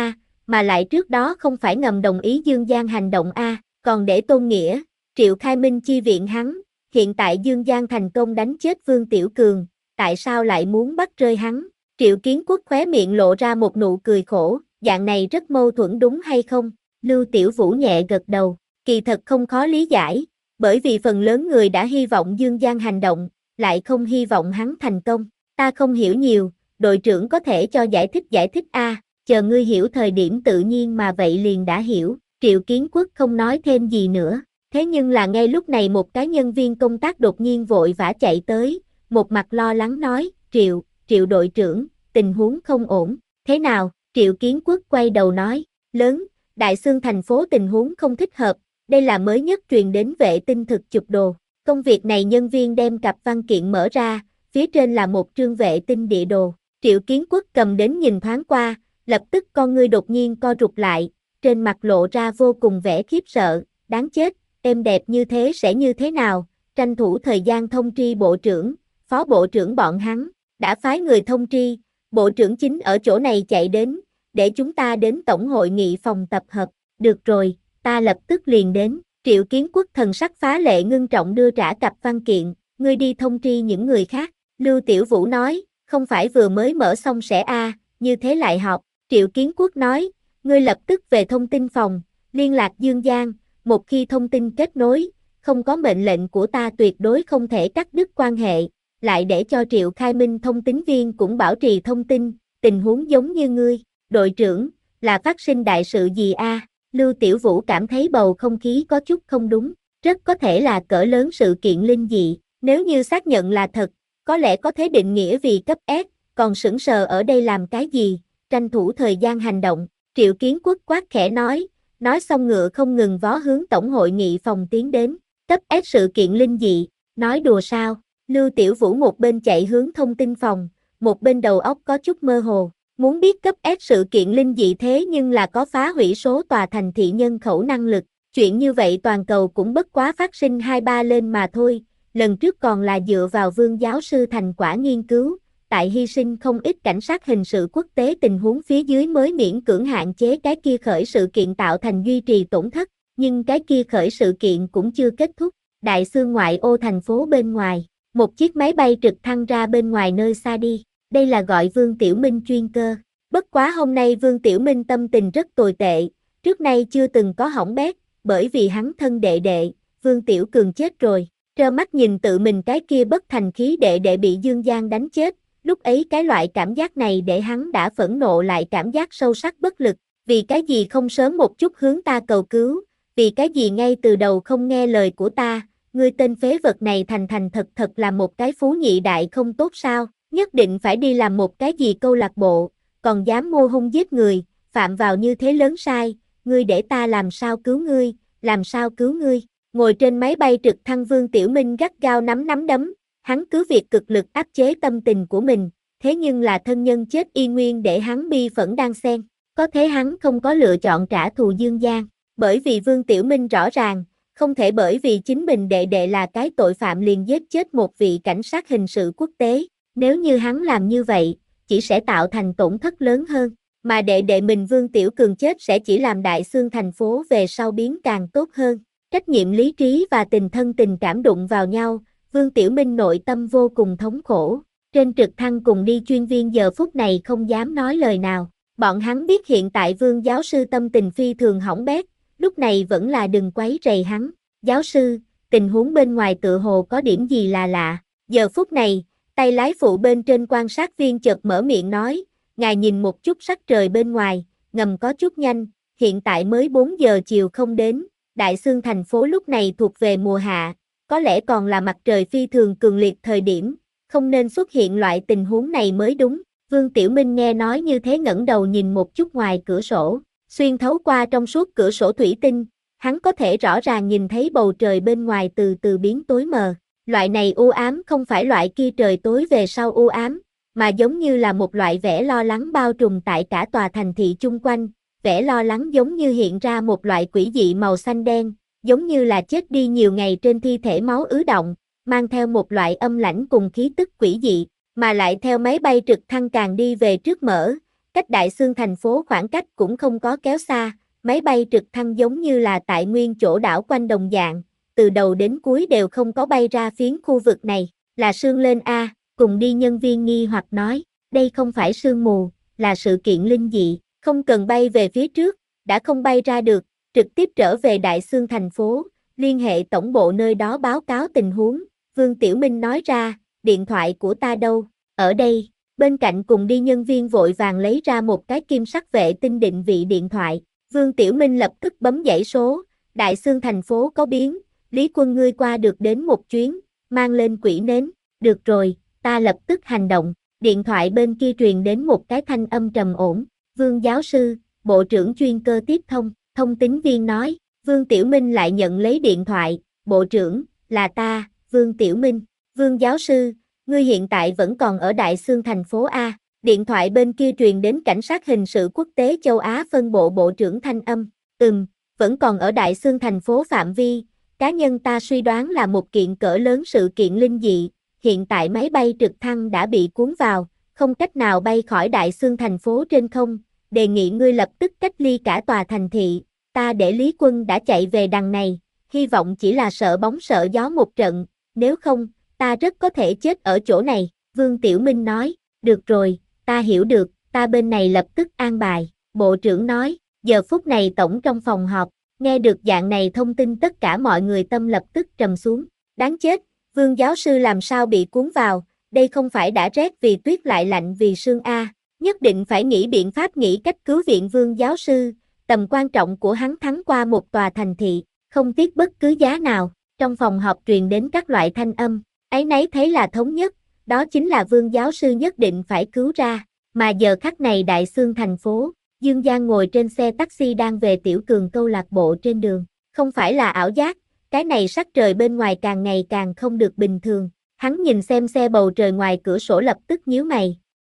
mà lại trước đó không phải ngầm đồng ý Dương Giang hành động a, à, còn để Tôn Nghĩa, Triệu Khai Minh chi viện hắn, hiện tại Dương Giang thành công đánh chết Vương Tiểu Cường, tại sao lại muốn bắt rơi hắn? Triệu Kiến Quốc khóe miệng lộ ra một nụ cười khổ, dạng này rất mâu thuẫn đúng hay không? Lưu Tiểu Vũ nhẹ gật đầu, kỳ thật không khó lý giải, bởi vì phần lớn người đã hy vọng Dương Giang hành động, lại không hy vọng hắn thành công. Ta không hiểu nhiều, đội trưởng có thể cho giải thích giải thích a, à, chờ ngươi hiểu thời điểm tự nhiên mà vậy liền đã hiểu. Triệu Kiến Quốc không nói thêm gì nữa. Thế nhưng là ngay lúc này một cái nhân viên công tác đột nhiên vội vã chạy tới, một mặt lo lắng nói, Triệu, Triệu đội trưởng, tình huống không ổn, thế nào? Triệu Kiến Quốc quay đầu nói, lớn, Đại Xương thành phố tình huống không thích hợp, đây là mới nhất truyền đến vệ tinh thực chụp đồ. Công việc này nhân viên đem cặp văn kiện mở ra, phía trên là một trương vệ tinh địa đồ. Triệu Kiến Quốc cầm đến nhìn thoáng qua, lập tức con ngươi đột nhiên co rụt lại, trên mặt lộ ra vô cùng vẻ khiếp sợ, đáng chết, êm đẹp như thế sẽ như thế nào, tranh thủ thời gian thông tri bộ trưởng, phó bộ trưởng bọn hắn, đã phái người thông tri, bộ trưởng chính ở chỗ này chạy đến, để chúng ta đến tổng hội nghị phòng tập hợp, được rồi, ta lập tức liền đến. Triệu Kiến Quốc thần sắc phá lệ ngưng trọng đưa trả cặp văn kiện, ngươi đi thông tri những người khác. Lưu Tiểu Vũ nói, không phải vừa mới mở xong sẽ a, à, như thế lại họp. Triệu Kiến Quốc nói, ngươi lập tức về thông tin phòng, liên lạc Dương Giang, một khi thông tin kết nối, không có mệnh lệnh của ta tuyệt đối không thể cắt đứt quan hệ, lại để cho Triệu Khai Minh thông tín viên cũng bảo trì thông tin, tình huống giống như ngươi, đội trưởng, là phát sinh đại sự gì a? À? Lưu Tiểu Vũ cảm thấy bầu không khí có chút không đúng, rất có thể là cỡ lớn sự kiện linh dị, nếu như xác nhận là thật, có lẽ có thể định nghĩa vì cấp S, còn sững sờ ở đây làm cái gì, tranh thủ thời gian hành động. Triệu Kiến Quốc quát khẽ nói, nói xong ngựa không ngừng vó hướng tổng hội nghị phòng tiến đến, cấp S sự kiện linh dị, nói đùa sao? Lưu Tiểu Vũ một bên chạy hướng thông tin phòng, một bên đầu óc có chút mơ hồ, muốn biết cấp S sự kiện linh dị thế nhưng là có phá hủy số tòa thành thị nhân khẩu năng lực, chuyện như vậy toàn cầu cũng bất quá phát sinh hai ba lên mà thôi, lần trước còn là dựa vào Vương giáo sư thành quả nghiên cứu, tại hy sinh không ít cảnh sát hình sự quốc tế tình huống phía dưới mới miễn cưỡng hạn chế cái kia khởi sự kiện tạo thành duy trì tổn thất, nhưng cái kia khởi sự kiện cũng chưa kết thúc. Đại Xương ngoại ô thành phố bên ngoài, một chiếc máy bay trực thăng ra bên ngoài nơi xa đi, đây là gọi Vương Tiểu Minh chuyên cơ. Bất quá hôm nay Vương Tiểu Minh tâm tình rất tồi tệ, trước nay chưa từng có hỏng bét, bởi vì hắn thân đệ đệ, Vương Tiểu Cường chết rồi, trơ mắt nhìn tự mình cái kia bất thành khí đệ đệ bị Dương Giang đánh chết, lúc ấy cái loại cảm giác này để hắn đã phẫn nộ lại cảm giác sâu sắc bất lực, vì cái gì không sớm một chút hướng ta cầu cứu, vì cái gì ngay từ đầu không nghe lời của ta, ngươi tên phế vật này thành thành thật thật là một cái phú nhị đại không tốt sao, nhất định phải đi làm một cái gì câu lạc bộ, còn dám mô hung giết người, phạm vào như thế lớn sai, ngươi để ta làm sao cứu ngươi, làm sao cứu ngươi. Ngồi trên máy bay trực thăng Vương Tiểu Minh gắt gao nắm nắm đấm, hắn cứ việc cực lực áp chế tâm tình của mình, thế nhưng là thân nhân chết y nguyên để hắn bi phẫn đan xen, có thế hắn không có lựa chọn trả thù Dương Giang, bởi vì Vương Tiểu Minh rõ ràng, không thể bởi vì chính mình đệ đệ là cái tội phạm liền giết chết một vị cảnh sát hình sự quốc tế, nếu như hắn làm như vậy, chỉ sẽ tạo thành tổn thất lớn hơn, mà đệ đệ mình Vương Tiểu Cường chết sẽ chỉ làm Đại Xương thành phố về sau biến càng tốt hơn. Trách nhiệm lý trí và tình thân tình cảm đụng vào nhau, Vương Tiểu Minh nội tâm vô cùng thống khổ. Trên trực thăng cùng đi chuyên viên giờ phút này không dám nói lời nào. Bọn hắn biết hiện tại Vương giáo sư tâm tình phi thường hỏng bét, lúc này vẫn là đừng quấy rầy hắn. Giáo sư, tình huống bên ngoài tựa hồ có điểm gì là lạ. Giờ phút này, tay lái phụ bên trên quan sát viên chợt mở miệng nói, ngài nhìn một chút sắc trời bên ngoài, ngầm có chút nhanh, hiện tại mới bốn giờ chiều không đến. Đại Xương thành phố lúc này thuộc về mùa hạ, có lẽ còn là mặt trời phi thường cường liệt thời điểm, không nên xuất hiện loại tình huống này mới đúng. Vương Tiểu Minh nghe nói như thế ngẩng đầu nhìn một chút ngoài cửa sổ, xuyên thấu qua trong suốt cửa sổ thủy tinh, hắn có thể rõ ràng nhìn thấy bầu trời bên ngoài từ từ biến tối mờ. Loại này u ám không phải loại kia trời tối về sau u ám, mà giống như là một loại vẻ lo lắng bao trùm tại cả tòa thành thị chung quanh. Vẻ lo lắng giống như hiện ra một loại quỷ dị màu xanh đen, giống như là chết đi nhiều ngày trên thi thể máu ứ động, mang theo một loại âm lãnh cùng khí tức quỷ dị, mà lại theo máy bay trực thăng càng đi về trước mở, cách Đại Xương thành phố khoảng cách cũng không có kéo xa, máy bay trực thăng giống như là tại nguyên chỗ đảo quanh đồng dạng, từ đầu đến cuối đều không có bay ra phiến khu vực này, là sương lên a, cùng đi nhân viên nghi hoặc nói, đây không phải sương mù, là sự kiện linh dị, không cần bay về phía trước, đã không bay ra được, trực tiếp trở về Đại Xương thành phố, liên hệ tổng bộ nơi đó báo cáo tình huống, Vương Tiểu Minh nói ra, điện thoại của ta đâu, ở đây, bên cạnh cùng đi nhân viên vội vàng lấy ra một cái kim sắc vệ tinh định vị điện thoại, Vương Tiểu Minh lập tức bấm dãy số, Đại Xương thành phố có biến, Lý Quân ngươi qua được đến một chuyến, mang lên quỷ nến, được rồi, ta lập tức hành động, điện thoại bên kia truyền đến một cái thanh âm trầm ổn, Vương giáo sư, bộ trưởng chuyên cơ tiếp thông, thông tín viên nói, Vương Tiểu Minh lại nhận lấy điện thoại, bộ trưởng, là ta, Vương Tiểu Minh, Vương giáo sư, ngươi hiện tại vẫn còn ở Đại Xương thành phố A, điện thoại bên kia truyền đến cảnh sát hình sự quốc tế châu Á phân bộ bộ trưởng thanh âm, ừm, vẫn còn ở Đại Xương thành phố phạm vi, cá nhân ta suy đoán là một kiện cỡ lớn sự kiện linh dị, hiện tại máy bay trực thăng đã bị cuốn vào, không cách nào bay khỏi Đại Xương thành phố trên không, đề nghị ngươi lập tức cách ly cả tòa thành thị, ta để Lý Quân đã chạy về đằng này, hy vọng chỉ là sợ bóng sợ gió một trận, nếu không, ta rất có thể chết ở chỗ này, Vương Tiểu Minh nói, được rồi, ta hiểu được, ta bên này lập tức an bài, bộ trưởng nói, giờ phút này tổng trong phòng họp, nghe được dạng này thông tin tất cả mọi người tâm lập tức trầm xuống, đáng chết, Vương giáo sư làm sao bị cuốn vào, đây không phải đã rét vì tuyết lại lạnh vì sương a, nhất định phải nghĩ biện pháp nghĩ cách cứu viện Vương giáo sư, tầm quan trọng của hắn thắng qua một tòa thành thị, không tiếc bất cứ giá nào, trong phòng họp truyền đến các loại thanh âm, ấy nấy thấy là thống nhất, đó chính là Vương giáo sư nhất định phải cứu ra, mà giờ khắc này Đại Xương thành phố, Dương Giang ngồi trên xe taxi đang về Tiểu Cường câu lạc bộ trên đường, không phải là ảo giác, cái này sắc trời bên ngoài càng ngày càng không được bình thường, hắn nhìn xem xe bầu trời ngoài cửa sổ lập tức nhíu mày.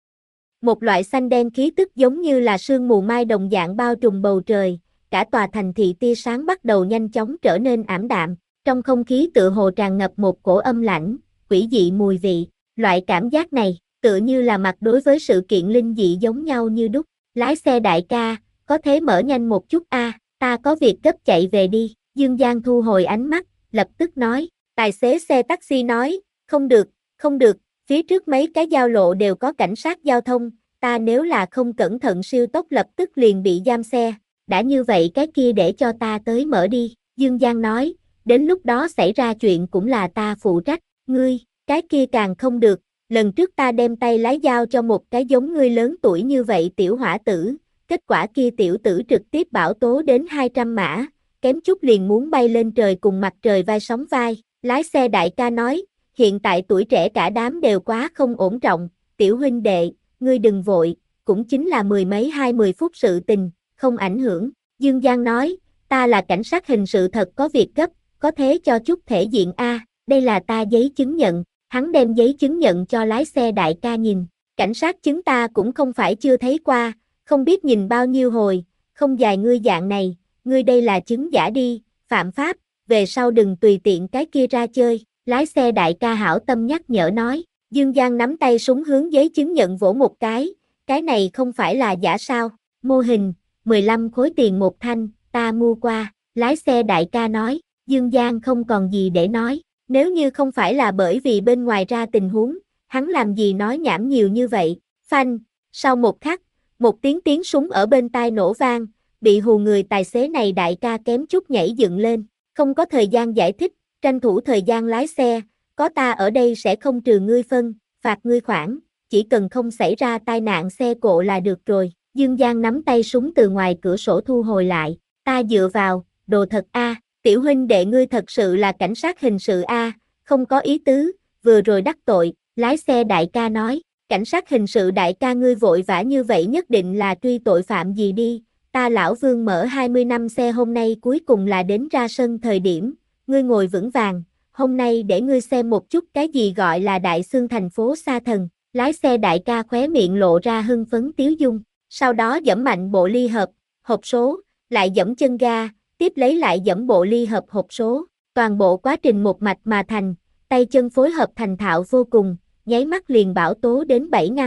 Một loại xanh đen khí tức giống như là sương mù mai đồng dạng bao trùm bầu trời, cả tòa thành thị tia sáng bắt đầu nhanh chóng trở nên ảm đạm, trong không khí tựa hồ tràn ngập một cổ âm lãnh, quỷ dị mùi vị, loại cảm giác này, tựa như là mặt đối với sự kiện linh dị giống nhau như đúc, lái xe đại ca, có thể mở nhanh một chút a, à, ta có việc gấp chạy về đi, Dương Giang thu hồi ánh mắt, lập tức nói, tài xế xe taxi nói, không được, không được, phía trước mấy cái giao lộ đều có cảnh sát giao thông, ta nếu là không cẩn thận siêu tốc lập tức liền bị giam xe, đã như vậy cái kia để cho ta tới mở đi, Dương Giang nói, đến lúc đó xảy ra chuyện cũng là ta phụ trách, ngươi, cái kia càng không được, lần trước ta đem tay lái giao cho một cái giống ngươi lớn tuổi như vậy tiểu hỏa tử, kết quả kia tiểu tử trực tiếp bão tố đến hai trăm mã, kém chút liền muốn bay lên trời cùng mặt trời vai sóng vai, lái xe đại ca nói, hiện tại tuổi trẻ cả đám đều quá không ổn trọng, tiểu huynh đệ, ngươi đừng vội, cũng chính là mười mấy hai mươi phút sự tình, không ảnh hưởng, Dương Giang nói, ta là cảnh sát hình sự thật có việc gấp, có thế cho chút thể diện a, đây là ta giấy chứng nhận, hắn đem giấy chứng nhận cho lái xe đại ca nhìn, cảnh sát chứng ta cũng không phải chưa thấy qua, không biết nhìn bao nhiêu hồi, không dài ngươi dạng này, ngươi đây là chứng giả đi, phạm pháp, về sau đừng tùy tiện cái kia ra chơi, lái xe đại ca hảo tâm nhắc nhở nói, Dương Giang nắm tay súng hướng giấy chứng nhận vỗ một cái, cái này không phải là giả sao, mô hình, mười lăm khối tiền một thanh, ta mua qua, lái xe đại ca nói, Dương Giang không còn gì để nói, nếu như không phải là bởi vì bên ngoài ra tình huống, hắn làm gì nói nhảm nhiều như vậy, phanh, sau một khắc, một tiếng tiếng súng ở bên tai nổ vang, bị hù người tài xế này đại ca kém chút nhảy dựng lên, không có thời gian giải thích, tranh thủ thời gian lái xe, có ta ở đây sẽ không trừ ngươi phân, phạt ngươi khoản, chỉ cần không xảy ra tai nạn xe cộ là được rồi, Dương Giang nắm tay súng từ ngoài cửa sổ thu hồi lại, ta dựa vào, đồ thật a, tiểu huynh đệ ngươi thật sự là cảnh sát hình sự a, không có ý tứ, vừa rồi đắc tội, lái xe đại ca nói, cảnh sát hình sự đại ca ngươi vội vã như vậy nhất định là truy tội phạm gì đi, ta lão Vương mở hai mươi năm xe hôm nay cuối cùng là đến ra sân thời điểm, ngươi ngồi vững vàng, hôm nay để ngươi xem một chút cái gì gọi là Đại Xương thành phố xa thần, lái xe đại ca khóe miệng lộ ra hưng phấn tiếu dung, sau đó giẫm mạnh bộ ly hợp, hộp số, lại giẫm chân ga, tiếp lấy lại giẫm bộ ly hợp hộp số, toàn bộ quá trình một mạch mà thành, tay chân phối hợp thành thạo vô cùng, nháy mắt liền bão tố đến bảy ngăn,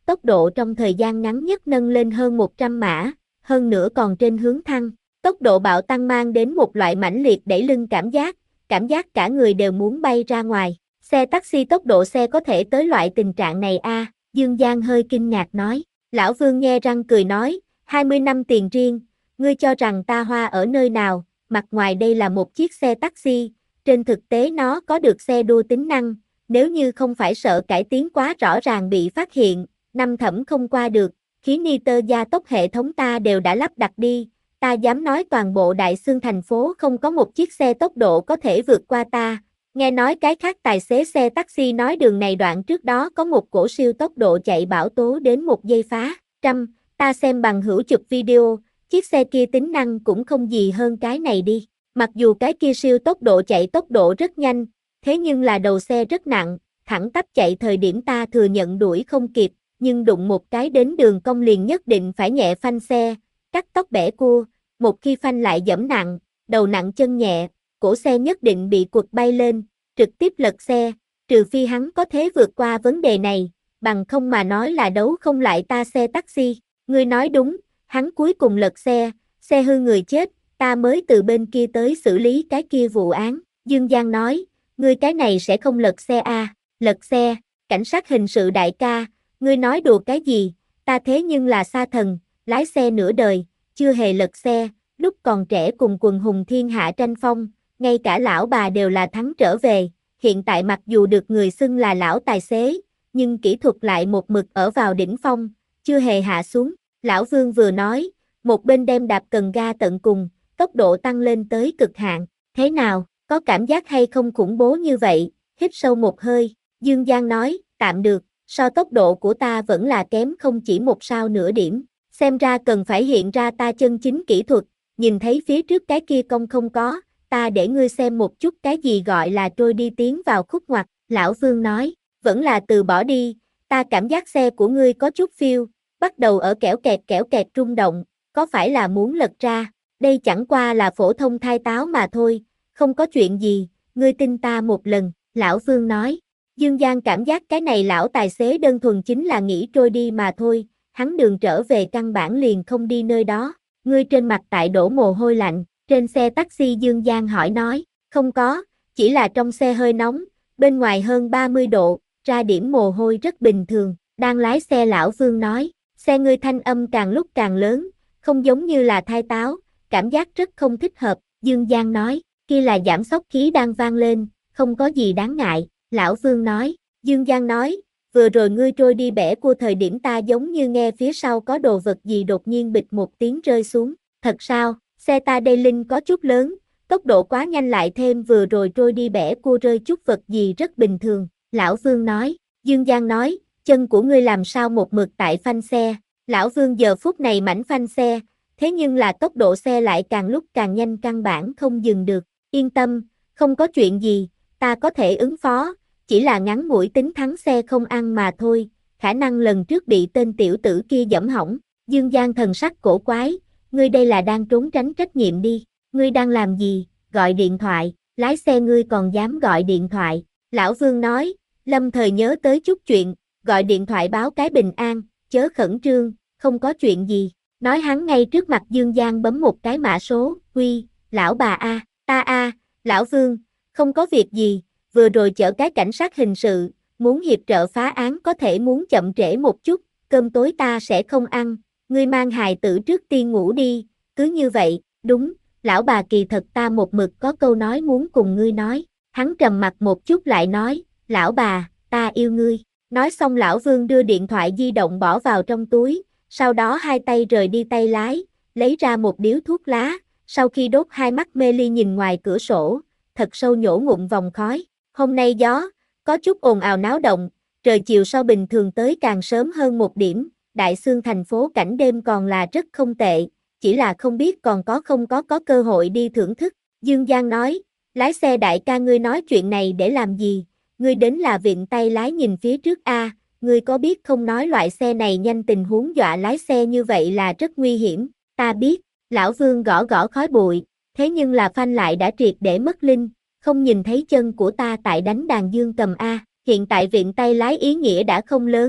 tốc độ trong thời gian ngắn nhất nâng lên hơn một trăm mã, hơn nữa còn trên hướng thăng. Tốc độ bạo tăng mang đến một loại mãnh liệt đẩy lưng cảm giác, cảm giác cả người đều muốn bay ra ngoài. Xe taxi tốc độ xe có thể tới loại tình trạng này a? À, Dương Giang hơi kinh ngạc nói. Lão Vương nhe răng cười nói, hai mươi năm tiền riêng, ngươi cho rằng ta hoa ở nơi nào, mặt ngoài đây là một chiếc xe taxi, trên thực tế nó có được xe đua tính năng, nếu như không phải sợ cải tiến quá rõ ràng bị phát hiện, năm thẩm không qua được, khí nitơ gia tốc hệ thống ta đều đã lắp đặt đi, ta dám nói toàn bộ Đại Xương thành phố không có một chiếc xe tốc độ có thể vượt qua ta. Nghe nói cái khác tài xế xe taxi nói đường này đoạn trước đó có một cổ siêu tốc độ chạy bão tố đến một giây phá trăm, ta xem bằng hữu chụp video, chiếc xe kia tính năng cũng không gì hơn cái này đi. Mặc dù cái kia siêu tốc độ chạy tốc độ rất nhanh, thế nhưng là đầu xe rất nặng, thẳng tắp chạy thời điểm ta thừa nhận đuổi không kịp, nhưng đụng một cái đến đường cong liền nhất định phải nhẹ phanh xe, cắt tóc bẻ cua, một khi phanh lại giẫm nặng, đầu nặng chân nhẹ, cổ xe nhất định bị quật bay lên, trực tiếp lật xe, trừ phi hắn có thế vượt qua vấn đề này, bằng không mà nói là đấu không lại ta xe taxi. Ngươi nói đúng, hắn cuối cùng lật xe, xe hư người chết, ta mới từ bên kia tới xử lý cái kia vụ án. Dương Giang nói, ngươi cái này sẽ không lật xe à, lật xe, cảnh sát hình sự đại ca, ngươi nói đùa cái gì, ta thế nhưng là sa thần, lái xe nửa đời, chưa hề lật xe, lúc còn trẻ cùng quần hùng thiên hạ tranh phong, ngay cả lão bà đều là thắng trở về, hiện tại mặc dù được người xưng là lão tài xế, nhưng kỹ thuật lại một mực ở vào đỉnh phong, chưa hề hạ xuống. Lão Vương vừa nói, một bên đem đạp cần ga tận cùng, tốc độ tăng lên tới cực hạn. Thế nào, có cảm giác hay không khủng bố như vậy? Hít sâu một hơi, Dương Giang nói, tạm được, so tốc độ của ta vẫn là kém không chỉ một sao nửa điểm. Xem ra cần phải hiện ra ta chân chính kỹ thuật, nhìn thấy phía trước cái kia cong không có, ta để ngươi xem một chút cái gì gọi là trôi đi tiến vào khúc ngoặt. Lão Vương nói, vẫn là từ bỏ đi, ta cảm giác xe của ngươi có chút phiêu, bắt đầu ở kẽo kẹt kẽo kẹt rung động, có phải là muốn lật ra, đây chẳng qua là phổ thông thai táo mà thôi, không có chuyện gì, ngươi tin ta một lần, Lão Vương nói. Dương Giang cảm giác cái này lão tài xế đơn thuần chính là nghĩ trôi đi mà thôi, hắn đường trở về căn bản liền không đi nơi đó, ngươi trên mặt tại đổ mồ hôi lạnh, trên xe taxi Dương Giang hỏi nói, không có, chỉ là trong xe hơi nóng, bên ngoài hơn ba mươi độ, ra điểm mồ hôi rất bình thường, đang lái xe Lão Vương nói, xe ngươi thanh âm càng lúc càng lớn, không giống như là thai táo, cảm giác rất không thích hợp, Dương Giang nói, kia là giảm xóc khí đang vang lên, không có gì đáng ngại, Lão Vương nói, Dương Giang nói, vừa rồi ngươi trôi đi bẻ cua thời điểm ta giống như nghe phía sau có đồ vật gì đột nhiên bịch một tiếng rơi xuống, thật sao, xe ta đây linh có chút lớn, tốc độ quá nhanh lại thêm vừa rồi trôi đi bẻ cua rơi chút vật gì rất bình thường, Lão Vương nói, Dương Giang nói, chân của ngươi làm sao một mực tại phanh xe, Lão Vương giờ phút này mảnh phanh xe, thế nhưng là tốc độ xe lại càng lúc càng nhanh căn bản không dừng được, yên tâm, không có chuyện gì, ta có thể ứng phó, chỉ là ngắn ngủi tính thắng xe không ăn mà thôi, khả năng lần trước bị tên tiểu tử kia giẫm hỏng, Dương Giang thần sắc cổ quái, ngươi đây là đang trốn tránh trách nhiệm đi, ngươi đang làm gì, gọi điện thoại, lái xe ngươi còn dám gọi điện thoại, Lão Vương nói, lâm thời nhớ tới chút chuyện, gọi điện thoại báo cái bình an, chớ khẩn trương, không có chuyện gì, nói hắn ngay trước mặt Dương Giang bấm một cái mã số, huy, lão bà a, ta a, Lão Vương, không có việc gì, vừa rồi chở cái cảnh sát hình sự, muốn hiệp trợ phá án có thể muốn chậm trễ một chút, cơm tối ta sẽ không ăn, ngươi mang hài tử trước tiên ngủ đi, cứ như vậy, đúng, lão bà kỳ thật ta một mực có câu nói muốn cùng ngươi nói, hắn trầm mặt một chút lại nói, lão bà, ta yêu ngươi, nói xong Lão Vương đưa điện thoại di động bỏ vào trong túi, sau đó hai tay rời đi tay lái, lấy ra một điếu thuốc lá, sau khi đốt hai mắt mê ly nhìn ngoài cửa sổ, thật sâu nhổ ngụm vòng khói, hôm nay gió, có chút ồn ào náo động, trời chiều so bình thường tới càng sớm hơn một điểm, Đại Xương thành phố cảnh đêm còn là rất không tệ, chỉ là không biết còn có không có có cơ hội đi thưởng thức, Dương Giang nói, lái xe đại ca ngươi nói chuyện này để làm gì, ngươi đến là vịn tay lái nhìn phía trước a, ngươi có biết không nói loại xe này nhanh tình huống dọa lái xe như vậy là rất nguy hiểm, ta biết, Lão Vương gõ gõ khói bụi, thế nhưng là phanh lại đã triệt để mất linh, không nhìn thấy chân của ta tại đánh đàn dương cầm a, hiện tại vịn tay lái ý nghĩa đã không lớn,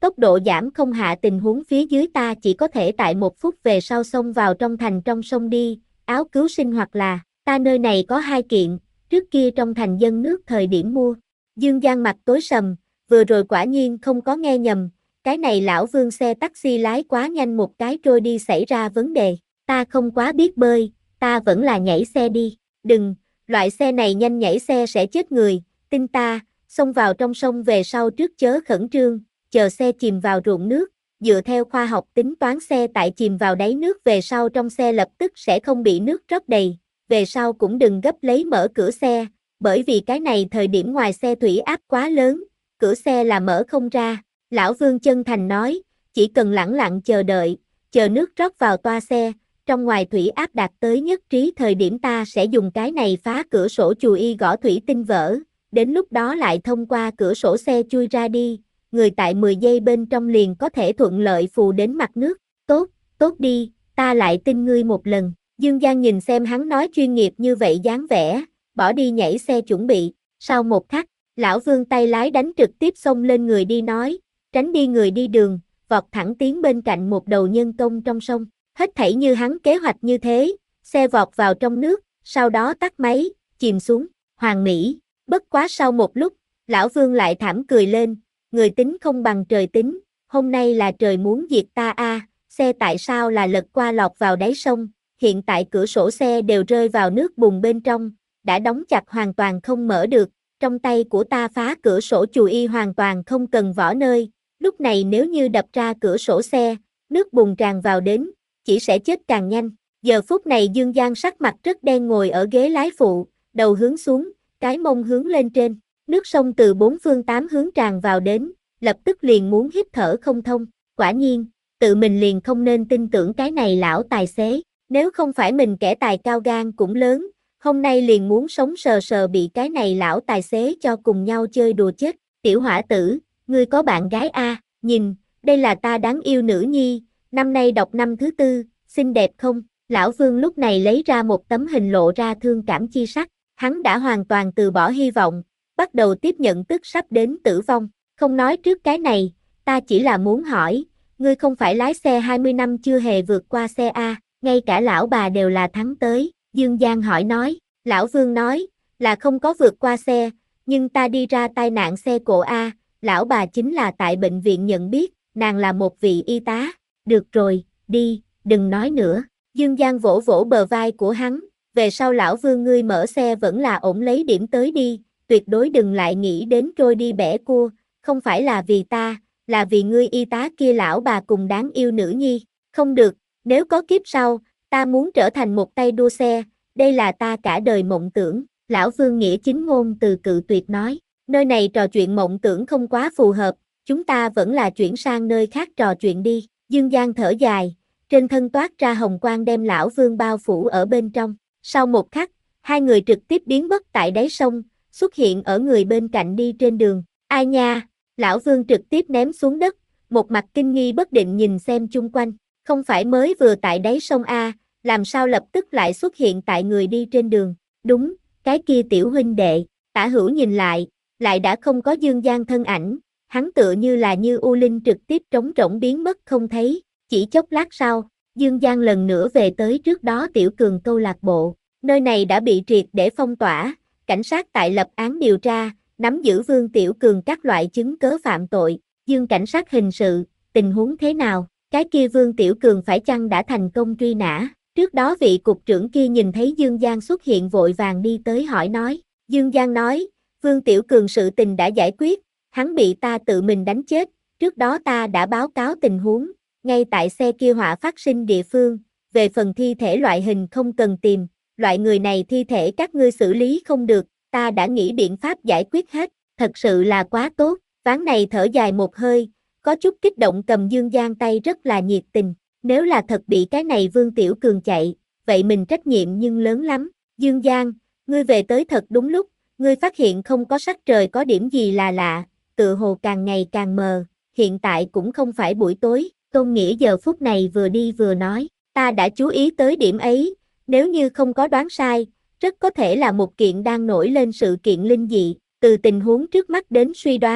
tốc độ giảm không hạ tình huống phía dưới ta chỉ có thể tại một phút về sau xông vào trong thành trong sông đi, áo cứu sinh hoặc là, ta nơi này có hai kiện, trước kia trong thành dân nước thời điểm mua. Dương Giang mặt tối sầm, vừa rồi quả nhiên không có nghe nhầm, cái này lão Vương xe taxi lái quá nhanh một cái trôi đi xảy ra vấn đề, ta không quá biết bơi, ta vẫn là nhảy xe đi, đừng, loại xe này nhanh nhảy xe sẽ chết người, tin ta, xông vào trong sông về sau trước chớ khẩn trương, chờ xe chìm vào ruộng nước, dựa theo khoa học tính toán xe tại chìm vào đáy nước về sau trong xe lập tức sẽ không bị nước rót đầy, về sau cũng đừng gấp lấy mở cửa xe, bởi vì cái này thời điểm ngoài xe thủy áp quá lớn, cửa xe là mở không ra, lão Vương chân thành nói, chỉ cần lẳng lặng chờ đợi, chờ nước rót vào toa xe, trong ngoài thủy áp đạt tới nhất trí thời điểm ta sẽ dùng cái này phá cửa sổ chùi y gõ thủy tinh vỡ, đến lúc đó lại thông qua cửa sổ xe chui ra đi, người tại mười giây bên trong liền có thể thuận lợi phù đến mặt nước, tốt, tốt đi, ta lại tin ngươi một lần, Dương Giang nhìn xem hắn nói chuyên nghiệp như vậy dáng vẻ, bỏ đi nhảy xe chuẩn bị, sau một khắc, lão Vương tay lái đánh trực tiếp xông lên người đi nói, tránh đi người đi đường, vọt thẳng tiến bên cạnh một đầu nhân công trong sông, hết thảy như hắn kế hoạch như thế, xe vọt vào trong nước, sau đó tắt máy, chìm xuống, hoàn mỹ, bất quá sau một lúc, lão Vương lại thảm cười lên, người tính không bằng trời tính, hôm nay là trời muốn diệt ta a, xe tại sao là lật qua lọt vào đáy sông, hiện tại cửa sổ xe đều rơi vào nước bùn bên trong, đã đóng chặt hoàn toàn không mở được, trong tay của ta phá cửa sổ chùi y hoàn toàn không cần vỏ nơi, lúc này nếu như đập ra cửa sổ xe, nước bùn tràn vào đến, chỉ sẽ chết càng nhanh. Giờ phút này Dương Giang sắc mặt rất đen ngồi ở ghế lái phụ, đầu hướng xuống, cái mông hướng lên trên, nước sông từ bốn phương tám hướng tràn vào đến, lập tức liền muốn hít thở không thông, quả nhiên, tự mình liền không nên tin tưởng cái này lão tài xế, nếu không phải mình kẻ tài cao gan cũng lớn, hôm nay liền muốn sống sờ sờ bị cái này lão tài xế cho cùng nhau chơi đùa chết, tiểu hỏa tử, ngươi có bạn gái a, nhìn, đây là ta đáng yêu nữ nhi, năm nay đọc năm thứ tư, xinh đẹp không, lão Vương lúc này lấy ra một tấm hình lộ ra thương cảm chi sắc, hắn đã hoàn toàn từ bỏ hy vọng, bắt đầu tiếp nhận tức sắp đến tử vong, không nói trước cái này, ta chỉ là muốn hỏi, ngươi không phải lái xe hai mươi năm chưa hề vượt qua xe a, ngay cả lão bà đều là thắng tới, Dương Giang hỏi nói, lão Vương nói, là không có vượt qua xe, nhưng ta đi ra tai nạn xe cộ a, lão bà chính là tại bệnh viện nhận biết, nàng là một vị y tá, được rồi, đi, đừng nói nữa, Dương Giang vỗ vỗ bờ vai của hắn, về sau lão Vương ngươi mở xe vẫn là ổn lấy điểm tới đi, tuyệt đối đừng lại nghĩ đến trôi đi bẻ cua, không phải là vì ta, là vì ngươi y tá kia lão bà cùng đáng yêu nữ nhi, không được, nếu có kiếp sau, ta muốn trở thành một tay đua xe, đây là ta cả đời mộng tưởng, lão Vương nghĩa chính ngôn từ cự tuyệt nói, nơi này trò chuyện mộng tưởng không quá phù hợp, chúng ta vẫn là chuyển sang nơi khác trò chuyện đi, Dương Giang thở dài, trên thân toát ra hồng quang đem lão Vương bao phủ ở bên trong, sau một khắc, hai người trực tiếp biến mất tại đáy sông, xuất hiện ở người bên cạnh đi trên đường, ai nha, lão Vương trực tiếp ném xuống đất, một mặt kinh nghi bất định nhìn xem chung quanh, không phải mới vừa tại đáy sông A, làm sao lập tức lại xuất hiện tại người đi trên đường, đúng, cái kia tiểu huynh đệ, Tả Hữu nhìn lại, lại đã không có Dương Giang thân ảnh, hắn tựa như là như u linh trực tiếp trống rỗng biến mất không thấy, chỉ chốc lát sau, Dương Giang lần nữa về tới trước đó Tiểu Cường câu lạc bộ, nơi này đã bị triệt để phong tỏa, cảnh sát tại lập án điều tra, nắm giữ Vương Tiểu Cường các loại chứng cớ phạm tội, Dương cảnh sát hình sự, tình huống thế nào, cái kia Vương Tiểu Cường phải chăng đã thành công truy nã, trước đó vị cục trưởng kia nhìn thấy Dương Giang xuất hiện vội vàng đi tới hỏi nói, Dương Giang nói, Vương Tiểu Cường sự tình đã giải quyết, hắn bị ta tự mình đánh chết, trước đó ta đã báo cáo tình huống, ngay tại xe kia hỏa phát sinh địa phương, về phần thi thể loại hình không cần tìm, loại người này thi thể các ngươi xử lý không được, ta đã nghĩ biện pháp giải quyết hết, thật sự là quá tốt, ván này thở dài một hơi, có chút kích động cầm Dương Giang tay rất là nhiệt tình, nếu là thật bị cái này Vương Tiểu Cường chạy, vậy mình trách nhiệm nhưng lớn lắm, Dương Giang, ngươi về tới thật đúng lúc, ngươi phát hiện không có sắc trời có điểm gì là lạ, tựa hồ càng ngày càng mờ, hiện tại cũng không phải buổi tối, Tôn Nghĩa giờ phút này vừa đi vừa nói, ta đã chú ý tới điểm ấy, nếu như không có đoán sai, rất có thể là một kiện đang nổi lên sự kiện linh dị, từ tình huống trước mắt đến suy đoán,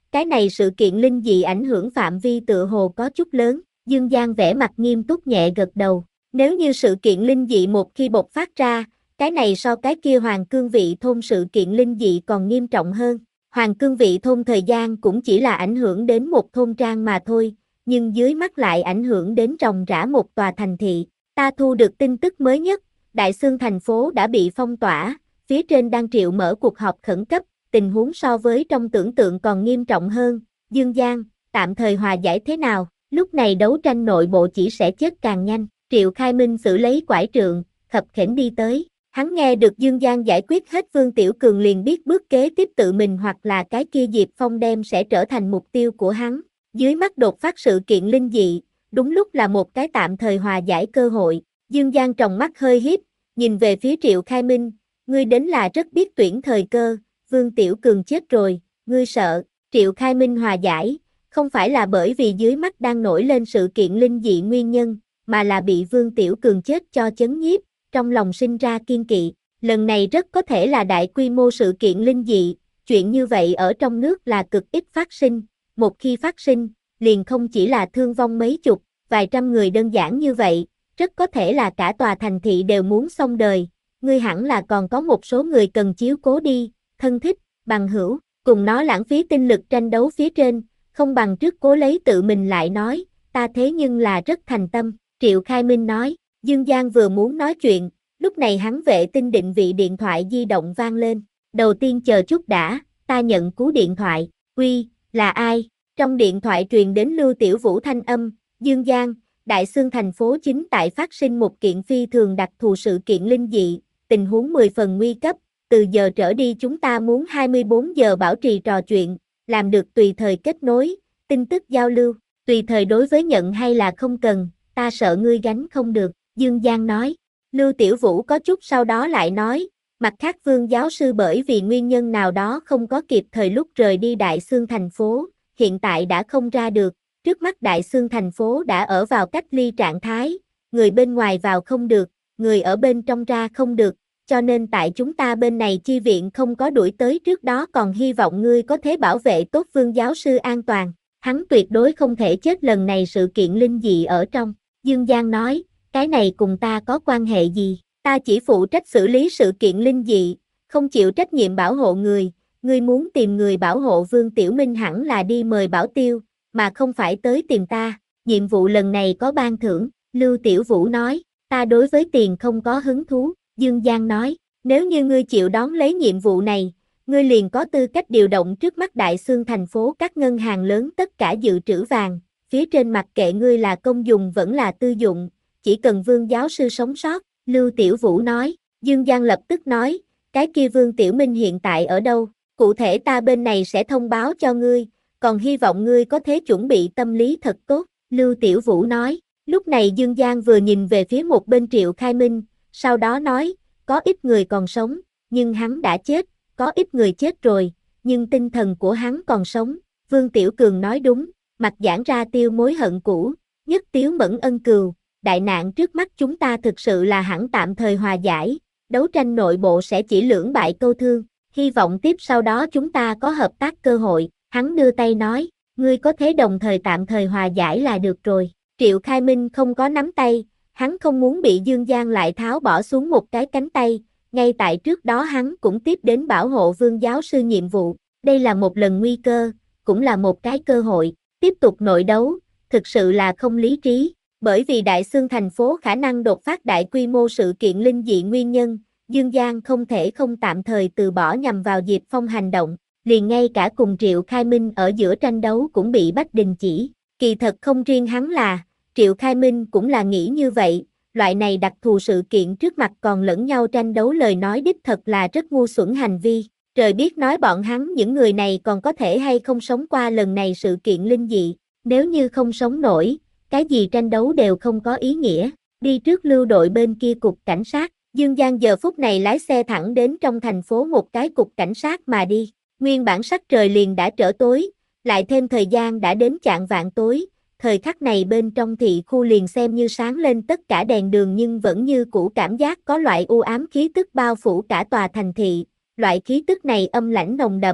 cái này sự kiện linh dị ảnh hưởng phạm vi tựa hồ có chút lớn, Dương Giang vẻ mặt nghiêm túc nhẹ gật đầu. Nếu như sự kiện linh dị một khi bộc phát ra, cái này so cái kia Hoàng Cương Vị Thôn sự kiện linh dị còn nghiêm trọng hơn. Hoàng Cương Vị Thôn thời gian cũng chỉ là ảnh hưởng đến một thôn trang mà thôi, nhưng dưới mắt lại ảnh hưởng đến ròng rã một tòa thành thị. Ta thu được tin tức mới nhất, Đại Xương thành phố đã bị phong tỏa, phía trên đang triệu mở cuộc họp khẩn cấp, tình huống so với trong tưởng tượng còn nghiêm trọng hơn. Dương Giang, tạm thời hòa giải thế nào? Lúc này đấu tranh nội bộ chỉ sẽ chết càng nhanh. Triệu Khai Minh xử lấy quải trượng, khập khểnh đi tới. Hắn nghe được Dương Giang giải quyết hết Vương Tiểu Cường liền biết bước kế tiếp tự mình hoặc là cái kia Diệp Phong đem sẽ trở thành mục tiêu của hắn. Dưới mắt đột phát sự kiện linh dị, đúng lúc là một cái tạm thời hòa giải cơ hội. Dương Giang tròng mắt hơi híp, nhìn về phía Triệu Khai Minh, ngươi đến là rất biết tuyển thời cơ, Vương Tiểu Cường chết rồi, ngươi sợ. Triệu Khai Minh hòa giải, không phải là bởi vì dưới mắt đang nổi lên sự kiện linh dị nguyên nhân, mà là bị Vương Tiểu Cường chết cho chấn nhiếp, trong lòng sinh ra kiên kỵ. Lần này rất có thể là đại quy mô sự kiện linh dị, chuyện như vậy ở trong nước là cực ít phát sinh, một khi phát sinh, liền không chỉ là thương vong mấy chục, vài trăm người đơn giản như vậy, rất có thể là cả tòa thành thị đều muốn xong đời. Ngươi hẳn là còn có một số người cần chiếu cố đi, thân thích, bằng hữu, cùng nó lãng phí tinh lực tranh đấu phía trên, không bằng trước cố lấy tự mình lại nói, ta thế nhưng là rất thành tâm, Triệu Khai Minh nói. Dương Giang vừa muốn nói chuyện, lúc này hắn vệ tinh định vị điện thoại di động vang lên. Đầu tiên chờ chút đã, ta nhận cú điện thoại, uy, là ai? Trong điện thoại truyền đến Lưu Tiểu Vũ thanh âm, Dương Giang, Đại Xương thành phố chính tại phát sinh một kiện phi thường đặc thù sự kiện linh dị, tình huống mười phần nguy cấp, từ giờ trở đi chúng ta muốn hai mươi bốn giờ bảo trì trò chuyện, làm được tùy thời kết nối, tin tức giao lưu, tùy thời đối với nhận hay là không cần, ta sợ ngươi gánh không được, Dương Giang nói. Lưu Tiểu Vũ có chút sau đó lại nói, mặt khác Vương giáo sư bởi vì nguyên nhân nào đó không có kịp thời lúc rời đi Đại Xương thành phố, hiện tại đã không ra được, trước mắt Đại Xương thành phố đã ở vào cách ly trạng thái, người bên ngoài vào không được, người ở bên trong ra không được, cho nên tại chúng ta bên này chi viện không có đuổi tới trước đó còn hy vọng ngươi có thể bảo vệ tốt Vương giáo sư an toàn, hắn tuyệt đối không thể chết lần này sự kiện linh dị ở trong. Dương Giang nói, cái này cùng ta có quan hệ gì, ta chỉ phụ trách xử lý sự kiện linh dị, không chịu trách nhiệm bảo hộ người, ngươi muốn tìm người bảo hộ Vương Tiểu Minh hẳn là đi mời Bảo Tiêu, mà không phải tới tìm ta, nhiệm vụ lần này có ban thưởng, Lưu Tiểu Vũ nói, ta đối với tiền không có hứng thú, Dương Giang nói, nếu như ngươi chịu đón lấy nhiệm vụ này, ngươi liền có tư cách điều động trước mắt Đại Xương thành phố các ngân hàng lớn tất cả dự trữ vàng, phía trên mặc kệ ngươi là công dùng vẫn là tư dụng, chỉ cần Vương giáo sư sống sót, Lưu Tiểu Vũ nói. Dương Giang lập tức nói, cái kia Vương Tiểu Minh hiện tại ở đâu, cụ thể ta bên này sẽ thông báo cho ngươi, còn hy vọng ngươi có thể chuẩn bị tâm lý thật tốt, Lưu Tiểu Vũ nói. Lúc này Dương Giang vừa nhìn về phía một bên Triệu Khai Minh, sau đó nói, có ít người còn sống, nhưng hắn đã chết, có ít người chết rồi, nhưng tinh thần của hắn còn sống, Vương Tiểu Cường nói đúng, mặt giãn ra tiêu mối hận cũ, nhất tiếu mẫn ân cừu, đại nạn trước mắt chúng ta thực sự là hẳn tạm thời hòa giải, đấu tranh nội bộ sẽ chỉ lưỡng bại câu thương, hy vọng tiếp sau đó chúng ta có hợp tác cơ hội, hắn đưa tay nói, ngươi có thể đồng thời tạm thời hòa giải là được rồi, Triệu Khai Minh không có nắm tay, hắn không muốn bị Dương Giang lại tháo bỏ xuống một cái cánh tay, ngay tại trước đó hắn cũng tiếp đến bảo hộ Vương giáo sư nhiệm vụ, đây là một lần nguy cơ, cũng là một cái cơ hội, tiếp tục nội đấu, thực sự là không lý trí, bởi vì Đại Xương thành phố khả năng đột phát đại quy mô sự kiện linh dị nguyên nhân, Dương Giang không thể không tạm thời từ bỏ nhằm vào Diệp Phong hành động, liền ngay cả cùng Triệu Khai Minh ở giữa tranh đấu cũng bị bắt đình chỉ, kỳ thật không riêng hắn là, Triệu Khai Minh cũng là nghĩ như vậy, loại này đặc thù sự kiện trước mặt còn lẫn nhau tranh đấu lời nói đích thật là rất ngu xuẩn hành vi, trời biết nói bọn hắn những người này còn có thể hay không sống qua lần này sự kiện linh dị, nếu như không sống nổi, cái gì tranh đấu đều không có ý nghĩa, đi trước lưu đội bên kia cục cảnh sát, Dương Giang giờ phút này lái xe thẳng đến trong thành phố một cái cục cảnh sát mà đi, nguyên bản sắc trời liền đã trở tối, lại thêm thời gian đã đến chạng vạng tối, thời khắc này bên trong thị khu liền xem như sáng lên tất cả đèn đường nhưng vẫn như cũ cảm giác có loại u ám khí tức bao phủ cả tòa thành thị, loại khí tức này âm lãnh nồng đậm,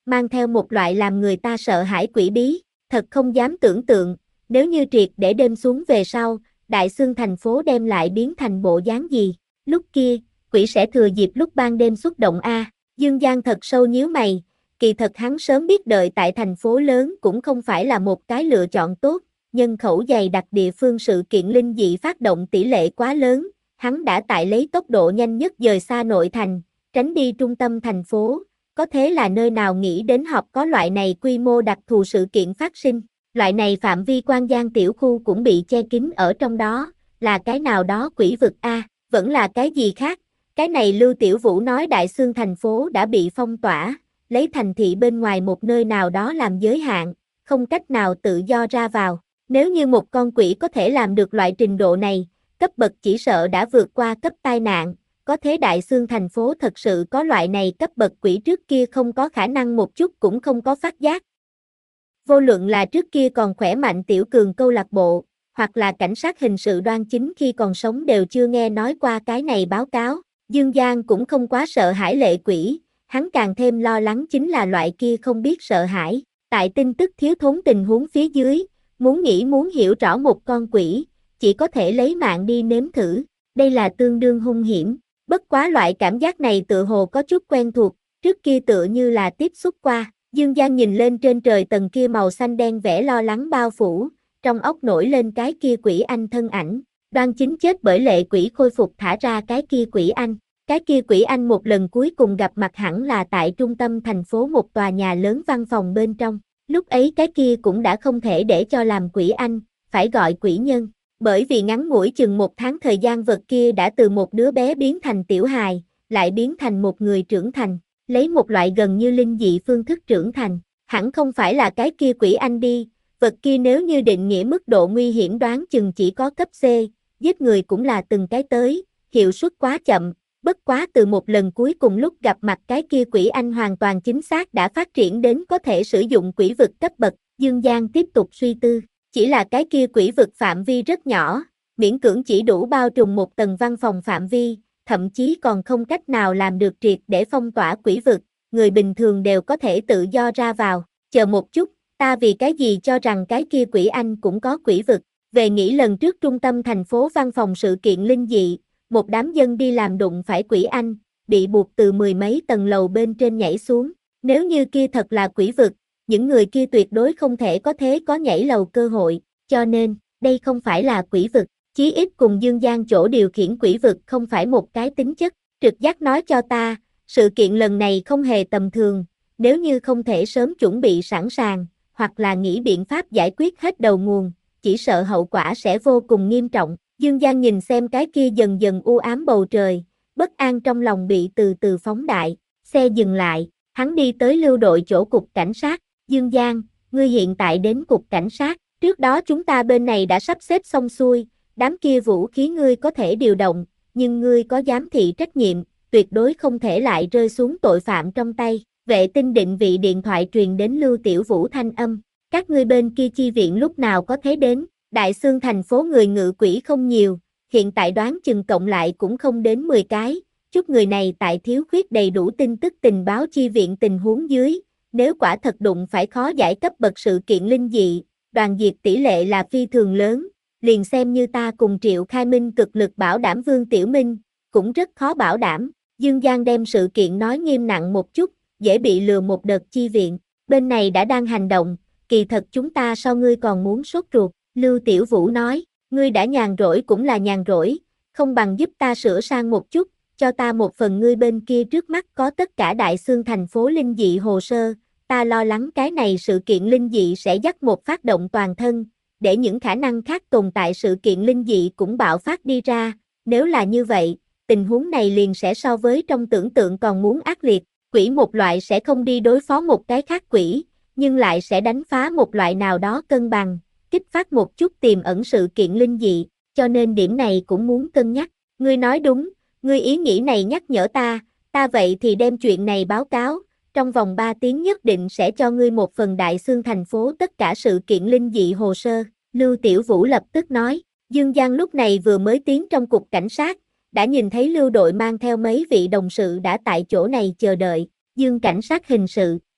mang theo một loại làm người ta sợ hãi quỷ bí, thật không dám tưởng tượng, nếu như triệt để đêm xuống về sau, Đại Xương thành phố đem lại biến thành bộ dáng gì, lúc kia, quỷ sẽ thừa dịp lúc ban đêm xuất động a. Dương Giang thật sâu nhíu mày, kỳ thật hắn sớm biết đợi tại thành phố lớn cũng không phải là một cái lựa chọn tốt, nhân khẩu dày đặc địa phương sự kiện linh dị phát động tỷ lệ quá lớn, hắn đã tại lấy tốc độ nhanh nhất dời xa nội thành, tránh đi trung tâm thành phố, có thế là nơi nào nghĩ đến họp có loại này quy mô đặc thù sự kiện phát sinh, loại này phạm vi quan giang tiểu khu cũng bị che kín ở trong đó, là cái nào đó quỷ vực a, vẫn là cái gì khác, cái này Lưu Tiểu Vũ nói Đại Xương thành phố đã bị phong tỏa, lấy thành thị bên ngoài một nơi nào đó làm giới hạn, không cách nào tự do ra vào. Nếu như một con quỷ có thể làm được loại trình độ này, cấp bậc chỉ sợ đã vượt qua cấp tai nạn, có thế Đại Xương thành phố thật sự có loại này cấp bậc quỷ trước kia không có khả năng một chút cũng không có phát giác. Vô luận là trước kia còn khỏe mạnh tiểu cường câu lạc bộ, hoặc là cảnh sát hình sự Đoan Chính khi còn sống đều chưa nghe nói qua cái này báo cáo, Dương Giang cũng không quá sợ hãi lệ quỷ, hắn càng thêm lo lắng chính là loại kia không biết sợ hãi, tại tin tức thiếu thốn tình huống phía dưới, muốn nghĩ muốn hiểu rõ một con quỷ, chỉ có thể lấy mạng đi nếm thử, đây là tương đương hung hiểm, bất quá loại cảm giác này tựa hồ có chút quen thuộc, trước kia tựa như là tiếp xúc qua, Dương Giang nhìn lên trên trời tầng kia màu xanh đen vẻ lo lắng bao phủ, trong óc nổi lên cái kia quỷ anh thân ảnh, Đoan Chính chết bởi lệ quỷ khôi phục thả ra cái kia quỷ anh. Cái kia quỷ anh một lần cuối cùng gặp mặt hẳn là tại trung tâm thành phố một tòa nhà lớn văn phòng bên trong, lúc ấy cái kia cũng đã không thể để cho làm quỷ anh, phải gọi quỷ nhân, bởi vì ngắn ngủi chừng một tháng thời gian vật kia đã từ một đứa bé biến thành tiểu hài, lại biến thành một người trưởng thành, lấy một loại gần như linh dị phương thức trưởng thành, hẳn không phải là cái kia quỷ anh đi, vật kia nếu như định nghĩa mức độ nguy hiểm đoán chừng chỉ có cấp C, giết người cũng là từng cái tới, hiệu suất quá chậm. Bất quá từ một lần cuối cùng lúc gặp mặt cái kia quỷ anh hoàn toàn chính xác đã phát triển đến có thể sử dụng quỷ vực cấp bậc, Dương Giang tiếp tục suy tư, chỉ là cái kia quỷ vực phạm vi rất nhỏ, miễn cưỡng chỉ đủ bao trùm một tầng văn phòng phạm vi, thậm chí còn không cách nào làm được triệt để phong tỏa quỷ vực, người bình thường đều có thể tự do ra vào, chờ một chút, ta vì cái gì cho rằng cái kia quỷ anh cũng có quỷ vực, về nghĩ lần trước trung tâm thành phố văn phòng sự kiện linh dị, một đám dân đi làm đụng phải quỷ anh, bị buộc từ mười mấy tầng lầu bên trên nhảy xuống, nếu như kia thật là quỷ vực, những người kia tuyệt đối không thể có thế có nhảy lầu cơ hội, cho nên, đây không phải là quỷ vực, chí ít cùng Dương Giang chỗ điều khiển quỷ vực không phải một cái tính chất, trực giác nói cho ta, sự kiện lần này không hề tầm thường, nếu như không thể sớm chuẩn bị sẵn sàng, hoặc là nghĩ biện pháp giải quyết hết đầu nguồn, chỉ sợ hậu quả sẽ vô cùng nghiêm trọng. Dương Giang nhìn xem cái kia dần dần u ám bầu trời, bất an trong lòng bị từ từ phóng đại, xe dừng lại, hắn đi tới lưu đội chỗ cục cảnh sát, Dương Giang, ngươi hiện tại đến cục cảnh sát, trước đó chúng ta bên này đã sắp xếp xong xuôi, đám kia vũ khí ngươi có thể điều động, nhưng ngươi có giám thị trách nhiệm, tuyệt đối không thể lại rơi xuống tội phạm trong tay, vệ tinh định vị điện thoại truyền đến Lưu Tiểu Vũ thanh âm, các ngươi bên kia chi viện lúc nào có thế đến. Đại Xương thành phố người ngự quỷ không nhiều, hiện tại đoán chừng cộng lại cũng không đến mười cái, chút người này tại thiếu khuyết đầy đủ tin tức tình báo chi viện tình huống dưới, nếu quả thật đụng phải khó giải cấp bậc sự kiện linh dị, đoàn diệt tỷ lệ là phi thường lớn, liền xem như ta cùng Triệu Khai Minh cực lực bảo đảm Vương Tiểu Minh, cũng rất khó bảo đảm, Dương Giang đem sự kiện nói nghiêm nặng một chút, dễ bị lừa một đợt chi viện, bên này đã đang hành động, kỳ thật chúng ta so ngươi còn muốn sốt ruột. Lưu Tiểu Vũ nói, ngươi đã nhàn rỗi cũng là nhàn rỗi, không bằng giúp ta sửa sang một chút, cho ta một phần ngươi bên kia trước mắt có tất cả Đại Xương thành phố linh dị hồ sơ, ta lo lắng cái này sự kiện linh dị sẽ dắt một phát động toàn thân, để những khả năng khác tồn tại sự kiện linh dị cũng bạo phát đi ra, nếu là như vậy, tình huống này liền sẽ so với trong tưởng tượng còn muốn ác liệt, quỷ một loại sẽ không đi đối phó một cái khác quỷ, nhưng lại sẽ đánh phá một loại nào đó cân bằng. Kích phát một chút tiềm ẩn sự kiện linh dị, cho nên điểm này cũng muốn cân nhắc. Ngươi nói đúng, ngươi ý nghĩ này nhắc nhở ta, ta vậy thì đem chuyện này báo cáo, trong vòng ba tiếng nhất định sẽ cho ngươi một phần Đại Xương thành phố tất cả sự kiện linh dị hồ sơ. Lưu Tiểu Vũ lập tức nói, Dương Giang lúc này vừa mới tiến trong cục cảnh sát, đã nhìn thấy lưu đội mang theo mấy vị đồng sự đã tại chỗ này chờ đợi, Dương cảnh sát hình sự,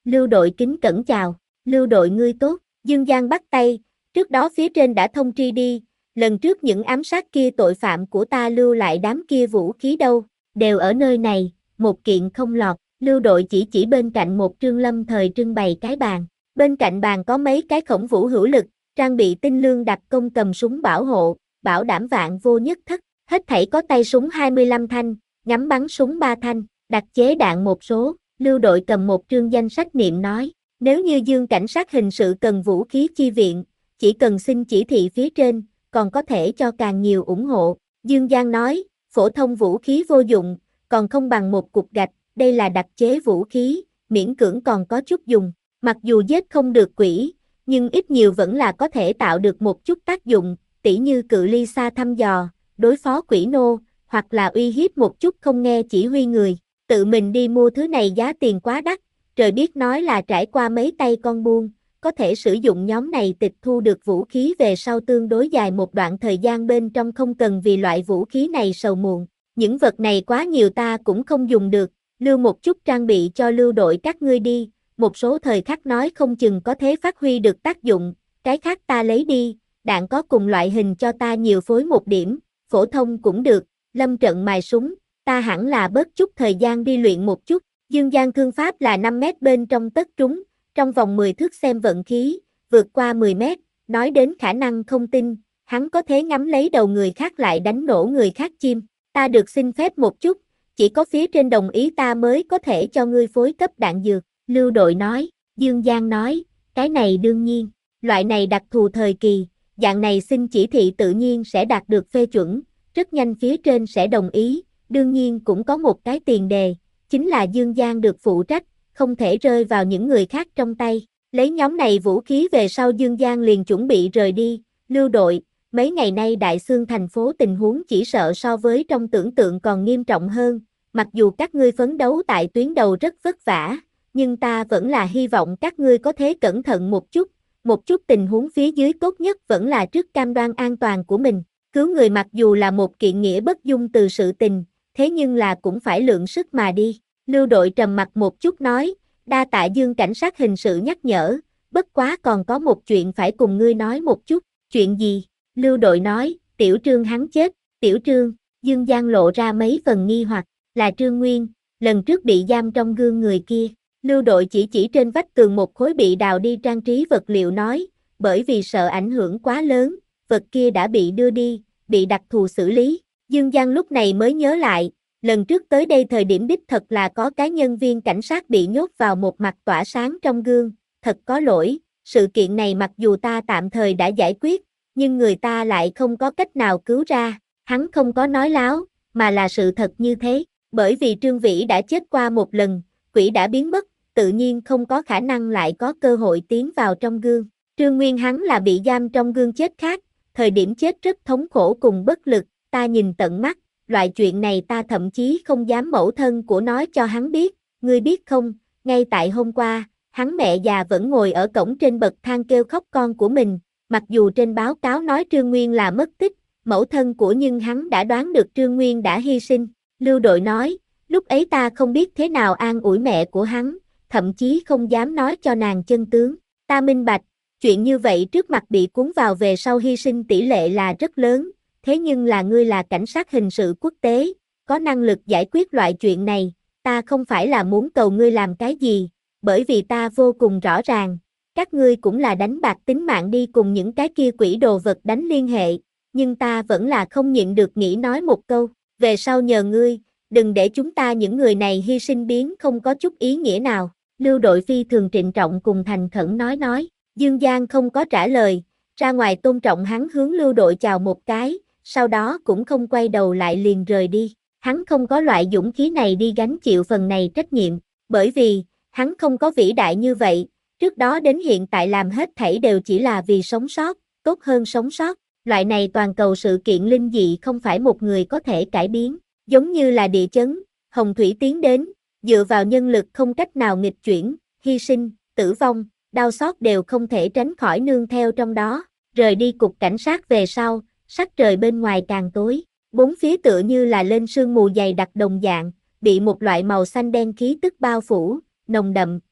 Lưu đội kính cẩn chào, Lưu đội ngươi tốt, Dương Giang bắt tay, trước đó phía trên đã thông tri đi, lần trước những ám sát kia tội phạm của ta lưu lại đám kia vũ khí đâu, đều ở nơi này, một kiện không lọt, Lưu đội chỉ chỉ bên cạnh một trương lâm thời trưng bày cái bàn, bên cạnh bàn có mấy cái khổng vũ hữu lực, trang bị tinh lương đặc công cầm súng bảo hộ, bảo đảm vạn vô nhất thất, hết thảy có tay súng hai mươi lăm thanh, ngắm bắn súng ba thanh, đặc chế đạn một số, Lưu đội cầm một trương danh sách niệm nói, nếu như Dương cảnh sát hình sự cần vũ khí chi viện, chỉ cần xin chỉ thị phía trên, còn có thể cho càng nhiều ủng hộ, Dương Giang nói, phổ thông vũ khí vô dụng, còn không bằng một cục gạch, đây là đặc chế vũ khí, miễn cưỡng còn có chút dùng, mặc dù giết không được quỷ, nhưng ít nhiều vẫn là có thể tạo được một chút tác dụng, tỉ như cự ly xa thăm dò, đối phó quỷ nô, hoặc là uy hiếp một chút không nghe chỉ huy người, tự mình đi mua thứ này giá tiền quá đắt, trời biết nói là trải qua mấy tay con buôn, có thể sử dụng nhóm này tịch thu được vũ khí về sau tương đối dài một đoạn thời gian bên trong không cần vì loại vũ khí này sầu muộn, những vật này quá nhiều ta cũng không dùng được, lưu một chút trang bị cho lưu đội các ngươi đi, một số thời khắc nói không chừng có thể phát huy được tác dụng, cái khác ta lấy đi, đạn có cùng loại hình cho ta nhiều phối một điểm, phổ thông cũng được, lâm trận mài súng, ta hẳn là bớt chút thời gian đi luyện một chút, Dương Giang thương pháp là năm mét bên trong tất trúng, trong vòng mười thước xem vận khí, vượt qua mười mét, nói đến khả năng không tin, hắn có thể ngắm lấy đầu người khác lại đánh nổ người khác chim, ta được xin phép một chút, chỉ có phía trên đồng ý ta mới có thể cho ngươi phối cấp đạn dược, Lưu đội nói, Dương Giang nói, cái này đương nhiên, loại này đặc thù thời kỳ, dạng này xin chỉ thị tự nhiên sẽ đạt được phê chuẩn, rất nhanh phía trên sẽ đồng ý, đương nhiên cũng có một cái tiền đề, chính là Dương Giang được phụ trách, không thể rơi vào những người khác trong tay, lấy nhóm này vũ khí về sau Dương Giang liền chuẩn bị rời đi, Lưu đội, mấy ngày nay Đại Xương thành phố tình huống chỉ sợ so với trong tưởng tượng còn nghiêm trọng hơn, mặc dù các ngươi phấn đấu tại tuyến đầu rất vất vả, nhưng ta vẫn là hy vọng các ngươi có thể cẩn thận một chút, một chút tình huống phía dưới tốt nhất vẫn là trước cam đoan an toàn của mình, cứu người mặc dù là một kiện nghĩa bất dung từ sự tình, thế nhưng là cũng phải lượng sức mà đi, Lưu đội trầm mặt một chút nói, đa tạ Dương cảnh sát hình sự nhắc nhở, bất quá còn có một chuyện phải cùng ngươi nói một chút, chuyện gì? Lưu đội nói, Tiểu Trương hắn chết, Tiểu Trương, Dương Giang lộ ra mấy phần nghi hoặc, là Trương Nguyên, lần trước bị giam trong gương người kia, Lưu đội chỉ chỉ trên vách tường một khối bị đào đi trang trí vật liệu nói, bởi vì sợ ảnh hưởng quá lớn, vật kia đã bị đưa đi, bị đặc thù xử lý, Dương Giang lúc này mới nhớ lại, lần trước tới đây thời điểm đích thật là có cái nhân viên cảnh sát bị nhốt vào một mặt tỏa sáng trong gương, thật có lỗi, sự kiện này mặc dù ta tạm thời đã giải quyết, nhưng người ta lại không có cách nào cứu ra, hắn không có nói láo, mà là sự thật như thế, bởi vì Trương Vĩ đã chết qua một lần, quỷ đã biến mất, tự nhiên không có khả năng lại có cơ hội tiến vào trong gương, Trương Nguyên hắn là bị giam trong gương chết khác, thời điểm chết rất thống khổ cùng bất lực, ta nhìn tận mắt, loại chuyện này ta thậm chí không dám mẫu thân của nói cho hắn biết, ngươi biết không, ngay tại hôm qua, hắn mẹ già vẫn ngồi ở cổng trên bậc thang kêu khóc con của mình, mặc dù trên báo cáo nói Trương Nguyên là mất tích, mẫu thân của nhưng hắn đã đoán được Trương Nguyên đã hy sinh, Lưu đội nói, lúc ấy ta không biết thế nào an ủi mẹ của hắn, thậm chí không dám nói cho nàng chân tướng, ta minh bạch, chuyện như vậy trước mặt bị cuốn vào về sau hy sinh tỷ lệ là rất lớn, thế nhưng là ngươi là cảnh sát hình sự quốc tế, có năng lực giải quyết loại chuyện này, ta không phải là muốn cầu ngươi làm cái gì, bởi vì ta vô cùng rõ ràng, các ngươi cũng là đánh bạc tính mạng đi cùng những cái kia quỷ đồ vật đánh liên hệ, nhưng ta vẫn là không nhịn được nghĩ nói một câu, về sau nhờ ngươi, đừng để chúng ta những người này hy sinh biến không có chút ý nghĩa nào, Lưu đội phi thường trịnh trọng cùng thành khẩn nói nói, Dương Giang không có trả lời, ra ngoài tôn trọng hắn hướng Lưu đội chào một cái, sau đó cũng không quay đầu lại liền rời đi, hắn không có loại dũng khí này đi gánh chịu phần này trách nhiệm, bởi vì, hắn không có vĩ đại như vậy, trước đó đến hiện tại làm hết thảy đều chỉ là vì sống sót, tốt hơn sống sót, loại này toàn cầu sự kiện linh dị không phải một người có thể cải biến, giống như là địa chấn, hồng thủy tiến đến, dựa vào nhân lực không cách nào nghịch chuyển, hy sinh, tử vong, đau xót đều không thể tránh khỏi nương theo trong đó, rời đi cục cảnh sát về sau, sắc trời bên ngoài càng tối, bốn phía tựa như là lên sương mù dày đặc đồng dạng, bị một loại màu xanh đen khí tức bao phủ, nồng đậm,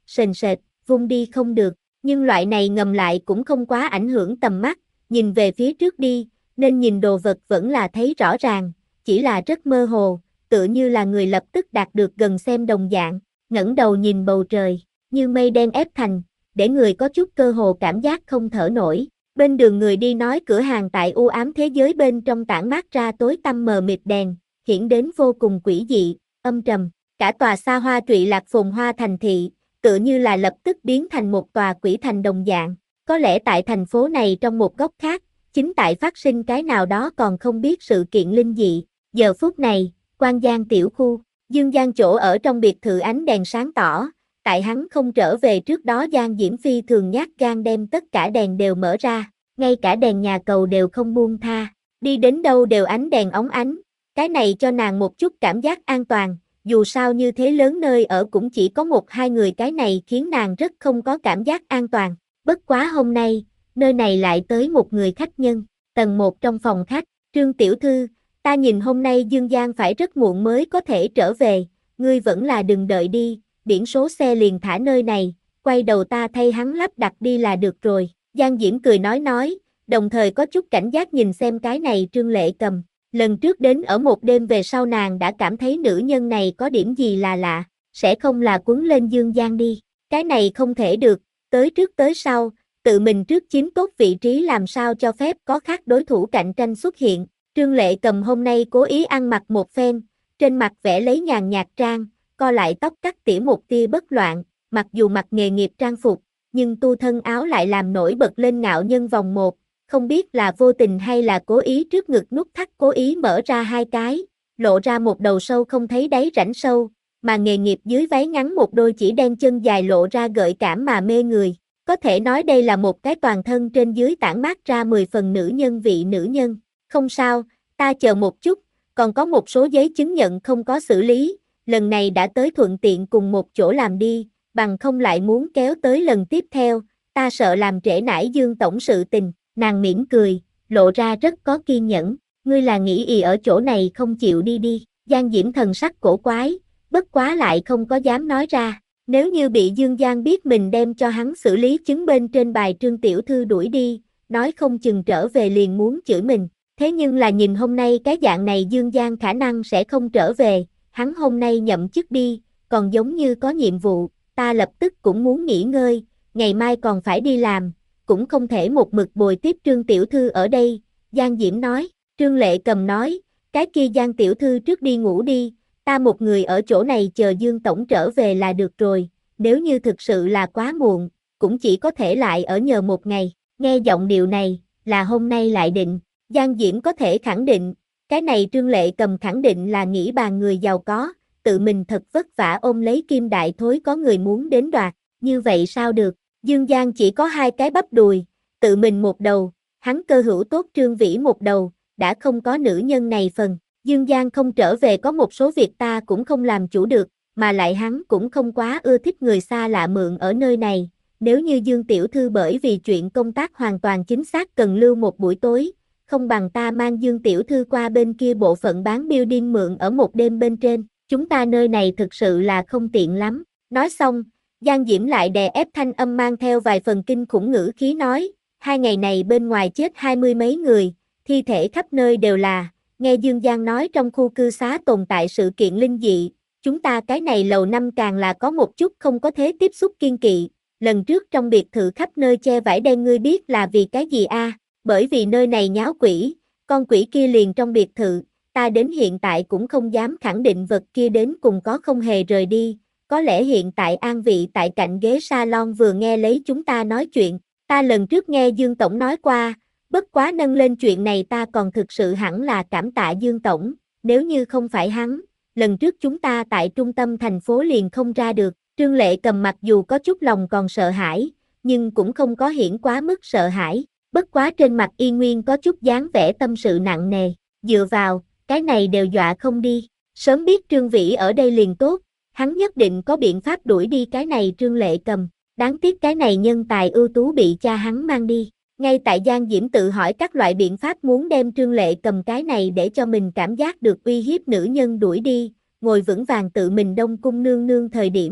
sền sệt, vung đi không được, nhưng loại này ngầm lại cũng không quá ảnh hưởng tầm mắt, nhìn về phía trước đi, nên nhìn đồ vật vẫn là thấy rõ ràng, chỉ là rất mơ hồ, tựa như là người lập tức đạt được gần xem đồng dạng, ngẩng đầu nhìn bầu trời, như mây đen ép thành, để người có chút cơ hồ cảm giác không thở nổi. Bên đường người đi nói cửa hàng tại u ám thế giới bên trong tản mát ra tối tăm mờ mịt đèn, hiển đến vô cùng quỷ dị, âm trầm. Cả tòa xa hoa trụy lạc phồn hoa thành thị, tựa như là lập tức biến thành một tòa quỷ thành đồng dạng. Có lẽ tại thành phố này trong một góc khác, chính tại phát sinh cái nào đó còn không biết sự kiện linh dị. Giờ phút này, Quan Giang tiểu khu, Dương Giang chỗ ở trong biệt thự ánh đèn sáng tỏ, tại hắn không trở về trước đó Giang Diễm Phi thường nhát gan đem tất cả đèn đều mở ra, ngay cả đèn nhà cầu đều không buông tha, đi đến đâu đều ánh đèn óng ánh, cái này cho nàng một chút cảm giác an toàn, dù sao như thế lớn nơi ở cũng chỉ có một hai người cái này khiến nàng rất không có cảm giác an toàn, bất quá hôm nay, nơi này lại tới một người khách nhân, tầng một trong phòng khách, Trương tiểu thư, ta nhìn hôm nay Dương Giang phải rất muộn mới có thể trở về, ngươi vẫn là đừng đợi đi, biển số xe liền thả nơi này, quay đầu ta thay hắn lắp đặt đi là được rồi, Giang Diễm cười nói nói, đồng thời có chút cảnh giác nhìn xem cái này Trương Lệ Cầm, lần trước đến ở một đêm về sau nàng đã cảm thấy nữ nhân này có điểm gì là lạ, sẽ không là quấn lên Dương Giang đi, cái này không thể được, tới trước tới sau, tự mình trước chiếm tốt vị trí làm sao cho phép có khác đối thủ cạnh tranh xuất hiện, Trương Lệ Cầm hôm nay cố ý ăn mặc một phen, trên mặt vẽ lấy nhàn nhạt trang, co lại tóc cắt tỉa một tia bất loạn, mặc dù mặc nghề nghiệp trang phục, nhưng tu thân áo lại làm nổi bật lên ngạo nhân vòng một, không biết là vô tình hay là cố ý trước ngực nút thắt cố ý mở ra hai cái, lộ ra một đầu sâu không thấy đáy rãnh sâu, mà nghề nghiệp dưới váy ngắn một đôi chỉ đen chân dài lộ ra gợi cảm mà mê người, có thể nói đây là một cái toàn thân trên dưới tản mát ra mười phần nữ nhân vị nữ nhân, không sao, ta chờ một chút, còn có một số giấy chứng nhận không có xử lý, lần này đã tới thuận tiện cùng một chỗ làm đi, bằng không lại muốn kéo tới lần tiếp theo, ta sợ làm trễ nải Dương tổng sự tình, nàng mỉm cười, lộ ra rất có kiên nhẫn, ngươi là nghĩ ì ở chỗ này không chịu đi đi, Giang Diễm thần sắc cổ quái, bất quá lại không có dám nói ra, nếu như bị Dương Giang biết mình đem cho hắn xử lý chứng bên trên bài Trương tiểu thư đuổi đi, nói không chừng trở về liền muốn chửi mình, thế nhưng là nhìn hôm nay cái dạng này Dương Giang khả năng sẽ không trở về, hắn hôm nay nhậm chức đi, còn giống như có nhiệm vụ, ta lập tức cũng muốn nghỉ ngơi, ngày mai còn phải đi làm, cũng không thể một mực bồi tiếp Trương tiểu thư ở đây, Giang Diễm nói, Trương Lệ Cầm nói, cái kia Giang tiểu thư trước đi ngủ đi, ta một người ở chỗ này chờ Dương tổng trở về là được rồi, nếu như thực sự là quá muộn, cũng chỉ có thể lại ở nhờ một ngày, nghe giọng điệu này, là hôm nay lại định, Giang Diễm có thể khẳng định, cái này Trương Lệ Cầm khẳng định là nghĩ bàn người giàu có, tự mình thật vất vả ôm lấy kim đại thối có người muốn đến đoạt, như vậy sao được, Dương Giang chỉ có hai cái bắp đùi, tự mình một đầu, hắn cơ hữu tốt Trương Vĩ một đầu, đã không có nữ nhân này phần, Dương Giang không trở về có một số việc ta cũng không làm chủ được, mà lại hắn cũng không quá ưa thích người xa lạ mượn ở nơi này, nếu như Dương tiểu thư bởi vì chuyện công tác hoàn toàn chính xác cần lưu một buổi tối, không bằng ta mang Dương tiểu thư qua bên kia bộ phận bán building mượn ở một đêm bên trên, chúng ta nơi này thực sự là không tiện lắm. Nói xong, Giang Diễm lại đè ép thanh âm mang theo vài phần kinh khủng ngữ khí nói, hai ngày này bên ngoài chết hai mươi mấy người, thi thể khắp nơi đều là, nghe Dương Giang nói trong khu cư xá tồn tại sự kiện linh dị, chúng ta cái này lầu năm càng là có một chút không có thế tiếp xúc kiên kỵ, lần trước trong biệt thự khắp nơi che vải đen ngươi biết là vì cái gì a? Bởi vì nơi này nháo quỷ, con quỷ kia liền trong biệt thự, ta đến hiện tại cũng không dám khẳng định vật kia đến cùng có không hề rời đi, có lẽ hiện tại an vị tại cạnh ghế salon vừa nghe lấy chúng ta nói chuyện, ta lần trước nghe Dương Tổng nói qua, bất quá nâng lên chuyện này ta còn thực sự hẳn là cảm tạ Dương Tổng, nếu như không phải hắn, lần trước chúng ta tại trung tâm thành phố liền không ra được, Trương Lệ Cầm mặc dù có chút lòng còn sợ hãi, nhưng cũng không có hiển quá mức sợ hãi, bất quá trên mặt y nguyên có chút dáng vẻ tâm sự nặng nề, dựa vào, cái này đều dọa không đi, sớm biết Trương Vĩ ở đây liền tốt, hắn nhất định có biện pháp đuổi đi cái này Trương Lệ Cầm, đáng tiếc cái này nhân tài ưu tú bị cha hắn mang đi. Ngay tại Giang Diễm tự hỏi các loại biện pháp muốn đem Trương Lệ Cầm cái này để cho mình cảm giác được uy hiếp nữ nhân đuổi đi, ngồi vững vàng tự mình đông cung nương nương thời điểm,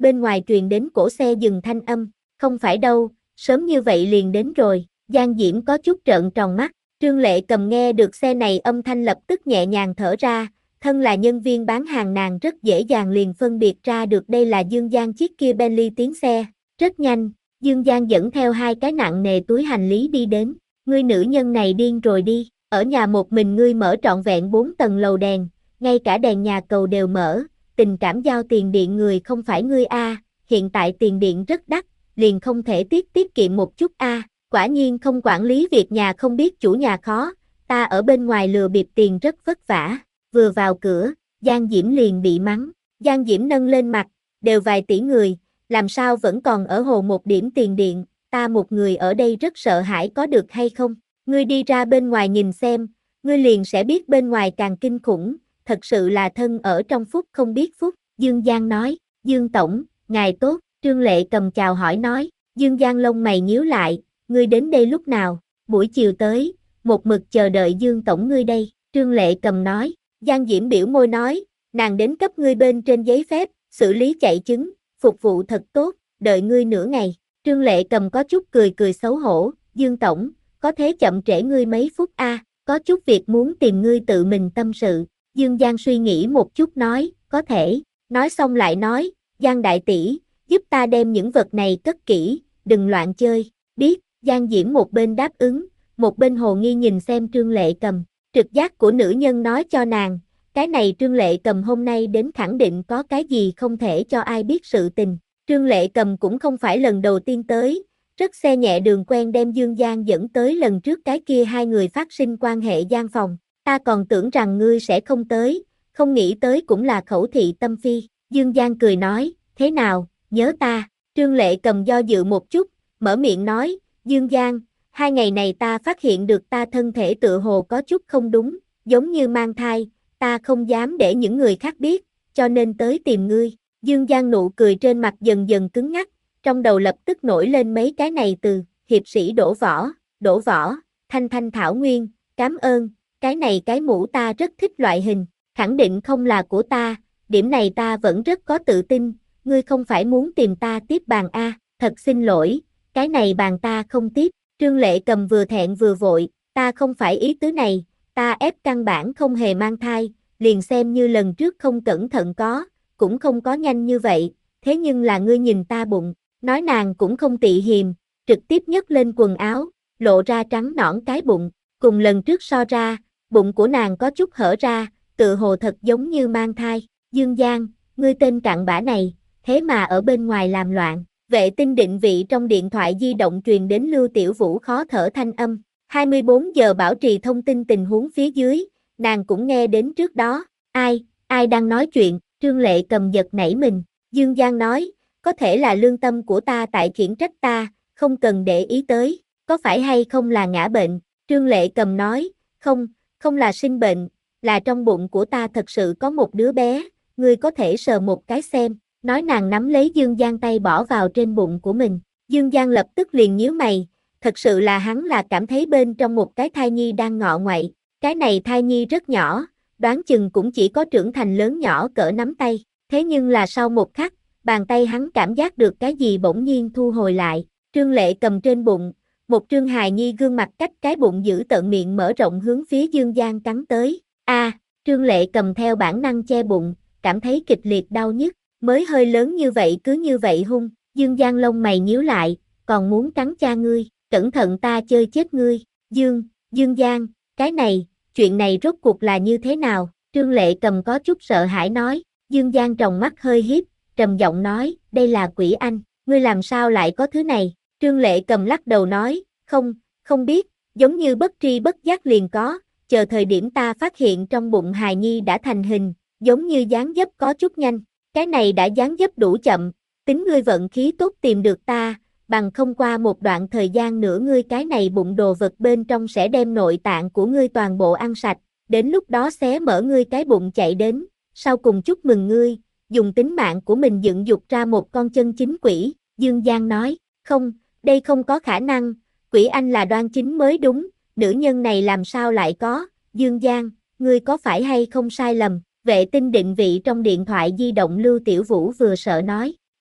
bên ngoài truyền đến cổ xe dừng thanh âm, không phải đâu, sớm như vậy liền đến rồi, Giang Diễm có chút trợn tròn mắt, Trương Lệ Cầm nghe được xe này âm thanh lập tức nhẹ nhàng thở ra, thân là nhân viên bán hàng nàng rất dễ dàng liền phân biệt ra được đây là Dương Giang chiếc kia Bentley tiến xe, rất nhanh, Dương Giang dẫn theo hai cái nặng nề túi hành lý đi đến, ngươi nữ nhân này điên rồi đi, ở nhà một mình ngươi mở trọn vẹn bốn tầng lầu đèn, ngay cả đèn nhà cầu đều mở, tình cảm giao tiền điện người không phải ngươi a, hiện tại tiền điện rất đắt, liền không thể tiết tiết kiệm một chút a, quả nhiên không quản lý việc nhà không biết chủ nhà khó, ta ở bên ngoài lừa bịp tiền rất vất vả, vừa vào cửa, Giang Diễm liền bị mắng, Giang Diễm nâng lên mặt, đều vài tỷ người, làm sao vẫn còn ở hồ một điểm tiền điện, ta một người ở đây rất sợ hãi có được hay không, ngươi đi ra bên ngoài nhìn xem, ngươi liền sẽ biết bên ngoài càng kinh khủng, thật sự là thân ở trong phúc không biết phúc, Dương Giang nói, Dương Tổng, ngài tốt, Trương Lệ Cầm chào hỏi nói, Dương Giang lông mày nhíu lại, ngươi đến đây lúc nào, buổi chiều tới, một mực chờ đợi Dương Tổng ngươi đây, Trương Lệ Cầm nói, Giang Diễm biểu môi nói, nàng đến cấp ngươi bên trên giấy phép, xử lý chạy chứng, phục vụ thật tốt, đợi ngươi nửa ngày, Trương Lệ Cầm có chút cười cười xấu hổ, Dương Tổng, có thế chậm trễ ngươi mấy phút a, à, có chút việc muốn tìm ngươi tự mình tâm sự, Dương Giang suy nghĩ một chút nói, có thể, nói xong lại nói, Giang đại tỷ, giúp ta đem những vật này cất kỹ, đừng loạn chơi, biết, Giang Diễm một bên đáp ứng, một bên hồ nghi nhìn xem Trương Lệ Cầm, trực giác của nữ nhân nói cho nàng, cái này Trương Lệ Cầm hôm nay đến khẳng định có cái gì không thể cho ai biết sự tình, Trương Lệ Cầm cũng không phải lần đầu tiên tới, rất xe nhẹ đường quen đem Dương Giang dẫn tới lần trước cái kia hai người phát sinh quan hệ gian phòng, ta còn tưởng rằng ngươi sẽ không tới, không nghĩ tới cũng là khẩu thị tâm phi, Dương Giang cười nói, thế nào, nhớ ta, Trương Lệ Cầm do dự một chút, mở miệng nói, Dương Giang, hai ngày này ta phát hiện được ta thân thể tựa hồ có chút không đúng, giống như mang thai, ta không dám để những người khác biết, cho nên tới tìm ngươi, Dương Giang nụ cười trên mặt dần dần cứng ngắc, trong đầu lập tức nổi lên mấy cái này từ, hiệp sĩ đổ võ, đổ võ, thanh thanh thảo nguyên, cảm ơn, cái này cái mũ ta rất thích loại hình, khẳng định không là của ta, điểm này ta vẫn rất có tự tin, ngươi không phải muốn tìm ta tiếp bàn a, thật xin lỗi, cái này bàn ta không tiếp, Trương Lệ Cầm vừa thẹn vừa vội, ta không phải ý tứ này, ta ép căn bản không hề mang thai, liền xem như lần trước không cẩn thận có, cũng không có nhanh như vậy, thế nhưng là ngươi nhìn ta bụng, nói nàng cũng không tị hiềm, trực tiếp nhấc lên quần áo, lộ ra trắng nõn cái bụng, cùng lần trước so ra, bụng của nàng có chút hở ra, tự hồ thật giống như mang thai, Dương Giang, ngươi tên cặn bã này, thế mà ở bên ngoài làm loạn, vệ tinh định vị trong điện thoại di động truyền đến Lưu Tiểu Vũ khó thở thanh âm, hai mươi bốn giờ bảo trì thông tin tình huống phía dưới, nàng cũng nghe đến trước đó, ai, ai đang nói chuyện, Trương Lệ Cầm giật nảy mình, Dương Giang nói, có thể là lương tâm của ta tại khiển trách ta, không cần để ý tới, có phải hay không là ngã bệnh, Trương Lệ Cầm nói, không, không là sinh bệnh, là trong bụng của ta thật sự có một đứa bé, ngươi có thể sờ một cái xem, nói nàng nắm lấy Dương Giang tay bỏ vào trên bụng của mình, Dương Giang lập tức liền nhíu mày, thật sự là hắn là cảm thấy bên trong một cái thai nhi đang ngọ ngoậy, cái này thai nhi rất nhỏ, đoán chừng cũng chỉ có trưởng thành lớn nhỏ cỡ nắm tay, thế nhưng là sau một khắc, bàn tay hắn cảm giác được cái gì bỗng nhiên thu hồi lại, Trương Lệ Cầm trên bụng, một trương hài nhi gương mặt cách cái bụng giữ tợn miệng mở rộng hướng phía Dương Giang cắn tới, a, à, Trương Lệ Cầm theo bản năng che bụng, cảm thấy kịch liệt đau nhức, mới hơi lớn như vậy cứ như vậy hung, Dương Giang lông mày nhíu lại, còn muốn cắn cha ngươi, cẩn thận ta chơi chết ngươi, Dương, Dương Giang, cái này, chuyện này rốt cuộc là như thế nào, Trương Lệ Cầm có chút sợ hãi nói, Dương Giang tròng mắt hơi híp, trầm giọng nói, đây là quỷ anh, ngươi làm sao lại có thứ này, Trương Lệ Cầm lắc đầu nói, không, không biết, giống như bất tri bất giác liền có, chờ thời điểm ta phát hiện trong bụng hài nhi đã thành hình, giống như dáng dấp có chút nhanh, cái này đã dáng dấp đủ chậm, tính ngươi vận khí tốt tìm được ta, bằng không qua một đoạn thời gian nữa ngươi cái này bụng đồ vật bên trong sẽ đem nội tạng của ngươi toàn bộ ăn sạch, đến lúc đó xé mở ngươi cái bụng chạy đến, sau cùng chúc mừng ngươi, dùng tính mạng của mình dựng dục ra một con chân chính quỷ, Dương Giang nói, không, đây không có khả năng, quỷ anh là Đoan Chính mới đúng, nữ nhân này làm sao lại có, Dương Giang, ngươi có phải hay không sai lầm, vệ tinh định vị trong điện thoại di động Lưu Tiểu Vũ vừa sợ nói,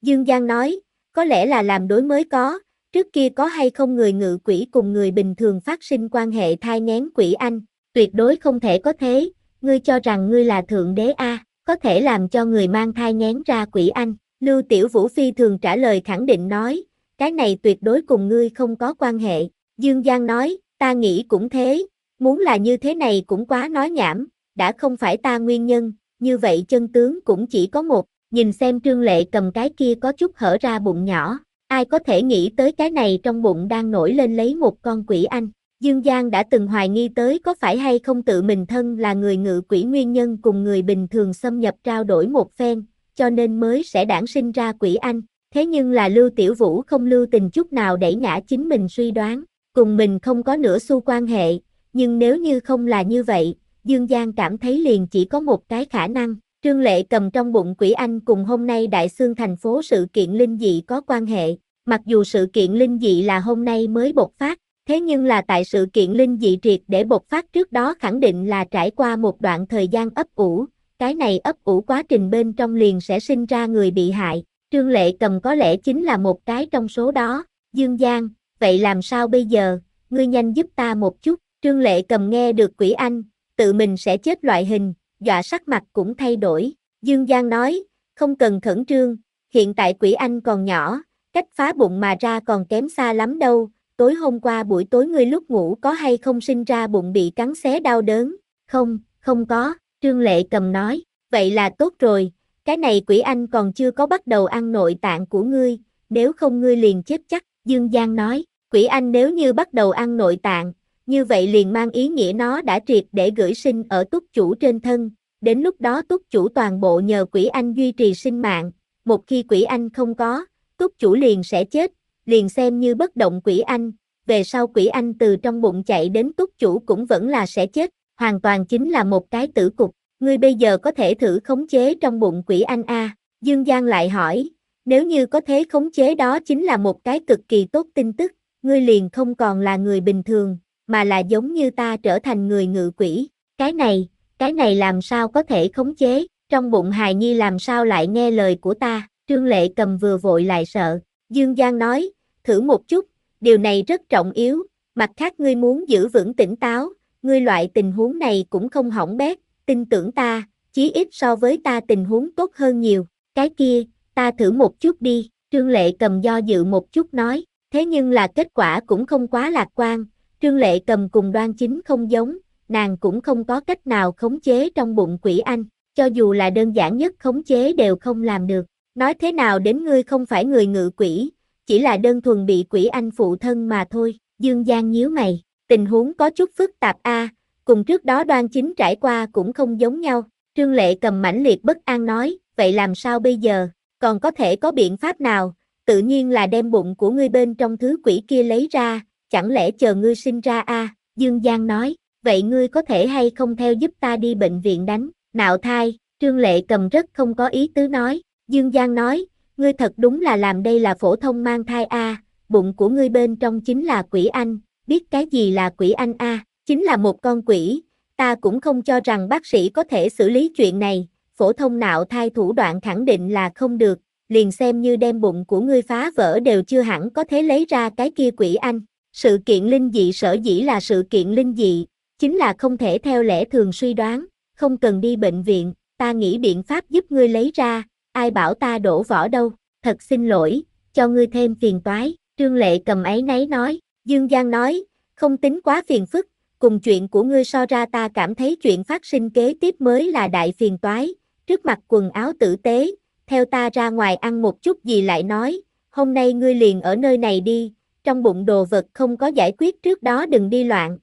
Dương Giang nói, có lẽ là làm đối mới có, trước kia có hay không người ngự quỷ cùng người bình thường phát sinh quan hệ thai nghén quỷ anh, tuyệt đối không thể có thế, ngươi cho rằng ngươi là thượng đế a, có thể làm cho người mang thai nghén ra quỷ anh, Lưu Tiểu Vũ phi thường trả lời khẳng định nói, cái này tuyệt đối cùng ngươi không có quan hệ, Dương Giang nói, ta nghĩ cũng thế, muốn là như thế này cũng quá nói nhảm, đã không phải ta nguyên nhân, như vậy chân tướng cũng chỉ có một, nhìn xem Trương Lệ cầm cái kia có chút hở ra bụng nhỏ, ai có thể nghĩ tới cái này trong bụng đang nổi lên lấy một con quỷ anh. Dương Giang đã từng hoài nghi tới có phải hay không tự mình thân là người ngự quỷ nguyên nhân cùng người bình thường xâm nhập trao đổi một phen, cho nên mới sẽ đản sinh ra quỷ anh. Thế nhưng là Lưu Tiểu Vũ không lưu tình chút nào đẩy ngã chính mình suy đoán, cùng mình không có nửa xu quan hệ, nhưng nếu như không là như vậy, Dương Giang cảm thấy liền chỉ có một cái khả năng, Trương Lệ cầm trong bụng quỷ anh cùng hôm nay Đại Xương thành phố sự kiện linh dị có quan hệ, mặc dù sự kiện linh dị là hôm nay mới bộc phát, thế nhưng là tại sự kiện linh dị triệt để bộc phát trước đó khẳng định là trải qua một đoạn thời gian ấp ủ, cái này ấp ủ quá trình bên trong liền sẽ sinh ra người bị hại, Trương Lệ cầm có lẽ chính là một cái trong số đó, Dương Giang, vậy làm sao bây giờ, ngươi nhanh giúp ta một chút, Trương Lệ cầm nghe được quỷ anh, tự mình sẽ chết loại hình, dọa sắc mặt cũng thay đổi, Dương Giang nói, không cần khẩn trương, hiện tại quỷ anh còn nhỏ, cách phá bụng mà ra còn kém xa lắm đâu, tối hôm qua buổi tối ngươi lúc ngủ có hay không sinh ra bụng bị cắn xé đau đớn, không, không có, Trương Lệ cầm nói, vậy là tốt rồi, cái này quỷ anh còn chưa có bắt đầu ăn nội tạng của ngươi, nếu không ngươi liền chết chắc, Dương Giang nói, quỷ anh nếu như bắt đầu ăn nội tạng, như vậy liền mang ý nghĩa nó đã triệt để gửi sinh ở túc chủ trên thân, đến lúc đó túc chủ toàn bộ nhờ quỷ anh duy trì sinh mạng, một khi quỷ anh không có, túc chủ liền sẽ chết, liền xem như bất động quỷ anh, về sau quỷ anh từ trong bụng chạy đến túc chủ cũng vẫn là sẽ chết, hoàn toàn chính là một cái tử cục, ngươi bây giờ có thể thử khống chế trong bụng quỷ anh a, Dương Giang lại hỏi, nếu như có thể khống chế đó chính là một cái cực kỳ tốt tin tức, ngươi liền không còn là người bình thường, mà là giống như ta trở thành người ngự quỷ, cái này, cái này làm sao có thể khống chế, trong bụng hài nhi làm sao lại nghe lời của ta, Trương Lệ cầm vừa vội lại sợ, Dương Giang nói, thử một chút, điều này rất trọng yếu, mặt khác ngươi muốn giữ vững tỉnh táo, ngươi loại tình huống này cũng không hỏng bét, tin tưởng ta, chí ít so với ta tình huống tốt hơn nhiều, cái kia, ta thử một chút đi, Trương Lệ cầm do dự một chút nói, thế nhưng là kết quả cũng không quá lạc quan, Trương Lệ cầm cùng Đoan Chính không giống, nàng cũng không có cách nào khống chế trong bụng quỷ anh, cho dù là đơn giản nhất khống chế đều không làm được, nói thế nào đến ngươi không phải người ngự quỷ, chỉ là đơn thuần bị quỷ anh phụ thân mà thôi, Dương Giang nhíu mày, tình huống có chút phức tạp a, cùng trước đó Đoan Chính trải qua cũng không giống nhau, Trương Lệ cầm mãnh liệt bất an nói, vậy làm sao bây giờ, còn có thể có biện pháp nào, tự nhiên là đem bụng của ngươi bên trong thứ quỷ kia lấy ra, chẳng lẽ chờ ngươi sinh ra a, Dương Giang nói, vậy ngươi có thể hay không theo giúp ta đi bệnh viện đánh, nạo thai, Trương Lệ cầm rất không có ý tứ nói, Dương Giang nói, ngươi thật đúng là làm đây là phổ thông mang thai a, bụng của ngươi bên trong chính là quỷ anh, biết cái gì là quỷ anh a, chính là một con quỷ, ta cũng không cho rằng bác sĩ có thể xử lý chuyện này, phổ thông nạo thai thủ đoạn khẳng định là không được, liền xem như đem bụng của ngươi phá vỡ đều chưa hẳn có thể lấy ra cái kia quỷ anh. Sự kiện linh dị sở dĩ là sự kiện linh dị, chính là không thể theo lẽ thường suy đoán, không cần đi bệnh viện, ta nghĩ biện pháp giúp ngươi lấy ra, ai bảo ta đổ vỏ đâu, thật xin lỗi, cho ngươi thêm phiền toái, Trương Lệ cầm áy náy nói, Dương Giang nói, không tính quá phiền phức, cùng chuyện của ngươi so ra ta cảm thấy chuyện phát sinh kế tiếp mới là đại phiền toái, trước mặt quần áo tử tế, theo ta ra ngoài ăn một chút gì lại nói, hôm nay ngươi liền ở nơi này đi, trong bụng đồ vật không có giải quyết trước đó đừng đi loạn.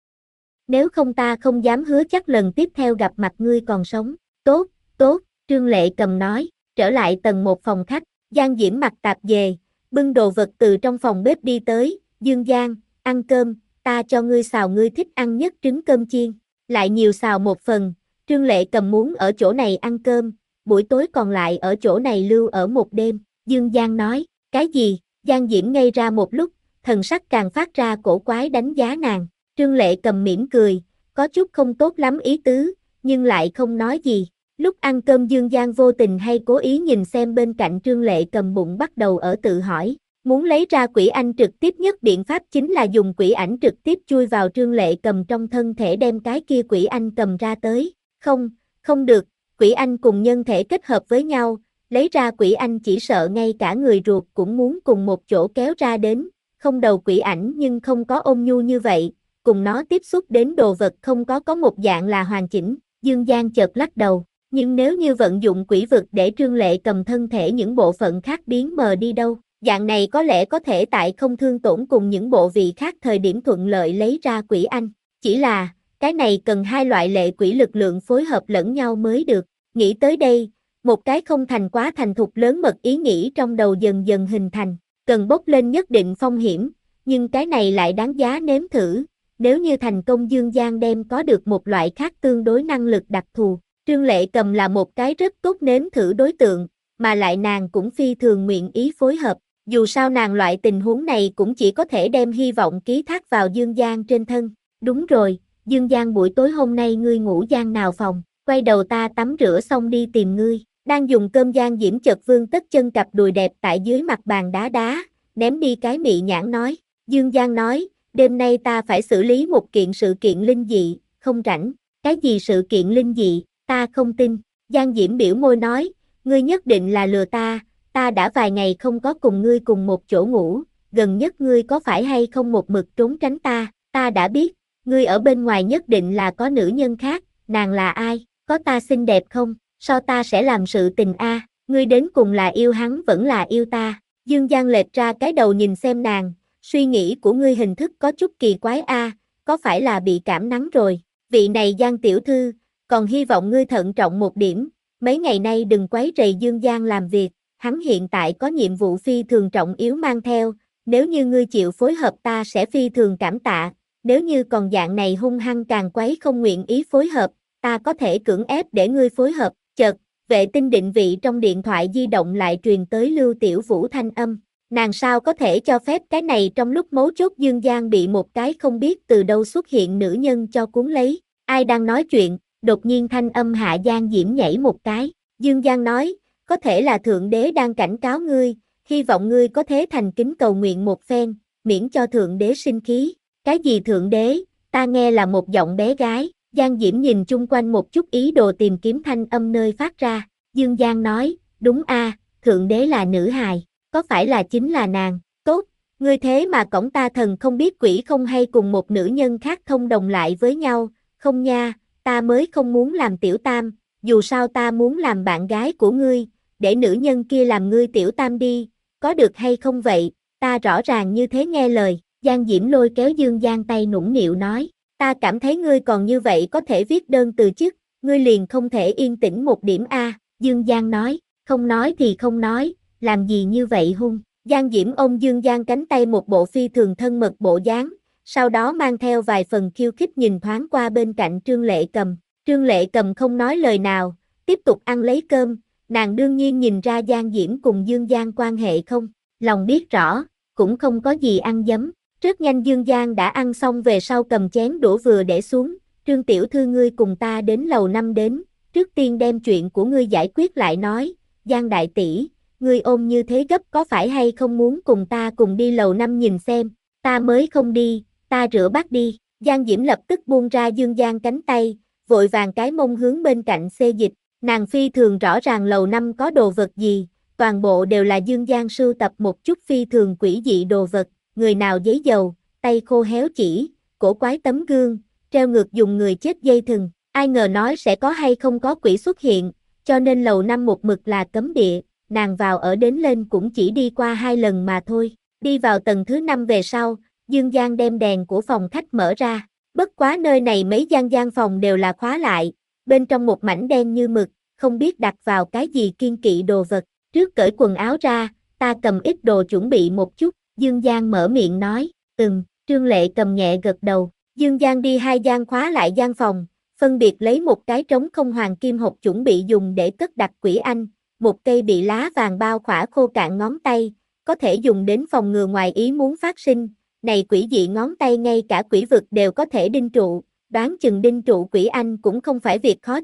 Nếu không ta không dám hứa chắc lần tiếp theo gặp mặt ngươi còn sống, tốt, tốt, Trương Lệ cầm nói, trở lại tầng một phòng khách, Giang Diễm mặc tạp dề, bưng đồ vật từ trong phòng bếp đi tới, Dương Giang, ăn cơm, ta cho ngươi xào ngươi thích ăn nhất trứng cơm chiên, lại nhiều xào một phần, Trương Lệ cầm muốn ở chỗ này ăn cơm, buổi tối còn lại ở chỗ này lưu ở một đêm, Dương Giang nói, cái gì, Giang Diễm ngây ra một lúc, thần sắc càng phát ra cổ quái đánh giá nàng, Trương Lệ cầm mỉm cười, có chút không tốt lắm ý tứ, nhưng lại không nói gì, Lúc ăn cơm Dương Giang vô tình hay cố ý nhìn xem bên cạnh Trương Lệ cầm bụng bắt đầu ở tự hỏi, muốn lấy ra quỷ anh trực tiếp nhất biện pháp chính là dùng quỷ ảnh trực tiếp chui vào Trương Lệ cầm trong thân thể đem cái kia quỷ anh cầm ra tới, không, không được, quỷ anh cùng nhân thể kết hợp với nhau, lấy ra quỷ anh chỉ sợ ngay cả người ruột cũng muốn cùng một chỗ kéo ra đến, không đầu quỷ ảnh nhưng không có ôn nhu như vậy, cùng nó tiếp xúc đến đồ vật không có có một dạng là hoàn chỉnh, Dương Giang chợt lắc đầu, nhưng nếu như vận dụng quỷ vực để Trương Lệ cầm thân thể những bộ phận khác biến mờ đi đâu, dạng này có lẽ có thể tại không thương tổn cùng những bộ vị khác thời điểm thuận lợi lấy ra quỷ anh, chỉ là, cái này cần hai loại lệ quỷ lực lượng phối hợp lẫn nhau mới được, nghĩ tới đây, một cái không thành quá thành thục lớn mật ý nghĩ trong đầu dần dần hình thành, cần bốc lên nhất định phong hiểm, nhưng cái này lại đáng giá nếm thử, nếu như thành công Dương Giang đem có được một loại khác tương đối năng lực đặc thù, Trương Lệ cầm là một cái rất tốt nếm thử đối tượng, mà lại nàng cũng phi thường nguyện ý phối hợp, dù sao nàng loại tình huống này cũng chỉ có thể đem hy vọng ký thác vào Dương Giang trên thân, đúng rồi, Dương Giang buổi tối hôm nay ngươi ngủ gian nào phòng, quay đầu ta tắm rửa xong đi tìm ngươi. Đang dùng cơm Giang Diễm chợt vương tất chân cặp đùi đẹp tại dưới mặt bàn đá đá, ném đi cái mị nhãn nói, Dương Giang nói, đêm nay ta phải xử lý một kiện sự kiện linh dị, không rảnh, cái gì sự kiện linh dị, ta không tin, Giang Diễm biểu môi nói, ngươi nhất định là lừa ta, ta đã vài ngày không có cùng ngươi cùng một chỗ ngủ, gần nhất ngươi có phải hay không một mực trốn tránh ta, ta đã biết, ngươi ở bên ngoài nhất định là có nữ nhân khác, nàng là ai, có ta xinh đẹp không? Sao ta sẽ làm sự tình a? À? Ngươi đến cùng là yêu hắn vẫn là yêu ta? Dương Giang lệch ra cái đầu nhìn xem nàng, suy nghĩ của ngươi hình thức có chút kỳ quái a, à, có phải là bị cảm nắng rồi? Vị này Giang tiểu thư, còn hy vọng ngươi thận trọng một điểm, mấy ngày nay đừng quấy rầy Dương Giang làm việc, hắn hiện tại có nhiệm vụ phi thường trọng yếu mang theo, nếu như ngươi chịu phối hợp ta sẽ phi thường cảm tạ, nếu như còn dạng này hung hăng càng quấy không nguyện ý phối hợp, ta có thể cưỡng ép để ngươi phối hợp. Chợt, vệ tinh định vị trong điện thoại di động lại truyền tới Lưu Tiểu Vũ thanh âm, nàng sao có thể cho phép cái này trong lúc mấu chốt Dương Giang bị một cái không biết từ đâu xuất hiện nữ nhân cho cuốn lấy, ai đang nói chuyện, đột nhiên thanh âm hạ Giang Diễm nhảy một cái, Dương Giang nói, có thể là Thượng Đế đang cảnh cáo ngươi, hy vọng ngươi có thế thành kính cầu nguyện một phen, miễn cho Thượng Đế sinh khí, cái gì Thượng Đế, ta nghe là một giọng bé gái. Giang Diễm nhìn chung quanh một chút ý đồ tìm kiếm thanh âm nơi phát ra, Dương Giang nói, đúng a, Thượng Đế là nữ hài, có phải là chính là nàng, tốt, ngươi thế mà cổng ta thần không biết quỷ không hay cùng một nữ nhân khác thông đồng lại với nhau, không nha, ta mới không muốn làm tiểu tam, dù sao ta muốn làm bạn gái của ngươi, để nữ nhân kia làm ngươi tiểu tam đi, có được hay không vậy, ta rõ ràng như thế nghe lời, Giang Diễm lôi kéo Dương Giang tay nũng nịu nói. Ta cảm thấy ngươi còn như vậy có thể viết đơn từ chức, ngươi liền không thể yên tĩnh một điểm a, à, Dương Giang nói, không nói thì không nói, làm gì như vậy hung, Giang Diễm ôm Dương Giang cánh tay một bộ phi thường thân mật bộ dáng, sau đó mang theo vài phần khiêu khích nhìn thoáng qua bên cạnh Trương Lệ Cầm, Trương Lệ Cầm không nói lời nào, tiếp tục ăn lấy cơm, nàng đương nhiên nhìn ra Giang Diễm cùng Dương Giang quan hệ không, lòng biết rõ, cũng không có gì ăn dấm. Rất nhanh Dương Giang đã ăn xong về sau cầm chén đũa vừa để xuống, Trương tiểu thư ngươi cùng ta đến lầu năm đến, trước tiên đem chuyện của ngươi giải quyết lại nói, Giang đại tỷ, ngươi ôm như thế gấp có phải hay không muốn cùng ta cùng đi lầu năm nhìn xem, ta mới không đi, ta rửa bát đi, Giang Diễm lập tức buông ra Dương Giang cánh tay, vội vàng cái mông hướng bên cạnh xê dịch, nàng phi thường rõ ràng lầu năm có đồ vật gì, toàn bộ đều là Dương Giang sưu tập một chút phi thường quỷ dị đồ vật. Người nào giấy dầu, tay khô héo chỉ, cổ quái tấm gương, treo ngược dùng người chết dây thừng, ai ngờ nói sẽ có hay không có quỷ xuất hiện, cho nên lầu năm một mực là cấm địa, nàng vào ở đến lên cũng chỉ đi qua hai lần mà thôi, đi vào tầng thứ năm về sau, Dương Giang đem đèn của phòng khách mở ra, bất quá nơi này mấy gian gian phòng đều là khóa lại, bên trong một mảnh đen như mực, không biết đặt vào cái gì kiên kỵ đồ vật, trước cởi quần áo ra, ta cầm ít đồ chuẩn bị một chút. Dương Giang mở miệng nói, ừm, Trương Lệ Cầm nhẹ gật đầu, Dương Giang đi hai gian khóa lại gian phòng, phân biệt lấy một cái trống không hoàng kim hộp chuẩn bị dùng để cất đặt quỷ anh, một cây bị lá vàng bao khỏa khô cạn ngón tay, có thể dùng đến phòng ngừa ngoài ý muốn phát sinh, này quỷ dị ngón tay ngay cả quỷ vực đều có thể đinh trụ, đoán chừng đinh trụ quỷ anh cũng không phải việc khó gì,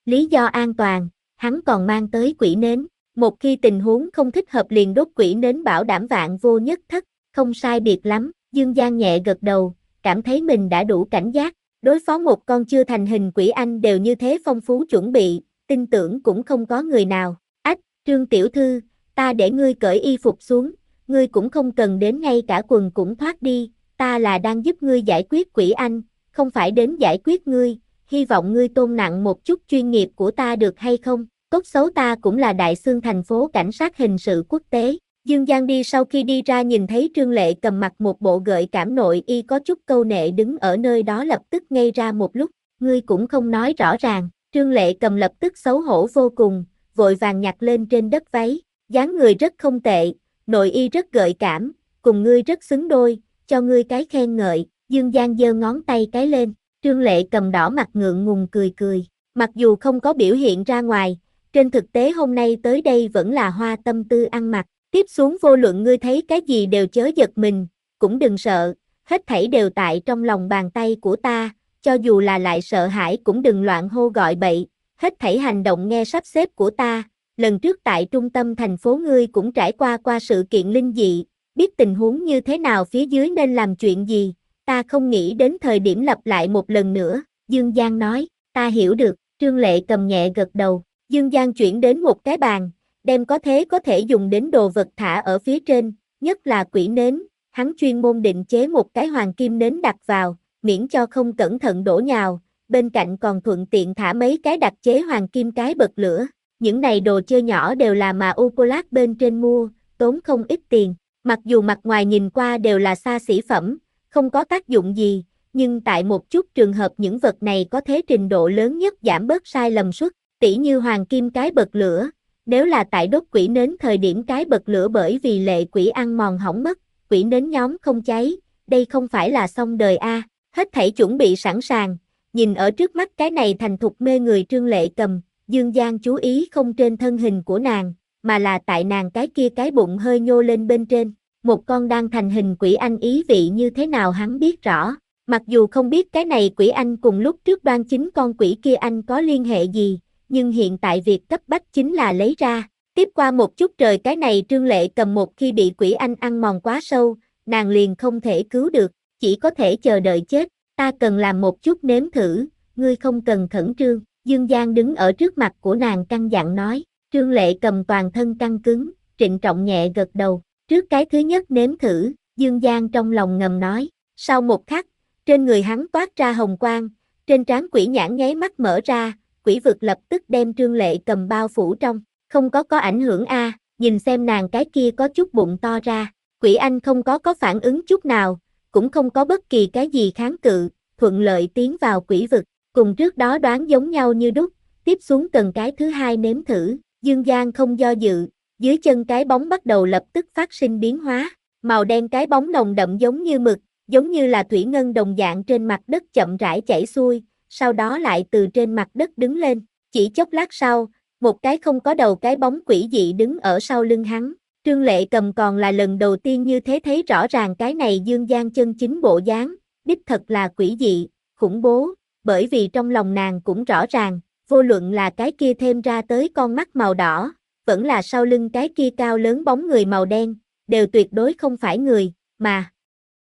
Lý do an toàn, hắn còn mang tới quỷ nến. Một khi tình huống không thích hợp liền đốt quỷ nến bảo đảm vạn vô nhất thất, không sai biệt lắm. Dương Giang nhẹ gật đầu, cảm thấy mình đã đủ cảnh giác. Đối phó một con chưa thành hình quỷ anh đều như thế phong phú chuẩn bị, tin tưởng cũng không có người nào. Ách, Trương tiểu thư, ta để ngươi cởi y phục xuống, ngươi cũng không cần đến ngay cả quần cũng thoát đi, ta là đang giúp ngươi giải quyết quỷ anh, không phải đến giải quyết ngươi, hy vọng ngươi tôn nặng một chút chuyên nghiệp của ta được hay không, tốt xấu ta cũng là đại xương thành phố cảnh sát hình sự quốc tế. Dương Giang đi sau khi đi ra nhìn thấy Trương Lệ cầm mặt một bộ gợi cảm nội y có chút câu nệ đứng ở nơi đó lập tức ngây ra một lúc, ngươi cũng không nói rõ ràng, Trương Lệ cầm lập tức xấu hổ vô cùng, vội vàng nhặt lên trên đất váy, dáng người rất không tệ, nội y rất gợi cảm, cùng ngươi rất xứng đôi, cho ngươi cái khen ngợi, Dương Giang giơ ngón tay cái lên, Trương Lệ cầm đỏ mặt ngượng ngùng cười cười, mặc dù không có biểu hiện ra ngoài, trên thực tế hôm nay tới đây vẫn là hoa tâm tư ăn mặc. Tiếp xuống vô luận ngươi thấy cái gì đều chớ giật mình, cũng đừng sợ, hết thảy đều tại trong lòng bàn tay của ta, cho dù là lại sợ hãi cũng đừng loạn hô gọi bậy, hết thảy hành động nghe sắp xếp của ta, lần trước tại trung tâm thành phố ngươi cũng trải qua qua sự kiện linh dị, biết tình huống như thế nào phía dưới nên làm chuyện gì, ta không nghĩ đến thời điểm lặp lại một lần nữa, Dương Giang nói, ta hiểu được, Trương Lệ cầm nhẹ gật đầu, Dương Giang chuyển đến một cái bàn, đem có thế có thể dùng đến đồ vật thả ở phía trên, nhất là quỷ nến, hắn chuyên môn định chế một cái hoàng kim nến đặt vào, miễn cho không cẩn thận đổ nhào, bên cạnh còn thuận tiện thả mấy cái đặc chế hoàng kim cái bật lửa, những này đồ chơi nhỏ đều là mà Upolat bên trên mua, tốn không ít tiền, mặc dù mặt ngoài nhìn qua đều là xa xỉ phẩm, không có tác dụng gì, nhưng tại một chút trường hợp những vật này có thế trình độ lớn nhất giảm bớt sai lầm suất, tỉ như hoàng kim cái bật lửa. Nếu là tại đốt quỷ nến thời điểm cái bật lửa bởi vì lệ quỷ ăn mòn hỏng mất, quỷ nến nhóm không cháy, đây không phải là xong đời a. À. Hết thảy chuẩn bị sẵn sàng, nhìn ở trước mắt cái này thành thục mê người Trương Lệ cầm, Dương Giang chú ý không trên thân hình của nàng, mà là tại nàng cái kia cái bụng hơi nhô lên bên trên, một con đang thành hình quỷ anh ý vị như thế nào hắn biết rõ, mặc dù không biết cái này quỷ anh cùng lúc trước đoan chính con quỷ kia anh có liên hệ gì. Nhưng hiện tại việc cấp bách chính là lấy ra, tiếp qua một chút trời cái này Trương Lệ cầm một khi bị quỷ anh ăn mòn quá sâu, nàng liền không thể cứu được, chỉ có thể chờ đợi chết, ta cần làm một chút nếm thử, ngươi không cần khẩn trương, Dương Giang đứng ở trước mặt của nàng căng dặn nói, Trương Lệ cầm toàn thân căng cứng, trịnh trọng nhẹ gật đầu, trước cái thứ nhất nếm thử, Dương Giang trong lòng ngầm nói, sau một khắc, trên người hắn toát ra hồng quang, trên trán quỷ nhãn nháy mắt mở ra, quỷ vực lập tức đem Trương Lệ cầm bao phủ trong, không có có ảnh hưởng a, à, nhìn xem nàng cái kia có chút bụng to ra, quỷ anh không có có phản ứng chút nào, cũng không có bất kỳ cái gì kháng cự, thuận lợi tiến vào quỷ vực, cùng trước đó đoán giống nhau như đúc, tiếp xuống cần cái thứ hai nếm thử, Dương Giang không do dự, dưới chân cái bóng bắt đầu lập tức phát sinh biến hóa, màu đen cái bóng nồng đậm giống như mực, giống như là thủy ngân đồng dạng trên mặt đất chậm rãi chảy xuôi. Sau đó lại từ trên mặt đất đứng lên, chỉ chốc lát sau, một cái không có đầu cái bóng quỷ dị đứng ở sau lưng hắn, Trương Lệ cầm còn là lần đầu tiên như thế thấy rõ ràng cái này Dương Giang chân chính bộ dáng, đích thật là quỷ dị, khủng bố, bởi vì trong lòng nàng cũng rõ ràng, vô luận là cái kia thêm ra tới con mắt màu đỏ, vẫn là sau lưng cái kia cao lớn bóng người màu đen, đều tuyệt đối không phải người, mà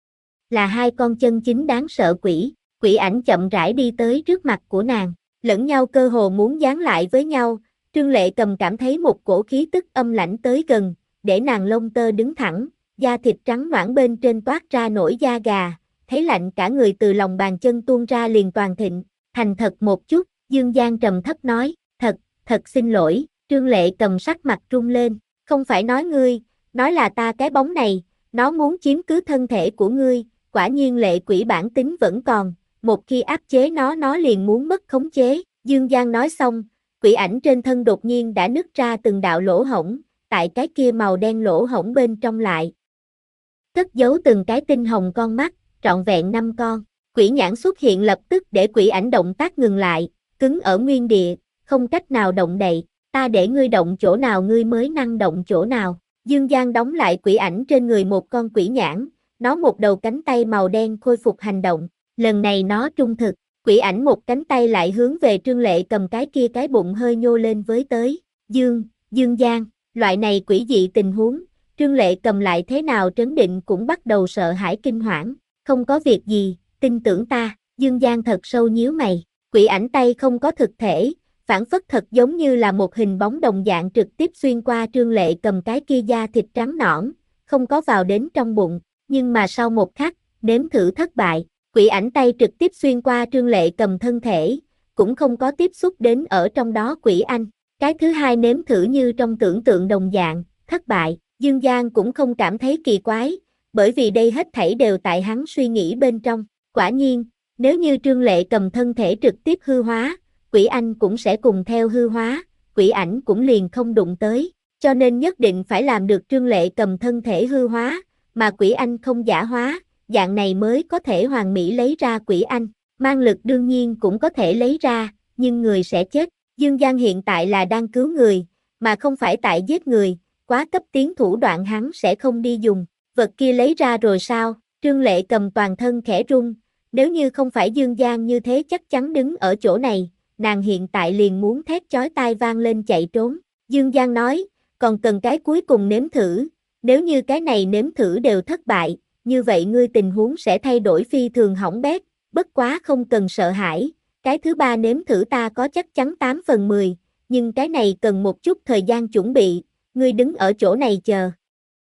là hai con chân chính đáng sợ quỷ. Quỷ ảnh chậm rãi đi tới trước mặt của nàng, lẫn nhau cơ hồ muốn dán lại với nhau, Trương Lệ cầm cảm thấy một cổ khí tức âm lãnh tới gần, để nàng lông tơ đứng thẳng, da thịt trắng nõn bên trên toát ra nổi da gà, thấy lạnh cả người từ lòng bàn chân tuôn ra liền toàn thịnh, thành thật một chút, Dương Giang trầm thấp nói, thật, thật xin lỗi, Trương Lệ cầm sắc mặt run lên, không phải nói ngươi, nói là ta cái bóng này, nó muốn chiếm cứ thân thể của ngươi, quả nhiên lệ quỷ bản tính vẫn còn. Một khi áp chế nó nó liền muốn mất khống chế, Dương Giang nói xong, quỷ ảnh trên thân đột nhiên đã nứt ra từng đạo lỗ hổng, tại cái kia màu đen lỗ hổng bên trong lại. Cất giấu từng cái tinh hồng con mắt, trọn vẹn năm con, quỷ nhãn xuất hiện lập tức để quỷ ảnh động tác ngừng lại, cứng ở nguyên địa, không cách nào động đậy, ta để ngươi động chỗ nào ngươi mới năng động chỗ nào, Dương Giang đóng lại quỷ ảnh trên người một con quỷ nhãn, nó một đầu cánh tay màu đen khôi phục hành động. Lần này nó trung thực, quỷ ảnh một cánh tay lại hướng về Trương Lệ Cầm cái kia cái bụng hơi nhô lên với tới, Dương, Dương Giang, loại này quỷ dị tình huống, Trương Lệ Cầm lại thế nào trấn định cũng bắt đầu sợ hãi kinh hoảng, không có việc gì, tin tưởng ta, Dương Giang thật sâu nhíu mày, quỷ ảnh tay không có thực thể, phản phất thật giống như là một hình bóng đồng dạng trực tiếp xuyên qua Trương Lệ Cầm cái kia da thịt trắng nõn, không có vào đến trong bụng, nhưng mà sau một khắc, nếm thử thất bại, quỷ ảnh tay trực tiếp xuyên qua Trương Lệ Cầm thân thể, cũng không có tiếp xúc đến ở trong đó quỷ anh. Cái thứ hai nếm thử như trong tưởng tượng đồng dạng, thất bại, Dương Giang cũng không cảm thấy kỳ quái, bởi vì đây hết thảy đều tại hắn suy nghĩ bên trong. Quả nhiên, nếu như Trương Lệ Cầm thân thể trực tiếp hư hóa, quỷ anh cũng sẽ cùng theo hư hóa, quỷ ảnh cũng liền không đụng tới, cho nên nhất định phải làm được Trương Lệ Cầm thân thể hư hóa, mà quỷ anh không giả hóa, dạng này mới có thể hoàn mỹ lấy ra quỷ anh, mang lực đương nhiên cũng có thể lấy ra, nhưng người sẽ chết. Dương Giang hiện tại là đang cứu người, mà không phải tại giết người, quá cấp tiến thủ đoạn hắn sẽ không đi dùng, vật kia lấy ra rồi sao, Trương Lệ Cầm toàn thân khẽ run, nếu như không phải Dương Giang như thế chắc chắn đứng ở chỗ này, nàng hiện tại liền muốn thét chói tai vang lên chạy trốn, Dương Giang nói, còn cần cái cuối cùng nếm thử, nếu như cái này nếm thử đều thất bại, như vậy ngươi tình huống sẽ thay đổi phi thường hỏng bét, bất quá không cần sợ hãi. Cái thứ ba nếm thử ta có chắc chắn tám phần mười, nhưng cái này cần một chút thời gian chuẩn bị, ngươi đứng ở chỗ này chờ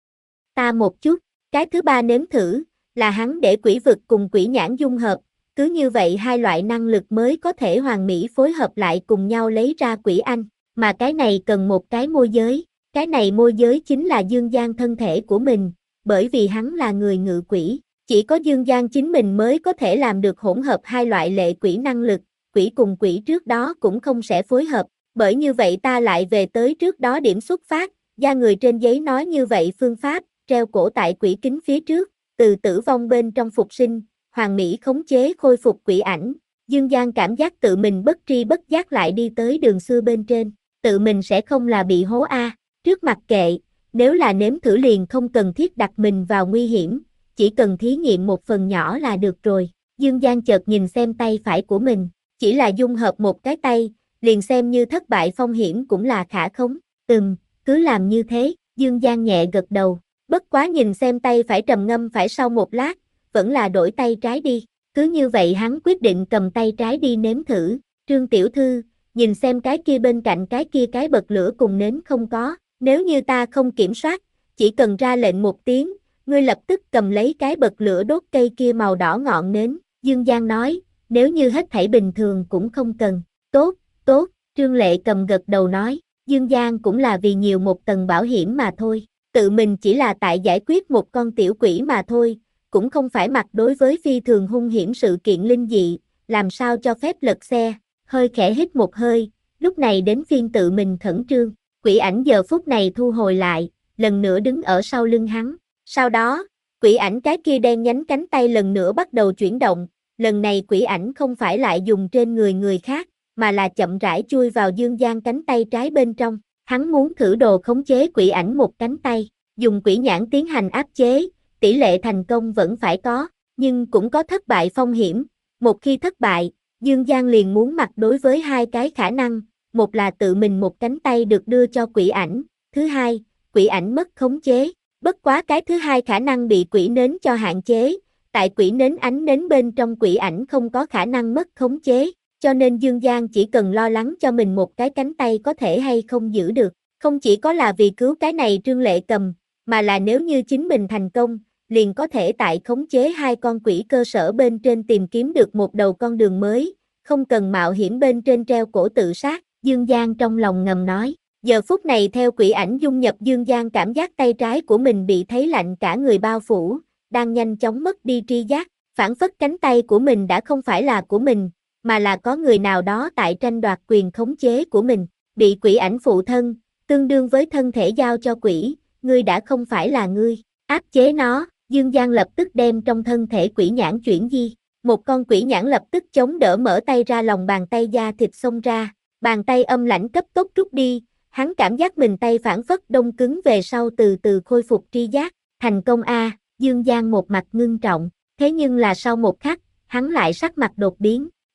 ta một chút, cái thứ ba nếm thử, là hắn để quỷ vực cùng quỷ nhãn dung hợp, cứ như vậy hai loại năng lực mới có thể hoàn mỹ phối hợp lại cùng nhau lấy ra quỷ anh, mà cái này cần một cái môi giới, cái này môi giới chính là Dương Giang thân thể của mình, bởi vì hắn là người ngự quỷ, chỉ có Dương Giang chính mình mới có thể làm được hỗn hợp hai loại lệ quỷ năng lực. Quỷ cùng quỷ trước đó cũng không sẽ phối hợp, bởi như vậy ta lại về tới trước đó điểm xuất phát, da người trên giấy nói như vậy phương pháp, treo cổ tại quỷ kính phía trước, từ tử vong bên trong phục sinh, hoàn mỹ khống chế khôi phục quỷ ảnh, Dương Giang cảm giác tự mình bất tri bất giác lại đi tới đường xưa bên trên, tự mình sẽ không là bị hố a, trước mặt kệ, nếu là nếm thử liền không cần thiết đặt mình vào nguy hiểm, chỉ cần thí nghiệm một phần nhỏ là được rồi, Dương Giang chợt nhìn xem tay phải của mình. Chỉ là dung hợp một cái tay, liền xem như thất bại phong hiểm cũng là khả khống, ừm, cứ làm như thế, Dương Giang nhẹ gật đầu, bất quá nhìn xem tay phải trầm ngâm phải sau một lát, vẫn là đổi tay trái đi, cứ như vậy hắn quyết định cầm tay trái đi nếm thử, Trương Tiểu Thư, nhìn xem cái kia bên cạnh cái kia cái bật lửa cùng nến không có, nếu như ta không kiểm soát, chỉ cần ra lệnh một tiếng, ngươi lập tức cầm lấy cái bật lửa đốt cây kia màu đỏ ngọn nến, Dương Giang nói, nếu như hết thảy bình thường cũng không cần, tốt, tốt, Trương Lệ Cầm gật đầu nói, Dương Giang cũng là vì nhiều một tầng bảo hiểm mà thôi, tự mình chỉ là tại giải quyết một con tiểu quỷ mà thôi, cũng không phải mặt đối với phi thường hung hiểm sự kiện linh dị, làm sao cho phép lật xe, hơi khẽ hít một hơi, lúc này đến phiên tự mình khẩn trương, quỷ ảnh giờ phút này thu hồi lại, lần nữa đứng ở sau lưng hắn, sau đó, quỷ ảnh cái kia đen nhánh cánh tay lần nữa bắt đầu chuyển động, lần này quỷ ảnh không phải lại dùng trên người người khác, mà là chậm rãi chui vào Dương Giang cánh tay trái bên trong, hắn muốn thử đồ khống chế quỷ ảnh một cánh tay, dùng quỷ nhãn tiến hành áp chế, tỷ lệ thành công vẫn phải có, nhưng cũng có thất bại phong hiểm, một khi thất bại, Dương Giang liền muốn mặt đối với hai cái khả năng, một là tự mình một cánh tay được đưa cho quỷ ảnh, thứ hai, quỷ ảnh mất khống chế, bất quá cái thứ hai khả năng bị quỷ nến cho hạn chế, tại quỷ nến ánh nến bên trong quỷ ảnh không có khả năng mất khống chế, cho nên Dương Giang chỉ cần lo lắng cho mình một cái cánh tay có thể hay không giữ được, không chỉ có là vì cứu cái này Trương Lệ Cầm, mà là nếu như chính mình thành công, liền có thể tại khống chế hai con quỷ cơ sở bên trên tìm kiếm được một đầu con đường mới, không cần mạo hiểm bên trên treo cổ tự sát, Dương Giang trong lòng ngầm nói. Giờ phút này theo quỷ ảnh dung nhập Dương Giang cảm giác tay trái của mình bị thấy lạnh cả người bao phủ, đang nhanh chóng mất đi tri giác, phản phất cánh tay của mình đã không phải là của mình, mà là có người nào đó tại tranh đoạt quyền khống chế của mình, bị quỷ ảnh phụ thân, tương đương với thân thể giao cho quỷ, ngươi đã không phải là ngươi, áp chế nó, Dương Giang lập tức đem trong thân thể quỷ nhãn chuyển di, một con quỷ nhãn lập tức chống đỡ mở tay ra lòng bàn tay da thịt xông ra, bàn tay âm lãnh cấp tốc rút đi, hắn cảm giác mình tay phản phất đông cứng về sau từ từ khôi phục tri giác, thành công a, Dương Giang một mặt ngưng trọng, thế nhưng là sau một khắc, hắn lại sắc mặt đột biến,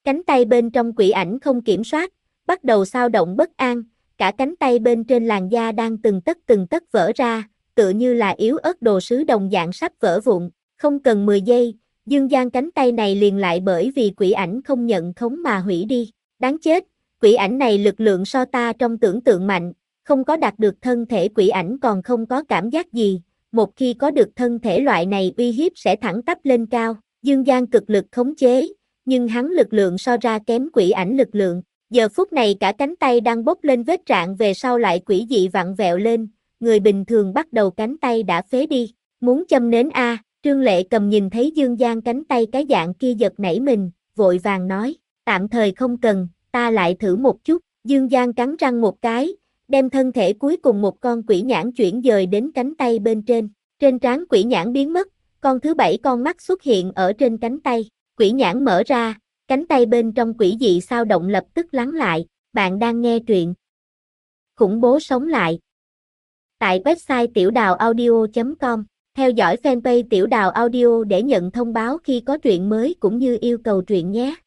Cánh tay bên trong quỷ ảnh không kiểm soát, bắt đầu xao động bất an, cả cánh tay bên trên làn da đang từng tấc từng tấc vỡ ra, tựa như là yếu ớt đồ sứ đồng dạng sắp vỡ vụn. Không cần mười giây, Dương Giang cánh tay này liền lại bởi vì quỷ ảnh không nhận khống mà hủy đi. Đáng chết, quỷ ảnh này lực lượng so ta trong tưởng tượng mạnh, không có đạt được thân thể quỷ ảnh còn không có cảm giác gì, một khi có được thân thể loại này uy hiếp sẽ thẳng tắp lên cao. Dương Giang cực lực khống chế, nhưng hắn lực lượng so ra kém quỷ ảnh lực lượng. Giờ phút này cả cánh tay đang bốc lên vết rạn về sau lại quỷ dị vặn vẹo lên, người bình thường bắt đầu cánh tay đã phế đi. Muốn châm nến a? À, Trương Lệ Cầm nhìn thấy Dương Giang cánh tay cái dạng kia giật nảy mình, vội vàng nói, tạm thời không cần, ta lại thử một chút. Dương Giang cắn răng một cái, đem thân thể cuối cùng một con quỷ nhãn chuyển dời đến cánh tay bên trên. Trên trán quỷ nhãn biến mất, con thứ bảy con mắt xuất hiện ở trên cánh tay. Quỷ nhãn mở ra, cánh tay bên trong quỷ dị sao động lập tức lắng lại. Bạn đang nghe truyện Khủng bố sống lại tại website tiểu đào audio chấm com. Theo dõi fanpage Tiểu Đào Audio để nhận thông báo khi có truyện mới cũng như yêu cầu truyện nhé.